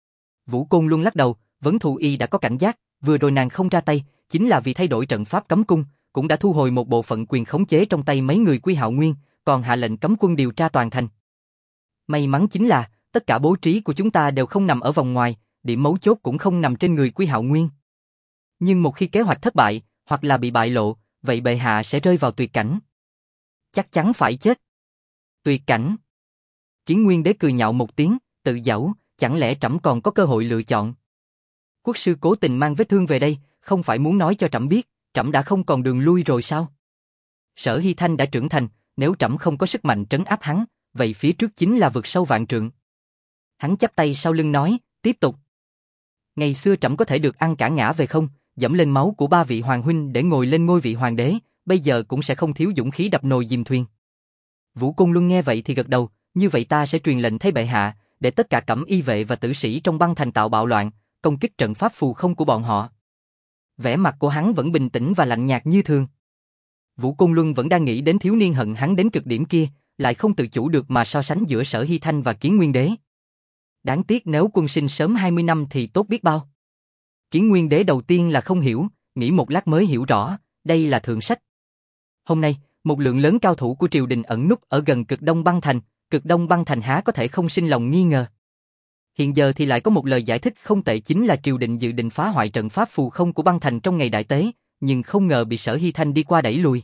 Vũ Côn Luân lắc đầu, Vấn Thù Y đã có cảnh giác, vừa rồi nàng không ra tay, chính là vì thay đổi trận pháp cấm cung, cũng đã thu hồi một bộ phận quyền khống chế trong tay mấy người Quy Hạo Nguyên, còn hạ lệnh cấm quân điều tra toàn thành. May mắn chính là, tất cả bố trí của chúng ta đều không nằm ở vòng ngoài, điểm mấu chốt cũng không nằm trên người Quy Hạo Nguyên. Nhưng một khi kế hoạch thất bại, hoặc là bị bại lộ, vậy bệ hạ sẽ rơi vào tuyệt cảnh. Chắc chắn phải chết. Tuyệt cảnh. Kiến Nguyên Đế cười nhạo một tiếng, tự giễu, chẳng lẽ trẫm còn có cơ hội lựa chọn? Quốc sư cố tình mang vết thương về đây, không phải muốn nói cho trẫm biết, trẫm đã không còn đường lui rồi sao? Sở Hy Thanh đã trưởng thành, nếu trẫm không có sức mạnh trấn áp hắn, vậy phía trước chính là vực sâu vạn trượng. Hắn chắp tay sau lưng nói, tiếp tục. Ngày xưa trẫm có thể được ăn cả ngã về không, dẫm lên máu của ba vị hoàng huynh để ngồi lên ngôi vị hoàng đế, bây giờ cũng sẽ không thiếu dũng khí đập nồi dìm thuyền. Vũ Côn Luân nghe vậy thì gật đầu, như vậy ta sẽ truyền lệnh thay bệ hạ, để tất cả cẩm y vệ và tử sĩ trong băng thành tạo bạo loạn, công kích trận pháp phù không của bọn họ. Vẻ mặt của hắn vẫn bình tĩnh và lạnh nhạt như thường. Vũ Côn Luân vẫn đang nghĩ đến thiếu niên hận hắn đến cực điểm kia, lại không tự chủ được mà so sánh giữa Sở Hy Thanh và Kiến Nguyên Đế. Đáng tiếc nếu quân sinh sớm hai mươi năm thì tốt biết bao. Kiến Nguyên Đế đầu tiên là không hiểu, nghĩ một lát mới hiểu rõ, đây là thượng sách. Hôm nay, một lượng lớn cao thủ của triều đình ẩn núp ở gần cực đông băng thành, cực đông băng thành há có thể không sinh lòng nghi ngờ. Hiện giờ thì lại có một lời giải thích không tệ, chính là triều đình dự định phá hoại trận pháp phù không của băng thành trong ngày đại tế, nhưng không ngờ bị Sở Hy Thanh đi qua đẩy lùi.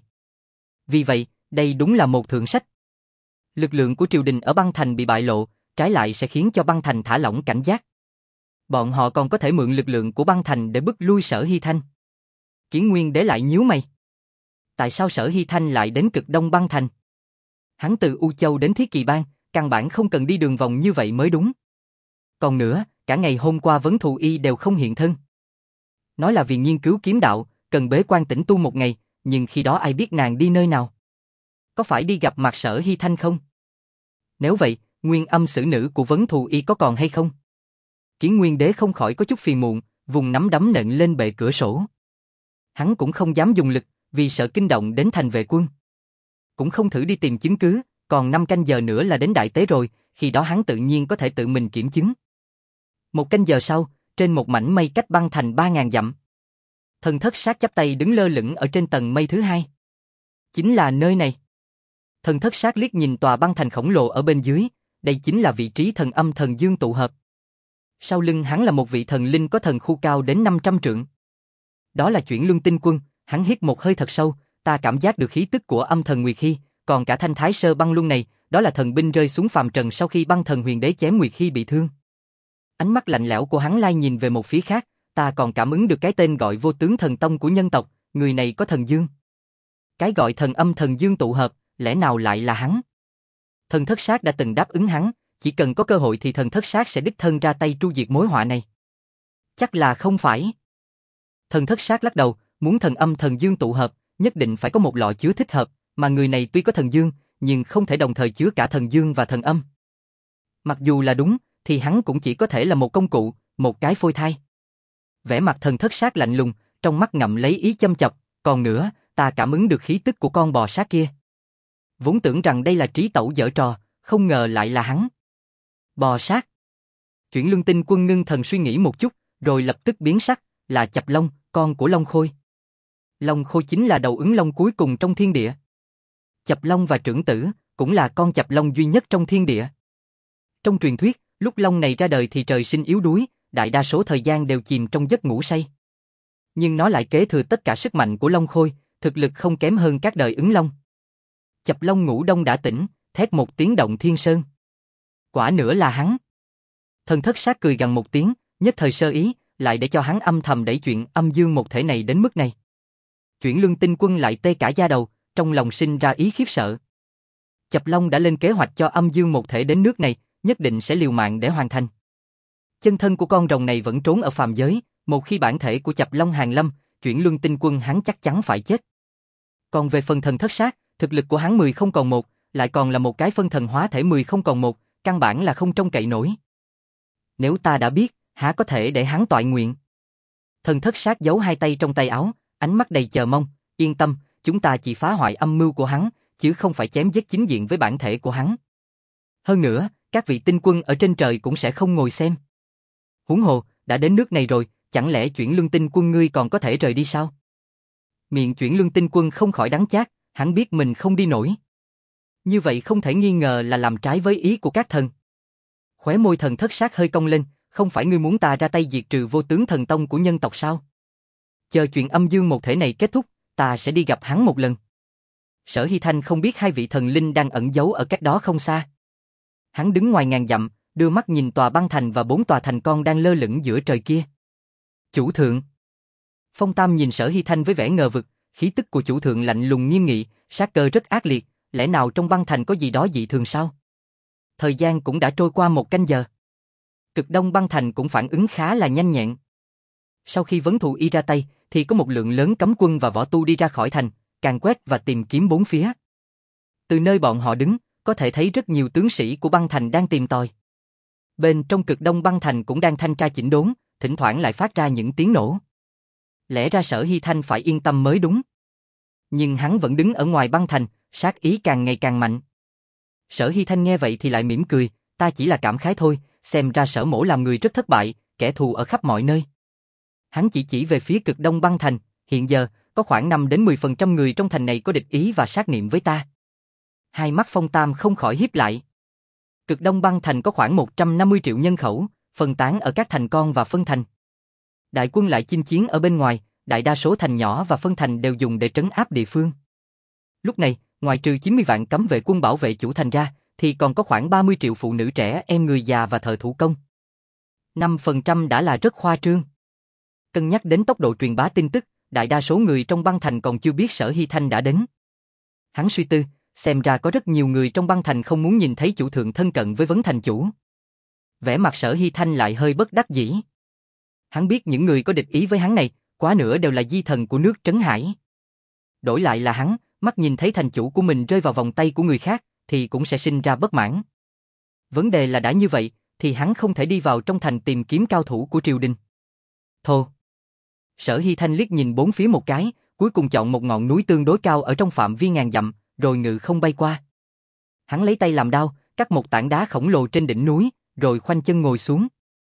Vì vậy, đây đúng là một thượng sách. Lực lượng của triều đình ở băng thành bị bại lộ, trái lại sẽ khiến cho băng thành thả lỏng cảnh giác. Bọn họ còn có thể mượn lực lượng của băng thành để bức lui Sở Hy Thanh. Kiến Nguyên Đế lại nhíu mày. Tại sao Sở Hy Thanh lại đến cực đông băng thành? Hắn từ U Châu đến Thiết Kỳ Bang, căn bản không cần đi đường vòng như vậy mới đúng. Còn nữa, cả ngày hôm qua Vấn Thù Y đều không hiện thân. Nói là vì nghiên cứu kiếm đạo, cần bế quan tĩnh tu một ngày, nhưng khi đó ai biết nàng đi nơi nào? Có phải đi gặp mặt Sở Hy Thanh không? Nếu vậy, nguyên âm xử nữ của Vấn Thù Y có còn hay không? Kiến Nguyên Đế không khỏi có chút phiền muộn, vùng nắm đấm nện lên bệ cửa sổ. Hắn cũng không dám dùng lực, vì sợ kinh động đến thành vệ quân. Cũng không thử đi tìm chứng cứ, còn năm canh giờ nữa là đến đại tế rồi, khi đó hắn tự nhiên có thể tự mình kiểm chứng. Một canh giờ sau, trên một mảnh mây cách băng thành ba ngàn dặm. Thần Thất Sát chắp tay đứng lơ lửng ở trên tầng mây thứ hai. Chính là nơi này. Thần Thất Sát liếc nhìn tòa băng thành khổng lồ ở bên dưới, đây chính là vị trí thần âm thần dương tụ hợp. Sau lưng hắn là một vị thần linh có thần khu cao đến năm trăm trượng. Đó là Chuyển Luân Tinh Quân, hắn hít một hơi thật sâu, ta cảm giác được khí tức của âm thần Nguyệt Hy, còn cả thanh thái sơ băng luân này, đó là thần binh rơi xuống phàm trần sau khi băng thần huyền đế chém Nguyệt Hy bị thương. Ánh mắt lạnh lẽo của hắn lai nhìn về một phía khác, ta còn cảm ứng được cái tên gọi vô tướng thần tông của nhân tộc, người này có thần dương. Cái gọi thần âm thần dương tụ hợp, lẽ nào lại là hắn? Thần Thất Sát đã từng đáp ứng hắn, chỉ cần có cơ hội thì Thần Thất Sát sẽ đích thân ra tay tru diệt mối họa này. Chắc là không phải. Thần Thất Sát lắc đầu, muốn thần âm thần dương tụ hợp, nhất định phải có một lọ chứa thích hợp, mà người này tuy có thần dương, nhưng không thể đồng thời chứa cả thần dương và thần âm. Mặc dù là đúng, thì hắn cũng chỉ có thể là một công cụ, một cái phôi thai. Vẻ mặt Thần Thất Sát lạnh lùng, trong mắt ngậm lấy ý châm chọc, còn nữa, ta cảm ứng được khí tức của con bò sát kia. Vốn tưởng rằng đây là Trí Tẩu giở trò, không ngờ lại là hắn. Bò sát. Chuyển Luân Tinh Quân ngưng thần suy nghĩ một chút, rồi lập tức biến sắc, là Chập Long, con của Long Khôi. Long Khôi chính là đầu ứng long cuối cùng trong thiên địa. Chập Long và Trưởng Tử cũng là con Chập Long duy nhất trong thiên địa. Trong truyền thuyết, lúc long này ra đời thì trời sinh yếu đuối, đại đa số thời gian đều chìm trong giấc ngủ say. Nhưng nó lại kế thừa tất cả sức mạnh của Long Khôi, thực lực không kém hơn các đời ứng long. Chập Long ngủ đông đã tỉnh, thét một tiếng động thiên sơn. Quả nữa là hắn. Thần Thất Sát cười gằn một tiếng, nhất thời sơ ý, lại để cho hắn âm thầm đẩy chuyện âm dương một thể này đến mức này. Chuyển Luân Tinh Quân lại tê cả da đầu, trong lòng sinh ra ý khiếp sợ. Chập Long đã lên kế hoạch cho âm dương một thể đến nước này, nhất định sẽ liều mạng để hoàn thành. Chân thân của con rồng này vẫn trốn ở phàm giới, một khi bản thể của Chập Long hàng lâm, Chuyển Luân Tinh Quân hắn chắc chắn phải chết. Còn về phần Thần Thất Sát, thực lực của hắn mười không còn một, lại còn là một cái phân thần hóa thể mười không còn một, căn bản là không trông cậy nổi. Nếu ta đã biết, há có thể để hắn toại nguyện. Thần Thất Sát giấu hai tay trong tay áo, ánh mắt đầy chờ mong, yên tâm, chúng ta chỉ phá hoại âm mưu của hắn, chứ không phải chém giết chính diện với bản thể của hắn. Hơn nữa, các vị tinh quân ở trên trời cũng sẽ không ngồi xem. Huống hồ, đã đến nước này rồi, chẳng lẽ chuyển luân tinh quân ngươi còn có thể rời đi sao? Miệng chuyển luân tinh quân không khỏi đắng chát, hắn biết mình không đi nổi. Như vậy không thể nghi ngờ là làm trái với ý của các thần. Khóe môi thần thất sát hơi cong lên, không phải ngươi muốn ta ra tay diệt trừ vô tướng thần tông của nhân tộc sao? Chờ chuyện âm dương một thể này kết thúc, ta sẽ đi gặp hắn một lần. Sở Hy Thanh không biết hai vị thần linh đang ẩn giấu ở cách đó không xa. Hắn đứng ngoài ngàn dặm, đưa mắt nhìn tòa băng thành và bốn tòa thành con đang lơ lửng giữa trời kia. Chủ thượng. Phong Tam nhìn Sở Hy Thanh với vẻ ngờ vực, khí tức của chủ thượng lạnh lùng nghiêm nghị, sát cơ rất ác liệt, lẽ nào trong băng thành có gì đó dị thường sao? Thời gian cũng đã trôi qua một canh giờ. Cực Đông băng thành cũng phản ứng khá là nhanh nhẹn. Sau khi Vấn Thù Y ra tay, thì có một lượng lớn cấm quân và võ tu đi ra khỏi thành, càn quét và tìm kiếm bốn phía. Từ nơi bọn họ đứng, có thể thấy rất nhiều tướng sĩ của băng thành đang tìm tòi. Bên trong Cực Đông băng thành cũng đang thanh tra chỉnh đốn, thỉnh thoảng lại phát ra những tiếng nổ. Lẽ ra Sở Hy Thanh phải yên tâm mới đúng. Nhưng hắn vẫn đứng ở ngoài băng thành, sát ý càng ngày càng mạnh. Sở Hy Thanh nghe vậy thì lại mỉm cười, ta chỉ là cảm khái thôi, xem ra Sở mỗ làm người rất thất bại, kẻ thù ở khắp mọi nơi. Hắn chỉ chỉ về phía Cực Đông băng thành, hiện giờ, có khoảng năm đến mười phần trăm người trong thành này có địch ý và sát niệm với ta. Hai mắt Phong Tam không khỏi híp lại. Cực Đông băng thành có khoảng một trăm năm mươi triệu nhân khẩu, phân tán ở các thành con và phân thành. Đại quân lại chinh chiến ở bên ngoài, đại đa số thành nhỏ và phân thành đều dùng để trấn áp địa phương. Lúc này, ngoài trừ chín mươi vạn cấm vệ quân bảo vệ chủ thành ra, thì còn có khoảng ba mươi triệu phụ nữ trẻ em, người già và thợ thủ công. năm phần trăm đã là rất khoa trương. Cân nhắc đến tốc độ truyền bá tin tức, đại đa số người trong băng thành còn chưa biết Sở Hy Thanh đã đến. Hắn suy tư, xem ra có rất nhiều người trong băng thành không muốn nhìn thấy chủ thượng thân cận với Vấn thành chủ. Vẻ mặt Sở Hy Thanh lại hơi bất đắc dĩ. Hắn biết những người có địch ý với hắn này, quá nửa đều là di thần của nước Trấn Hải. Đổi lại là hắn, mắt nhìn thấy thành chủ của mình rơi vào vòng tay của người khác, thì cũng sẽ sinh ra bất mãn. Vấn đề là đã như vậy, thì hắn không thể đi vào trong thành tìm kiếm cao thủ của triều đình. Thô. Sở Hy Thanh liếc nhìn bốn phía một cái, cuối cùng chọn một ngọn núi tương đối cao ở trong phạm vi ngàn dặm, rồi ngự không bay qua. Hắn lấy tay làm đao, cắt một tảng đá khổng lồ trên đỉnh núi, rồi khoanh chân ngồi xuống.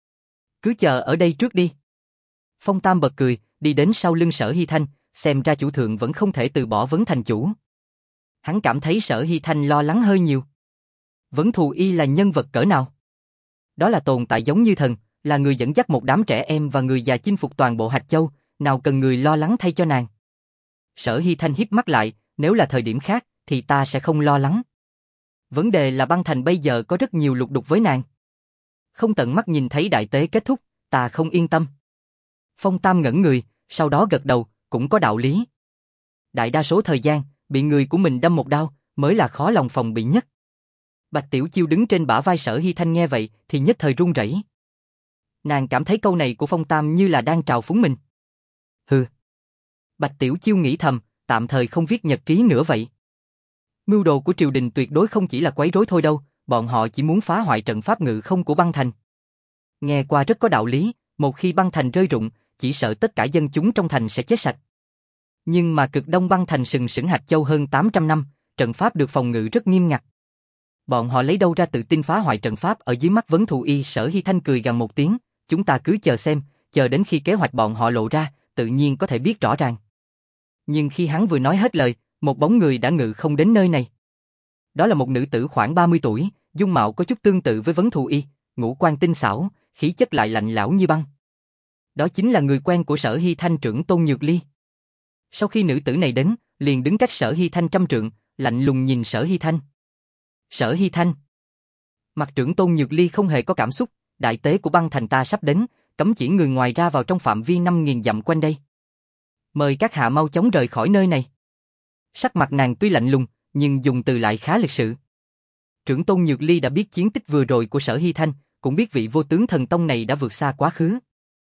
Cứ chờ ở đây trước đi. Phong Tam bật cười, đi đến sau lưng Sở Hy Thanh, xem ra chủ thượng vẫn không thể từ bỏ Vấn thành chủ. Hắn cảm thấy Sở Hy Thanh lo lắng hơi nhiều. Vấn Thù Y là nhân vật cỡ nào? Đó là tồn tại giống như thần, là người dẫn dắt một đám trẻ em và người già chinh phục toàn bộ Hạch Châu, nào cần người lo lắng thay cho nàng. Sở Hy Thanh híp mắt lại, nếu là thời điểm khác, thì ta sẽ không lo lắng. Vấn đề là băng thành bây giờ có rất nhiều lục đục với nàng. Không tận mắt nhìn thấy đại tế kết thúc, ta không yên tâm. Phong Tam ngẩn người, sau đó gật đầu, cũng có đạo lý. Đại đa số thời gian, bị người của mình đâm một đao, mới là khó lòng phòng bị nhất. Bạch Tiểu Chiêu đứng trên bả vai Sở Hy Thanh nghe vậy, thì nhất thời run rẩy. Nàng cảm thấy câu này của Phong Tam như là đang trào phúng mình. Hừ. Bạch Tiểu Chiêu nghĩ thầm, tạm thời không viết nhật ký nữa vậy. Mưu đồ của triều đình tuyệt đối không chỉ là quấy rối thôi đâu, bọn họ chỉ muốn phá hoại trận pháp ngự không của băng thành. Nghe qua rất có đạo lý, một khi băng thành rơi rụng, chỉ sợ tất cả dân chúng trong thành sẽ chết sạch. Nhưng mà Cực Đông băng thành sừng sững Hạch Châu hơn tám trăm năm, trận pháp được phòng ngự rất nghiêm ngặt. Bọn họ lấy đâu ra tự tin phá hoại trận pháp ở dưới mắt Vấn Thù Y? Sở Hy Thanh cười gằn một tiếng, chúng ta cứ chờ xem, chờ đến khi kế hoạch bọn họ lộ ra, tự nhiên có thể biết rõ ràng. Nhưng khi hắn vừa nói hết lời, một bóng người đã ngự không đến nơi này. Đó là một nữ tử khoảng ba mươi tuổi, dung mạo có chút tương tự với Vấn Thù Y, ngũ quan tinh xảo, khí chất lại lạnh lẽo như băng. Đó chính là người quen của Sở Hy Thanh, Trưởng Tôn Nhược Ly. Sau khi nữ tử này đến, liền đứng cách Sở Hy Thanh trăm trượng, lạnh lùng nhìn Sở Hy Thanh. Sở Hy Thanh. Mặt Trưởng Tôn Nhược Ly không hề có cảm xúc, đại tế của băng thành ta sắp đến, cấm chỉ người ngoài ra vào trong phạm vi năm nghìn dặm quanh đây. Mời các hạ mau chóng rời khỏi nơi này. Sắc mặt nàng tuy lạnh lùng, nhưng dùng từ lại khá lịch sự. Trưởng Tôn Nhược Ly đã biết chiến tích vừa rồi của Sở Hy Thanh, cũng biết vị vô tướng thần tông này đã vượt xa quá khứ.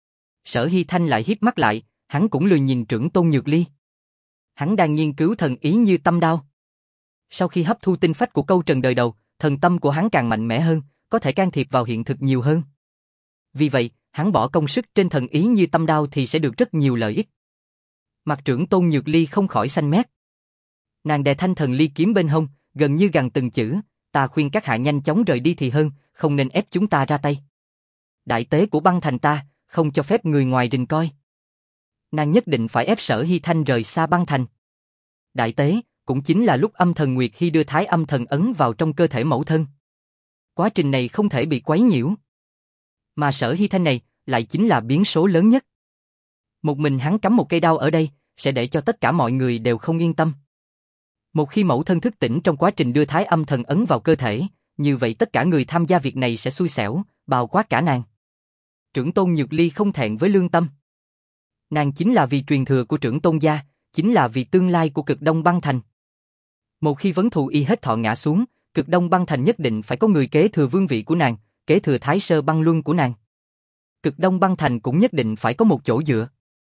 Sở Hy Thanh lại híp mắt lại, hắn cũng lười nhìn Trưởng Tôn Nhược Ly. Hắn đang nghiên cứu thần ý như tâm đao. Sau khi hấp thu tinh phách của câu trần đời đầu, thần tâm của hắn càng mạnh mẽ hơn, có thể can thiệp vào hiện thực nhiều hơn. Vì vậy, hắn bỏ công sức trên thần ý như tâm đao thì sẽ được rất nhiều lợi ích. Mặt Trưởng Tôn Nhược Ly không khỏi xanh mét. Nàng đè thanh thần ly kiếm bên hông, gần như gằn từng chữ, ta khuyên các hạ nhanh chóng rời đi thì hơn, không nên ép chúng ta ra tay. Đại tế của băng thành ta, không cho phép người ngoài rình coi. Nàng nhất định phải ép Sở Hy Thanh rời xa băng thành. Đại tế, cũng chính là lúc âm thần Nguyệt Hy đưa thái âm thần ấn vào trong cơ thể mẫu thân. Quá trình này không thể bị quấy nhiễu. Mà Sở Hy Thanh này, lại chính là biến số lớn nhất. Một mình hắn cắm một cây đao ở đây, sẽ để cho tất cả mọi người đều không yên tâm. Một khi mẫu thân thức tỉnh trong quá trình đưa thái âm thần ấn vào cơ thể, như vậy tất cả người tham gia việc này sẽ xui xẻo, bao quát cả nàng. Trưởng tôn Nhược Ly không thẹn với lương tâm. Nàng chính là vì truyền thừa của trưởng tôn gia, chính là vì tương lai của Cực Đông băng thành. Một khi Vấn Thù Y hết thọ ngã xuống, Cực Đông băng thành nhất định phải có người kế thừa vương vị của nàng, kế thừa Thái Sơ băng luân của nàng. Cực Đông băng thành cũng nhất định phải có một chỗ dựa.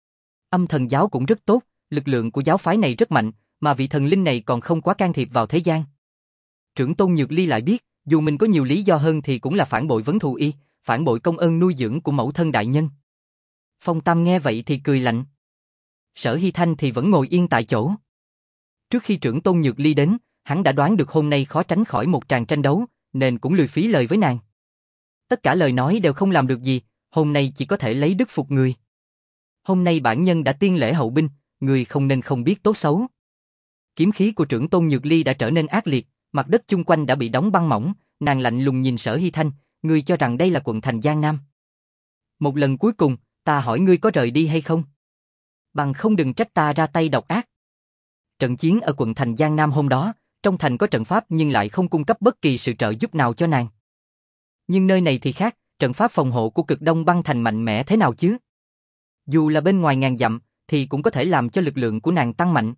Âm thần giáo cũng rất tốt, lực lượng của giáo phái này rất mạnh, mà vị thần linh này còn không quá can thiệp vào thế gian. Trưởng tôn Nhược Ly lại biết, dù mình có nhiều lý do hơn thì cũng là phản bội Vấn Thù Y, phản bội công ơn nuôi dưỡng của mẫu thân đại nhân. Phong Tam nghe vậy thì cười lạnh. Sở Hy Thanh thì vẫn ngồi yên tại chỗ. Trước khi trưởng tôn Nhược Ly đến, hắn đã đoán được hôm nay khó tránh khỏi một tràng tranh đấu, nên cũng lười phí lời với nàng. Tất cả lời nói đều không làm được gì, hôm nay chỉ có thể lấy đức phục người. Hôm nay bản nhân đã tiên lễ hậu binh, người không nên không biết tốt xấu. Kiếm khí của trưởng tôn Nhược Ly đã trở nên ác liệt, mặt đất chung quanh đã bị đóng băng mỏng, nàng lạnh lùng nhìn Sở Hy Thanh, ngươi cho rằng đây là quận thành Giang Nam. Một lần cuối cùng, ta hỏi ngươi có rời đi hay không? Bằng không đừng trách ta ra tay độc ác. Trận chiến ở quận thành Giang Nam hôm đó, trong thành có trận pháp nhưng lại không cung cấp bất kỳ sự trợ giúp nào cho nàng. Nhưng nơi này thì khác, trận pháp phòng hộ của Cực Đông băng thành mạnh mẽ thế nào chứ? Dù là bên ngoài ngàn dặm, thì cũng có thể làm cho lực lượng của nàng tăng mạnh.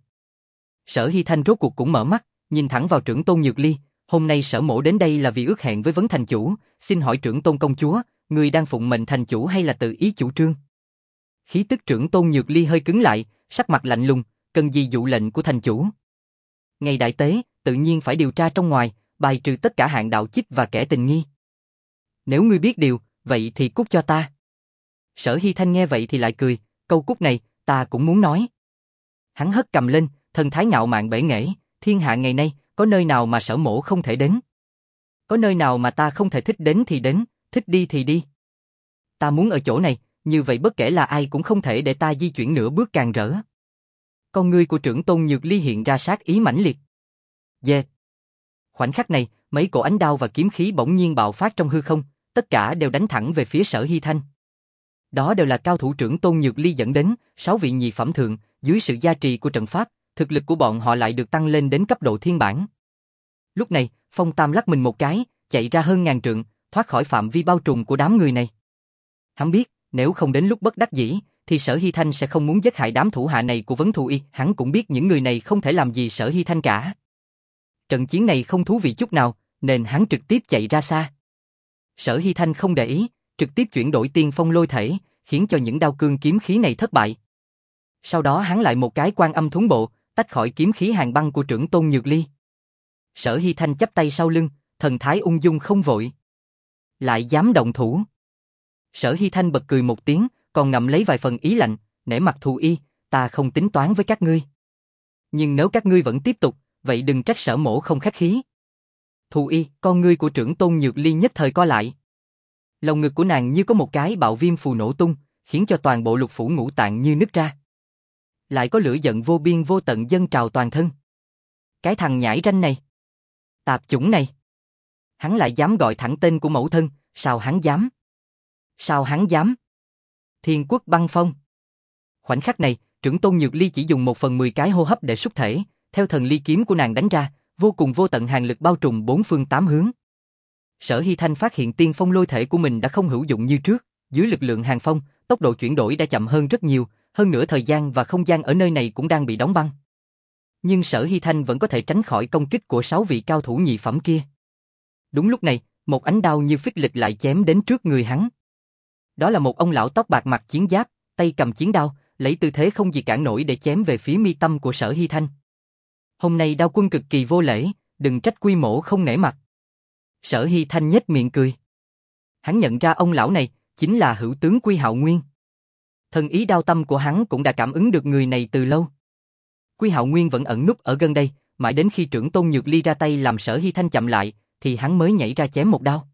Sở Hy Thanh rốt cuộc cũng mở mắt, nhìn thẳng vào trưởng tôn Nhược Ly, hôm nay Sở mỗ đến đây là vì ước hẹn với Vấn thành chủ, xin hỏi trưởng tôn công chúa, người đang phụng mệnh thành chủ hay là tự ý chủ trương? Khí tức trưởng tôn Nhược Ly hơi cứng lại, sắc mặt lạnh lùng, cần gì dụ lệnh của thành chủ? Ngày đại tế, tự nhiên phải điều tra trong ngoài, bài trừ tất cả hạng đạo chích và kẻ tình nghi. Nếu ngươi biết điều, vậy thì cút cho ta. Sở Hy Thanh nghe vậy thì lại cười, câu cút này, ta cũng muốn nói. Hắn hất cầm lên, thần thái ngạo mạn bể nghễ, thiên hạ ngày nay, có nơi nào mà Sở mỗ không thể đến? Có nơi nào mà ta không thể thích đến thì đến, thích đi thì đi. Ta muốn ở chỗ này, như vậy bất kể là ai cũng không thể để ta di chuyển nửa bước càng rỡ. Con ngươi của trưởng tôn Nhược Ly hiện ra sát ý mãnh liệt. Dê. Khoảnh khắc này, mấy cổ ánh đao và kiếm khí bỗng nhiên bạo phát trong hư không, tất cả đều đánh thẳng về phía Sở Hy Thanh. Đó đều là cao thủ trưởng tôn Nhược Ly dẫn đến, sáu vị nhị phẩm thượng, dưới sự gia trì của trận pháp, thực lực của bọn họ lại được tăng lên đến cấp độ thiên bản. Lúc này, Phong Tam lắc mình một cái, chạy ra hơn ngàn trượng, thoát khỏi phạm vi bao trùm của đám người này. Hắn biết, nếu không đến lúc bất đắc dĩ, thì Sở Hy Thanh sẽ không muốn giết hại đám thủ hạ này của Vấn Thù Y. Hắn cũng biết những người này không thể làm gì Sở Hy Thanh cả. Trận chiến này không thú vị chút nào, nên hắn trực tiếp chạy ra xa. Sở Hy Thanh không để ý, trực tiếp chuyển đổi tiên phong lôi thể, khiến cho những đao cương kiếm khí này thất bại. Sau đó hắn lại một cái Quan Âm Thuấn Bộ, tách khỏi kiếm khí hàng băng của trưởng tôn Nhược Ly. Sở Hy Thanh chắp tay sau lưng, thần thái ung dung không vội. Lại dám động thủ. Sở Hy Thanh bật cười một tiếng, còn ngậm lấy vài phần ý lạnh, nể mặt Thù Y, ta không tính toán với các ngươi. Nhưng nếu các ngươi vẫn tiếp tục, vậy đừng trách Sở mỗ không khách khí. Thù Y, con ngươi của trưởng tôn Nhược Ly nhất thời co lại. Lòng ngực của nàng như có một cái bạo viêm phù nổ tung, khiến cho toàn bộ lục phủ ngũ tạng như nứt ra. Lại có lửa giận vô biên vô tận dâng trào toàn thân. Cái thằng nhãi ranh này, tạp chủng này, hắn lại dám gọi thẳng tên của mẫu thân, sao hắn dám? Sao hắn dám? Thiên Quốc băng phong. Khoảnh khắc này, trưởng tôn Nhược Ly chỉ dùng một phần mười cái hô hấp để xúc thể, theo thần ly kiếm của nàng đánh ra, vô cùng vô tận hàn lực bao trùm bốn phương tám hướng. Sở Hy Thanh phát hiện tiên phong lôi thể của mình đã không hữu dụng như trước, dưới lực lượng hàn phong, tốc độ chuyển đổi đã chậm hơn rất nhiều, hơn nữa thời gian và không gian ở nơi này cũng đang bị đóng băng. Nhưng Sở Hy Thanh vẫn có thể tránh khỏi công kích của sáu vị cao thủ nhị phẩm kia. Đúng lúc này, một ánh đao như phích lịch lại chém đến trước người hắn. Đó là một ông lão tóc bạc mặc chiến giáp, tay cầm chiến đao, lấy tư thế không gì cản nổi để chém về phía mi tâm của Sở Hy Thanh. Hôm nay đao quân cực kỳ vô lễ, đừng trách quy mổ không nể mặt. Sở Hy Thanh nhếch miệng cười. Hắn nhận ra ông lão này chính là hữu tướng Quy Hạo Nguyên. Thần ý đao tâm của hắn cũng đã cảm ứng được người này từ lâu. Quy Hạo Nguyên vẫn ẩn núp ở gần đây, mãi đến khi trưởng tôn Nhược Ly ra tay làm Sở Hy Thanh chậm lại, thì hắn mới nhảy ra chém một đao.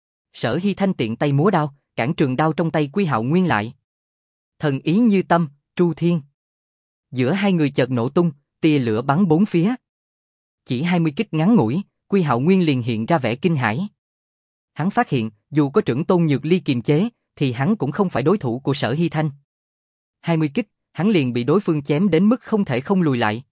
Sở Hy Thanh tiện tay múa đao, cản trường đao trong tay Quy Hạo Nguyên lại. Thần ý như tâm, tru thiên. Giữa hai người chợt nổ tung, tia lửa bắn bốn phía. Chỉ hai mươi kích ngắn ngủi, Quy Hạo Nguyên liền hiện ra vẻ kinh hãi. Hắn phát hiện, dù có trưởng tôn Nhược Ly kiềm chế, thì hắn cũng không phải đối thủ của Sở Hy Thanh. hai mươi kích, hắn liền bị đối phương chém đến mức không thể không lùi lại.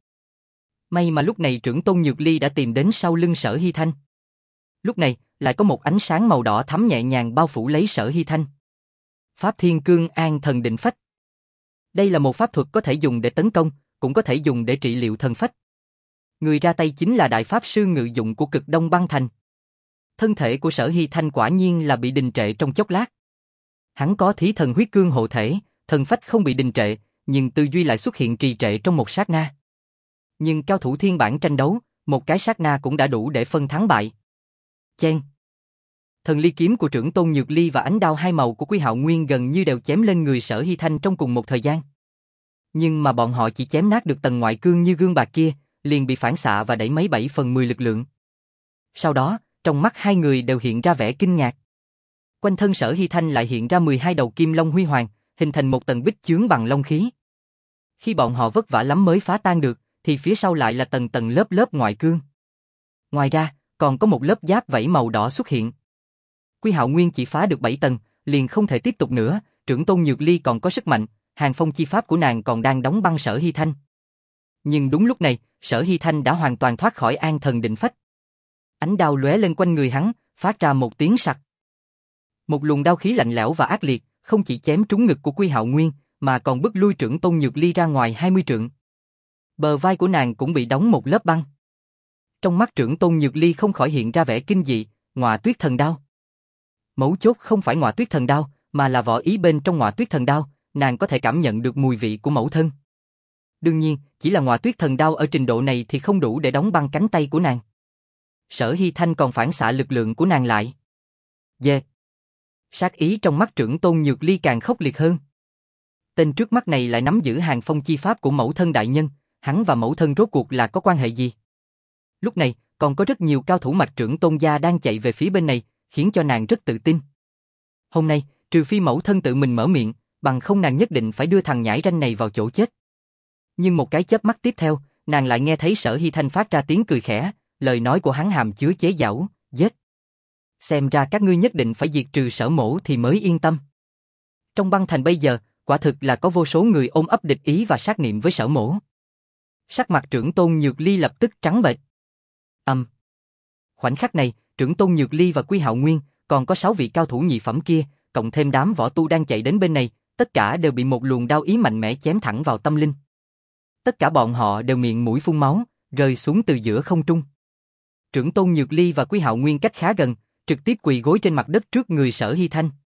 May mà lúc này trưởng tôn Nhược Ly đã tìm đến sau lưng Sở Hy Thanh. Lúc này, lại có một ánh sáng màu đỏ thắm nhẹ nhàng bao phủ lấy Sở Hy Thanh. Pháp Thiên Cương An Thần Định Phách. Đây là một pháp thuật có thể dùng để tấn công, cũng có thể dùng để trị liệu thần phách. Người ra tay chính là đại pháp sư ngự dụng của Cực Đông Băng Thành. Thân thể của Sở Hy Thanh quả nhiên là bị đình trệ trong chốc lát. Hắn có thí thần huyết cương hộ thể, thần phách không bị đình trệ, nhưng tư duy lại xuất hiện trì trệ trong một sát na. Nhưng cao thủ thiên bản tranh đấu, một cái sát na cũng đã đủ để phân thắng bại. Chen. Thần ly kiếm của trưởng tôn Nhược Ly và ánh đao hai màu của Quy Hạo Nguyên gần như đều chém lên người Sở Hy Thanh trong cùng một thời gian. Nhưng mà bọn họ chỉ chém nát được tầng ngoại cương như gương bạc kia, liền bị phản xạ và đẩy mấy bảy phần mười lực lượng. Sau đó, trong mắt hai người đều hiện ra vẻ kinh ngạc. Quanh thân Sở Hy Thanh lại hiện ra mười hai đầu kim long huy hoàng, hình thành một tầng bích chướng bằng long khí. Khi bọn họ vất vả lắm mới phá tan được, thì phía sau lại là tầng tầng lớp lớp ngoại cương. Ngoài ra, còn có một lớp giáp vảy màu đỏ xuất hiện. Quy Hạo Nguyên chỉ phá được bảy tầng, liền không thể tiếp tục nữa, trưởng tôn Nhược Ly còn có sức mạnh, hàng phong chi pháp của nàng còn đang đóng băng Sở Hy Thanh. Nhưng đúng lúc này, Sở Hy Thanh đã hoàn toàn thoát khỏi An Thần Định Phách. Ánh đao lóe lên quanh người hắn, phát ra một tiếng sặc. Một luồng đao khí lạnh lẽo và ác liệt, không chỉ chém trúng ngực của Quy Hạo Nguyên, mà còn bức lui trưởng tôn Nhược Ly ra ngoài hai mươi trượng. Bờ vai của nàng cũng bị đóng một lớp băng. Trong mắt trưởng tôn Nhược Ly không khỏi hiện ra vẻ kinh dị, Ngọa Tuyết Thần Đao. Mấu chốt không phải Ngọa Tuyết Thần Đao, mà là vỏ ý bên trong Ngọa Tuyết Thần Đao, nàng có thể cảm nhận được mùi vị của mẫu thân. Đương nhiên, chỉ là Ngọa Tuyết Thần Đao ở trình độ này thì không đủ để đóng băng cánh tay của nàng. Sở Hy Thanh còn phản xạ lực lượng của nàng lại. Dê. Sát ý trong mắt trưởng tôn Nhược Ly càng khốc liệt hơn. Tên trước mắt này lại nắm giữ hàng phong chi pháp của mẫu thân đại nhân, hắn và mẫu thân rốt cuộc là có quan hệ gì? Lúc này, còn có rất nhiều cao thủ mạch trưởng tôn gia đang chạy về phía bên này, khiến cho nàng rất tự tin. Hôm nay, trừ phi mẫu thân tự mình mở miệng, bằng không nàng nhất định phải đưa thằng nhãi ranh này vào chỗ chết. Nhưng một cái chớp mắt tiếp theo, nàng lại nghe thấy Sở Hy Thanh phát ra tiếng cười khẽ, lời nói của hắn hàm chứa chế giễu, giết. Xem ra các ngươi nhất định phải diệt trừ Sở mỗ thì mới yên tâm. Trong băng thành bây giờ, quả thực là có vô số người ôm ấp địch ý và sát niệm với Sở mỗ. Sắc mặt trưởng tôn Nhược Ly lập tức trắng bệch. Âm. Um. Khoảnh khắc này, trưởng tôn Nhược Ly và Quy Hạo Nguyên, còn có sáu vị cao thủ nhị phẩm kia, cộng thêm đám võ tu đang chạy đến bên này, tất cả đều bị một luồng đao ý mạnh mẽ chém thẳng vào tâm linh. Tất cả bọn họ đều miệng mũi phun máu, rơi xuống từ giữa không trung. Trưởng tôn Nhược Ly và Quy Hạo Nguyên cách khá gần, trực tiếp quỳ gối trên mặt đất trước người Sở Hy Thanh.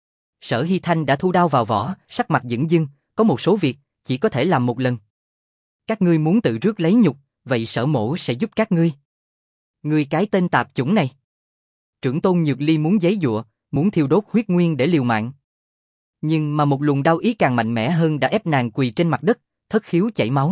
Sở Hy Thanh đã thu đao vào vỏ, sắc mặt dửng dưng, có một số việc chỉ có thể làm một lần. Các ngươi muốn tự rước lấy nhục, vậy Sở mỗ sẽ giúp các ngươi. Ngươi cái tên tạp chủng này. Trưởng tôn Nhược Ly muốn giấy giụa, muốn thiêu đốt huyết nguyên để liều mạng. Nhưng mà một luồng đao ý càng mạnh mẽ hơn đã ép nàng quỳ trên mặt đất, thất khiếu chảy máu.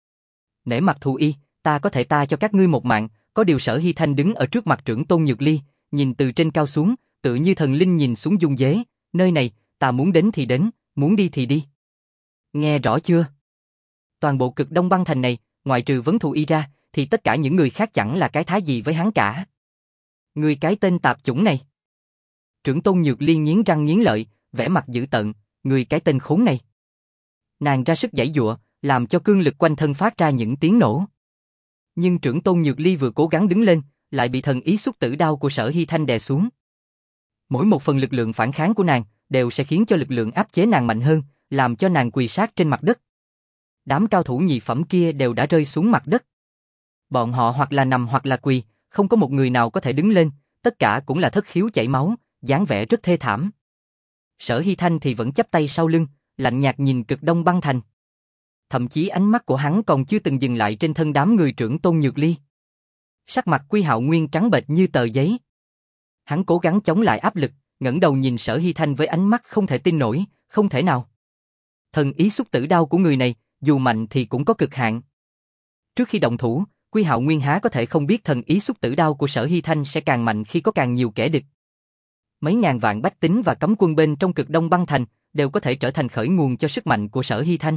Nể mặt thù y, ta có thể ta cho các ngươi một mạng, có điều Sở Hy Thanh đứng ở trước mặt trưởng tôn Nhược Ly, nhìn từ trên cao xuống, tự như thần linh nhìn xuống dung dế, nơi này, ta muốn đến thì đến, muốn đi thì đi. Nghe rõ chưa? Toàn bộ Cực Đông băng thành này, ngoại trừ vấn thù y ra, thì tất cả những người khác chẳng là cái thá gì với hắn cả. Người cái tên tạp chủng này. Trưởng tôn Nhược Ly nghiến răng nghiến lợi, vẻ mặt dữ tợn, người cái tên khốn này. Nàng ra sức giãy giụa, làm cho cương lực quanh thân phát ra những tiếng nổ. Nhưng trưởng tôn Nhược Ly vừa cố gắng đứng lên, lại bị thần ý xúc tử đao của Sở Hy Thanh đè xuống. Mỗi một phần lực lượng phản kháng của nàng đều sẽ khiến cho lực lượng áp chế nàng mạnh hơn, làm cho nàng quỳ sát trên mặt đất. Đám cao thủ nhị phẩm kia đều đã rơi xuống mặt đất. Bọn họ hoặc là nằm hoặc là quỳ, không có một người nào có thể đứng lên, tất cả cũng là thất khiếu chảy máu, dáng vẻ rất thê thảm. Sở Hy Thanh thì vẫn chắp tay sau lưng, lạnh nhạt nhìn Cực Đông băng thành. Thậm chí ánh mắt của hắn còn chưa từng dừng lại trên thân đám người trưởng tôn Nhược Ly. Sắc mặt Quy Hạo Nguyên trắng bệch như tờ giấy. Hắn cố gắng chống lại áp lực, ngẩng đầu nhìn Sở Hy Thanh với ánh mắt không thể tin nổi, không thể nào. Thần ý xúc tử đao của người này, dù mạnh thì cũng có cực hạn. Trước khi động thủ, Quy Hạo Nguyên há có thể không biết thần ý xúc tử đao của Sở Hy Thanh sẽ càng mạnh khi có càng nhiều kẻ địch. Mấy ngàn vạn bách tính và cấm quân bên trong cực Đông băng thành đều có thể trở thành khởi nguồn cho sức mạnh của Sở Hy Thanh.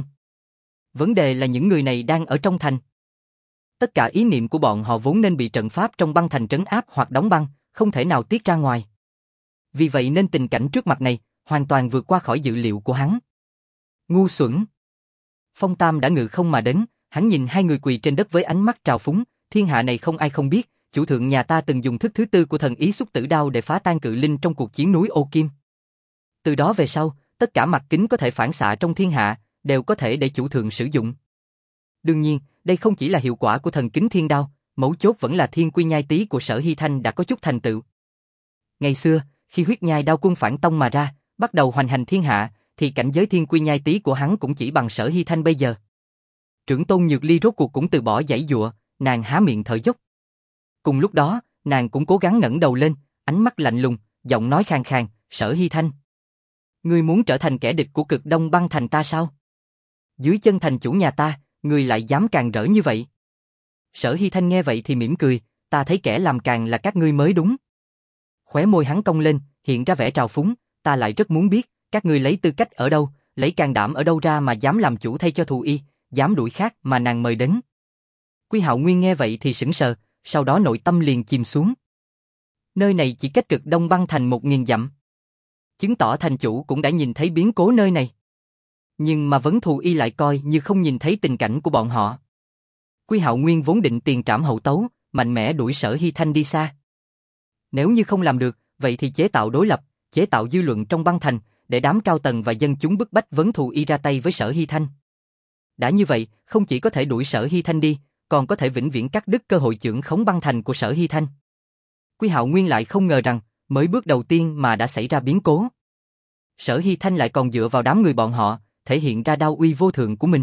Vấn đề là những người này đang ở trong thành. Tất cả ý niệm của bọn họ vốn nên bị trận pháp trong băng thành trấn áp hoặc đóng băng, không thể nào tiết ra ngoài. Vì vậy nên tình cảnh trước mặt này hoàn toàn vượt qua khỏi dự liệu của hắn. Ngu xuẩn! Phong Tam đã ngự không mà đến, hắn nhìn hai người quỳ trên đất với ánh mắt trào phúng, thiên hạ này không ai không biết, chủ thượng nhà ta từng dùng thức thứ tư của thần ý xúc tử đao để phá tan cự linh trong cuộc chiến núi Ô Kim. Từ đó về sau, tất cả mặt kính có thể phản xạ trong thiên hạ, đều có thể để chủ thượng sử dụng. Đương nhiên, đây không chỉ là hiệu quả của thần kính thiên đao, mấu chốt vẫn là thiên quy nhai tý của Sở Hy Thanh đã có chút thành tựu. Ngày xưa, khi huyết nhai đao quân phản tông mà ra, bắt đầu hoành hành thiên hạ, thì cảnh giới thiên quy nhai tý của hắn cũng chỉ bằng Sở Hy Thanh bây giờ. Trưởng tôn Nhược Ly rốt cuộc cũng từ bỏ giãy giụa, nàng há miệng thở dốc. Cùng lúc đó, nàng cũng cố gắng ngẩng đầu lên, ánh mắt lạnh lùng, giọng nói khàn khàn, Sở Hy Thanh. Ngươi muốn trở thành kẻ địch của cực Đông băng thành ta sao? Dưới chân thành chủ nhà ta, ngươi lại dám càng rỡ như vậy? Sở Hy Thanh nghe vậy thì mỉm cười, ta thấy kẻ làm càng là các ngươi mới đúng. Khóe môi hắn cong lên, hiện ra vẻ trào phúng, ta lại rất muốn biết, các ngươi lấy tư cách ở đâu, lấy can đảm ở đâu ra mà dám làm chủ thay cho Thù Y, dám đuổi khác mà nàng mời đến. Quy Hạo Nguyên nghe vậy thì sững sờ, sau đó nội tâm liền chìm xuống. Nơi này chỉ cách cực Đông băng thành một nghìn dặm. Chứng tỏ thành chủ cũng đã nhìn thấy biến cố nơi này. Nhưng mà Vấn Thù Y lại coi như không nhìn thấy tình cảnh của bọn họ. Quy Hạo Nguyên vốn định tiền trảm hậu tấu, mạnh mẽ đuổi Sở Hy Thanh đi xa. Nếu như không làm được, vậy thì chế tạo đối lập, chế tạo dư luận trong băng thành, để đám cao tầng và dân chúng bức bách Vấn Thù Y ra tay với Sở Hy Thanh. Đã như vậy, không chỉ có thể đuổi Sở Hy Thanh đi, còn có thể vĩnh viễn cắt đứt cơ hội chưởng khống băng thành của Sở Hy Thanh. Quy Hạo Nguyên lại không ngờ rằng, mới bước đầu tiên mà đã xảy ra biến cố. Sở Hy Thanh lại còn dựa vào đám người bọn họ, thể hiện ra đao uy vô thượng của mình.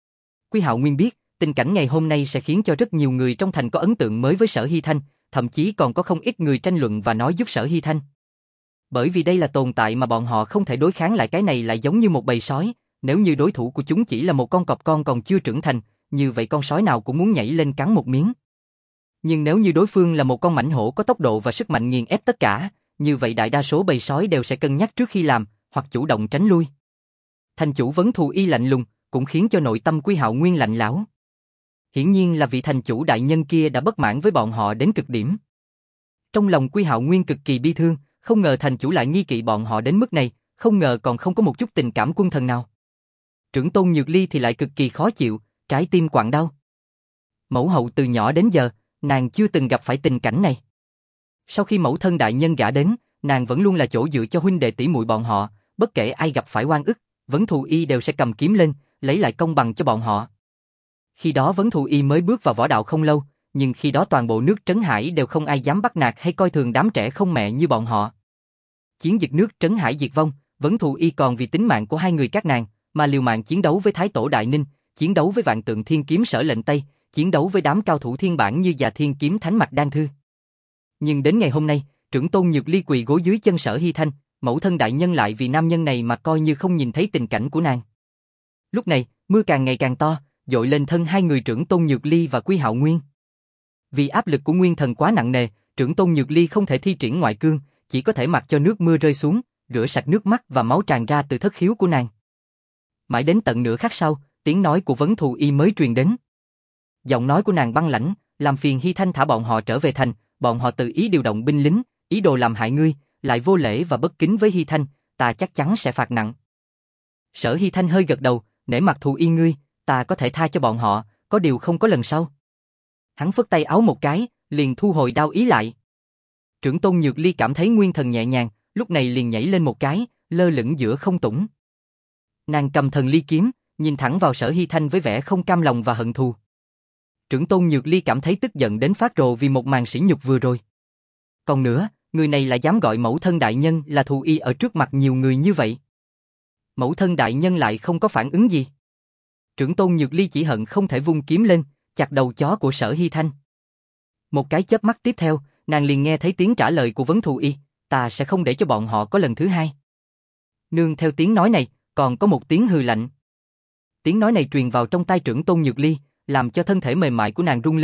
Quy Hạo Nguyên biết, tình cảnh ngày hôm nay sẽ khiến cho rất nhiều người trong thành có ấn tượng mới với Sở Hy Thanh, thậm chí còn có không ít người tranh luận và nói giúp Sở Hy Thanh. Bởi vì đây là tồn tại mà bọn họ không thể đối kháng lại, cái này lại giống như một bầy sói, nếu như đối thủ của chúng chỉ là một con cọp con còn chưa trưởng thành, như vậy con sói nào cũng muốn nhảy lên cắn một miếng. Nhưng nếu như đối phương là một con mãnh hổ có tốc độ và sức mạnh nghiền ép tất cả, như vậy đại đa số bầy sói đều sẽ cân nhắc trước khi làm, hoặc chủ động tránh lui. Thành chủ Vấn Thù Y lạnh lùng, cũng khiến cho nội tâm Quy Hạo Nguyên lạnh lẽo. Hiển nhiên là vị thành chủ đại nhân kia đã bất mãn với bọn họ đến cực điểm. Trong lòng Quy Hạo Nguyên cực kỳ bi thương, không ngờ thành chủ lại nghi kỵ bọn họ đến mức này, không ngờ còn không có một chút tình cảm quân thần nào. Trưởng tôn Nhược Ly thì lại cực kỳ khó chịu, trái tim quặn đau. Mẫu hậu từ nhỏ đến giờ, nàng chưa từng gặp phải tình cảnh này. Sau khi mẫu thân đại nhân gả đến, nàng vẫn luôn là chỗ dựa cho huynh đệ tỷ muội bọn họ, bất kể ai gặp phải oan ức, Vấn Thù Y đều sẽ cầm kiếm lên, lấy lại công bằng cho bọn họ. Khi đó Vấn Thù Y mới bước vào võ đạo không lâu, nhưng khi đó toàn bộ nước Trấn Hải đều không ai dám bắt nạt hay coi thường đám trẻ không mẹ như bọn họ. Chiến dịch nước Trấn Hải diệt vong, Vấn Thù Y còn vì tính mạng của hai người các nàng, mà liều mạng chiến đấu với Thái Tổ Đại Ninh, chiến đấu với vạn tượng thiên kiếm Sở Lệnh Tây, chiến đấu với đám cao thủ thiên bản như Già Thiên Kiếm Thánh Mạch Đan Thư. Nhưng đến ngày hôm nay, trưởng tôn Nhược Ly quỳ gối dưới chân Sở Hy Thanh, mẫu thân đại nhân lại vì nam nhân này mà coi như không nhìn thấy tình cảnh của nàng. Lúc này, mưa càng ngày càng to, dội lên thân hai người trưởng tôn Nhược Ly và Quy Hạo Nguyên. Vì áp lực của nguyên thần quá nặng nề, trưởng tôn Nhược Ly không thể thi triển ngoại cương, chỉ có thể mặc cho nước mưa rơi xuống, rửa sạch nước mắt và máu tràn ra từ thất khiếu của nàng. Mãi đến tận nửa khắc sau, tiếng nói của Vấn Thù Y mới truyền đến. Giọng nói của nàng băng lãnh, làm phiền Hy Thanh thả bọn họ trở về thành, bọn họ tự ý điều động binh lính, ý đồ làm hại ngươi, lại vô lễ và bất kính với Hy Thanh, ta chắc chắn sẽ phạt nặng. Sở Hy Thanh hơi gật đầu, nể mặt Thù Y ngươi, ta có thể tha cho bọn họ, có điều không có lần sau. Hắn phất tay áo một cái, liền thu hồi đao ý lại. Trưởng tôn Nhược Ly cảm thấy nguyên thần nhẹ nhàng, lúc này liền nhảy lên một cái, lơ lửng giữa không tủng. Nàng cầm thần ly kiếm, nhìn thẳng vào Sở Hy Thanh với vẻ không cam lòng và hận thù. Trưởng tôn Nhược Ly cảm thấy tức giận đến phát rồ vì một màn sỉ nhục vừa rồi. Còn nữa, người này lại dám gọi mẫu thân đại nhân là Thù Y ở trước mặt nhiều người như vậy. Mẫu thân đại nhân lại không có phản ứng gì. Trưởng tôn Nhược Ly chỉ hận không thể vung kiếm lên, chặt đầu chó của Sở Hy Thanh. Một cái chớp mắt tiếp theo, nàng liền nghe thấy tiếng trả lời của Vấn Thù Y, ta sẽ không để cho bọn họ có lần thứ hai. Nương theo tiếng nói này, còn có một tiếng hừ lạnh. Tiếng nói này truyền vào trong tai trưởng tôn Nhược Ly, làm cho thân thể mềm mại của nàng rung lên,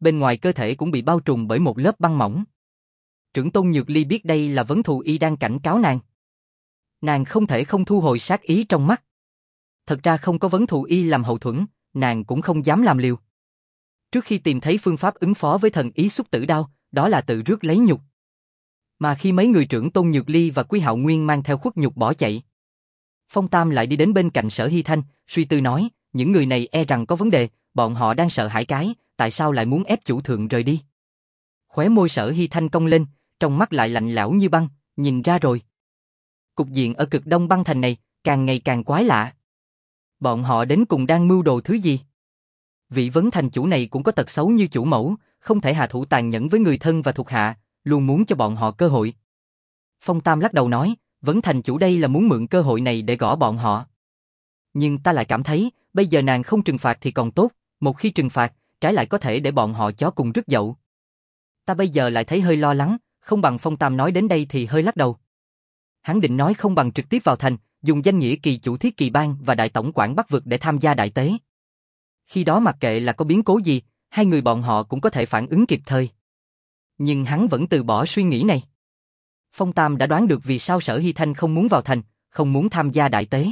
bên ngoài cơ thể cũng bị bao trùm bởi một lớp băng mỏng. Trưởng tôn Nhược Ly biết đây là Vấn Thù Y đang cảnh cáo nàng. Nàng không thể không thu hồi sát ý trong mắt. Thật ra không có Vấn Thù Y làm hậu thuẫn, nàng cũng không dám làm liều. Trước khi tìm thấy phương pháp ứng phó với thần ý xúc tử đao, đó là tự rước lấy nhục. Mà khi mấy người trưởng tôn Nhược Ly và Quy Hạo Nguyên mang theo khuất nhục bỏ chạy, Phong Tam lại đi đến bên cạnh Sở Hy Thanh, suy tư nói, những người này e rằng có vấn đề, bọn họ đang sợ hãi cái, tại sao lại muốn ép chủ thượng rời đi. Khóe môi Sở Hy Thanh cong lên, trong mắt lại lạnh lẽo như băng, nhìn ra rồi. Cục diện ở cực đông băng thành này, càng ngày càng quái lạ. Bọn họ đến cùng đang mưu đồ thứ gì? Vị Vấn thành chủ này cũng có tật xấu như chủ mẫu, không thể hạ thủ tàn nhẫn với người thân và thuộc hạ, luôn muốn cho bọn họ cơ hội. Phong Tam lắc đầu nói, Vấn thành chủ đây là muốn mượn cơ hội này để gõ bọn họ. Nhưng ta lại cảm thấy, bây giờ nàng không trừng phạt thì còn tốt, một khi trừng phạt, trái lại có thể để bọn họ chó cùng rứt dậu. Ta bây giờ lại thấy hơi lo lắng, không bằng Phong Tam nói đến đây thì hơi lắc đầu. Hắn định nói không bằng trực tiếp vào thành, dùng danh nghĩa kỳ chủ Thiết Kỳ Bang và đại tổng quản Bắc vực để tham gia đại tế. Khi đó mặc kệ là có biến cố gì, hai người bọn họ cũng có thể phản ứng kịp thời. Nhưng hắn vẫn từ bỏ suy nghĩ này. Phong Tam đã đoán được vì sao Sở Hy Thanh không muốn vào thành, không muốn tham gia đại tế.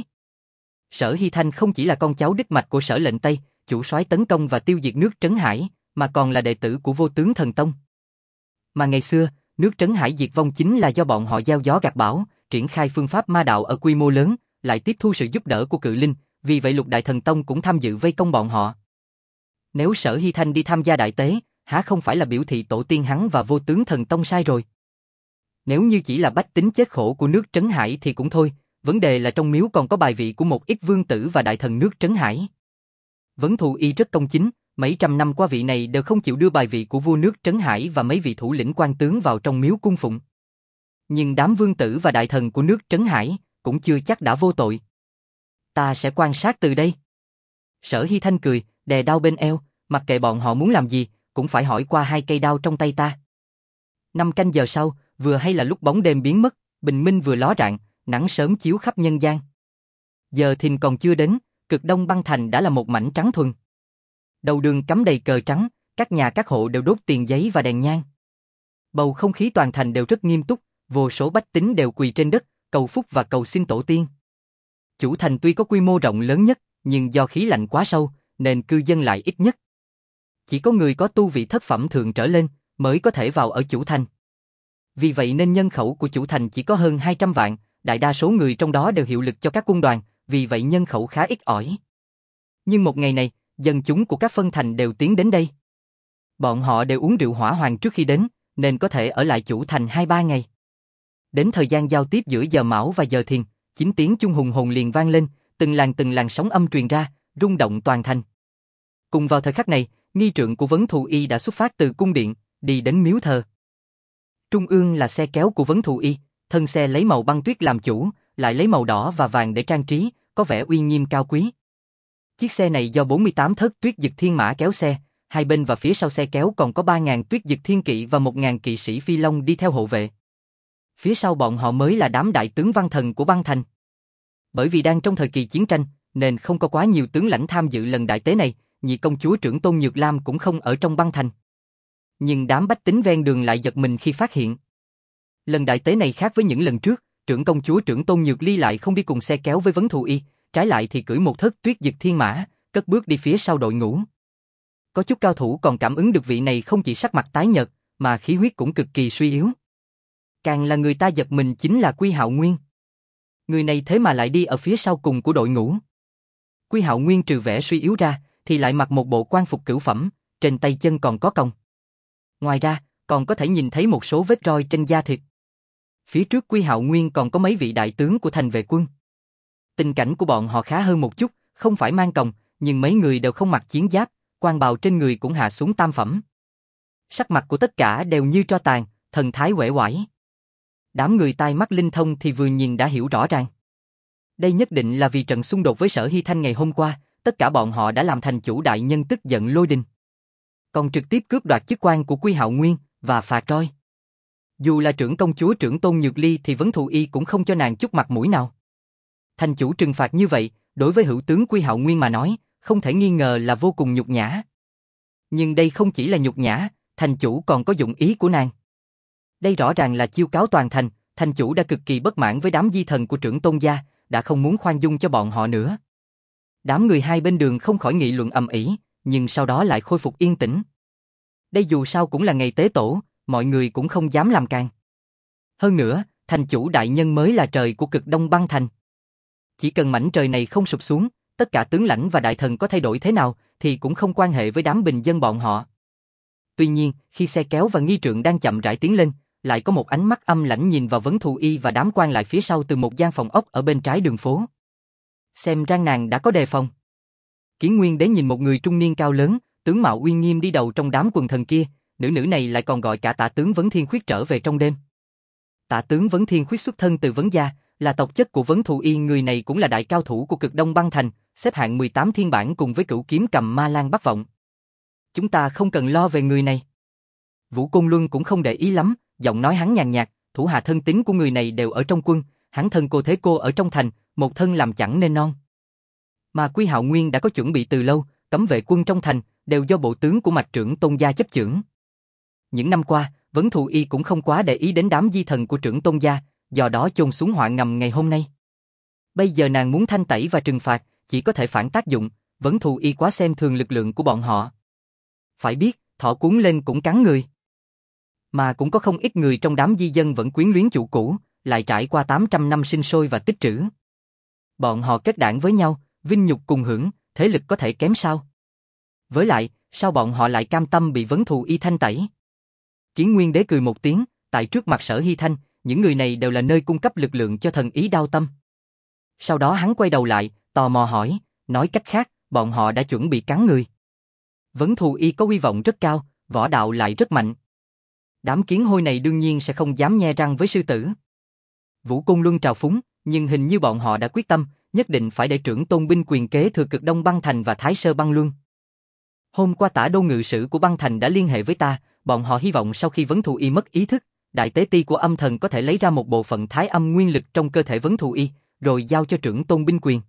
Sở Hy Thanh không chỉ là con cháu đích mạch của Sở Lệnh Tây, chủ soái tấn công và tiêu diệt nước Trấn Hải, mà còn là đệ tử của Vô Tướng Thần Tông. Mà ngày xưa, nước Trấn Hải diệt vong chính là do bọn họ gieo gió gặt bão, triển khai phương pháp ma đạo ở quy mô lớn, lại tiếp thu sự giúp đỡ của cự linh, vì vậy Lục Đại Thần Tông cũng tham dự vây công bọn họ. Nếu Sở Hy Thanh đi tham gia đại tế, há không phải là biểu thị tổ tiên hắn và Vô Tướng Thần Tông sai rồi? Nếu như chỉ là bách tính chết khổ của nước Trấn Hải thì cũng thôi, vấn đề là trong miếu còn có bài vị của một ít vương tử và đại thần nước Trấn Hải. Vấn Thù Y rất công chính, mấy trăm năm qua vị này đều không chịu đưa bài vị của vua nước Trấn Hải và mấy vị thủ lĩnh quan tướng vào trong miếu cung phụng. Nhưng đám vương tử và đại thần của nước Trấn Hải cũng chưa chắc đã vô tội. Ta sẽ quan sát từ đây. Sở Hy Thanh cười, đè đao bên eo, mặc kệ bọn họ muốn làm gì, cũng phải hỏi qua hai cây đao trong tay ta. Năm canh giờ sau, vừa hay là lúc bóng đêm biến mất, bình minh vừa ló rạng, nắng sớm chiếu khắp nhân gian. Giờ thìn còn chưa đến, cực đông băng thành đã là một mảnh trắng thuần. Đầu đường cắm đầy cờ trắng, các nhà các hộ đều đốt tiền giấy và đèn nhang. Bầu không khí toàn thành đều rất nghiêm túc, vô số bách tính đều quỳ trên đất, cầu phúc và cầu xin tổ tiên. Chủ thành tuy có quy mô rộng lớn nhất, nhưng do khí lạnh quá sâu, nên cư dân lại ít nhất. Chỉ có người có tu vị thất phẩm thượng trở lên, mới có thể vào ở chủ thành. Vì vậy nên nhân khẩu của chủ thành chỉ có hơn hai trăm vạn, đại đa số người trong đó đều hiệu lực cho các quân đoàn, vì vậy nhân khẩu khá ít ỏi. Nhưng một ngày này, dân chúng của các phân thành đều tiến đến đây. Bọn họ đều uống rượu hỏa hoàng trước khi đến, nên có thể ở lại chủ thành hai ba ngày. Đến thời gian giao tiếp giữa giờ mão và giờ thiền, chín tiếng chuông hùng hồn liền vang lên, từng làn từng làn sóng âm truyền ra, rung động toàn thành. Cùng vào thời khắc này, nghi trượng của Vấn Thù Y đã xuất phát từ cung điện, đi đến miếu thờ. Trung ương là xe kéo của Vấn Thù Y, thân xe lấy màu băng tuyết làm chủ, lại lấy màu đỏ và vàng để trang trí, có vẻ uy nghiêm cao quý. Chiếc xe này do bốn mươi tám thất tuyết dực thiên mã kéo xe, hai bên và phía sau xe kéo còn có ba nghìn tuyết dực thiên kỵ và một nghìn kỵ sĩ phi long đi theo hộ vệ. Phía sau bọn họ mới là đám đại tướng văn thần của băng thành. Bởi vì đang trong thời kỳ chiến tranh, nên không có quá nhiều tướng lãnh tham dự lần đại tế này, nhị công chúa trưởng Tôn Nhược Lam cũng không ở trong băng thành. Nhưng đám bách tính ven đường lại giật mình khi phát hiện. Lần đại tế này khác với những lần trước, trưởng công chúa trưởng Tôn Nhược Ly lại không đi cùng xe kéo với Vấn Thù Y, trái lại thì cưỡi một thất tuyết dực thiên mã, cất bước đi phía sau đội ngũ. Có chút cao thủ còn cảm ứng được vị này không chỉ sắc mặt tái nhợt, mà khí huyết cũng cực kỳ suy yếu. Càng là người ta giật mình chính là Quy Hạo Nguyên. Người này thế mà lại đi ở phía sau cùng của đội ngũ. Quy Hạo Nguyên trừ vẻ suy yếu ra, thì lại mặc một bộ quan phục cửu phẩm, trên tay chân còn có còng. Ngoài ra, còn có thể nhìn thấy một số vết roi trên da thịt. Phía trước Quy Hạo Nguyên còn có mấy vị đại tướng của thành vệ quân. Tình cảnh của bọn họ khá hơn một chút, không phải mang còng, nhưng mấy người đều không mặc chiến giáp, quan bào trên người cũng hạ xuống tam phẩm. Sắc mặt của tất cả đều như tro tàn, thần thái uể oải. Đám người tai mắt linh thông thì vừa nhìn đã hiểu rõ ràng. Đây nhất định là vì trận xung đột với Sở Hy Thanh ngày hôm qua, tất cả bọn họ đã làm thành chủ đại nhân tức giận lôi đình. Còn trực tiếp cướp đoạt chức quan của Quy Hạo Nguyên và phạt roi. Dù là trưởng công chúa trưởng Tôn Nhược Ly thì Vấn Thù Y cũng không cho nàng chút mặt mũi nào. Thành chủ trừng phạt như vậy, đối với hữu tướng Quy Hạo Nguyên mà nói, không thể nghi ngờ là vô cùng nhục nhã. Nhưng đây không chỉ là nhục nhã, thành chủ còn có dụng ý của nàng. Đây rõ ràng là chiêu cáo toàn thành, thành chủ đã cực kỳ bất mãn với đám di thần của trưởng tôn gia, đã không muốn khoan dung cho bọn họ nữa. Đám người hai bên đường không khỏi nghị luận ầm ĩ, nhưng sau đó lại khôi phục yên tĩnh. Đây dù sao cũng là ngày tế tổ, mọi người cũng không dám làm càng. Hơn nữa, thành chủ đại nhân mới là trời của cực đông băng thành. Chỉ cần mảnh trời này không sụp xuống, tất cả tướng lãnh và đại thần có thay đổi thế nào thì cũng không quan hệ với đám bình dân bọn họ. Tuy nhiên, khi xe kéo và nghi trượng đang chậm rãi tiến lên, lại có một ánh mắt âm lãnh nhìn vào Vấn Thù Y và đám quan lại phía sau từ một gian phòng ốc ở bên trái đường phố. Xem ra nàng đã có đề phòng. Kiến Nguyên Đế nhìn một người trung niên cao lớn, tướng mạo uy nghiêm đi đầu trong đám quần thần kia, nữ nữ này lại còn gọi cả Tạ tướng Vấn Thiên Khuyết trở về trong đêm. Tạ tướng Vấn Thiên Khuyết xuất thân từ Vấn gia, là tộc chất của Vấn Thù Y, người này cũng là đại cao thủ của cực đông băng thành, xếp hạng mười tám thiên bản cùng với cửu kiếm cầm ma lan Bắc Vọng. Chúng ta không cần lo về người này. Vũ Côn Luân cũng không để ý lắm, giọng nói hắn nhàn nhạt, thủ hạ thân tín của người này đều ở trong quân, hắn thân cô thế cô ở trong thành, một thân làm chẳng nên non. Mà Quy Hạo Nguyên đã có chuẩn bị từ lâu, cấm vệ quân trong thành đều do bộ tướng của mạch trưởng tôn gia chấp chưởng. Những năm qua, Vấn Thù Y cũng không quá để ý đến đám di thần của trưởng tôn gia, do đó chôn xuống họa ngầm ngày hôm nay. Bây giờ nàng muốn thanh tẩy và trừng phạt, chỉ có thể phản tác dụng, Vấn Thù Y quá xem thường lực lượng của bọn họ. Phải biết, thỏ cuốn lên cũng cắn người. Mà cũng có không ít người trong đám di dân vẫn quyến luyến chủ cũ, lại trải qua tám trăm năm sinh sôi và tích trữ. Bọn họ kết đảng với nhau, vinh nhục cùng hưởng, thế lực có thể kém sao? Với lại, sao bọn họ lại cam tâm bị Vấn Thù Y thanh tẩy? Kiến Nguyên Đế cười một tiếng, tại trước mặt Sở Hy Thanh, những người này đều là nơi cung cấp lực lượng cho thần ý Đao Tâm. Sau đó hắn quay đầu lại, tò mò hỏi, nói cách khác, bọn họ đã chuẩn bị cắn người. Vấn Thù Y có uy vọng rất cao, võ đạo lại rất mạnh. Đám kiến hôi này đương nhiên sẽ không dám nhe răng với sư tử. Vũ Côn Luân trào phúng, nhưng hình như bọn họ đã quyết tâm, nhất định phải để trưởng tôn binh quyền kế thừa cực đông băng thành và Thái Sơ băng luân. Hôm qua tả đô ngự sử của băng thành đã liên hệ với ta, bọn họ hy vọng sau khi Vấn Thù Y mất ý thức, đại tế ti của âm thần có thể lấy ra một bộ phận thái âm nguyên lực trong cơ thể Vấn Thù Y, rồi giao cho trưởng tôn binh quyền.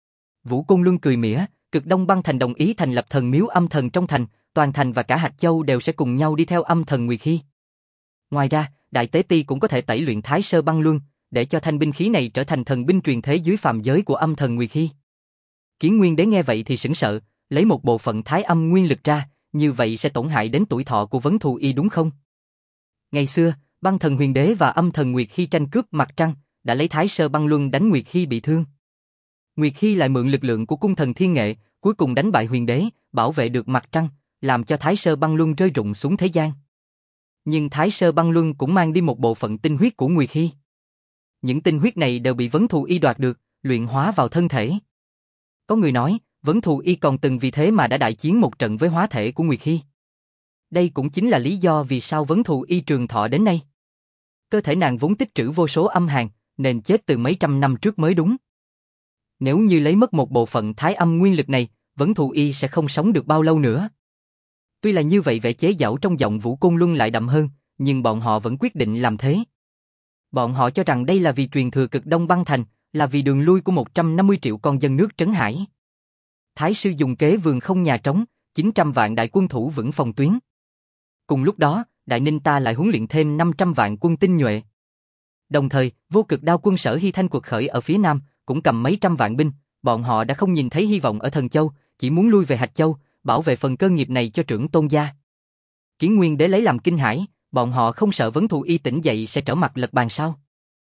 Vũ Côn Luân cười mỉa, cực đông băng thành đồng ý thành lập thần miếu âm thần trong thành, toàn thành và cả Hạt Châu đều sẽ cùng nhau đi theo âm thần Nguyệt Hy. Ngoài ra, đại tế ti cũng có thể tẩy luyện Thái Sơ băng luân, để cho thanh binh khí này trở thành thần binh truyền thế dưới phàm giới của âm thần Nguyệt Hy. Kiến Nguyên Đế nghe vậy thì sững sờ, lấy một bộ phận thái âm nguyên lực ra, như vậy sẽ tổn hại đến tuổi thọ của Vấn Thù Y đúng không? Ngày xưa, băng thần Huyền Đế và âm thần Nguyệt Hy tranh cướp mặt trăng, đã lấy Thái Sơ băng luân đánh Nguyệt Hy bị thương. Nguyệt Hy lại mượn lực lượng của cung thần thiên nghệ, cuối cùng đánh bại Huyền Đế, bảo vệ được mặt trăng, làm cho Thái Sơ băng luân rơi rụng xuống thế gian. Nhưng Thái Sơ băng luân cũng mang đi một bộ phận tinh huyết của Nguyệt Hy. Những tinh huyết này đều bị Vấn Thù Y đoạt được, luyện hóa vào thân thể. Có người nói, Vấn Thù Y còn từng vì thế mà đã đại chiến một trận với hóa thể của Nguyệt Hy. Đây cũng chính là lý do vì sao Vấn Thù Y trường thọ đến nay. Cơ thể nàng vốn tích trữ vô số âm hàn, nên chết từ mấy trăm năm trước mới đúng. Nếu như lấy mất một bộ phận thái âm nguyên lực này, Vấn Thù Y sẽ không sống được bao lâu nữa. Tuy là như vậy vẻ chế giễu trong giọng Vũ Côn Luân lại đậm hơn, nhưng bọn họ vẫn quyết định làm thế. Bọn họ cho rằng đây là vì truyền thừa cực đông băng thành, là vì đường lui của một trăm năm mươi triệu con dân nước Trấn Hải. Thái sư dùng kế vườn không nhà trống, chín trăm vạn đại quân thủ vững phòng tuyến. Cùng lúc đó, Đại Ninh ta lại huấn luyện thêm năm trăm vạn quân tinh nhuệ. Đồng thời, vô cực đao quân Sở Hy Thanh quật khởi ở phía nam, cũng cầm mấy trăm vạn binh, bọn họ đã không nhìn thấy hy vọng ở Thần Châu, chỉ muốn lui về Hạt Châu, bảo vệ phần cơ nghiệp này cho trưởng tôn gia. Kiến Nguyên Đế lấy làm kinh hãi, bọn họ không sợ Vấn Thù Y tỉnh dậy sẽ trở mặt lật bàn sao?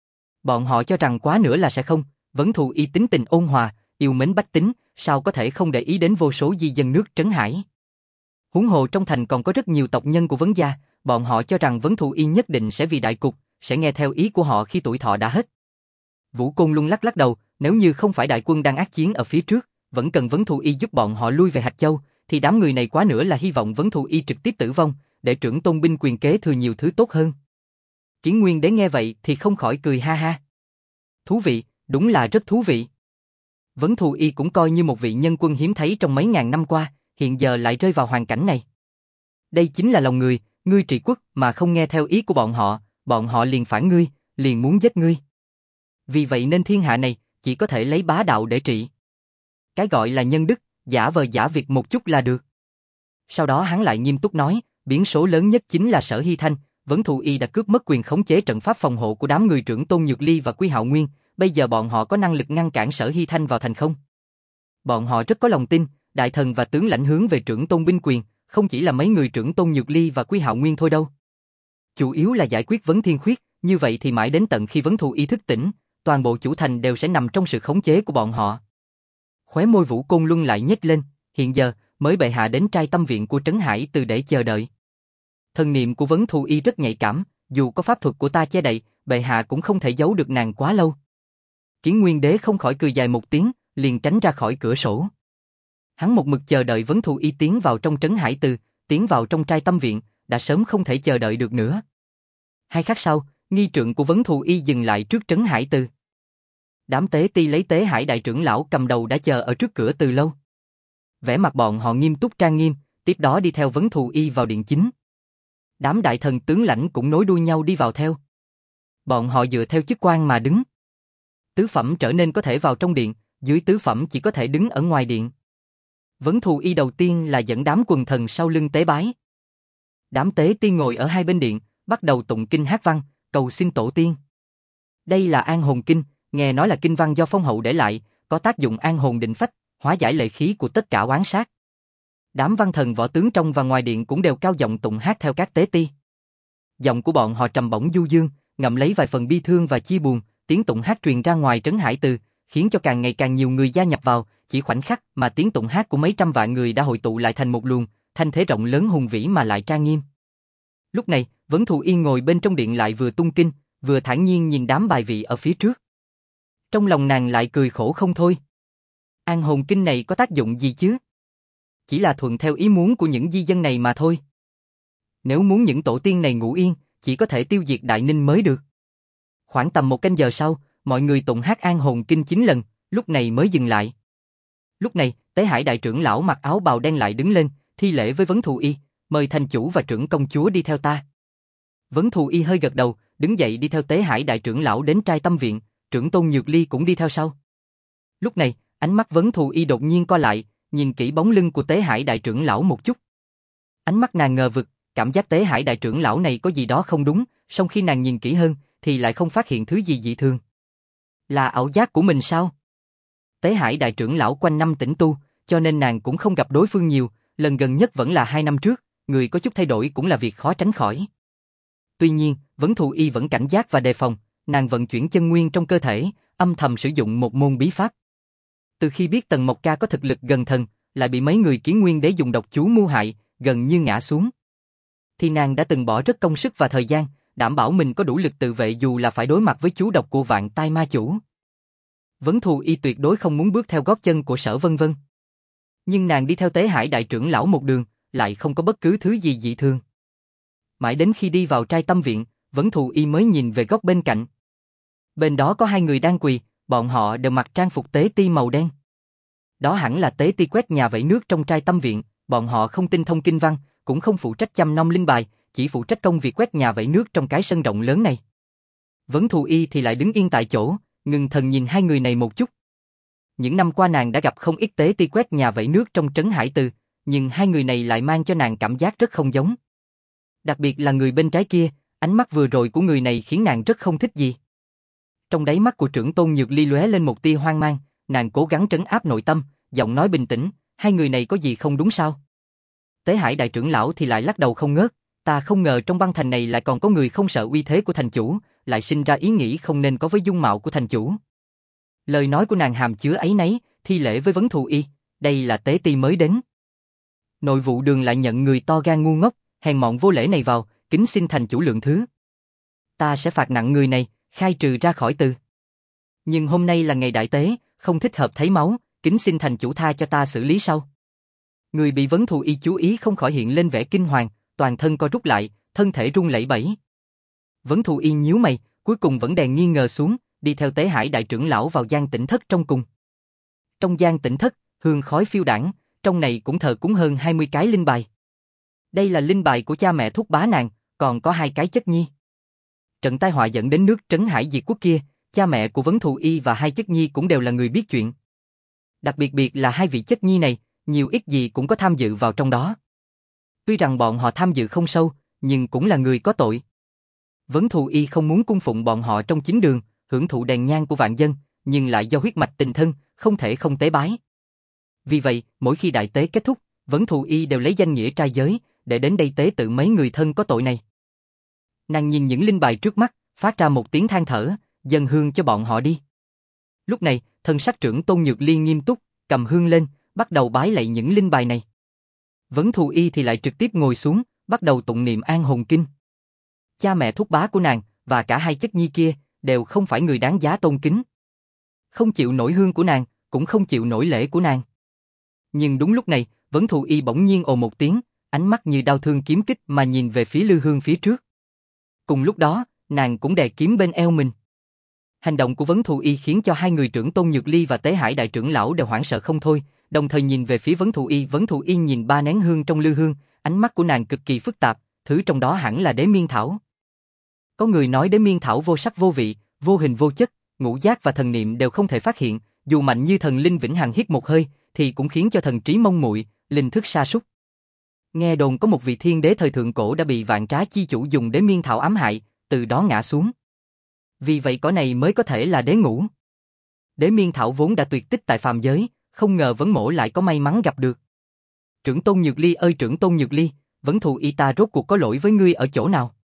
Bọn họ cho rằng quá nữa là sẽ không, Vấn Thù Y tính tình ôn hòa, yêu mến bách tính, sao có thể không để ý đến vô số di dân nước Trấn Hải. Huống hồ trong thành còn có rất nhiều tộc nhân của Vấn gia, bọn họ cho rằng Vấn Thù Y nhất định sẽ vì đại cục, sẽ nghe theo ý của họ khi tuổi thọ đã hết. Vũ Côn Luân lắc lắc đầu, nếu như không phải đại quân đang ác chiến ở phía trước, vẫn cần Vấn Thù Y giúp bọn họ lui về Hạt Châu, thì đám người này quá nữa là hy vọng Vấn Thù Y trực tiếp tử vong, để trưởng tôn binh quyền kế thừa nhiều thứ tốt hơn. Kiến Nguyên Đế nghe vậy thì không khỏi cười ha ha. Thú vị, đúng là rất thú vị. Vấn Thù Y cũng coi như một vị nhân quân hiếm thấy trong mấy ngàn năm qua, hiện giờ lại rơi vào hoàn cảnh này. Đây chính là lòng người, ngươi trị quốc mà không nghe theo ý của bọn họ, bọn họ liền phản ngươi, liền muốn giết ngươi. Vì vậy nên thiên hạ này chỉ có thể lấy bá đạo để trị. Cái gọi là nhân đức, giả vờ giả việc một chút là được. Sau đó hắn lại nghiêm túc nói, biến số lớn nhất chính là Sở Hy Thanh, Vấn Thù Y đã cướp mất quyền khống chế trận pháp phòng hộ của đám người trưởng Tôn Nhược Ly và Quy Hạo Nguyên, bây giờ bọn họ có năng lực ngăn cản Sở Hy Thanh vào thành không? Bọn họ rất có lòng tin, đại thần và tướng lãnh hướng về trưởng Tôn binh quyền, không chỉ là mấy người trưởng Tôn Nhược Ly và Quy Hạo Nguyên thôi đâu. Chủ yếu là giải quyết Vấn Thiên Khuyết, như vậy thì mãi đến tận khi Vấn Thù Y thức tỉnh, toàn bộ chủ thành đều sẽ nằm trong sự khống chế của bọn họ. Khóe môi Vũ Côn Luân lại nhếch lên, hiện giờ mới bệ hạ đến trai tâm viện của Trấn Hải Từ để chờ đợi. Thần niệm của Vấn Thù Y rất nhạy cảm, dù có pháp thuật của ta che đậy, bệ hạ cũng không thể giấu được nàng quá lâu. Kiến Nguyên Đế không khỏi cười dài một tiếng, liền tránh ra khỏi cửa sổ. Hắn một mực chờ đợi Vấn Thù Y tiến vào trong Trấn Hải Từ, tiến vào trong trai tâm viện, đã sớm không thể chờ đợi được nữa. Hai khắc sau, nghi trượng của Vấn Thù Y dừng lại trước Trấn Hải Từ. Đám tế ti lấy Tế Hải đại trưởng lão cầm đầu đã chờ ở trước cửa từ lâu. Vẻ mặt bọn họ nghiêm túc trang nghiêm, tiếp đó đi theo Vấn Thù Y vào điện chính. Đám đại thần tướng lãnh cũng nối đuôi nhau đi vào theo. Bọn họ dựa theo chức quan mà đứng. Tứ phẩm trở nên có thể vào trong điện, dưới tứ phẩm chỉ có thể đứng ở ngoài điện. Vấn Thù Y đầu tiên là dẫn đám quần thần sau lưng tế bái. Đám tế tiên ngồi ở hai bên điện, bắt đầu tụng kinh hát văn, cầu xin tổ tiên. Đây là An Hồn Kinh, nghe nói là kinh văn do Phong Hậu để lại, có tác dụng an hồn định phách, hóa giải lệ khí của tất cả oán sát. Đám văn thần võ tướng trong và ngoài điện cũng đều cao giọng tụng hát theo các tế ti. Giọng của bọn họ trầm bổng du dương, ngậm lấy vài phần bi thương và chia buồn, tiếng tụng hát truyền ra ngoài Trấn Hải Từ, khiến cho càng ngày càng nhiều người gia nhập vào, chỉ khoảnh khắc mà tiếng tụng hát của mấy trăm vạn người đã hội tụ lại thành một luồng, thanh thế rộng lớn hùng vĩ mà lại trang nghiêm. Lúc này, Vấn Thù Y ngồi bên trong điện lại vừa tung kinh, vừa thản nhiên nhìn đám bài vị ở phía trước. Trong lòng nàng lại cười khổ không thôi. An Hồn Kinh này có tác dụng gì chứ? Chỉ là thuận theo ý muốn của những di dân này mà thôi. Nếu muốn những tổ tiên này ngủ yên, chỉ có thể tiêu diệt Đại Ninh mới được. Khoảng tầm một canh giờ sau, mọi người tụng hát An Hồn Kinh chín lần, lúc này mới dừng lại. Lúc này, Tế Hải đại trưởng lão mặc áo bào đen lại đứng lên, thi lễ với Vấn Thù Y, mời thành chủ và trưởng công chúa đi theo ta. Vấn Thù Y hơi gật đầu, đứng dậy đi theo Tế Hải đại trưởng lão đến trai tâm viện, trưởng Tôn Nhược Ly cũng đi theo sau. Lúc này, ánh mắt Vấn Thù Y đột nhiên co lại, nhìn kỹ bóng lưng của Tế Hải đại trưởng lão một chút. Ánh mắt nàng ngờ vực, cảm giác Tế Hải đại trưởng lão này có gì đó không đúng, song khi nàng nhìn kỹ hơn, thì lại không phát hiện thứ gì dị thường. Là ảo giác của mình sao? Tế Hải đại trưởng lão quanh năm tĩnh tu, cho nên nàng cũng không gặp đối phương nhiều, lần gần nhất vẫn là hai năm trước, người có chút thay đổi cũng là việc khó tránh khỏi. Tuy nhiên, Vấn Thù Y vẫn cảnh giác và đề phòng, nàng vận chuyển chân nguyên trong cơ thể, âm thầm sử dụng một môn bí pháp. Từ khi biết Tần Mộc Ca có thực lực gần thần, lại bị mấy người Kiến Nguyên Đế dùng độc chú mưu hại, gần như ngã xuống, thì nàng đã từng bỏ rất công sức và thời gian, đảm bảo mình có đủ lực tự vệ dù là phải đối mặt với chú độc của Vạn Tai Ma Chủ. Vấn Thù Y tuyệt đối không muốn bước theo gót chân của Sở Vân Vân. Nhưng nàng đi theo Tế Hải đại trưởng lão một đường, lại không có bất cứ thứ gì dị thường. Mãi đến khi đi vào trai tâm viện, Vấn Thù Y mới nhìn về góc bên cạnh. Bên đó có hai người đang quỳ, bọn họ đều mặc trang phục tế ti màu đen. Đó hẳn là tế ti quét nhà vẩy nước trong trai tâm viện, bọn họ không tinh thông kinh văn, cũng không phụ trách chăm nom linh bài, chỉ phụ trách công việc quét nhà vẩy nước trong cái sân rộng lớn này. Vấn Thù Y thì lại đứng yên tại chỗ, ngừng thần nhìn hai người này một chút. Những năm qua nàng đã gặp không ít tế ti quét nhà vẩy nước trong Trấn Hải Từ, nhưng hai người này lại mang cho nàng cảm giác rất không giống. Đặc biệt là người bên trái kia, ánh mắt vừa rồi của người này khiến nàng rất không thích gì. Trong đáy mắt của trưởng Tôn Nhược Ly lóe lên một tia hoang mang, nàng cố gắng trấn áp nội tâm, giọng nói bình tĩnh, hai người này có gì không đúng sao? Tế Hải đại trưởng lão thì lại lắc đầu không ngớt, ta không ngờ trong băng thành này lại còn có người không sợ uy thế của thành chủ, lại sinh ra ý nghĩ không nên có với dung mạo của thành chủ. Lời nói của nàng hàm chứa áy náy, thi lễ với Vấn Thù Y, đây là tế ti mới đến. Nội vụ đường lại nhận người to gan ngu ngốc, hèn mọn vô lễ này vào, kính xin thành chủ lượng thứ. Ta sẽ phạt nặng người này, khai trừ ra khỏi từ. Nhưng hôm nay là ngày đại tế, không thích hợp thấy máu, kính xin thành chủ tha cho ta xử lý sau. Người bị Vấn Thù Y chú ý không khỏi hiện lên vẻ kinh hoàng, toàn thân co rút lại, thân thể run lẩy bẩy. Vấn Thù Y nhíu mày, cuối cùng vẫn đè nghi ngờ xuống, đi theo Tế Hải đại trưởng lão vào gian tĩnh thất trong cùng. Trong gian tĩnh thất, hương khói phiêu đãng, trong này cũng thờ cúng hơn hai mươi cái linh bài. Đây là linh bài của cha mẹ thúc bá nàng, còn có hai cái chất nhi. Trận tai họa dẫn đến nước Trấn Hải diệt quốc kia, cha mẹ của Vấn Thù Y và hai chất nhi cũng đều là người biết chuyện. Đặc biệt biệt là hai vị chất nhi này, nhiều ít gì cũng có tham dự vào trong đó. Tuy rằng bọn họ tham dự không sâu, nhưng cũng là người có tội. Vấn Thù Y không muốn cung phụng bọn họ trong chính đường, hưởng thụ đèn nhang của vạn dân, nhưng lại do huyết mạch tình thân, không thể không tế bái. Vì vậy, mỗi khi đại tế kết thúc, Vấn Thù Y đều lấy danh nghĩa trai giới, để đến đây tế tự mấy người thân có tội này. Nàng nhìn những linh bài trước mắt, phát ra một tiếng than thở, dâng hương cho bọn họ đi. Lúc này, thân sắc trưởng Tôn Nhược Ly nghiêm túc, cầm hương lên, bắt đầu bái lạy những linh bài này. Vấn Thù Y thì lại trực tiếp ngồi xuống, bắt đầu tụng niệm An Hồn Kinh. Cha mẹ thúc bá của nàng, và cả hai chất nhi kia, đều không phải người đáng giá tôn kính. Không chịu nổi hương của nàng, cũng không chịu nổi lễ của nàng. Nhưng đúng lúc này, Vấn Thù Y bỗng nhiên ồ một tiếng, ánh mắt như đao thương kiếm kích mà nhìn về phía lư hương phía trước. Cùng lúc đó, nàng cũng đè kiếm bên eo mình. Hành động của Vấn Thù Y khiến cho hai người trưởng Tôn Nhược Ly và Tế Hải đại trưởng lão đều hoảng sợ không thôi, đồng thời nhìn về phía Vấn Thù Y. Vấn Thù Y nhìn ba nén hương trong lư hương, ánh mắt của nàng cực kỳ phức tạp, thứ trong đó hẳn là đế miên thảo. Có người nói đế miên thảo vô sắc vô vị, vô hình vô chất, ngũ giác và thần niệm đều không thể phát hiện, dù mạnh như thần linh vĩnh hằng hít một hơi, thì cũng khiến cho thần trí mông muội, linh thức sa sút. Nghe đồn có một vị thiên đế thời thượng cổ đã bị Vạn Trá chi chủ dùng đế miên thảo ám hại, từ đó ngã xuống. Vì vậy cỏ này mới có thể là đế ngũ. Đế miên thảo vốn đã tuyệt tích tại phàm giới, không ngờ Vấn Mỗ lại có may mắn gặp được. Trưởng Tôn Nhược Ly ơi trưởng Tôn Nhược Ly, Vấn Thù Y ta rốt cuộc có lỗi với ngươi ở chỗ nào?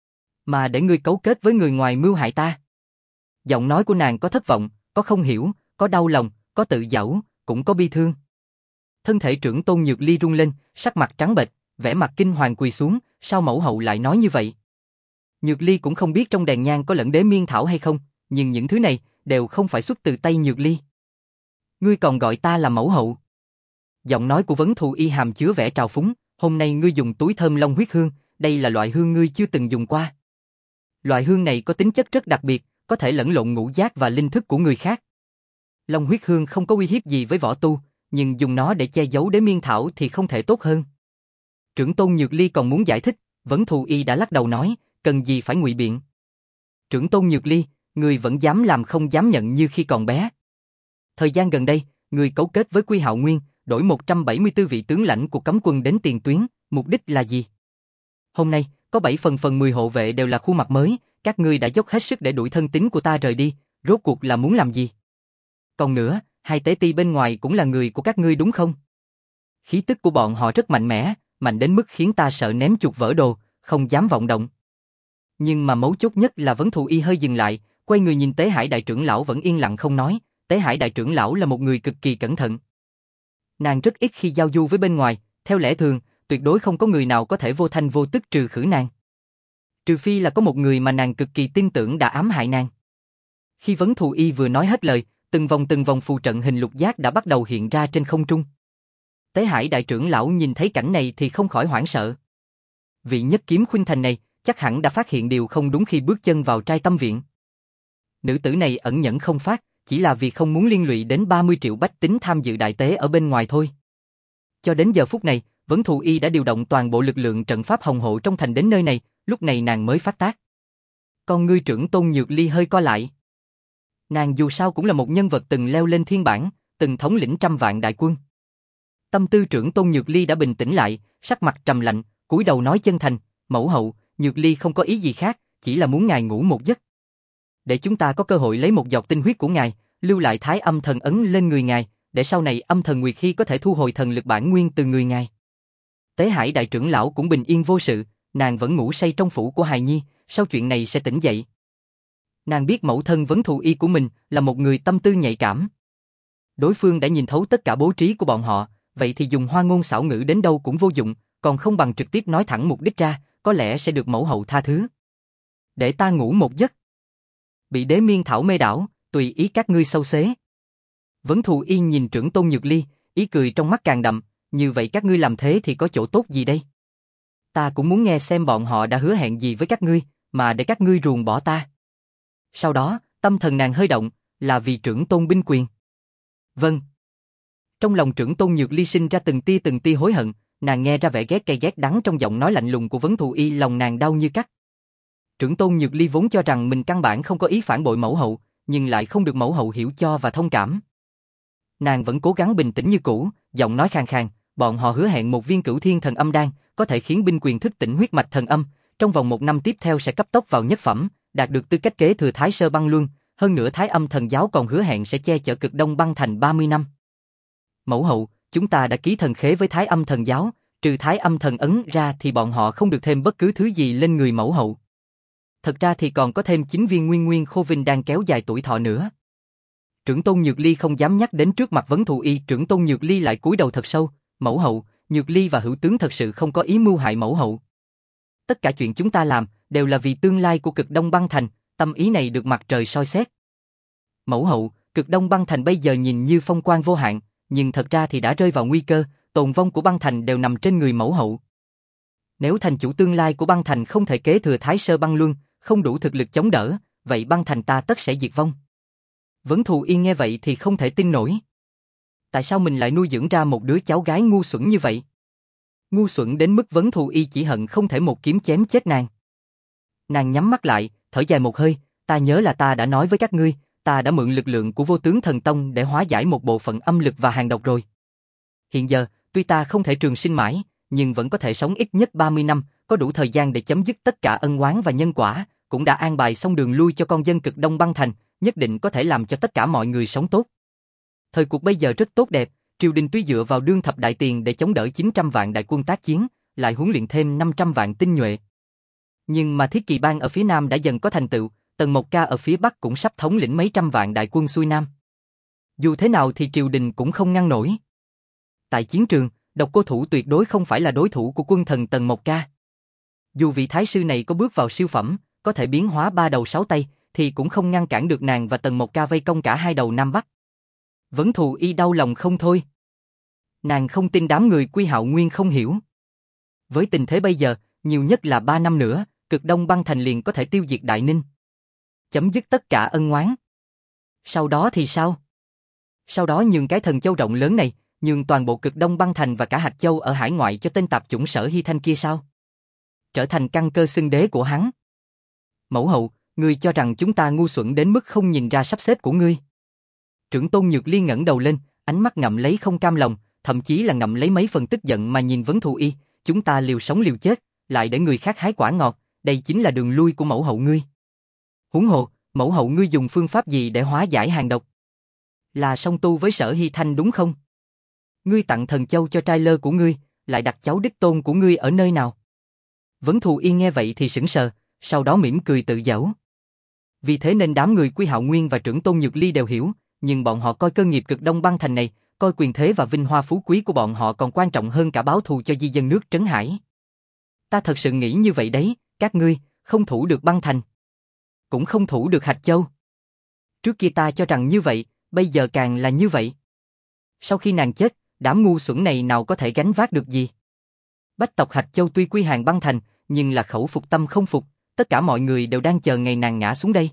Mà để ngươi cấu kết với người ngoài mưu hại ta. Giọng nói của nàng có thất vọng, có không hiểu, có đau lòng, có tự giễu, cũng có bi thương. Thân thể trưởng Tôn Nhược Ly rung lên, sắc mặt trắng bệch, vẻ mặt kinh hoàng quỳ xuống, sao mẫu hậu lại nói như vậy? Nhược Ly cũng không biết trong đèn nhang có lẫn đế miên thảo hay không, nhưng những thứ này đều không phải xuất từ tay Nhược Ly. Ngươi còn gọi ta là mẫu hậu? Giọng nói của Vấn Thù Y hàm chứa vẻ trào phúng, hôm nay ngươi dùng túi thơm long huyết hương, đây là loại hương ngươi chưa từng dùng qua. Loại hương này có tính chất rất đặc biệt, có thể lẫn lộn ngũ giác và linh thức của người khác. Long huyết hương không có uy hiếp gì với võ tu, nhưng dùng nó để che giấu đế miên thảo thì không thể tốt hơn. Trưởng Tôn Nhược Ly còn muốn giải thích, Vấn Thù Y đã lắc đầu nói, cần gì phải ngụy biện. Trưởng Tôn Nhược Ly, người vẫn dám làm không dám nhận như khi còn bé. Thời gian gần đây, người cấu kết với Quy Hạo Nguyên, đổi một trăm bảy mươi tư vị tướng lãnh của cấm quân đến tiền tuyến, mục đích là gì? Hôm nay, có bảy phần phần mười hộ vệ đều là khuôn mặt mới, các ngươi đã dốc hết sức để đuổi thân tín của ta rời đi, rốt cuộc là muốn làm gì? Còn nữa, hai tế ti bên ngoài cũng là người của các ngươi đúng không? Khí tức của bọn họ rất mạnh mẽ, mạnh đến mức khiến ta sợ ném chuột vỡ đồ, không dám vọng động. Nhưng mà mấu chốt nhất là Vấn Thù Y hơi dừng lại, quay người nhìn Tế Hải đại trưởng lão vẫn yên lặng không nói. Tế Hải đại trưởng lão là một người cực kỳ cẩn thận. Nàng rất ít khi giao du với bên ngoài, theo lẽ thường, tuyệt đối không có người nào có thể vô thanh vô tức trừ khử nàng. Trừ phi là có một người mà nàng cực kỳ tin tưởng đã ám hại nàng. Khi Vấn Thù Y vừa nói hết lời, từng vòng từng vòng phù trận hình lục giác đã bắt đầu hiện ra trên không trung. Tế Hải đại trưởng lão nhìn thấy cảnh này thì không khỏi hoảng sợ. Vị nhất kiếm khuynh thành này chắc hẳn đã phát hiện điều không đúng khi bước chân vào trai tâm viện. Nữ tử này ẩn nhẫn không phát, chỉ là vì không muốn liên lụy đến ba mươi triệu bách tính tham dự đại tế ở bên ngoài thôi. Cho đến giờ phút này, Vấn Thù Y đã điều động toàn bộ lực lượng trận pháp hồng hộ trong thành đến nơi này, lúc này nàng mới phát tác. Con ngươi trưởng Tôn Nhược Ly hơi co lại. Nàng dù sao cũng là một nhân vật từng leo lên thiên bảng, từng thống lĩnh trăm vạn đại quân. Tâm tư trưởng Tôn Nhược Ly đã bình tĩnh lại, sắc mặt trầm lạnh, cúi đầu nói chân thành, mẫu hậu, Nhược Ly không có ý gì khác, chỉ là muốn ngài ngủ một giấc. Để chúng ta có cơ hội lấy một giọt tinh huyết của ngài, lưu lại thái âm thần ấn lên người ngài, để sau này âm thần Nguyệt Hy có thể thu hồi thần lực bản nguyên từ người ngài. Tế Hải đại trưởng lão cũng bình yên vô sự, nàng vẫn ngủ say trong phủ của hài nhi, sau chuyện này sẽ tỉnh dậy. Nàng biết mẫu thân Vấn Thù Y của mình là một người tâm tư nhạy cảm. Đối phương đã nhìn thấu tất cả bố trí của bọn họ, vậy thì dùng hoa ngôn xảo ngữ đến đâu cũng vô dụng, còn không bằng trực tiếp nói thẳng mục đích ra, có lẽ sẽ được mẫu hậu tha thứ. Để ta ngủ một giấc. Bị đế miên thảo mê đảo, tùy ý các ngươi sâu xé. Vấn Thù Y nhìn trưởng Tôn Nhược Ly, ý cười trong mắt càng đậm, như vậy các ngươi làm thế thì có chỗ tốt gì đây? Ta cũng muốn nghe xem bọn họ đã hứa hẹn gì với các ngươi, mà để các ngươi ruồng bỏ ta. Sau đó, tâm thần nàng hơi động, là vì trưởng Tôn binh quyền. Vâng. Trong lòng trưởng Tôn Nhược Ly sinh ra từng tia từng tia hối hận, nàng nghe ra vẻ ghét cay ghét đắng trong giọng nói lạnh lùng của Vấn Thù Y, lòng nàng đau như cắt. Trưởng Tôn Nhược Ly vốn cho rằng mình căn bản không có ý phản bội mẫu hậu, nhưng lại không được mẫu hậu hiểu cho và thông cảm. Nàng vẫn cố gắng bình tĩnh như cũ, giọng nói khàn khàn, bọn họ hứa hẹn một viên Cửu Thiên Thần Âm Đan, có thể khiến binh quyền thức tỉnh huyết mạch thần âm, trong vòng một năm tiếp theo sẽ cấp tốc vào nhất phẩm, đạt được tư cách kế thừa Thái Sơ Băng Luân, hơn nữa Thái Âm Thần Giáo còn hứa hẹn sẽ che chở Cực Đông Băng Thành ba mươi năm. Mẫu hậu, chúng ta đã ký thần khế với Thái Âm Thần Giáo, trừ Thái Âm Thần Ấn ra thì bọn họ không được thêm bất cứ thứ gì lên người mẫu hậu. Thật ra thì còn có thêm chín viên nguyên nguyên khô vinh đang kéo dài tuổi thọ nữa. Trưởng tôn Nhược Ly không dám nhắc đến trước mặt Vấn Thù Y, trưởng tôn Nhược Ly lại cúi đầu thật sâu, mẫu hậu, Nhược Ly và Hữu tướng thật sự không có ý mưu hại mẫu hậu. Tất cả chuyện chúng ta làm đều là vì tương lai của Cực Đông Băng Thành, tâm ý này được mặt trời soi xét. Mẫu hậu, Cực Đông Băng Thành bây giờ nhìn như phong quang vô hạn, nhưng thật ra thì đã rơi vào nguy cơ, tồn vong của băng thành đều nằm trên người mẫu hậu. Nếu thành chủ tương lai của băng thành không thể kế thừa Thái Sơ Băng Luân, không đủ thực lực chống đỡ, vậy băng thành ta tất sẽ diệt vong. Vấn Thù Y nghe vậy thì không thể tin nổi. Tại sao mình lại nuôi dưỡng ra một đứa cháu gái ngu xuẩn như vậy? Ngu xuẩn đến mức Vấn Thù Y chỉ hận không thể một kiếm chém chết nàng. Nàng nhắm mắt lại, thở dài một hơi, ta nhớ là ta đã nói với các ngươi, ta đã mượn lực lượng của Vô Tướng Thần Tông để hóa giải một bộ phận âm lực và hàng độc rồi. Hiện giờ, tuy ta không thể trường sinh mãi, nhưng vẫn có thể sống ít nhất ba mươi năm, có đủ thời gian để chấm dứt tất cả ân oán và nhân quả, cũng đã an bài xong đường lui cho con dân Cực Đông Băng Thành, nhất định có thể làm cho tất cả mọi người sống tốt. Thời cuộc bây giờ rất tốt đẹp, triều đình tuy dựa vào đương thập đại tiền để chống đỡ chín trăm vạn đại quân tác chiến, lại huấn luyện thêm năm trăm vạn tinh nhuệ. Nhưng mà Thiết Kỳ Bang ở phía Nam đã dần có thành tựu, Tần Mộc Ca ở phía Bắc cũng sắp thống lĩnh mấy trăm vạn đại quân xuôi Nam. Dù thế nào thì triều đình cũng không ngăn nổi. Tại chiến trường, Độc Cô Thủ tuyệt đối không phải là đối thủ của quân thần Tần Mộc Ca. Dù vị thái sư này có bước vào siêu phẩm, có thể biến hóa ba đầu sáu tay, thì cũng không ngăn cản được nàng và Tần Mộc Ca vây công cả hai đầu Nam Bắc. Vấn Thù Y đau lòng không thôi. Nàng không tin đám người Quy Hạo Nguyên không hiểu. Với tình thế bây giờ, nhiều nhất là ba năm nữa, Cực Đông Băng Thành liền có thể tiêu diệt Đại Ninh. Chấm dứt tất cả ân oán. Sau đó thì sao? Sau đó nhường cái Thần Châu rộng lớn này, nhường toàn bộ Cực Đông Băng Thành và cả Hạch Châu ở hải ngoại cho tên tạp chủng Sở Hy Thanh kia sao? Trở thành căn cơ xưng đế của hắn. Mẫu hậu, ngươi cho rằng chúng ta ngu xuẩn đến mức không nhìn ra sắp xếp của ngươi. Trưởng tôn Nhược Ly ngẩng đầu lên, ánh mắt ngậm lấy không cam lòng, thậm chí là ngậm lấy mấy phần tức giận mà nhìn Vấn Thù Y, chúng ta liều sống liều chết, lại để người khác hái quả ngọt, đây chính là đường lui của mẫu hậu ngươi. Huống hồ, mẫu hậu ngươi dùng phương pháp gì để hóa giải hàng độc? Là song tu với Sở Hy Thanh đúng không? Ngươi tặng Thần Châu cho trai lơ của ngươi, lại đặt cháu đích tôn của ngươi ở nơi nào? Vấn Thù Y nghe vậy thì sững sờ, sau đó mỉm cười tự giễu. Vì thế nên đám người Quy Hạo Nguyên và trưởng tôn Nhược Ly đều hiểu, nhưng bọn họ coi cơ nghiệp Cực Đông Băng Thành này, coi quyền thế và vinh hoa phú quý của bọn họ còn quan trọng hơn cả báo thù cho di dân nước Trấn Hải. Ta thật sự nghĩ như vậy đấy, các ngươi không thủ được Băng Thành, cũng không thủ được Hạch Châu. Trước kia ta cho rằng như vậy, bây giờ càng là như vậy. Sau khi nàng chết, đám ngu xuẩn này nào có thể gánh vác được gì? Bách tộc Hạch Châu tuy quy hàng Băng Thành, nhưng là khẩu phục tâm không phục, tất cả mọi người đều đang chờ ngày nàng ngã xuống đây.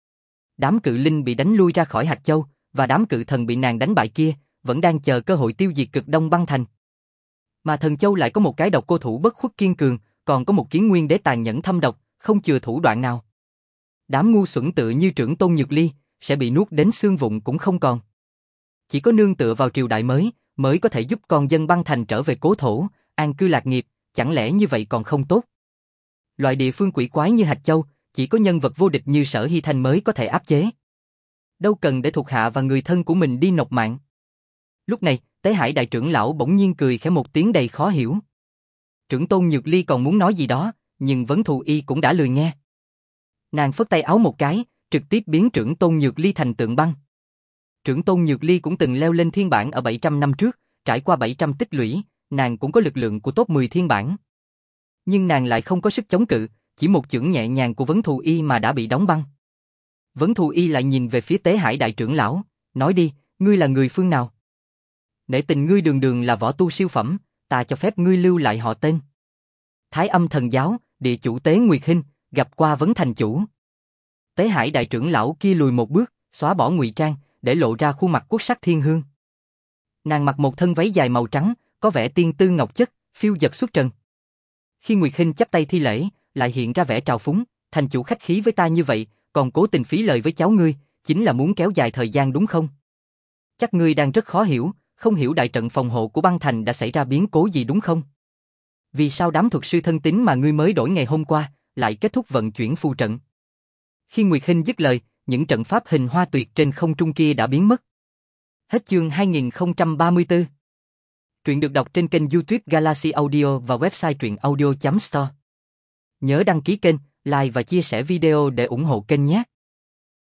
Đám cự linh bị đánh lui ra khỏi Hạch Châu, và đám cự thần bị nàng đánh bại kia, vẫn đang chờ cơ hội tiêu diệt Cực Đông Băng Thành. Mà Thần Châu lại có một cái Độc Cô Thủ bất khuất kiên cường, còn có một Kiến Nguyên Đế tàn nhẫn thâm độc, không chừa thủ đoạn nào. Đám ngu xuẩn tựa như trưởng tôn Nhược Ly, sẽ bị nuốt đến xương vụn cũng không còn. Chỉ có nương tựa vào triều đại mới, mới có thể giúp con dân Băng Thành trở về cố thổ, an cư lạc nghiệp, chẳng lẽ như vậy còn không tốt? Loại địa phương quỷ quái như Hạch Châu, chỉ có nhân vật vô địch như Sở Hy Thanh mới có thể áp chế. Đâu cần để thuộc hạ và người thân của mình đi nộp mạng. Lúc này, Tế Hải đại trưởng lão bỗng nhiên cười khẽ một tiếng đầy khó hiểu. Trưởng tôn Nhược Ly còn muốn nói gì đó, nhưng Vấn Thù Y cũng đã lười nghe. Nàng phất tay áo một cái, trực tiếp biến trưởng tôn Nhược Ly thành tượng băng. Trưởng tôn Nhược Ly cũng từng leo lên thiên bản ở bảy trăm năm trước, trải qua bảy trăm tích lũy, nàng cũng có lực lượng của top mười thiên bản. Nhưng nàng lại không có sức chống cự, chỉ một chưởng nhẹ nhàng của Vấn Thù Y mà đã bị đóng băng. Vấn Thù Y lại nhìn về phía Tế Hải đại trưởng lão, nói đi, ngươi là người phương nào? Nể tình ngươi đường đường là võ tu siêu phẩm, ta cho phép ngươi lưu lại họ tên. Thái Âm Thần Giáo, địa chủ Tế Nguyệt Hinh, gặp qua Vấn thành chủ. Tế Hải đại trưởng lão kia lùi một bước, xóa bỏ ngụy trang, để lộ ra khuôn mặt quốc sắc thiên hương. Nàng mặc một thân váy dài màu trắng, có vẻ tiên tư ngọc chất, phiêu dật xuất trần. Khi Nguyệt Hinh chắp tay thi lễ, lại hiện ra vẻ trào phúng, thành chủ khách khí với ta như vậy, còn cố tình phí lời với cháu ngươi, chính là muốn kéo dài thời gian đúng không? Chắc ngươi đang rất khó hiểu, không hiểu đại trận phòng hộ của Băng Thành đã xảy ra biến cố gì đúng không? Vì sao đám thuật sư thân tín mà ngươi mới đổi ngày hôm qua, lại kết thúc vận chuyển phù trận? Khi Nguyệt Hinh dứt lời, những trận pháp hình hoa tuyệt trên không trung kia đã biến mất. Hết chương hai nghìn không trăm ba mươi tư. Truyện được đọc trên kênh YouTube Galaxy Audio và website truyện audio chấm store. Nhớ đăng ký kênh, like và chia sẻ video để ủng hộ kênh nhé.